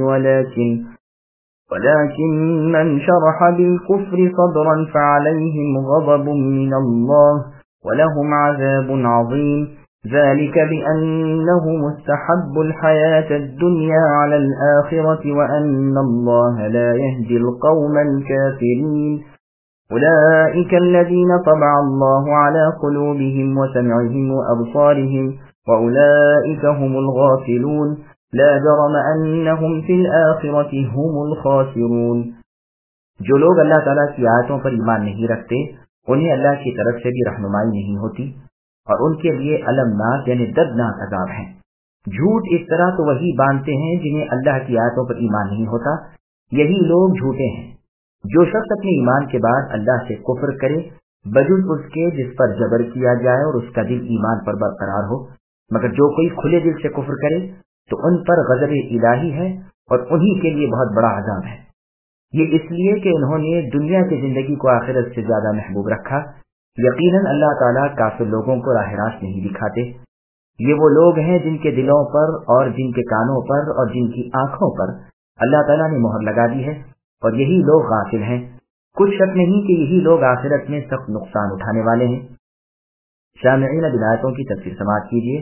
ولكن من شرح بالكفر صدرا فعليهم غضب من الله ولهم عذاب عظيم ذلك بأنهم استحبوا الحياة الدنيا على الآخرة وأن الله لا يهدي القوم الكافرين أولئك الذين طبع الله على قلوبهم وسمعهم وأبصارهم وأولئك هم الغافلون لا جرم أنهم في الآخرة هم الخاسرون۔ جو لوگ اللہ تعالیٰ کی آیتوں پر ایمان نہیں رکھتے انہیں اللہ کی طرف سے بھی رہنمائی نہیں ہوتی اور ان کے لیے المناک یعنی دردناک عذاب ہیں۔ جھوٹ اس طرح تو وہی باندھتے ہیں جنہیں اللہ کی آیتوں پر ایمان نہیں ہوتا، یہی لوگ جھوٹے ہیں۔ جو شخص اپنے ایمان کے بعد اللہ سے کفر کرے بجز اس کے جس پر جبر کیا جائے اور اس کا دل ایمان پر برقرار ہو، مگر جو کوئی کھلے دل سے کفر کرے تو ان پر غضب الہی ہے اور انہی کے لیے بہت بڑا عذاب ہے۔ یہ اس لیے کہ انہوں نے دنیا کی زندگی کو آخرت سے زیادہ محبوب رکھا۔ یقیناً اللہ تعالیٰ کافر لوگوں کو راہ راست نہیں دکھاتے۔ یہ وہ لوگ ہیں جن کے دلوں پر اور جن کے کانوں پر اور جن کی آنکھوں پر اللہ تعالیٰ نے مہر لگا دی ہے، اور یہی لوگ غافل ہیں۔ کچھ شک نہیں کہ یہی لوگ آخرت میں سخت نقصان اٹھانے والے ہیں۔ سامعین اب آیتوں کی تفسیر سماعت کیجیے۔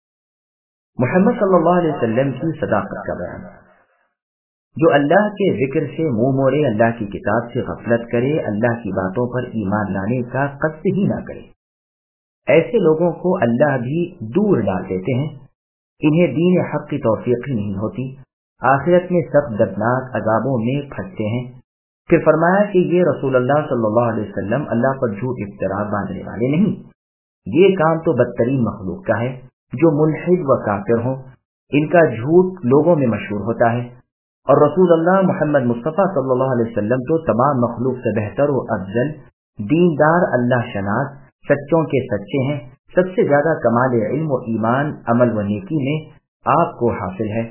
محمد صلی اللہ علیہ وسلم کی صداقت کا بیان۔ جو اللہ کے ذکر سے منہ موڑے، اللہ کی کتاب سے غفلت کرے، اللہ کی باتوں پر ایمان لانے کا قصد ہی نہ کرے، ایسے لوگوں کو اللہ بھی دور ڈال دیتے ہیں۔ انہیں دین حق کی توفیق ہی نہیں ہوتی، آخرت میں سخت دردناک عذابوں میں پھنستے ہیں۔ پھر فرمایا کہ یہ رسول اللہ صلی اللہ علیہ وسلم اللہ پر جھوٹ افترا باندھنے والے نہیں، یہ کام تو بدترین مخلوق کا ہے جو ملحد و کافر ہوں، ان کا جھوٹ لوگوں میں مشہور ہوتا ہے، اور رسول اللہ محمد مصطفیٰ صلی اللہ علیہ وسلم تو تمام مخلوق سے بہتر و افضل، دیندار، اللہ شناس، سچوں کے سچے ہیں، سب سے زیادہ کمال علم و ایمان، عمل و نیکی میں آپ کو حاصل ہے۔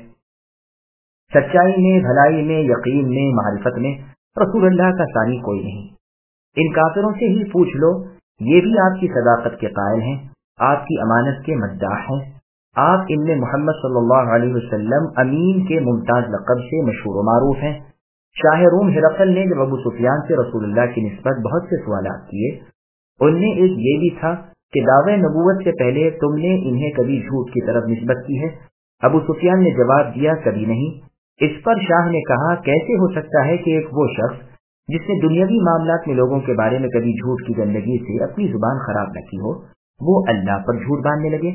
سچائی میں، بھلائی میں، یقین میں، معرفت میں رسول اللہ کا ثانی کوئی نہیں۔ ان کافروں سے ہی پوچھ لو، یہ بھی آپ کی صداقت کے قائل ہیں، آپ کی امانت کے مداح ہیں۔ آپ ان میں محمد صلی اللہ علیہ وسلم امین کے ممتاز لقب سے مشہور و معروف ہیں۔ شاہ روم ہرقل نے جب ابو سفیان سے رسول اللہ کی نسبت بہت سے سوالات کیے، ان میں ایک یہ بھی تھا کہ دعوی نبوت سے پہلے تم نے انہیں کبھی جھوٹ کی طرف نسبت کی ہے؟ ابو سفیان نے جواب دیا، کبھی نہیں۔ اس پر شاہ نے کہا، کیسے ہو سکتا ہے کہ ایک وہ شخص جس نے دنیاوی معاملات میں لوگوں کے بارے میں کبھی جھوٹ کی گندگی سے اپنی زبان خراب نہ کی ہو، وہ اللہ پر جھوٹ باندھنے لگے؟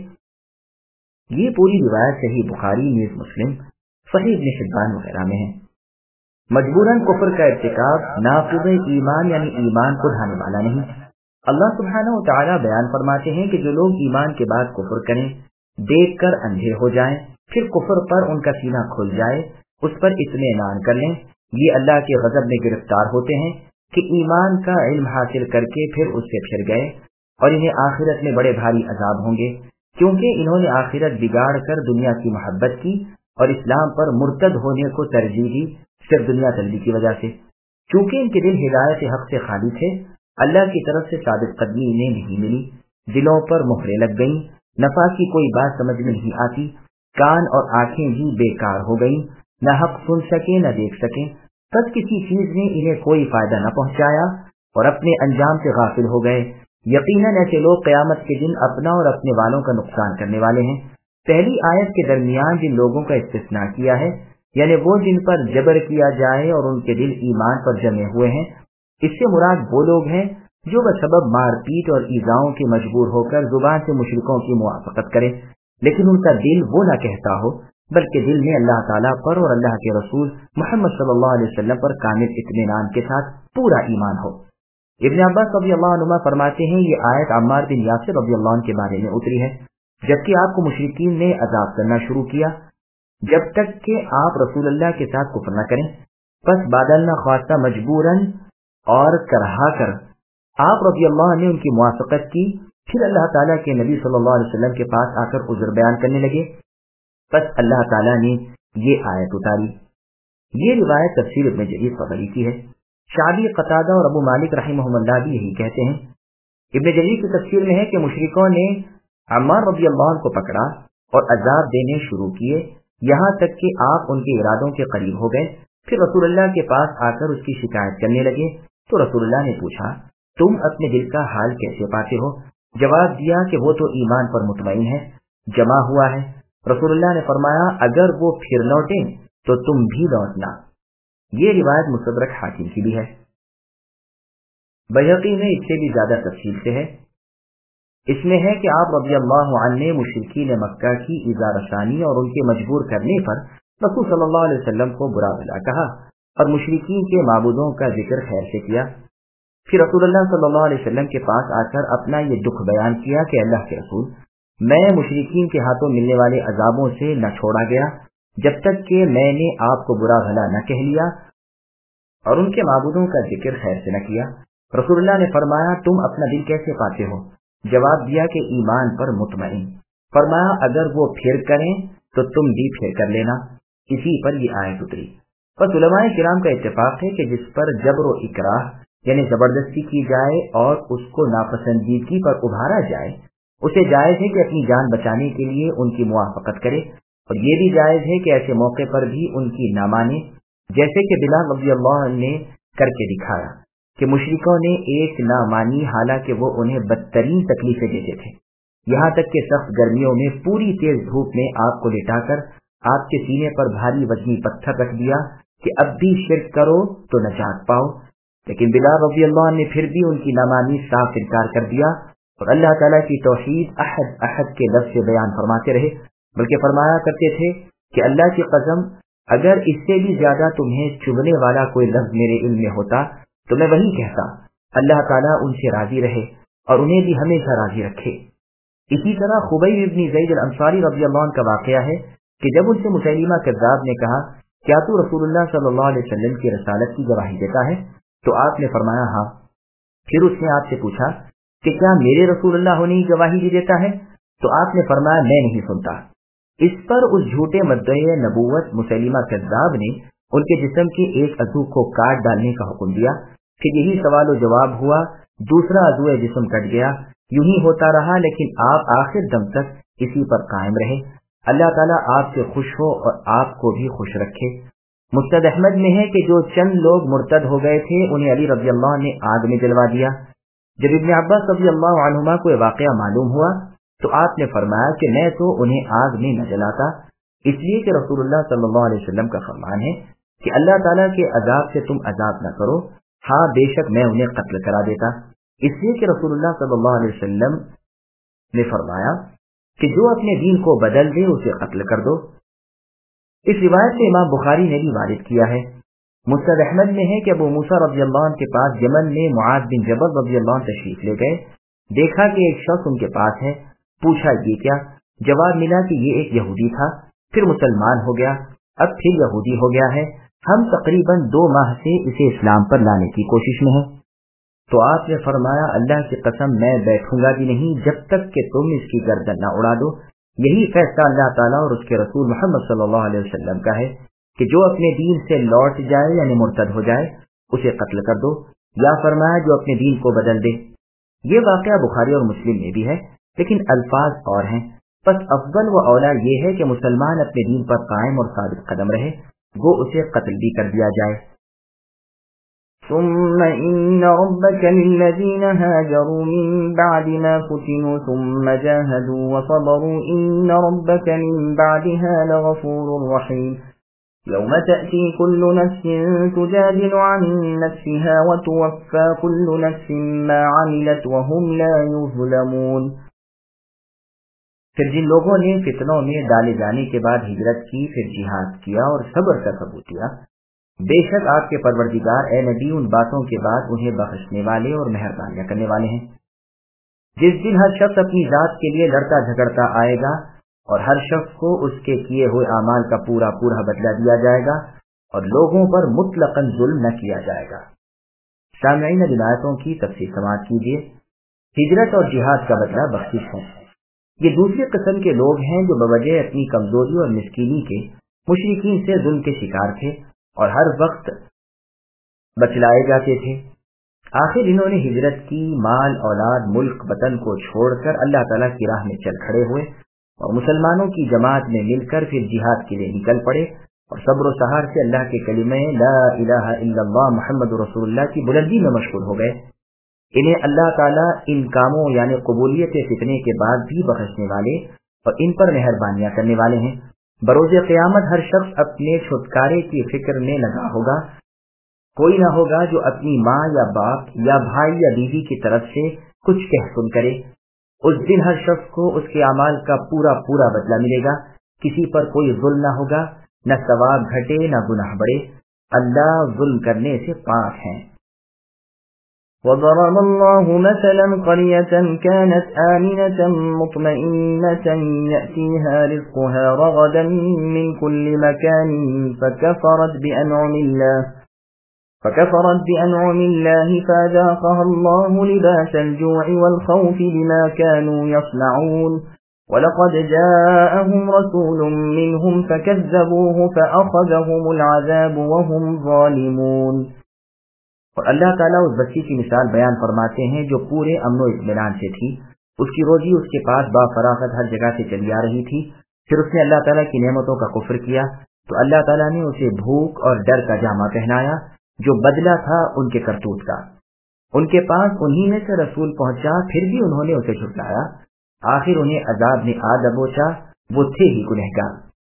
یہ پوری روایت صحیح بخاری، نیز مسلم، صحیح ابن حبان وغیرہ میں ہے۔ مجبوراً کفر کا ارتکاب ناقض ایمان یعنی ایمان کو ڈھانے والا نہیں۔ اللہ سبحانہ و تعالیٰ بیان فرماتے ہیں کہ جو لوگ ایمان کے بعد کفر کریں، دیکھ کر اندھے ہو جائیں، پھر کفر پر ان کا سینہ کھل جائے، اس پر اطمینان کر لیں، یہ اللہ کے غضب میں گرفتار ہوتے ہیں کہ ایمان کا علم حاصل کر کے پھر اس سے پھر گئے، اور انہیں آخرت میں بڑے بھاری عذاب ہوں گے، کیونکہ انہوں نے آخرت بگاڑ کر دنیا کی محبت کی اور اسلام پر مرتد ہونے کو ترجیح دی، صرف دنیا طلبی کی وجہ سے۔ چونکہ ان کے دل ہدایت حق سے خالی تھے، اللہ کی طرف سے ثابت قدمی انہیں نہیں ملی، دلوں پر مہریں لگ گئیں، نفع کی کوئی بات سمجھ میں نہیں آتی، کان اور آنکھیں بھی بیکار ہو گئیں، نہ حق سن سکے نہ دیکھ سکیں، بس کسی چیز نے انہیں کوئی فائدہ نہ پہنچایا، اور اپنے انجام سے غافل ہو گئے۔ یقیناً ایسے لوگ قیامت کے دن اپنا اور اپنے والوں کا نقصان کرنے والے ہیں۔ پہلی آیت کے درمیان جن لوگوں کا استثناء کیا ہے، یعنی وہ جن پر جبر کیا جائے اور ان کے دل ایمان پر جمے ہوئے ہیں، اس سے مراد وہ لوگ ہیں جو بسبب مار پیٹ اور ایذاؤں کے مجبور ہو کر زبان سے مشرکوں کی موافقت کرے، لیکن ان کا دل وہ نہ کہتا ہو، بلکہ دل میں اللہ تعالیٰ پر اور اللہ کے رسول محمد صلی اللہ علیہ وسلم پر کامل اطمینان کے ساتھ پورا ایمان ہو۔ ابن عباس رضی اللہ عنہما فرماتے ہیں، یہ آیت عمار بن یاسر رضی اللہ عنہ کے بارے میں اتری ہے، جبکہ آپ کو مشرکین نے عذاب کرنا شروع کیا جب تک کہ آپ رسول اللہ کے ساتھ کفر نہ کریں، پس بادل نہ خواستہ مجبوراً اور کرہا کر آپ رضی اللہ عنہ نے ان کی موافقت کی۔ پھر اللہ تعالیٰ کے نبی صلی اللہ علیہ وسلم کے پاس آ کر عذر بیان کرنے لگے، پس اللہ تعالیٰ نے یہ آیت اتاری۔ یہ روایت تفسیر ابن جریر طبری کی ہے۔ شعبی، قتادہ اور ابو مالک رحمہم اللہ بھی یہی کہتے ہیں۔ ابن جریر کی تفسیر میں ہے کہ مشرکوں نے عمار رضی اللہ عنہ کو پکڑا اور عذاب دینے شروع کیے، یہاں تک کہ آپ ان کے ارادوں کے قریب ہو گئے۔ پھر رسول اللہ کے پاس آ کر اس کی شکایت کرنے لگے تو رسول اللہ نے پوچھا، تم اپنے دل کا حال کیسے پاتے ہو؟ جواب دیا کہ وہ تو ایمان پر مطمئن ہے، جمع ہوا ہے۔ رسول اللہ نے فرمایا، اگر وہ پھر لوٹیں تو تم بھی لوٹنا۔ یہ روایت مستدرک حاکم کی بھی ہے۔ بیہقی میں اس سے بھی زیادہ تفصیل سے ہے۔ اس میں ہے کہ آپ رضی اللہ عنہ نے مشرکین مکہ کی ایذا رسانی اور ان کے مجبور کرنے پر رسول صلی اللہ علیہ وسلم کو برا بھلا کہا اور مشرکین کے معبودوں کا ذکر خیر سے کیا۔ پھر رسول اللہ صلی اللہ علیہ وسلم کے پاس آ کر اپنا یہ دکھ بیان کیا کہ اللہ کے رسول، میں مشرکین کے ہاتھوں ملنے والے عذابوں سے نہ چھوڑا گیا جب تک کہ میں نے آپ کو برا بھلا نہ کہہ لیا اور ان کے معبودوں کا ذکر خیر سے نہ کیا۔ رسول اللہ نے فرمایا، تم اپنا دل کیسے پاتے ہو؟ جواب دیا کہ ایمان پر مطمئن۔ فرمایا، اگر وہ پھر کریں تو تم بھی پھر کر لینا۔ اسی پر یہ آیت اتری۔ بس علماء کرام کا اتفاق ہے کہ جس پر جبر و اکراہ یعنی زبردستی کی جائے اور اس کو ناپسندیدگی پر ابھارا جائے، اسے جائز ہے کہ اپنی جان بچانے کے لیے ان کی موافقت کرے، اور یہ بھی جائز ہے کہ ایسے موقع پر بھی ان کی نہ مانے، جیسے کہ بلال رضی اللہ عنہ نے کر کے دکھایا کہ مشرکوں نے ایک نہ مانی حالانکہ وہ انہیں بدترین تکلیفیں دیتے تھے، یہاں تک کہ سخت گرمیوں میں پوری تیز دھوپ میں آپ کو لٹا کر آپ کے سینے پر بھاری وزنی پتھر رکھ دیا کہ اب بھی شرک کرو تو نجات پاؤ، لیکن بلال رضی اللہ عنہ نے پھر بھی ان کی نامانی صاف انکار کر دیا اور اللہ تعالیٰ کی توحید احد احد کے لفظ سے بیان فرماتے رہے، بلکہ فرمایا کرتے تھے کہ اللہ کی قسم، اگر اس سے بھی زیادہ تمہیں چبھنے والا کوئی لفظ میرے علم میں ہوتا تو میں وہی کہتا۔ اللہ تعالیٰ ان سے راضی رہے اور انہیں بھی ہمیشہ راضی رکھے۔ اسی طرح خبیب ابن زید الانصاری رضی اللہ عنہ کا واقعہ ہے کہ جب ان سے مسیلمہ کذاب نے کہا، کیا تو رسول اللہ صلی اللہ علیہ وسلم کی رسالت کی گواہی دیتا ہے؟ تو آپ نے فرمایا ہاں۔ پھر اس نے آپ سے پوچھا کہ کیا میرے رسول اللہ ہونے کی گواہی بھی دیتا ہے؟ تو آپ نے فرمایا میں نہیں سنتا۔ اس پر اس جھوٹے مدعی نبوت مسیلمہ کذاب نے ان کے جسم کے ایک عضو کو کاٹ ڈالنے کا حکم دیا، کہ یہی سوال و جواب ہوا، دوسرا عضو جسم کٹ گیا، یوں ہی ہوتا رہا، لیکن آپ آخر دم تک اسی پر قائم رہے۔ اللہ تعالیٰ آپ سے خوش ہو اور آپ کو بھی خوش رکھے۔ مسند احمد میں ہے کہ جو چند لوگ مرتد ہو گئے تھے انہیں علی رضی اللہ نے آگ میں جلوا دیا۔ جب ابن عباس رضی اللہ عنہما کو یہ واقعہ معلوم ہوا تو آپ نے فرمایا کہ میں تو انہیں آگ میں نہ جلاتا، اس لیے کہ رسول اللہ صلی اللہ علیہ وسلم کا فرمان ہے کہ اللہ تعالیٰ کے عذاب سے تم عذاب نہ کرو، ہاں بے شک میں انہیں قتل کرا دیتا، اس لیے کہ رسول اللہ صلی اللہ علیہ وسلم نے فرمایا کہ جو اپنے دین کو بدل دے اسے قتل کر دو۔ اس روایت سے امام بخاری نے بھی وارد کیا ہے۔ مسند احمد میں ہے کہ ابو موسیٰ رضی اللہ عنہ کے پاس یمن میں معاذ بن جبل رضی اللہ عنہ تشریف لے گئے، دیکھا کہ ایک شخص ان کے پاس ہے، پوچھا یہ کیا؟ جواب ملا کہ یہ ایک یہودی تھا، پھر مسلمان ہو گیا، اب پھر یہودی ہو گیا ہے، ہم تقریباً 2 ماہ سے اسے اسلام پر لانے کی کوشش میں ہیں۔ تو آپ نے فرمایا اللہ کی قسم میں بیٹھوں گا بھی نہیں جب تک کہ تم اس کی گردن نہ اڑا دو۔ یہی فیصلہ اللہ تعالیٰ اور اس کے رسول محمد صلی اللہ علیہ وسلم کا ہے کہ جو اپنے دین سے لوٹ جائے یعنی مرتد ہو جائے اسے قتل کر دو، یا فرمایا جو اپنے دین کو بدل دے۔ یہ واقعہ بخاری اور مسلم میں بھی ہے لیکن الفاظ اور ہیں، پس افضل و اولا یہ ہے کہ مسلمان اپنے دین پر قائم اور ثابت قدم رہے، وہ اسے قتل بھی کر دیا جائے۔ ثم إن ربك للذين هاجروا من بعد ما فتنوا ثم جاهدوا وصبروا إن ربك من بعدها لغفور رحيم يوم تأتي كل نفس تجادل عن نفسها وتوفى كل نفس ما عملت وهم لا يظلمون. پھر جن لوگوں نے فتنوں میں ڈالے جانے کے بعد ہجرت کی، پھر جہاد کیا اور صبر کا ثبوت دیا، بے شک آپ کے پروردگار اے نبی ان باتوں کے بعد انہیں بخشنے والے اور مہربانیاں کرنے والے ہیں. جس دن ہر شخص اپنی ذات کے لیے لڑتا جھگڑتا آئے گا اور ہر شخص کو اس کے کیے ہوئے اعمال کا پورا پورا بدلہ دیا جائے گا اور لوگوں پر مطلقاً ظلم نہ کیا جائے گا. سامعین اب آیتوں کی تفسیر سماعت کیجیے. ہجرت اور جہاد کا بدلہ بخشش ہے. یہ دوسری قسم کے لوگ ہیں جو بوجہ اپنی کمزوری اور مسکینی کے مشرکین سے ظلم کے شکار تھے اور ہر وقت بچلائے جاتے تھے. آخر انہوں نے ہجرت کی، مال اولاد ملک وطن کو چھوڑ کر اللہ تعالیٰ کی راہ میں چل کھڑے ہوئے اور مسلمانوں کی جماعت میں مل کر پھر جہاد کے لیے نکل پڑے اور صبر و سہار سے اللہ کے کلمے لا الہ الا اللہ محمد رسول اللہ کی بلندی میں مشغول ہو گئے. انہیں اللہ تعالیٰ ان کاموں یعنی قبولیت فتنے کے بعد بھی بخشنے والے اور ان پر مہربانیاں کرنے والے ہیں. بروز قیامت ہر شخص اپنے چھٹکارے کی فکر میں لگا ہوگا. کوئی نہ ہوگا جو اپنی ماں یا باپ یا بھائی یا بیوی کی طرف سے کچھ کہہ سن کرے. اس دن ہر شخص کو اس کے اعمال کا پورا پورا بدلہ ملے گا. کسی پر کوئی ظلم نہ ہوگا، نہ ثواب گھٹے نہ گناہ بڑھے. اللہ ظلم کرنے سے پاک ہیں. وضرب الله مثلا قرية كانت آمنة مطمئنة يأتيها رزقها رغدا من كل مكان فكفرت بأنعم الله فأذاقها الله لباس الجوع والخوف بما كانوا يصنعون ولقد جاءهم رسول منهم فكذبوه فأخذهم العذاب وهم ظالمون. اور اللہ تعالیٰ اس بچی کی مثال بیان فرماتے ہیں جو پورے امن و اطمینان سے تھی. اس کی روزی اس کے پاس بافراغت ہر جگہ سے چلی آ رہی تھی. پھر اس نے اللہ تعالیٰ کی نعمتوں کا کفر کیا تو اللہ تعالیٰ نے اسے بھوک اور ڈر کا جامہ پہنایا جو بدلہ تھا ان کے کرتوت کا. ان کے پاس انہی میں سے رسول پہنچا، پھر بھی انہوں نے اسے جھٹلایا. آخر انہیں عذاب نے آ دبوچا، وہ تھے ہی گنہگار.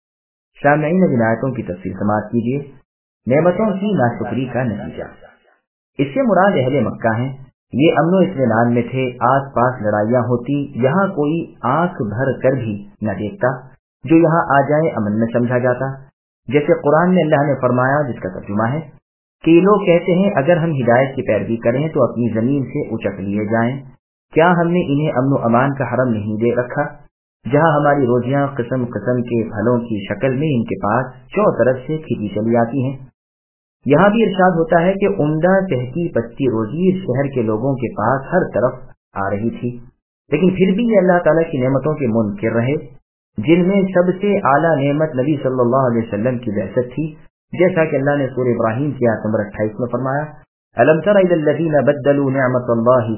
سامعین اب آیتوں کی تفسیر سماعت کیجیے. نعمتوں کی ناشکری کا نتیجہ. اس سے مراد اہل مکہ ہیں. یہ امن و اطمینان میں تھے، آس پاس لڑائیاں ہوتی، یہاں کوئی آنکھ بھر کر بھی نہ دیکھتا. جو یہاں آ جائے امن میں سمجھا جاتا. جیسے قرآن میں اللہ نے فرمایا، جس کا ترجمہ ہے کہ یہ لوگ کہتے ہیں اگر ہم ہدایت کی پیروی کریں تو اپنی زمین سے اچک لیے جائیں. کیا ہم نے انہیں امن و امان کا حرم نہیں دے رکھا جہاں ہماری روزیاں قسم قسم کے پھلوں کی شکل میں ان کے پاس چوں طرف سے کھیتی چلی آتی ہیں. یہاں بھی ارشاد ہوتا ہے کہ عمدہ چہتی پچی روزی اس شہر کے لوگوں کے پاس ہر طرف آ رہی تھی، لیکن پھر بھی یہ اللہ تعالیٰ کی نعمتوں کے منکر رہے، جن میں سب سے اعلیٰ نعمت نبی صلی اللہ علیہ وسلم کی بعثت تھی. جیسا کہ اللہ نے سورہ ابراہیم کی آیت نمبر 28 میں فرمایا، أَلَمْ تَرَ إِلَى الَّذِينَ بَدَّلُوا نِعْمَةَ اللَّهِ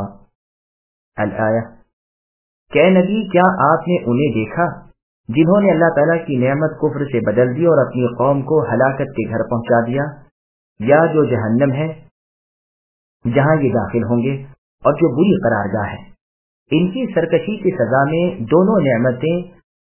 كُفْرًا الآیہ. کہ نبی کیا آپ نے انہیں دیکھا جنہوں نے اللہ تعالیٰ کی نعمت کفر سے بدل دی اور اپنی قوم کو ہلاکت کے گھر پہنچا دیا، یا جو جہنم ہے جہاں یہ داخل ہوں گے اور جو بری قرارگاہ ہے. ان کی سرکشی کی سزا میں دونوں نعمتیں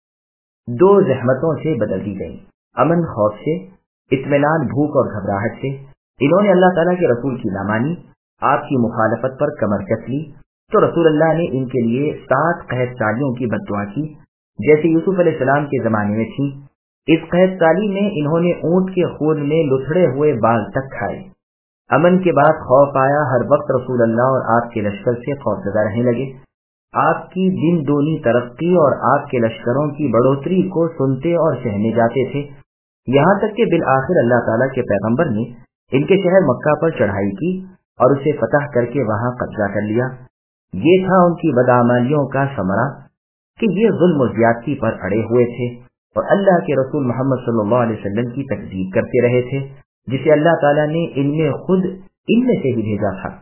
دو زحمتوں سے بدل دی گئیں، امن خوف سے، اطمینان بھوک اور گھبراہٹ سے. انہوں نے اللہ تعالیٰ کے رسول کی نہ مانی، آپ کی مخالفت پر کمر کس لی تو رسول اللہ نے ان کے لیے 7 قحط سالیوں کی بد دعا کی جیسے یوسف علیہ السلام کے زمانے میں تھی. اس قحط سالی میں انہوں نے اونٹ کے خون میں لتھڑے ہوئے بال تک کھائے. امن کے بعد خوف آیا، ہر وقت رسول اللہ اور آپ کے لشکر سے خوفزدہ رہنے لگے. آپ کی دن دونی ترقی اور آپ کے لشکروں کی بڑھوتری کو سنتے اور سہنے جاتے تھے، یہاں تک کہ بالآخر اللہ تعالیٰ کے پیغمبر نے ان کے شہر مکہ پر چڑھائی کی اور اسے فتح کر کے وہاں قبضہ کر لیا. یہ تھا ان کی بدعمالیوں کا ثمرہ کہ یہ ظلم و زیادتی پر اڑے ہوئے تھے اور اللہ کے رسول محمد صلی اللہ علیہ وسلم کی تکذیب کرتے رہے تھے، جسے اللہ تعالیٰ نے ان میں خود ان میں سے ہی بھیجا تھا.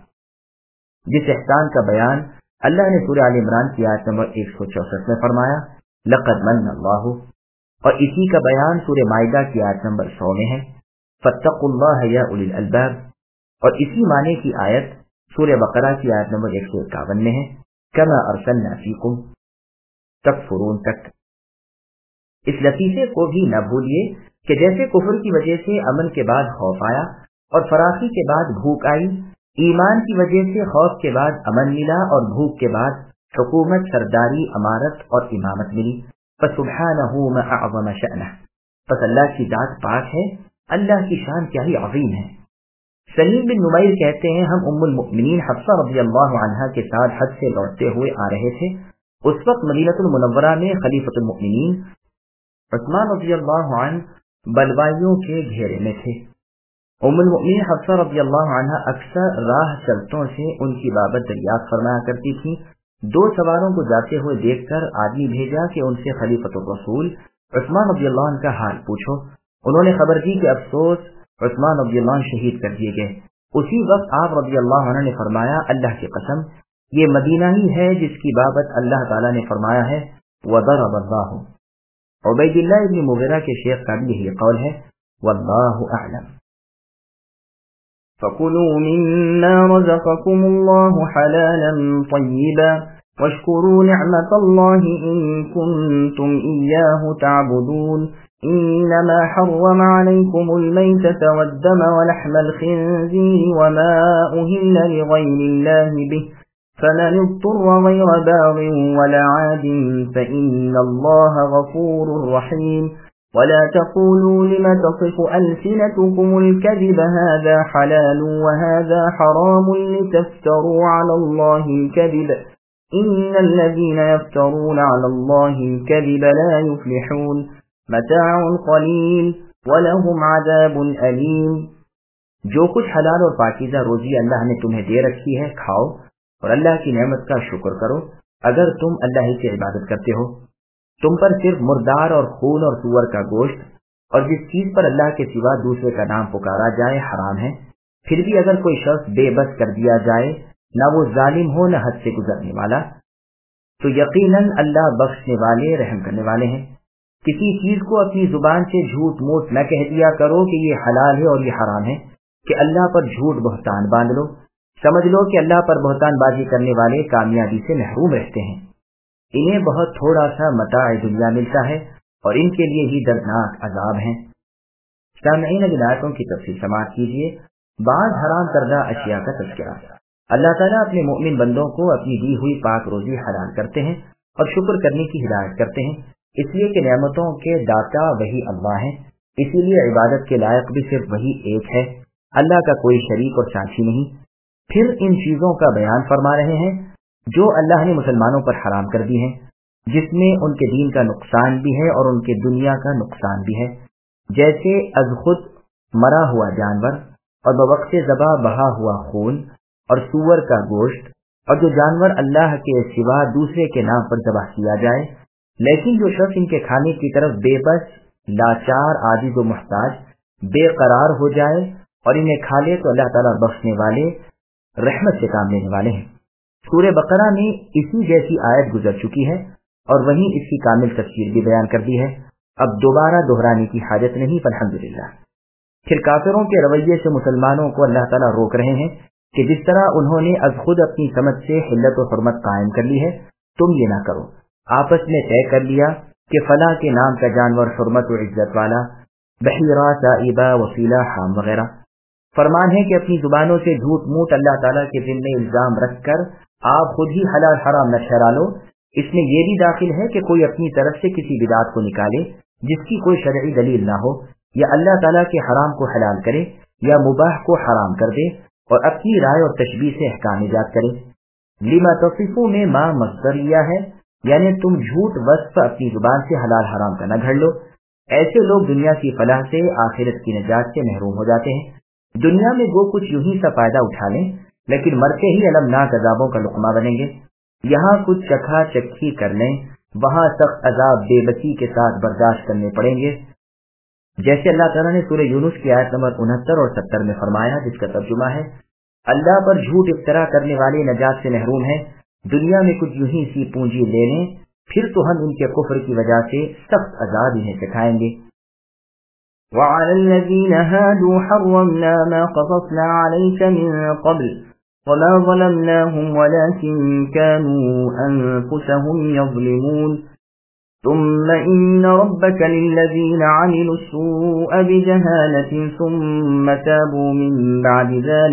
جس احسان کا بیان اللہ نے سورہ آل عمران کی آیت نمبر 164 میں فرمایا، لقد من اللہ، اور اسی کا بیان سورہ مائدہ کی آیت نمبر 100 میں ہے، فاتقوا اللہ یا اولی الالباب، اور اسی معنی کی آیت سورہ بقرہ کی آیت نمبر 151 میں ہے، کما ارسلنا فیکم تکفرون تک۔ اس لطیفے کو بھی نہ بھولیے کہ جیسے کفر کی وجہ سے امن کے بعد خوف آیا اور فراخی کے بعد بھوک آئی، ایمان کی وجہ سے خوف کے بعد امن ملا اور بھوک کے بعد حکومت، سرداری، امارت اور امامت ملی۔ فسبحانہ ما اعظم شأنہ، پس اللہ کی ذات پاک ہے، اللہ کی شان کیا ہی عظیم ہے۔ سلیم بن نمیر کہتے ہیں، ہم ام المؤمنین حفصہ رضی اللہ عنہا کے ساتھ حج سے لوٹتے ہوئے آ رہے تھے۔ اس وقت مدینہ المنورہ میں خلیفۃ المؤمنین عثمان رضی اللہ عنہ بلوائیوں کے گھیرے میں تھے۔ ام المؤمنین حفصہ رضی اللہ عنہا اکثر راہ چلتوں سے ان کی بابت دریافت فرمایا کرتی تھی۔ دو سواروں کو جاتے ہوئے دیکھ کر آدمی بھیجا کہ ان سے خلیفۃ الرسول عثمان رضی اللہ عنہ کا حال پوچھو۔ انہوں نے خبر دی کہ افسوس، عثمان رضی اللہ عنہ شہید کر دیے گئے۔ اسی وقت آپ رضی اللہ عنہ نے فرمایا، اللہ کی قسم یہ مدینہ ہی ہے جس کی بابت اللہ تعالیٰ نے فرمایا ہے وَضَرَبَ اللَّهُ۔ عبید اللہ ابن مغیرہ کے شیخ کا بھی یہی قول ہے، واللہ اعلم۔ فَكُلُوا مِمَّا رَزَقَكُمُ اللَّهُ حَلَالًا طَيِّبًا وَاشْكُرُوا نِعْمَةَ اللَّهِ إِن كُنتُمْ إِيَّاهُ تَعْبُدُونَ إِنَّمَا حَرَّمَ عَلَيْكُمُ الْمَيْتَةَ وَالدَّمَ وَلَحْمَ الْخِنزِيرِ وَمَا أُهِلَّ لِغَيْرِ اللَّهِ بِهِ فَمَنِ اضْطُرَّ غَيْرَ بَاغٍ وَلَا عَادٍ فَإِنَّ اللَّهَ غَفُورٌ رَّحِيمٌ وَلَا تَقُولُوا لِمَ تَصِفُ أَلْسِنَتُكُمُ الْكَذِبَ هَذَا حَلَالٌ وَهَذَا حَرَامٌ لِتَفْتَرُوا عَلَى اللَّهِ الْكَذِبَ إِنَّ الَّذِينَ يَفْتَرُونَ عَلَى اللَّهِ الْكَذِبَ لَا يُفْلِحُونَ متاع قلیل ولہم عذاب علیم۔ جو کچھ حلال اور پاکیزہ روزی اللہ نے تمہیں دے رکھی ہے کھاؤ اور اللہ کی نعمت کا شکر کرو اگر تم اللہ ہی کی عبادت کرتے ہو۔ تم پر صرف مردار اور خون اور سور کا گوشت اور جس چیز پر اللہ کے سوا دوسرے کا نام پکارا جائے حرام ہے۔ پھر بھی اگر کوئی شخص بے بس کر دیا جائے، نہ وہ ظالم ہو نہ حد سے گزرنے والا، تو یقیناً اللہ بخشنے والے رحم کرنے والے ہیں۔ کسی چیز کو اپنی زبان سے جھوٹ موٹ نہ کہہ دیا کرو کہ یہ حلال ہے اور یہ حرام ہے، کہ اللہ پر جھوٹ بہتان باندھ لو۔ سمجھ لو کہ اللہ پر بہتان بازی کرنے والے کامیابی سے محروم رہتے ہیں۔ انہیں بہت تھوڑا سا متاع دنیا ملتا ہے اور ان کے لیے ہی دردناک عذاب ہیں۔ سامعین، اب آیتوں کی تفصیل سماعت کیجیے۔ بعض حرام کردہ اشیاء کا تذکرہ۔ اللہ تعالیٰ اپنے مؤمن بندوں کو اپنی دی ہوئی پاک روزی حلال کرتے ہیں اور شکر کرنے کی ہدایت کرتے ہیں، اس لیے کہ نعمتوں کے داتا وہی اللہ ہیں۔ اسی لیے عبادت کے لائق بھی صرف وہی ایک ہے، اللہ کا کوئی شریک اور ساتھی نہیں۔ پھر ان چیزوں کا بیان فرما رہے ہیں جو اللہ نے مسلمانوں پر حرام کر دی ہیں، جس میں ان کے دین کا نقصان بھی ہے اور ان کے دنیا کا نقصان بھی ہے، جیسے از خود مرا ہوا جانور اور بوقت ذبح بہا ہوا خون اور سور کا گوشت، اور جو جانور اللہ کے سوا دوسرے کے نام پر ذبح کیا جائے۔ لیکن جو شخص ان کے کھانے کی طرف بے بس، لاچار، عاجز و محتاج، بے قرار ہو جائے اور انہیں کھا لے تو اللہ تعالیٰ بخشنے والے، رحمت سے کام لینے والے ہیں۔ سورہ بقرہ میں اسی جیسی آیت گزر چکی ہے اور وہیں اس کی کامل تفسیر بھی بیان کر دی ہے، اب دوبارہ دہرانے کی حاجت نہیں، الحمدللہ۔ پھر کافروں کے رویے سے مسلمانوں کو اللہ تعالیٰ روک رہے ہیں کہ جس طرح انہوں نے از خود اپنی سمجھ سے حلت و حرمت قائم کر لی ہے، تم یہ نہ کرو۔ آپس میں طے کر لیا کہ فلاں کے نام کا جانور حرمت و عزت والا، بحیرہ، سائبہ، وسیلہ، حام وغیرہ۔ فرمان ہے کہ اپنی زبانوں سے جھوٹ موٹ اللہ تعالیٰ کے ذمے الزام رکھ کر آپ خود ہی حلال حرام نہ ٹھہرا لو۔ اس میں یہ بھی داخل ہے کہ کوئی اپنی طرف سے کسی بدعت کو نکالے جس کی کوئی شرعی دلیل نہ ہو، یا اللہ تعالیٰ کے حرام کو حلال کرے یا مباح کو حرام کر دے اور اپنی رائے اور تشبیہ سے احکام ایجاد کرے۔ لما تصفو میں ما مصدریہ ہے، یعنی تم جھوٹ وصف اپنی زبان سے حلال حرام کا نہ گھڑ لو۔ ایسے لوگ دنیا کی فلاح سے آخرت کی نجات سے محروم ہو جاتے ہیں۔ دنیا میں وہ کچھ یوں ہی سا فائدہ اٹھا لیں، لیکن مرتے ہی المناک عذابوں کا لقمہ بنیں گے۔ یہاں کچھ چکھا چکھی کر لیں، وہاں سخت عذاب بے بسی کے ساتھ برداشت کرنے پڑیں گے، جیسے اللہ تعالیٰ نے سورہ یونس کی آیت نمبر 69 اور 70 میں فرمایا، جس کا ترجمہ ہے، اللہ پر جھوٹ افطرا کرنے والے نجات سے محروم ہیں۔ دنیا میں کچھ یوں ہی سی پونجی لے لیں، پھر تو ہم ان کے کفر کی وجہ سے سخت عذاب انہیں سکھائیں گے۔ وعلى الذين هادوا حرمنا ما قصصنا عليك من قبل وما ظلمناهم ولكن كانوا أنفسهم يظلمون ثم إن ربك للذين عملوا السوء بجهالة ثم تابوا من بعد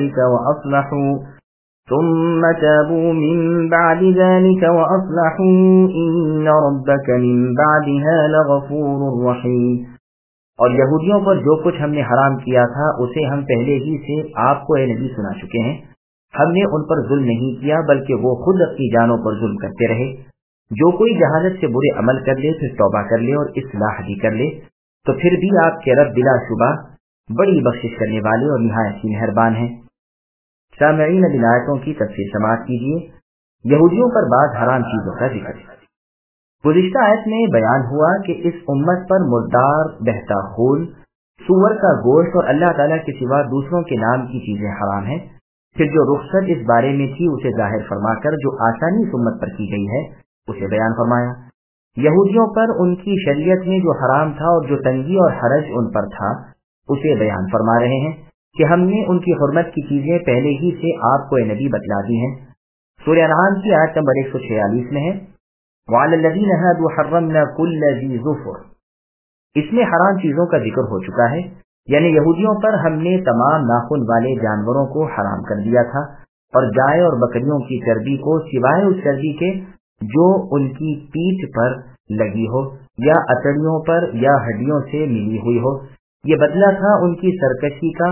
ذلك وأصلحوا إن ربك من بعدها لغفور رحيم. اور یہودیوں پر جو کچھ ہم نے حرام کیا تھا اسے ہم پہلے ہی سے آپ کو اے نبی سنا چکے ہیں. ہم نے ان پر ظلم نہیں کیا بلکہ وہ خود اپنی جانوں پر ظلم کرتے رہے. جو کوئی جہالت سے برے عمل کر لے پھر توبہ کر لے اور اصلاح بھی کر لے تو پھر بھی آپ کے رب بلا شبہ بڑی بخشش کرنے والے اور نہایت ہی مہربان ہیں. سامعین اب آیتوں کی تفسیر سماعت کیجیے. یہودیوں پر بعض حرام چیزوں کا ذکر. گزشتہ آیت میں بیان ہوا کہ اس امت پر مردار، بہتا خون، سور کا گوشت اور اللہ تعالیٰ کے سوا دوسروں کے نام کی چیزیں حرام ہیں. پھر جو رخصت اس بارے میں تھی اسے ظاہر فرما کر جو آسانی اس امت پر کی گئی ہے اسے بیان فرمایا. یہودیوں پر ان کی شریعت میں جو حرام تھا اور جو تنگی اور حرج ان پر تھا اسے بیان فرما رہے ہیں کہ ہم نے ان کی حرمت کی چیزیں پہلے ہی سے آپ کو اے نبی بتلا دی ہیں. سورہ انعام کی آیت نمبر 146 میں ہے وَعَلَى الَّذِينَ هَادُوا حَرَّمْنَا كُلَّ ذِي ظُفُرٍ. اس میں حرام چیزوں کا ذکر ہو چکا ہے، یعنی یہودیوں پر ہم نے تمام ناخن والے جانوروں کو حرام کر دیا تھا اور گائے اور بکریوں کی چربی کو سوائے اس چربی کے جو ان کی پیٹھ پر لگی ہو یا اتڑیوں پر یا ہڈیوں سے ملی ہوئی ہو. یہ بدلہ تھا ان کی سرکشی کا.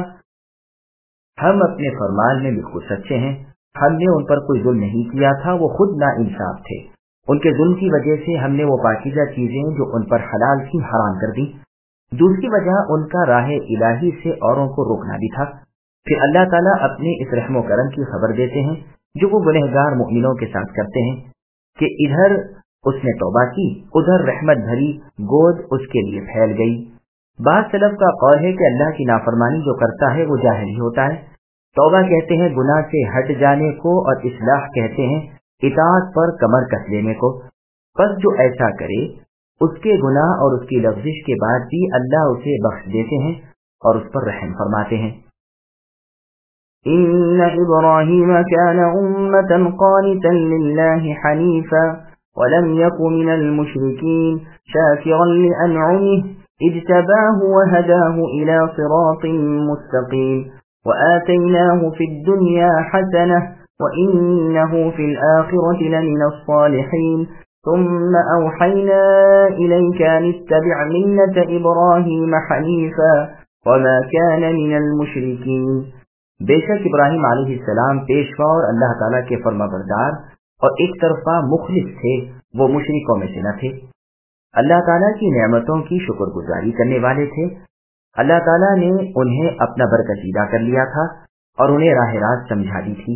ہم اپنے فرمان میں بالکل سچے ہیں. ہم نے ان پر کوئی ظلم نہیں کیا تھا، وہ خود ناانصاف تھے. ان کے ظلم کی وجہ سے ہم نے وہ پاکیزہ چیزیں جو ان پر حلال تھی حرام کر دی. دوسری وجہ ان کا راہ الہی سے اوروں کو روکنا بھی تھا. پھر اللہ تعالیٰ اپنے اس رحم و کرم کی خبر دیتے ہیں جو وہ گنہگار مؤمنوں کے ساتھ کرتے ہیں کہ ادھر اس نے توبہ کی، ادھر رحمت بھری گود اس کے لیے پھیل گئی. بعض سلف کا قول ہے کہ اللہ کی نافرمانی جو کرتا ہے وہ جاہل ہی ہوتا ہے. توبہ کہتے ہیں گناہ سے ہٹ جانے کو اور اصلاح کہتے ہیں اطاعت پر کمر کس لینے کو. پس جو ایسا کرے اس کے گناہ اور اس کی لغزش کے بعد بھی اللہ اسے بخش دیتے ہیں اور اس پر رحم فرماتے ہیں. إن إبراهيم كان أمة قانتا لله حنيفا ولم يك من المشركين شاكرا لأنعمه اجتباه وهداه إلى صراط مستقيم وآتيناه في الدنيا حسنة وإنه في الآخرة لمن الصالحين ثم أوحينا إليك أن اتبع ملة إبراهيم حنيفا وما كان من المشركين. بے شک ابراہیم علیہ السلام پیشوا اور اللہ تعالیٰ کے فرما بردار اور ایک طرفہ مخلص تھے، وہ مشرکوں میں سے نہ تھے. اللہ تعالیٰ کی نعمتوں کی شکر گزاری کرنے والے تھے. اللہ تعالیٰ نے انہیں اپنا برگزیدہ کر لیا تھا اور انہیں راہ راست سمجھا دی تھی.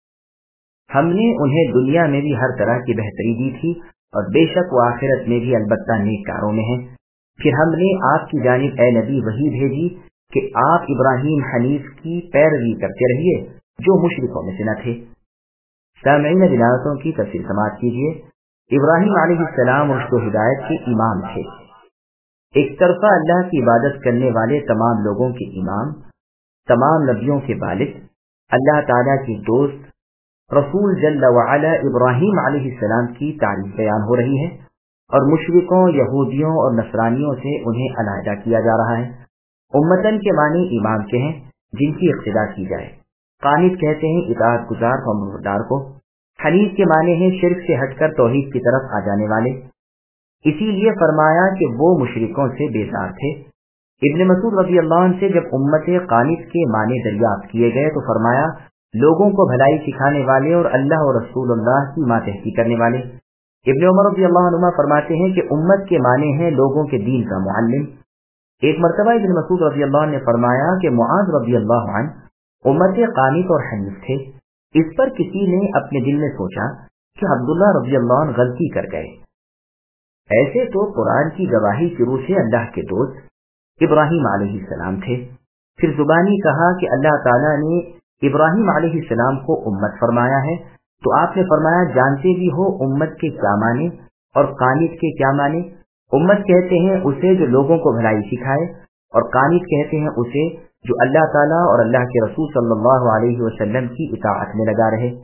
ہم نے انہیں دنیا میں بھی ہر طرح کی بہتری دی تھی اور بے شک وہ آخرت میں بھی البتہ نیک کاروں میں ہیں. پھر ہم نے آپ کی جانب اے نبی وحی بھیجی کہ آپ ابراہیم حنیف کی پیروی کرتے رہیے جو مشرکوں میں سے نہ تھے. سامعین آیتوں کی تفسیر سماعت کیجیے. ابراہیم علیہ السلام رشد و ہدایت کے امام تھے. ایک طرفہ اللہ کی عبادت کرنے والے تمام لوگوں کے امام، تمام نبیوں کے والد، اللہ تعالیٰ کے دوست رسول جل وعلا ابراہیم علیہ السلام کی تعریف بیان ہو رہی ہے اور مشرکوں، یہودیوں اور نصرانیوں سے انہیں علیحدہ کیا جا رہا ہے. امتن کے معنی امام کے ہیں جن کی اقتداء کی جائے. قانت کہتے ہیں اطاعت گزار اور مردار کو. حنیف کے معنی ہیں شرک سے ہٹ کر توحید کی طرف آ جانے والے. اسی لیے فرمایا کہ وہ مشرکوں سے بیزار تھے. ابن مسعود رضی اللہ عنہ سے جب امت قانت کے معنی دریافت کیے گئے تو فرمایا لوگوں کو بھلائی سکھانے والے اور اللہ اور رسول اللہ کی ماتحتی کرنے والے. ابن عمر رضی اللہ عنہ فرماتے ہیں کہ امت کے معنی ہیں لوگوں کے دین کا معلم. ایک مرتبہ ابن مسعود رضی اللہ عنہ نے فرمایا کہ معاذ رضی اللہ عنہ امت قانت اور حنیف تھے. اس پر کسی نے اپنے دل میں سوچا کہ عبداللہ رضی اللہ عنہ غلطی کر گئے. ایسے تو قرآن کی گواہی شروع سے اللہ کے دوست ابراہیم علیہ السلام تھے. پھر زبانی کہا کہ اللہ تعالیٰ نے ابراہیم علیہ السلام کو امت فرمایا ہے تو آپ نے فرمایا جانتے بھی ہو امت کے کیا معنی اور قانت کے کیا معنی. امت کہتے ہیں اسے جو لوگوں کو بھلائی سکھائے اور قانت کہتے ہیں اسے جو اللہ تعالیٰ اور اللہ کے رسول صلی اللہ علیہ وسلم کی اطاعت میں لگا رہے۔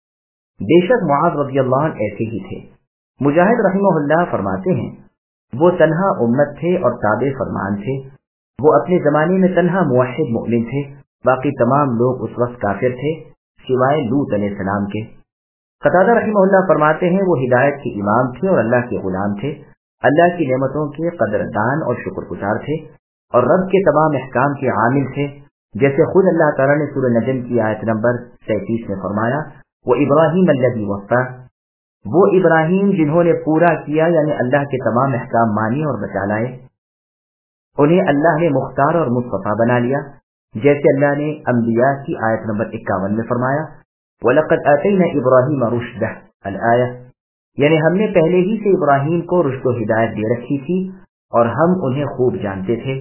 بے شک معاذ رضی اللہ عنہ ایسے ہی تھے۔ مجاہد رحمہ اللہ فرماتے ہیں وہ تنہا امت تھے اور تابع فرمان تھے۔ وہ اپنے زمانے میں تنہا موحد مؤمن تھے، باقی تمام لوگ اس وقت کافر تھے سوائے لوط علیہ السلام کے۔ قتادہ رحمہ اللہ فرماتے ہیں وہ ہدایت کے امام تھے اور اللہ کے غلام تھے، اللہ کی نعمتوں کے قدردان اور شکر گزار تھے، اور رب کے تمام احکام کے عامل تھے، جیسے خود اللہ تعالیٰ نے سورہ نجم کی آیت نمبر 37 میں فرمایا وہ ابراہیم الذی وفا، وہ ابراہیم جنہوں نے پورا کیا، یعنی اللہ کے تمام احکام مانی اور بچا لائے۔ انہیں اللہ نے مختار اور مصطفیٰ بنا لیا، جیسے اللہ نے انبیاء کی آیت نمبر 51 میں فرمایا وَلَقَدْ آتَيْنَا إِبْرَاهِيمَ رُشْدَهُ الآیہ، یعنی ہم نے پہلے ہی سے ابراہیم کو رشد و ہدایت دے رکھی تھی اور ہم انہیں خوب جانتے تھے۔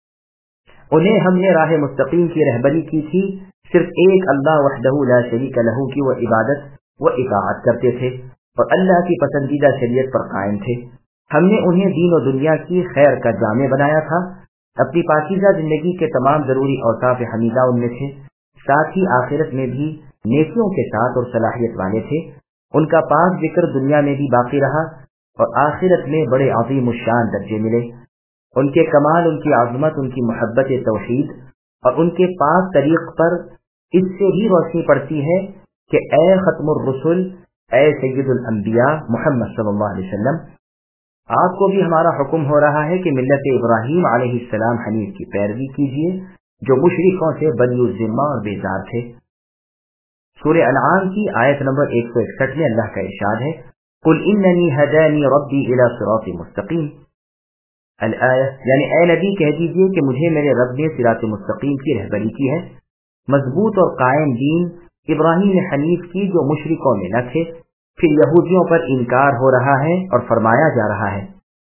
انہیں ہم نے راہ مستقیم کی رہبری کی تھی، صرف ایک اللہ وحدہ لا شریک لہ کی وہ عبادت و اطاعت کرتے تھے اور اللہ کی پسندیدہ شریعت پر قائم تھے۔ ہم نے انہیں دین و دنیا کی خیر کا جامع بنایا تھا، اپنی پاکیزہ زندگی کے تمام ضروری اوصاف حمیدہ ان میں تھے، ساتھ ہی آخرت میں بھی نیکیوں کے ساتھ اور صلاحیت والے تھے۔ ان کا پاک ذکر دنیا میں بھی باقی رہا اور آخرت میں بڑے عظیم الشان درجے ملے۔ ان کے کمال، ان کی عظمت، ان کی محبت توحید اور ان کے پاک طریق پر اس سے بھی روشنی پڑتی ہے کہ اے ختم الرسل، اے سید الانبیاء محمد صلی اللہ علیہ وسلم، آپ کو بھی ہمارا حکم ہو رہا ہے کہ ملت ابراہیم علیہ السلام حنیف کی پیروی کیجیے جو مشرکوں سے بری الذمہ اور بیزار تھے۔ سورہ انعام کی آیت نمبر 161 میں اللہ کا ارشاد ہے قل اننی ہدانی ربی الی صراط مستقیم الآیہ، یعنی اے نبی کہہ دیجیے کہ مجھے میرے رب نے صراط مستقیم کی رہبری کی ہے، مضبوط اور قائم دین ابراہیم حنیف کی جو مشرکوں میں نہ تھے۔ پھر یہودیوں پر انکار ہو رہا ہے اور فرمایا جا رہا ہے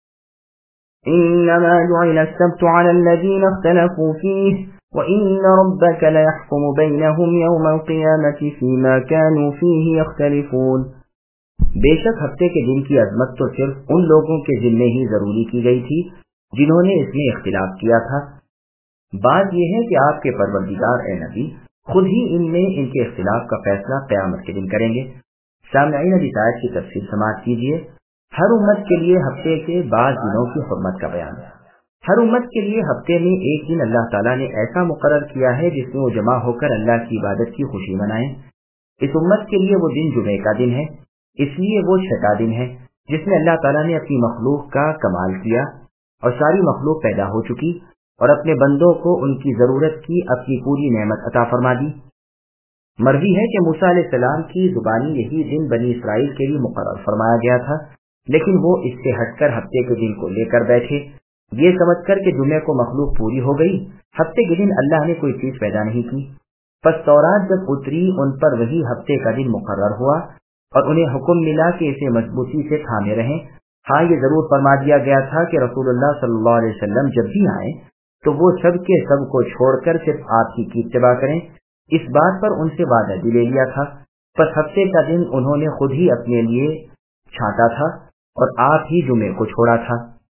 انما جعل السبت على الذين اختلفوا فيه وان ربك ليحكم بينهم يوم القيامة فيما كانوا فيه يختلفون۔ بے شک ہفتے کے دن کی عظمت تو صرف ان لوگوں کے ذمے ہی ضروری کی گئی تھی جنہوں نے اس میں اختلاف کیا تھا۔ بات یہ ہے کہ آپ کے پروردگار اے نبی خود ہی ان میں ان کے اختلاف کا فیصلہ قیامت کے دن کریں گے۔ سامعین اب اس آیت کی تفصیل سماعت کیجیے۔ ہر امت کے لیے ہفتے کے بعض دنوں کی حرمت کا بیان ہے۔ ہر امت کے لیے ہفتے میں ایک دن اللہ تعالیٰ نے ایسا مقرر کیا ہے جس میں وہ جمع ہو کر اللہ کی عبادت کی خوشی منائیں۔ اس امت کے لیے وہ دن جمعے کا دن ہے، اس لیے وہ چھٹا دن ہے جس میں اللہ تعالیٰ نے اپنی مخلوق کا کمال کیا اور ساری مخلوق پیدا ہو چکی اور اپنے بندوں کو ان کی ضرورت کی اپنی پوری نعمت عطا فرما دی۔ مرضی ہے کہ موسیٰ علیہ السلام کی زبانی یہی دن بنی اسرائیل کے لیے مقرر فرمایا گیا تھا، لیکن وہ اس سے ہٹ کر ہفتے کے دن کو لے کر بیٹھے، یہ سمجھ کر کہ جمعے کو مخلوق پوری ہو گئی، ہفتے کے دن اللہ نے کوئی چیز پیدا نہیں کی۔ پس تورات جب اتری ان پر وہی ہفتے کا دن مقرر ہوا اور انہیں حکم ملا کہ اسے مضبوطی سے تھامے رہیں۔ ہاں یہ ضرور فرما دیا گیا تھا کہ رسول اللہ صلی اللہ علیہ وسلم جب بھی آئیں تو وہ سب کے سب کو چھوڑ کر صرف آپ کی اتباع کریں، اس بات پر ان سے وعدہ بھی لے لیا تھا۔ پس ہفتے کا دن انہوں نے خود ہی اپنے لیے چھانٹا تھا اور آپ ہی جمعے کو چھوڑا تھا۔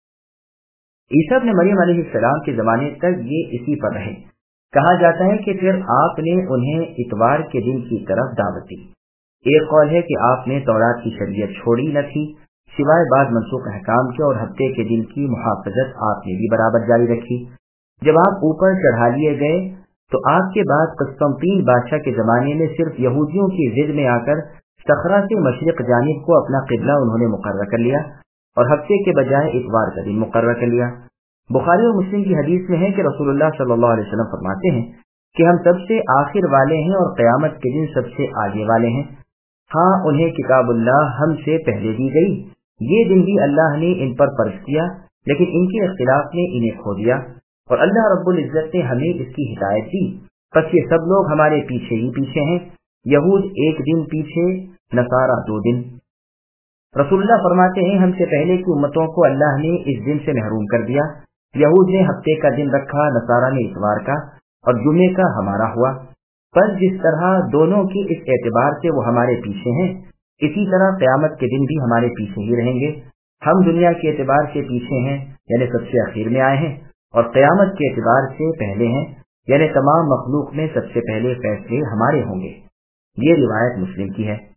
عیسیٰ ابن مریم علیہ السلام کے زمانے تک یہ اسی پر رہے۔ کہا جاتا ہے کہ پھر آپ نے انہیں اتوار کے دن کی طرف دعوت دی۔ ایک قول ہے کہ آپ نے تورات کی شریعت چھوڑی نہ تھی سوائے بعض منسوخ احکام کے، اور ہفتے کے دن کی محافظت آپ نے بھی برابر جاری رکھی۔ جب آپ اوپر چڑھا لیے گئے تو آپ کے بعد قسطنطین بادشاہ کے زمانے میں صرف یہودیوں کی ضد میں آ کر صخرہ سے مشرق جانب کو اپنا قبلہ انہوں نے مقرر کر لیا اور ہفتے کے بجائے اتوار کا دن مقرر کر لیا۔ بخاری اور مسلم کی حدیث میں ہے کہ رسول اللہ صلی اللہ علیہ وسلم فرماتے ہیں کہ ہم سب سے آخر والے ہیں اور قیامت کے دن سب سے آگے والے ہیں۔ ہاں انہیں کتاب اللہ ہم سے پہلے دی گئی، یہ دن بھی اللہ نے ان پر فرض کیا، لیکن ان کے اختلاف نے انہیں کھو دیا اور اللہ رب العزت نے ہمیں اس کی ہدایت دی۔ پس یہ سب لوگ ہمارے پیچھے ہی پیچھے ہیں، یہود ایک دن پیچھے، نصارہ 2 دن۔ رسول اللہ فرماتے ہیں ہم سے پہلے کی امتوں کو اللہ نے اس دن سے محروم کر دیا، یہود نے ہفتے کا دن رکھا، نصارہ نے اتوار کا، اور جمعے کا ہمارا ہوا۔ پر جس طرح دونوں کی اس اعتبار سے وہ ہمارے پیچھے ہیں، اسی طرح قیامت کے دن بھی ہمارے پیچھے ہی رہیں گے۔ ہم دنیا کے اعتبار سے پیچھے ہیں، یعنی سب سے اخیر میں آئے ہیں، اور قیامت کے اعتبار سے پہلے ہیں، یعنی تمام مخلوق میں سب سے پہلے فیصلے ہمارے ہوں گے۔ یہ روایت مسلم کی ہے۔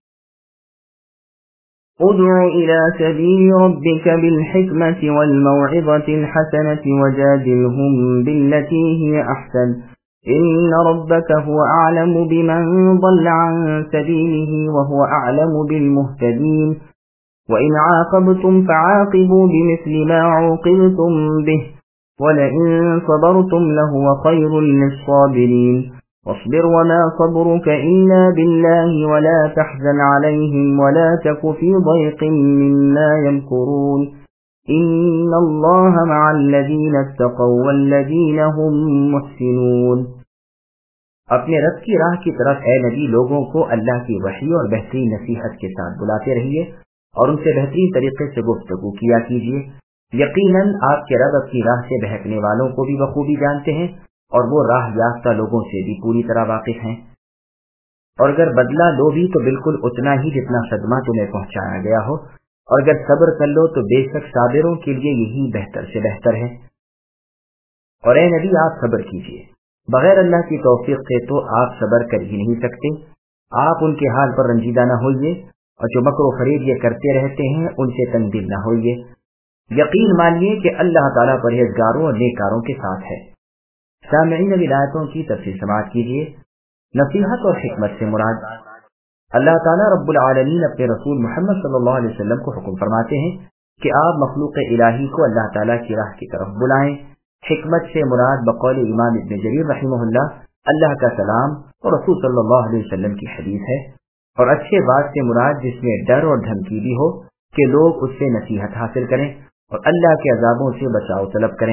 ادع إلى سبيل ربك بالحكمة والموعظة الحسنة وجادلهم بالتي هي أحسن إن ربك هو أعلم بمن ضل عن سبيله وهو أعلم بالمهتدين وإن عاقبتم فعاقبوا بمثل ما عوقبتم به ولئن صبرتم لهو خير للصابرين واصبر وما صبرك إلا بالله ولا تحزن عليهم ولا تك في ضيق مما يمكرون إن الله مع الذين اتقوا والذين هم محسنون۔ اپنے رب کی راہ کی طرف اے نبی لوگوں کو اللہ کی وحی اور بہترین نصیحت کے ساتھ بلاتے رہیے اور ان سے بہترین طریقے سے گفتگو کیا کیجیے۔ یقیناً آپ کے رب اپنی راہ سے بہکنے والوں کو بھی بخوبی جانتے ہیں اور وہ راہ یافتہ لوگوں سے بھی پوری طرح واقف ہیں۔ اور اگر بدلہ لو بھی تو بالکل اتنا ہی جتنا صدمہ تمہیں پہنچایا گیا ہو، اور اگر صبر کر لو تو بے شک صابروں کے لیے یہی بہتر سے بہتر ہے۔ اور اے نبی آپ صبر کیجیے، بغیر اللہ کی توفیق کے تو آپ صبر کر ہی نہیں سکتے۔ آپ ان کے حال پر رنجیدہ نہ ہوئیے، اور جو مکر و فریب یہ کرتے رہتے ہیں ان سے تنگ دل نہ ہوئیے۔ یقین مانیے کہ اللہ تعالیٰ پرہیزگاروں اور نیکاروں کے ساتھ ہے۔ سامعین ولایتوں کی تفصیل سماعت کیجیے۔ نصیحت اور حکمت سے مراد اللہ تعالیٰ رب العالمین اپنے رسول محمد صلی اللہ علیہ وسلم کو حکم فرماتے ہیں کہ آپ مخلوق الہی کو اللہ تعالیٰ کی راہ کی طرف بلائیں۔ حکمت سے مراد بقول امام ابن جریر رحمہ اللہ کا کلام اور رسول صلی اللہ علیہ وسلم کی حدیث ہے، اور اچھے بات سے مراد جس میں ڈر اور دھمکی بھی ہو کہ لوگ اس سے نصیحت حاصل کریں اور اللہ کے عذابوں سے بچاؤ طلب کریں۔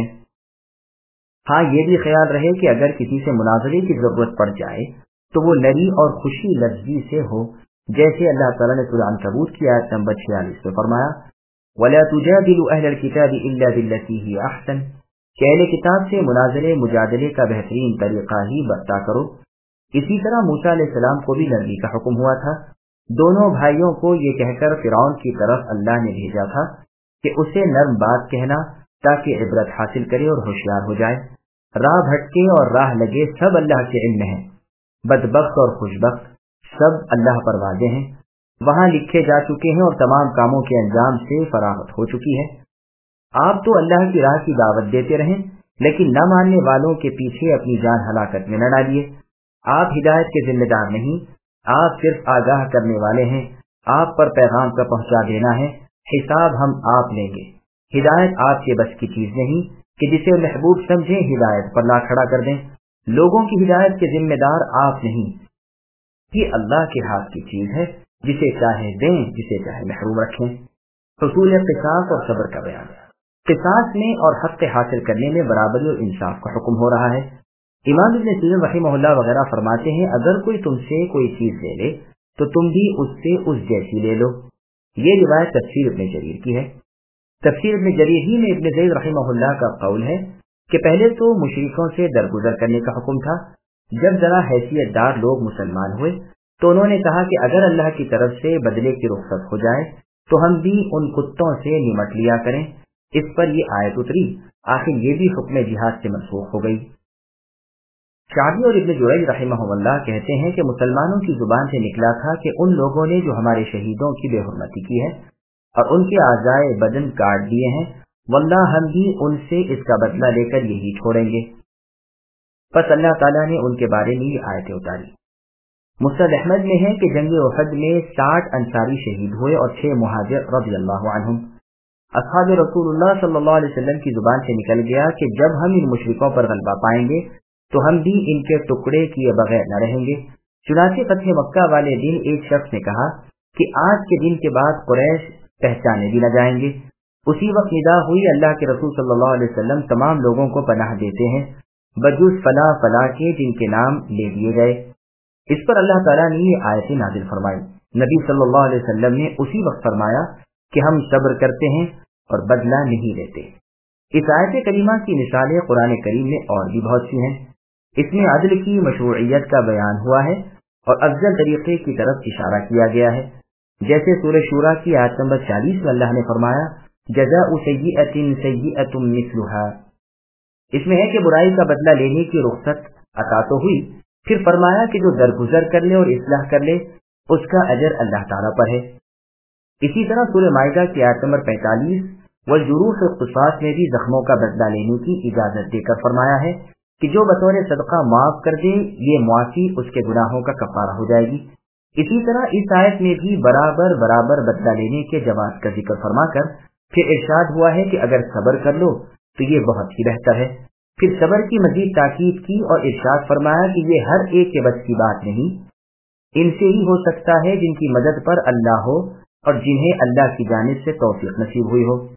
ہاں یہ بھی خیال رہے کہ اگر کسی سے مناظرے کی ضرورت پڑ جائے تو وہ نری اور خوشی لفظی سے ہو، جیسے اللہ تعالیٰ نے سورہ عنکبوت کی آیت نمبر 46 میں فرمایا وَلَا تُجَادِلُوا أَهْلَ الْكِتَابِ إِلَّا بِالَّتِي هِيَ أَحْسَنُ، کہ اہل کتاب سے مجادلے کا بہترین طریقہ ہی برتا کرو۔ اسی طرح موسیٰ علیہ السلام کو بھی نرمی کا حکم ہوا تھا۔ دونوں بھائیوں کو یہ کہہ کر فرعون کی طرف اللہ نے بھیجا تھا کہ اسے نرم بات کہنا تاکہ عبرت حاصل کرے اور ہوشیار ہو جائے۔ راہ بھٹکے اور راہ لگے سب اللہ کے علم میں ہیں، بدبخت اور خوشبخت سب اللہ پر واضح ہیں، وہاں لکھے جا چکے ہیں اور تمام کاموں کے انجام سے فراغت ہو چکی ہے۔ آپ تو اللہ کی راہ کی دعوت دیتے رہیں، لیکن نہ ماننے والوں کے پیچھے اپنی جان ہلاکت میں نہ ڈالیے۔ آپ ہدایت کے ذمہ دار نہیں، آپ صرف آگاہ کرنے والے ہیں۔ آپ پر پیغام کا پہنچا دینا ہے، حساب ہم آپ لیں گے۔ ہدایت آپ کے بس کی چیز نہیں کہ جسے محبوب سمجھیں ہدایت پر لا کھڑا کر دیں۔ لوگوں کی ہدایت کے ذمہ دار آپ نہیں، یہ اللہ کے ہاتھ کی چیز ہے، جسے چاہے دیں جسے چاہے محروم رکھیں۔ حصول قصاص اور صبر کا بیان۔ قصاص میں اور حق حاصل کرنے میں برابری اور انصاف کا حکم ہو رہا ہے۔ امام ابن سیرین رحمہ اللہ وغیرہ فرماتے ہیں اگر کوئی تم سے کوئی چیز لے لے تو تم بھی اس سے اس جیسی لے لو۔ یہ روایت تفسیر ابن جریر کی ہے۔ تفسیر ابن جریر ہی میں ابن زید رحمہ اللہ کا قول ہے کہ پہلے تو مشرکوں سے درگزر کرنے کا حکم تھا، جب ذرا حیثیت دار لوگ مسلمان ہوئے تو انہوں نے کہا کہ اگر اللہ کی طرف سے بدلے کی رخصت ہو جائے تو ہم بھی ان کتوں سے نمٹ لیا کریں۔ اس پر یہ آیت اتری، آخر یہ بھی حکم جہاد سے منسوخ ہو گئی۔ شعبی اور ابن جریج رحمہ اللہ کہتے ہیں کہ مسلمانوں کی زبان سے نکلا تھا کہ ان لوگوں نے جو ہمارے شہیدوں کی بے حرمتی کی ہے اور ان کے اعضائے بدن کاٹ دیے ہیں، واللہ ہم بھی ان سے اس کا بدلہ لے کر یہی چھوڑیں گے۔ پس اللہ تعالیٰ نے ان کے بارے میں یہ آیتیں اتاری۔ مسند احمد میں ہے کہ جنگ احد میں 60 انصاری شہید ہوئے اور 6 مہاجر رضی اللہ عنہم۔ اصحاب رسول اللہ صلی اللہ علیہ وسلم کی زبان سے نکل گیا کہ جب ہم ان مشرکوں پر غلبہ پائیں گے تو ہم بھی ان کے ٹکڑے کیے بغیر نہ رہیں گے۔ چنانچہ فتح مکہ والے دن ایک شخص نے کہا کہ آج کے دن کے بعد قریش پہچانے بھی نہ جائیں گے۔ اسی وقت ندا ہوئی اللہ کے رسول صلی اللہ علیہ وسلم تمام لوگوں کو پناہ دیتے ہیں بجز فلاں فلاں کے جن کے نام لے دیے گئے۔ اس پر اللہ تعالیٰ نے یہ آیتیں نازل فرمائی۔ نبی صلی اللہ علیہ وسلم نے اسی وقت فرمایا کہ ہم صبر کرتے ہیں اور بدلہ نہیں لیتے۔ اس آیت کریمہ کی مثالیں قرآن کریم میں اور بھی بہت سی ہیں۔ اس میں عدل کی مشروعیت کا بیان ہوا ہے اور افضل طریقے کی طرف اشارہ کیا گیا ہے، جیسے سورہ شورا کی آیت نمبر 40 میں اللہ نے فرمایا جزاء سیئۃ سیئۃ مثلھا۔ اس में है कि बुराई का बदला लेने की रुख्सत अता तो हुई, फिर फरमाया कि जो दरगुजर कर ले और इस्लाह कर ले उसका अजर अल्लाह ताला पर है। इसी तरह सूरह माइदा की आयत नंबर 45 वल-जुरूह क़िसास में भी जख्मों का बदला लेने की इजाजत देकर फरमाया है कि जो बतौर सदका माफ कर दे ये मुआफी उसके गुनाहों का कफारा हो जाएगी। इसी तरह इस आयत में भी बराबर बराबर बदला लेने के जवाब का जिक्र फरमाकर फिर इरशाद हुआ है कि अगर सब्र कर लो तो ये बहुत ही बेहतर है। फिर सब्र की मजीद ताकीद की और इरशाद फरमाया कि ये हर एक के बस की बात नहीं, इनसे ही हो सकता है जिनकी मदद पर अल्लाह हो और जिन्हें अल्लाह की जानिब से तौफीक नसीब हुई हो।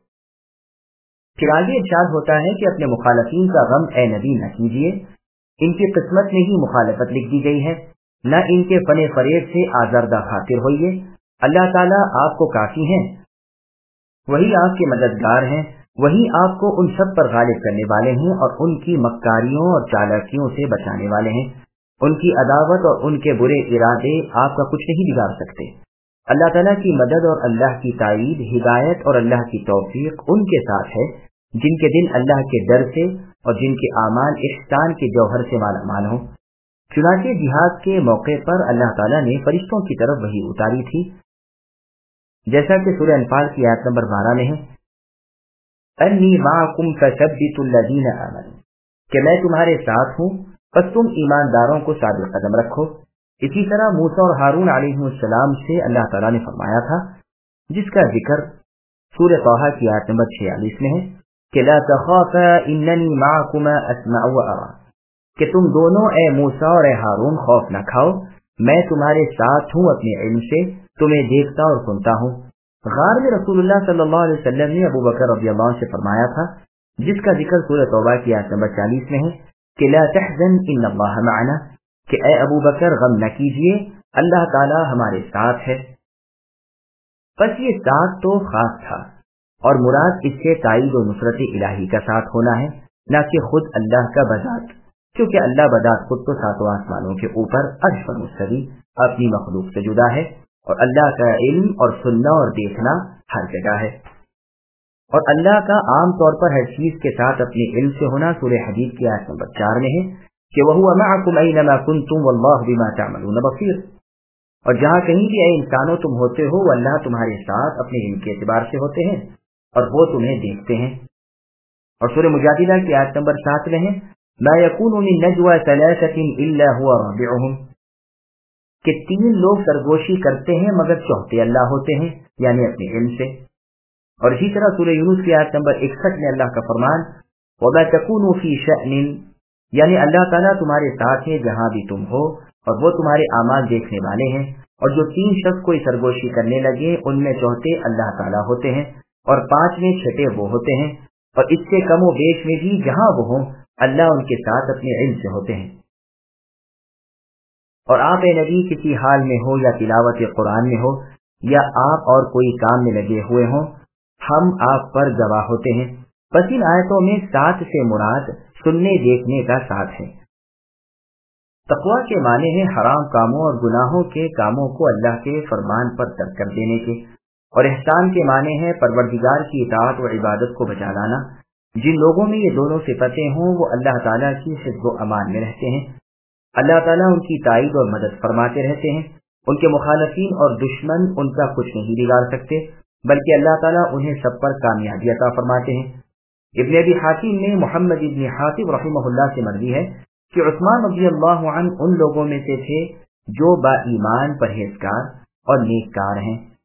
फिर आगे इरशाद होता है कि अपने मुखालफीन का गम ए नबी न कीजिए, इनकी किस्मत में ही मुखालफत लिख दी गई है, न इनके फने फरेब से आजरदा खातिर होइए। अल्लाह ताला आपको काफी हैं, वही आपके मददगार हैं, वही आपको उन सब पर गालिब करने वाले हैं और उनकी मक्कारियों और चालाकियों से बचाने वाले हैं। उनकी अदावत और उनके बुरे इरादे आपका कुछ नहीं बिगाड़ सकते। अल्लाह ताला की मदद और अल्लाह की ताईद, हिदायत और अल्लाह की तौफीक उनके साथ है जिनके दिल अल्लाह के डर से और जिनके आमाल इहसान के जौहर से मालामाल हो। चुनांचे जिहाद के मौके पर अल्लाह ताला ने फरिश्तों की तरफ वही उतारी थी, जैसा कि सूरह अनफाल की आयत नंबर 12 में है, अन्नी माअकुम फसब्बितुल लज़ीना आमनू, कि मैं तुम्हारे साथ हूँ बस तुम ईमानदारों को साबित कदम रखो। इसी तरह मूसा और हारून अलैहिस्सलाम से अल्लाह ताला ने फरमाया था, जिसका जिक्र सूरह तौहा की आयत नंबर 46 में है कि ला तखाफा इन्ननी माअकुमा अस्मअ व अरा, कि तुम दोनों ए मूसा और ए हारून खौफ न खाओ, मैं तुम्हारे साथ हूँ अपने इल्म से, तुम्हें देखता और सुनता हूँ। गार में रसूलुल्लाह सल्लल्लाहु अलैहि वसल्लम ने अबू बकर रज़ियल्लाहु अन्हु से फरमाया था, जिसका जिक्र सूरह तौबा की आयत नंबर 40 में है कि ला तहज़न इन्नल्लाह मअना, कि ए अबू बकर गम न कीजिए, अल्लाह ताला हमारे साथ है। बस ये साथ तो खास था और मुराद इससे ताईद और नुसरत इलाही का साथ होना है, न कि खुद अल्लाह का बजात, क्योंकि अल्लाह बजात खुद तो सातों आसमानों के ऊपर अर्श पर मुस्तवी अपनी मखलूक से जुदा है और अल्लाह का इल्म और सुनना और देखना हर जगह है। और अल्लाह का आम तौर पर हर चीज के साथ अपने इल्म से होना सूरह हदीद की आयत नंबर 4 में है कि वहुवा मअकुम ऐनमा कुंतुम वल्लाहु बिमा तअमलून बसीर, और जहाँ कहीं भी ऐ इंसानों तुम होते हो अल्लाह तुम्हारे साथ अपने इल्म के एतबार से होते हैं और वो तुम्हें देखते हैं। और सूरह मुजादिला की आयत नंबर 7 में है ला यकूनु मिन नजवा सलासतिन इल्ला हुवा राबिउहुम, कि 3 लोग सरगोशी करते हैं मगर चौथे अल्लाह होते हैं, यानी अपने इल्म से। और इसी तरह सूरह यूनुस की आयत नंबर 61 में अल्लाह का फरमान वमा तकूनु फी शअनिन, यानी अल्लाह ताला तुम्हारे साथ है जहां भी तुम हो और वो तुम्हारे आमाल देखने वाले हैं। और जो 3 शख्स कोई सरगोशी करने लगे उनमें चौथे अल्लाह ताला होते हैं और 5 में छठे वो होते हैं, और इससे कम व बेश में भी जहां वो हों अल्लाह उनके साथ अपने इल्म से होते हैं। और आप ए नबी किसी हाल में हो या तिलावत कुरान में हो या आप और कोई काम में लगे हुए हों, हम आप पर गवाह होते हैं। बस इन आयतों में साथ से मुराद सुनने देखने का साथ है। तक़वा के माने हैं हराम कामों और गुनाहों के कामों को अल्लाह के फरमान पर तर्क कर देने के, और ihसान के माने हैं परवरदिगार की इताअत व इबादत को बचा लाना। जिन लोगों में ये दोनों सिफतें हों वो अल्लाह ताला की हिफ्ज़ व अमान में रहते हैं। अल्लाह ताला उनकी ताईद और मदद फरमाते रहते हैं। उनके मुखालफीन और दुश्मन उनका कुछ नहीं बिगाड़ सकते, बल्कि अल्लाह ताला उन्हें सब पर कामयाबी अता फरमाते हैं। इब्न अबी हातिम में मोहम्मद इब्न हातिब रहमहुल्लाह से मरवी है कि उस्मान रज़ियल्लाहु अन्हु उन लोगों में से थे जो बाईमान, परहेजगार और नेककार हैं।